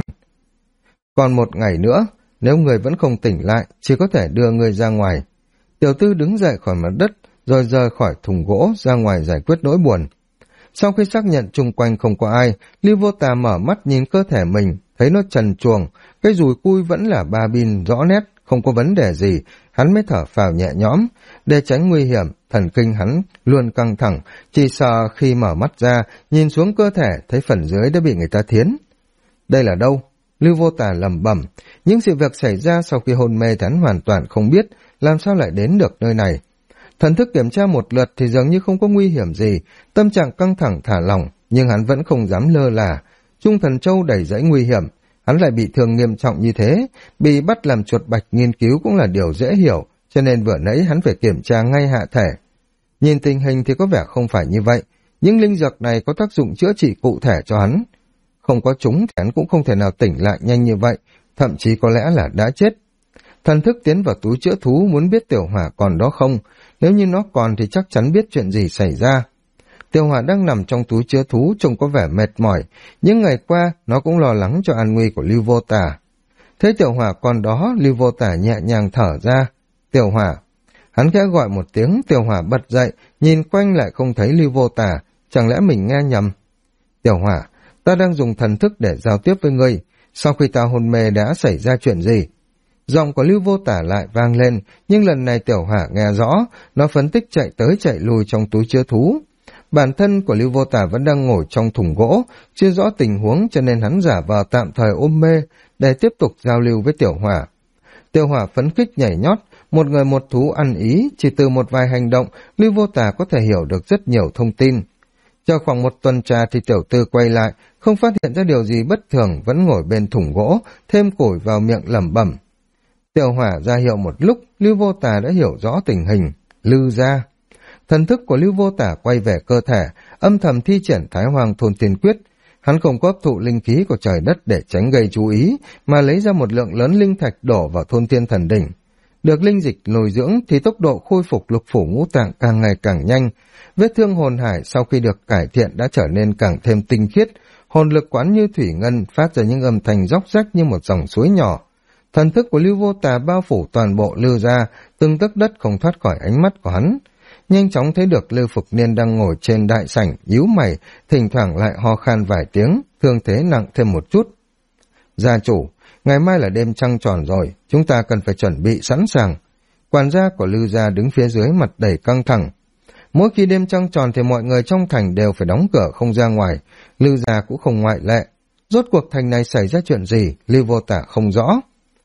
Còn 1 ngày nữa, nếu người vẫn không tỉnh lại, chỉ có thể đưa người ra ngoài. Tiểu tư đứng dậy khỏi mặt đất, rồi rời khỏi thùng gỗ ra ngoài giải quyết nỗi buồn. Sau khi xác nhận chung quanh không có ai, Lưu Vô Tà mở mắt nhìn cơ thể mình, thấy nó trần truồng, cái dùi cui vẫn là 3 pin rõ nét, không có vấn đề gì, hắn mới thở phào nhẹ nhõm. Để tránh nguy hiểm, thần kinh hắn luôn căng thẳng, chỉ sợ khi mở mắt ra, nhìn xuống cơ thể, thấy phần dưới đã bị người ta thiến. Đây là đâu? Lưu Vô Tà lẩm bẩm, những sự việc xảy ra sau khi hôn mê hắn hoàn toàn không biết, làm sao lại đến được nơi này. Thần thức kiểm tra một lượt thì dường như không có nguy hiểm gì, tâm trạng căng thẳng thả lỏng, nhưng hắn vẫn không dám lơ là. Trung Thần Châu đầy dẫy nguy hiểm, hắn lại bị thương nghiêm trọng như thế, bị bắt làm chuột bạch nghiên cứu cũng là điều dễ hiểu, cho nên vừa nãy hắn phải kiểm tra ngay hạ thể. Nhìn tình hình thì có vẻ không phải như vậy, những linh dược này có tác dụng chữa trị cụ thể cho hắn. Không có chúng thì hắn cũng không thể nào tỉnh lại nhanh như vậy, thậm chí có lẽ là đã chết. Thần thức tiến vào túi chữa thú muốn biết Tiểu Hỏa còn đó không, nếu như nó còn thì chắc chắn biết chuyện gì xảy ra. Tiểu Hỏa đang nằm trong túi chứa thú trông có vẻ mệt mỏi, những ngày qua nó cũng lo lắng cho an nguy của Lưu Vô Tả. Thấy Tiểu Hỏa còn đó, Lưu Vô Tả nhẹ nhàng thở ra. Tiểu Hỏa. Hắn khẽ gọi một tiếng, Tiểu Hỏa bật dậy, nhìn quanh lại không thấy Lưu Vô Tả, chẳng lẽ mình nghe nhầm. Tiểu Hỏa, ta đang dùng thần thức để giao tiếp với ngươi, sau khi ta hôn mê đã xảy ra chuyện gì? Giọng của Lưu Vô Tả lại vang lên, nhưng lần này Tiểu Hỏa nghe rõ, nó phấn tích chạy tới chạy lui trong túi chứa thú. Bản thân của Lưu Vô Tả vẫn đang ngồi trong thùng gỗ, chưa rõ tình huống cho nên hắn giả vờ tạm thời ôm mê để tiếp tục giao lưu với Tiểu Hỏa. Tiểu Hỏa phấn khích nhảy nhót, một người một thú ăn ý, chỉ từ một vài hành động, Lưu Vô Tả có thể hiểu được rất nhiều thông tin. Chờ khoảng 1 tuần trà thì Tiểu Tư quay lại, không phát hiện ra điều gì bất thường, vẫn ngồi bên thùng gỗ, thêm củi vào miệng lẩm bẩm. Tiểu Hỏa ra hiệu một lúc, Lưu Vô Tả đã hiểu rõ tình hình. Lư gia. Thần thức của Lưu Vô Tả quay về cơ thể, âm thầm thi triển Thái Hoàng Thôn Tiên Quyết. Hắn không có hấp thụ linh khí của trời đất để tránh gây chú ý, mà lấy ra một lượng lớn linh thạch đổ vào Thôn Thiên Thần Đỉnh. Được linh dịch nuôi dưỡng thì tốc độ khôi phục lục phủ ngũ tạng càng ngày càng nhanh. Vết thương hồn hải sau khi được cải thiện đã trở nên càng thêm tinh khiết, hồn lực quán như thủy ngân phát ra những âm thanh róc rách như một dòng suối nhỏ. Thần thức của Lưu Vô Tà bao phủ toàn bộ Lưu gia, từng tấc đất không thoát khỏi ánh mắt của hắn. Nhanh chóng thấy được Lưu Phục Niên đang ngồi trên đại sảnh, nhíu mày, thỉnh thoảng lại ho khan vài tiếng, thương thế nặng thêm một chút. Gia chủ, ngày mai là đêm trăng tròn rồi, chúng ta cần phải chuẩn bị sẵn sàng. Quản gia của Lưu gia đứng phía dưới mặt đầy căng thẳng. Mỗi khi đêm trăng tròn thì mọi người trong thành đều phải đóng cửa không ra ngoài, Lưu gia cũng không ngoại lệ. Rốt cuộc thành này xảy ra chuyện gì, Lưu Vô Tả không rõ.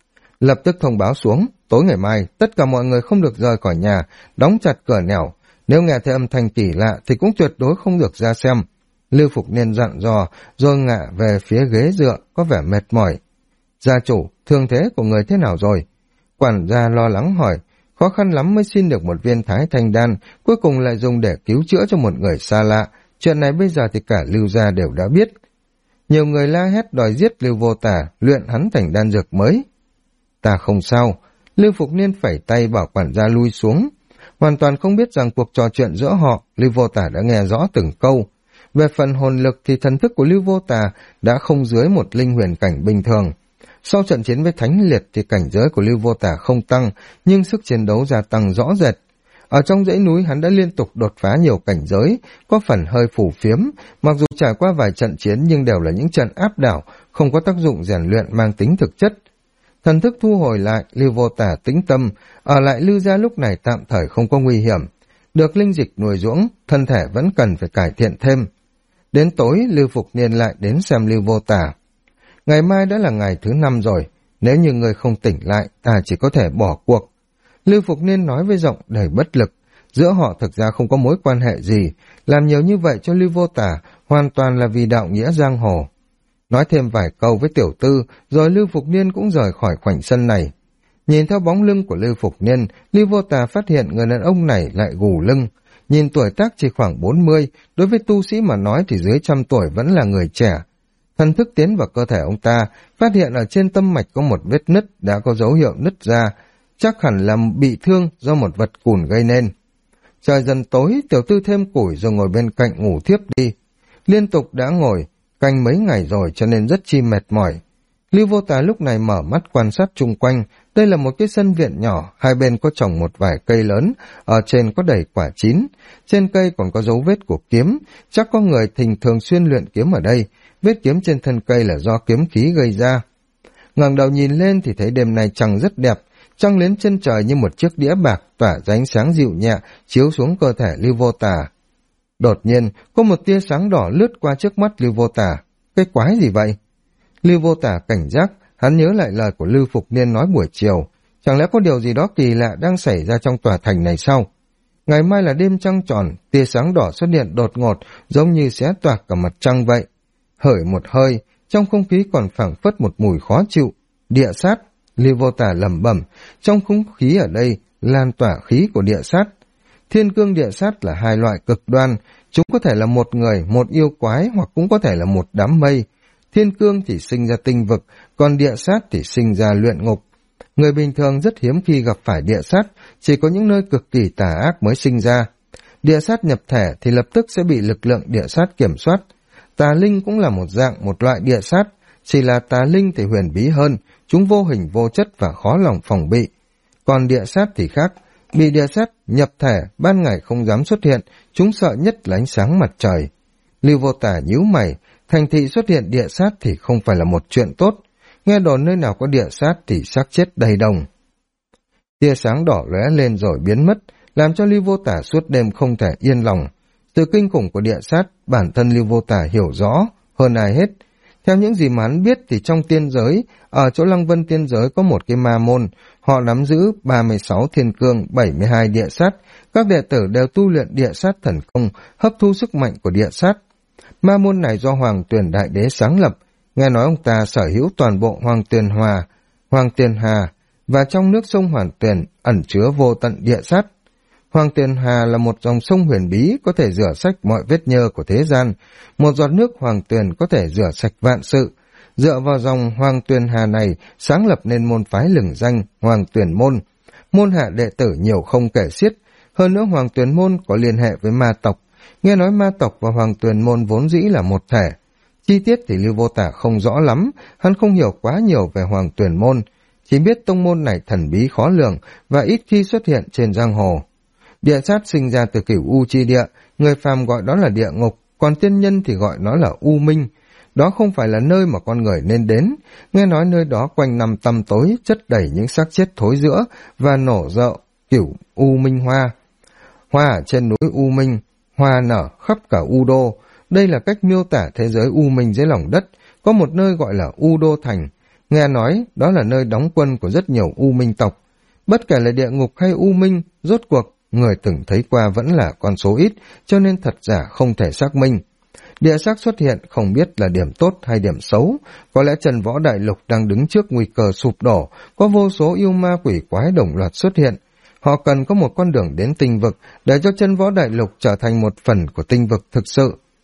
Lập tức thông báo xuống, tối ngày mai, tất cả mọi người không được rời khỏi nhà, đóng chặt cửa nẻo. Nếu nghe thấy âm thanh kỳ lạ thì cũng tuyệt đối không được ra xem. Lưu Phục Niên dặn dò, rồi ngả về phía ghế dựa, có vẻ mệt mỏi. Gia chủ, thương thế của người thế nào rồi? Quản gia lo lắng hỏi, khó khăn lắm mới xin được một viên Thái Thanh Đan, cuối cùng lại dùng để cứu chữa cho một người xa lạ. Chuyện này bây giờ thì cả Lưu gia đều đã biết. Nhiều người la hét đòi giết Lưu Vô Tả, luyện hắn thành đan dược mới. Ta không sao. Lưu Phục Niên phẩy tay bảo quản gia lui xuống. Hoàn toàn không biết rằng cuộc trò chuyện giữa họ, Lưu Vô Tả đã nghe rõ từng câu. Về phần hồn lực thì thần thức của Lưu Vô Tả đã không dưới một linh huyền cảnh bình thường. Sau trận chiến với Thánh Liệt thì cảnh giới của Lưu Vô Tả không tăng, nhưng sức chiến đấu gia tăng rõ rệt. Ở trong dãy núi hắn đã liên tục đột phá nhiều cảnh giới, có phần hơi phù phiếm, mặc dù trải qua vài trận chiến nhưng đều là những trận áp đảo, không có tác dụng rèn luyện mang tính thực chất. Thần thức thu hồi lại, Lưu Vô Tả tĩnh tâm, ở lại Lưu gia lúc này tạm thời không có nguy hiểm. Được linh dịch nuôi dưỡng, thân thể vẫn cần phải cải thiện thêm. Đến tối, Lưu Phục Niên lại đến xem Lưu Vô Tả. Ngày mai đã là ngày thứ 5 rồi, nếu như người không tỉnh lại, ta chỉ có thể bỏ cuộc. Lưu Phục Niên nói với giọng đầy bất lực, giữa họ thực ra không có mối quan hệ gì, làm nhiều như vậy cho Lưu Vô Tả hoàn toàn là vì đạo nghĩa giang hồ. Nói thêm vài câu với tiểu tư, rồi Lưu Phục Niên cũng rời khỏi khoảnh sân này. Nhìn theo bóng lưng của Lưu Phục Niên, Lưu Vô Tả phát hiện người đàn ông này lại gù lưng. Nhìn tuổi tác chỉ khoảng 40, đối với tu sĩ mà nói thì dưới 100 tuổi vẫn là người trẻ. Thần thức tiến vào cơ thể ông ta, phát hiện ở trên tâm mạch có một vết nứt đã có dấu hiệu nứt ra, chắc hẳn là bị thương do một vật cùn gây nên. Trời dần tối, tiểu tư thêm củi rồi ngồi bên cạnh ngủ thiếp đi. Liên tục đã ngồi, canh mấy ngày rồi cho nên rất chi mệt mỏi. Lưu Vô Tả lúc này mở mắt quan sát chung quanh, đây là một cái sân viện nhỏ, hai bên có trồng một vài cây lớn, ở trên có đầy quả chín, trên cây còn có dấu vết của kiếm, chắc có người thường xuyên luyện kiếm ở đây, vết kiếm trên thân cây là do kiếm khí gây ra. Ngẩng đầu nhìn lên thì thấy đêm nay trăng rất đẹp, trăng lên chân trời như một chiếc đĩa bạc tỏa ra ánh sáng dịu nhẹ chiếu xuống cơ thể Lưu Vô Tả. Đột nhiên có một tia sáng đỏ lướt qua trước mắt Lưu Vô Tả. Cái quái gì vậy? Lưu Vô Tả cảnh giác, hắn nhớ lại lời của Lưu Phục Niên nói buổi chiều, chẳng lẽ có điều gì đó kỳ lạ đang xảy ra trong tòa thành này sao? Ngày mai là đêm trăng tròn, tia sáng đỏ xuất hiện đột ngột giống như xé toạc cả mặt trăng vậy. Hởi một hơi, trong không khí còn phảng phất một mùi khó chịu. Địa sát, Lưu Vô Tả lẩm bẩm, trong không khí ở đây lan tỏa khí của địa sát. Thiên cương địa sát là hai loại cực đoan, chúng có thể là một người, một yêu quái hoặc cũng có thể là một đám mây. Thiên cương thì sinh ra tinh vực, còn địa sát thì sinh ra luyện ngục. Người bình thường rất hiếm khi gặp phải địa sát, chỉ có những nơi cực kỳ tà ác mới sinh ra. Địa sát nhập thể thì lập tức sẽ bị lực lượng địa sát kiểm soát. Tà linh cũng là một loại địa sát, chỉ là tà linh thì huyền bí hơn, chúng vô hình vô chất và khó lòng phòng bị. Còn địa sát thì khác, bị địa sát nhập thể, ban ngày không dám xuất hiện, chúng sợ nhất là ánh sáng mặt trời. Lưu Vô Tả nhíu mày, thành thị xuất hiện địa sát thì không phải là một chuyện tốt, nghe đồn nơi nào có địa sát thì xác chết đầy đồng. Tia sáng đỏ lóe lên rồi biến mất, làm cho Lưu Vô Tả suốt đêm không thể yên lòng. Từ kinh khủng của địa sát, bản thân Lưu Vô Tả hiểu rõ hơn ai hết. Theo những gì mà hắn biết thì trong tiên giới, ở chỗ Lăng Vân tiên giới có một cái ma môn, họ nắm giữ 36 thiên cương, 72 địa sát, các đệ tử đều tu luyện địa sát thần công, hấp thu sức mạnh của địa sát. Ma môn này do Hoàng Tuyền Đại Đế sáng lập, nghe nói ông ta sở hữu toàn bộ Hoàng Tuyền Hà, và trong nước sông Hoàng Tuyền ẩn chứa vô tận địa sát. Hoàng Tuyền Hà là một dòng sông huyền bí có thể rửa sạch mọi vết nhơ của thế gian, một giọt nước Hoàng Tuyền có thể rửa sạch vạn sự. Dựa vào dòng Hoàng Tuyền Hà này, sáng lập nên môn phái lừng danh Hoàng Tuyền Môn. Môn hạ đệ tử nhiều không kể xiết, hơn nữa Hoàng Tuyền Môn có liên hệ với ma tộc. Nghe nói ma tộc và Hoàng Tuyền Môn vốn dĩ là một thể. Chi tiết thì Lưu Vô Tả không rõ lắm, hắn không hiểu quá nhiều về Hoàng Tuyền Môn, chỉ biết tông môn này thần bí khó lường và ít khi xuất hiện trên giang hồ. Địa sát sinh ra từ Cửu U chi địa, người phàm gọi đó là địa ngục, còn tiên nhân thì gọi nó là U Minh. Đó không phải là nơi mà con người nên đến, nghe nói nơi đó quanh năm tăm tối chất đầy những xác chết thối rữa và nổ rộ Cửu U Minh hoa. Hoa ở trên núi U Minh, hoa nở khắp cả U Đô. Đây là cách miêu tả thế giới U Minh dưới lòng đất, có một nơi gọi là U Đô Thành. Nghe nói đó là nơi đóng quân của rất nhiều U Minh tộc. Bất kể là địa ngục hay U Minh, rốt cuộc người từng thấy qua vẫn là con số ít, cho nên thật giả không thể xác minh. Địa sát xuất hiện không biết là điểm tốt hay điểm xấu, có lẽ Trần Võ Đại Lục đang đứng trước nguy cơ sụp đổ, có vô số yêu ma quỷ quái đồng loạt xuất hiện. Họ cần có một con đường đến tinh vực để cho Chân Võ Đại Lục trở thành một phần của tinh vực thực sự.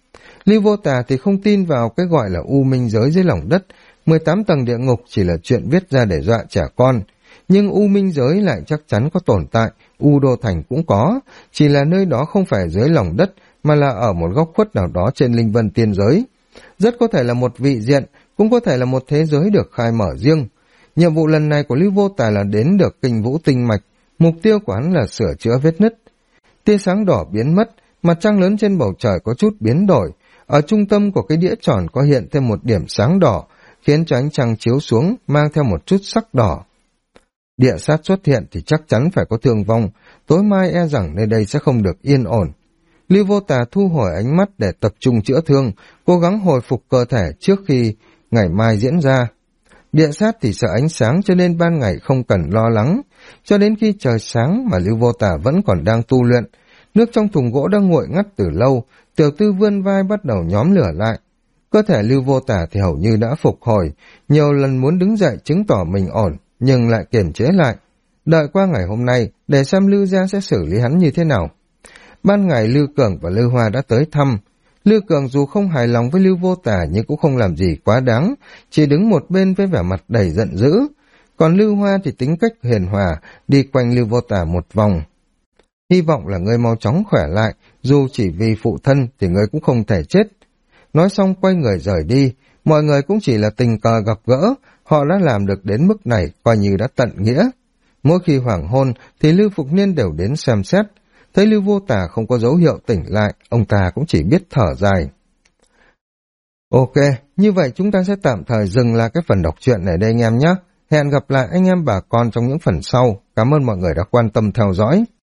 Lưu Vô Tà thì không tin vào cái gọi là u minh giới dưới lòng đất, 18 tầng địa ngục chỉ là chuyện viết ra để dọa trẻ con. Nhưng u minh giới lại chắc chắn có tồn tại, U Đô Thành cũng có, chỉ là nơi đó không phải dưới lòng đất, mà là ở một góc khuất nào đó trên linh vân tiên giới. Rất có thể là một vị diện, cũng có thể là một thế giới được khai mở riêng. Nhiệm vụ lần này của Lưu Vô Tà là đến được Kinh Vũ Tinh Mạch, mục tiêu của hắn là sửa chữa vết nứt. Tia sáng đỏ biến mất, mặt trăng lớn trên bầu trời có chút biến đổi. Ở trung tâm của cái đĩa tròn có hiện thêm một điểm sáng đỏ, khiến cho ánh trăng chiếu xuống mang theo một chút sắc đỏ. Địa sát xuất hiện thì chắc chắn phải có thương vong, tối mai e rằng nơi đây sẽ không được yên ổn. Lưu Vô Tà thu hồi ánh mắt để tập trung chữa thương, cố gắng hồi phục cơ thể trước khi ngày mai diễn ra. Địa sát thì sợ ánh sáng cho nên ban ngày không cần lo lắng, cho đến khi trời sáng mà Lưu Vô Tà vẫn còn đang tu luyện. Nước trong thùng gỗ đã nguội ngắt từ lâu, Tiểu Tư vươn vai bắt đầu nhóm lửa lại. Cơ thể Lưu Vô Tà thì hầu như đã phục hồi, nhiều lần muốn đứng dậy chứng tỏ mình ổn, nhưng lại kiềm chế lại. Đợi qua ngày hôm nay, để xem Lưu gia sẽ xử lý hắn như thế nào. Ban ngày Lưu Cường và Lưu Hoa đã tới thăm. Lưu Cường dù không hài lòng với Lưu Vô Tà nhưng cũng không làm gì quá đáng, chỉ đứng một bên với vẻ mặt đầy giận dữ. Còn Lưu Hoa thì tính cách hiền hòa, đi quanh Lưu Vô Tà một vòng. Hy vọng là ngươi mau chóng khỏe lại, dù chỉ vì phụ thân thì ngươi cũng không thể chết. Nói xong quay người rời đi, mọi người cũng chỉ là tình cờ gặp gỡ, họ đã làm được đến mức này coi như đã tận nghĩa. Mỗi khi hoàng hôn thì Lưu Phục Niên đều đến xem xét, thấy Lưu Vô Tà không có dấu hiệu tỉnh lại, ông ta cũng chỉ biết thở dài. Ok, như vậy chúng ta sẽ tạm thời dừng lại cái phần đọc truyện này đây anh em nhé. Hẹn gặp lại anh em bà con trong những phần sau. Cảm ơn mọi người đã quan tâm theo dõi.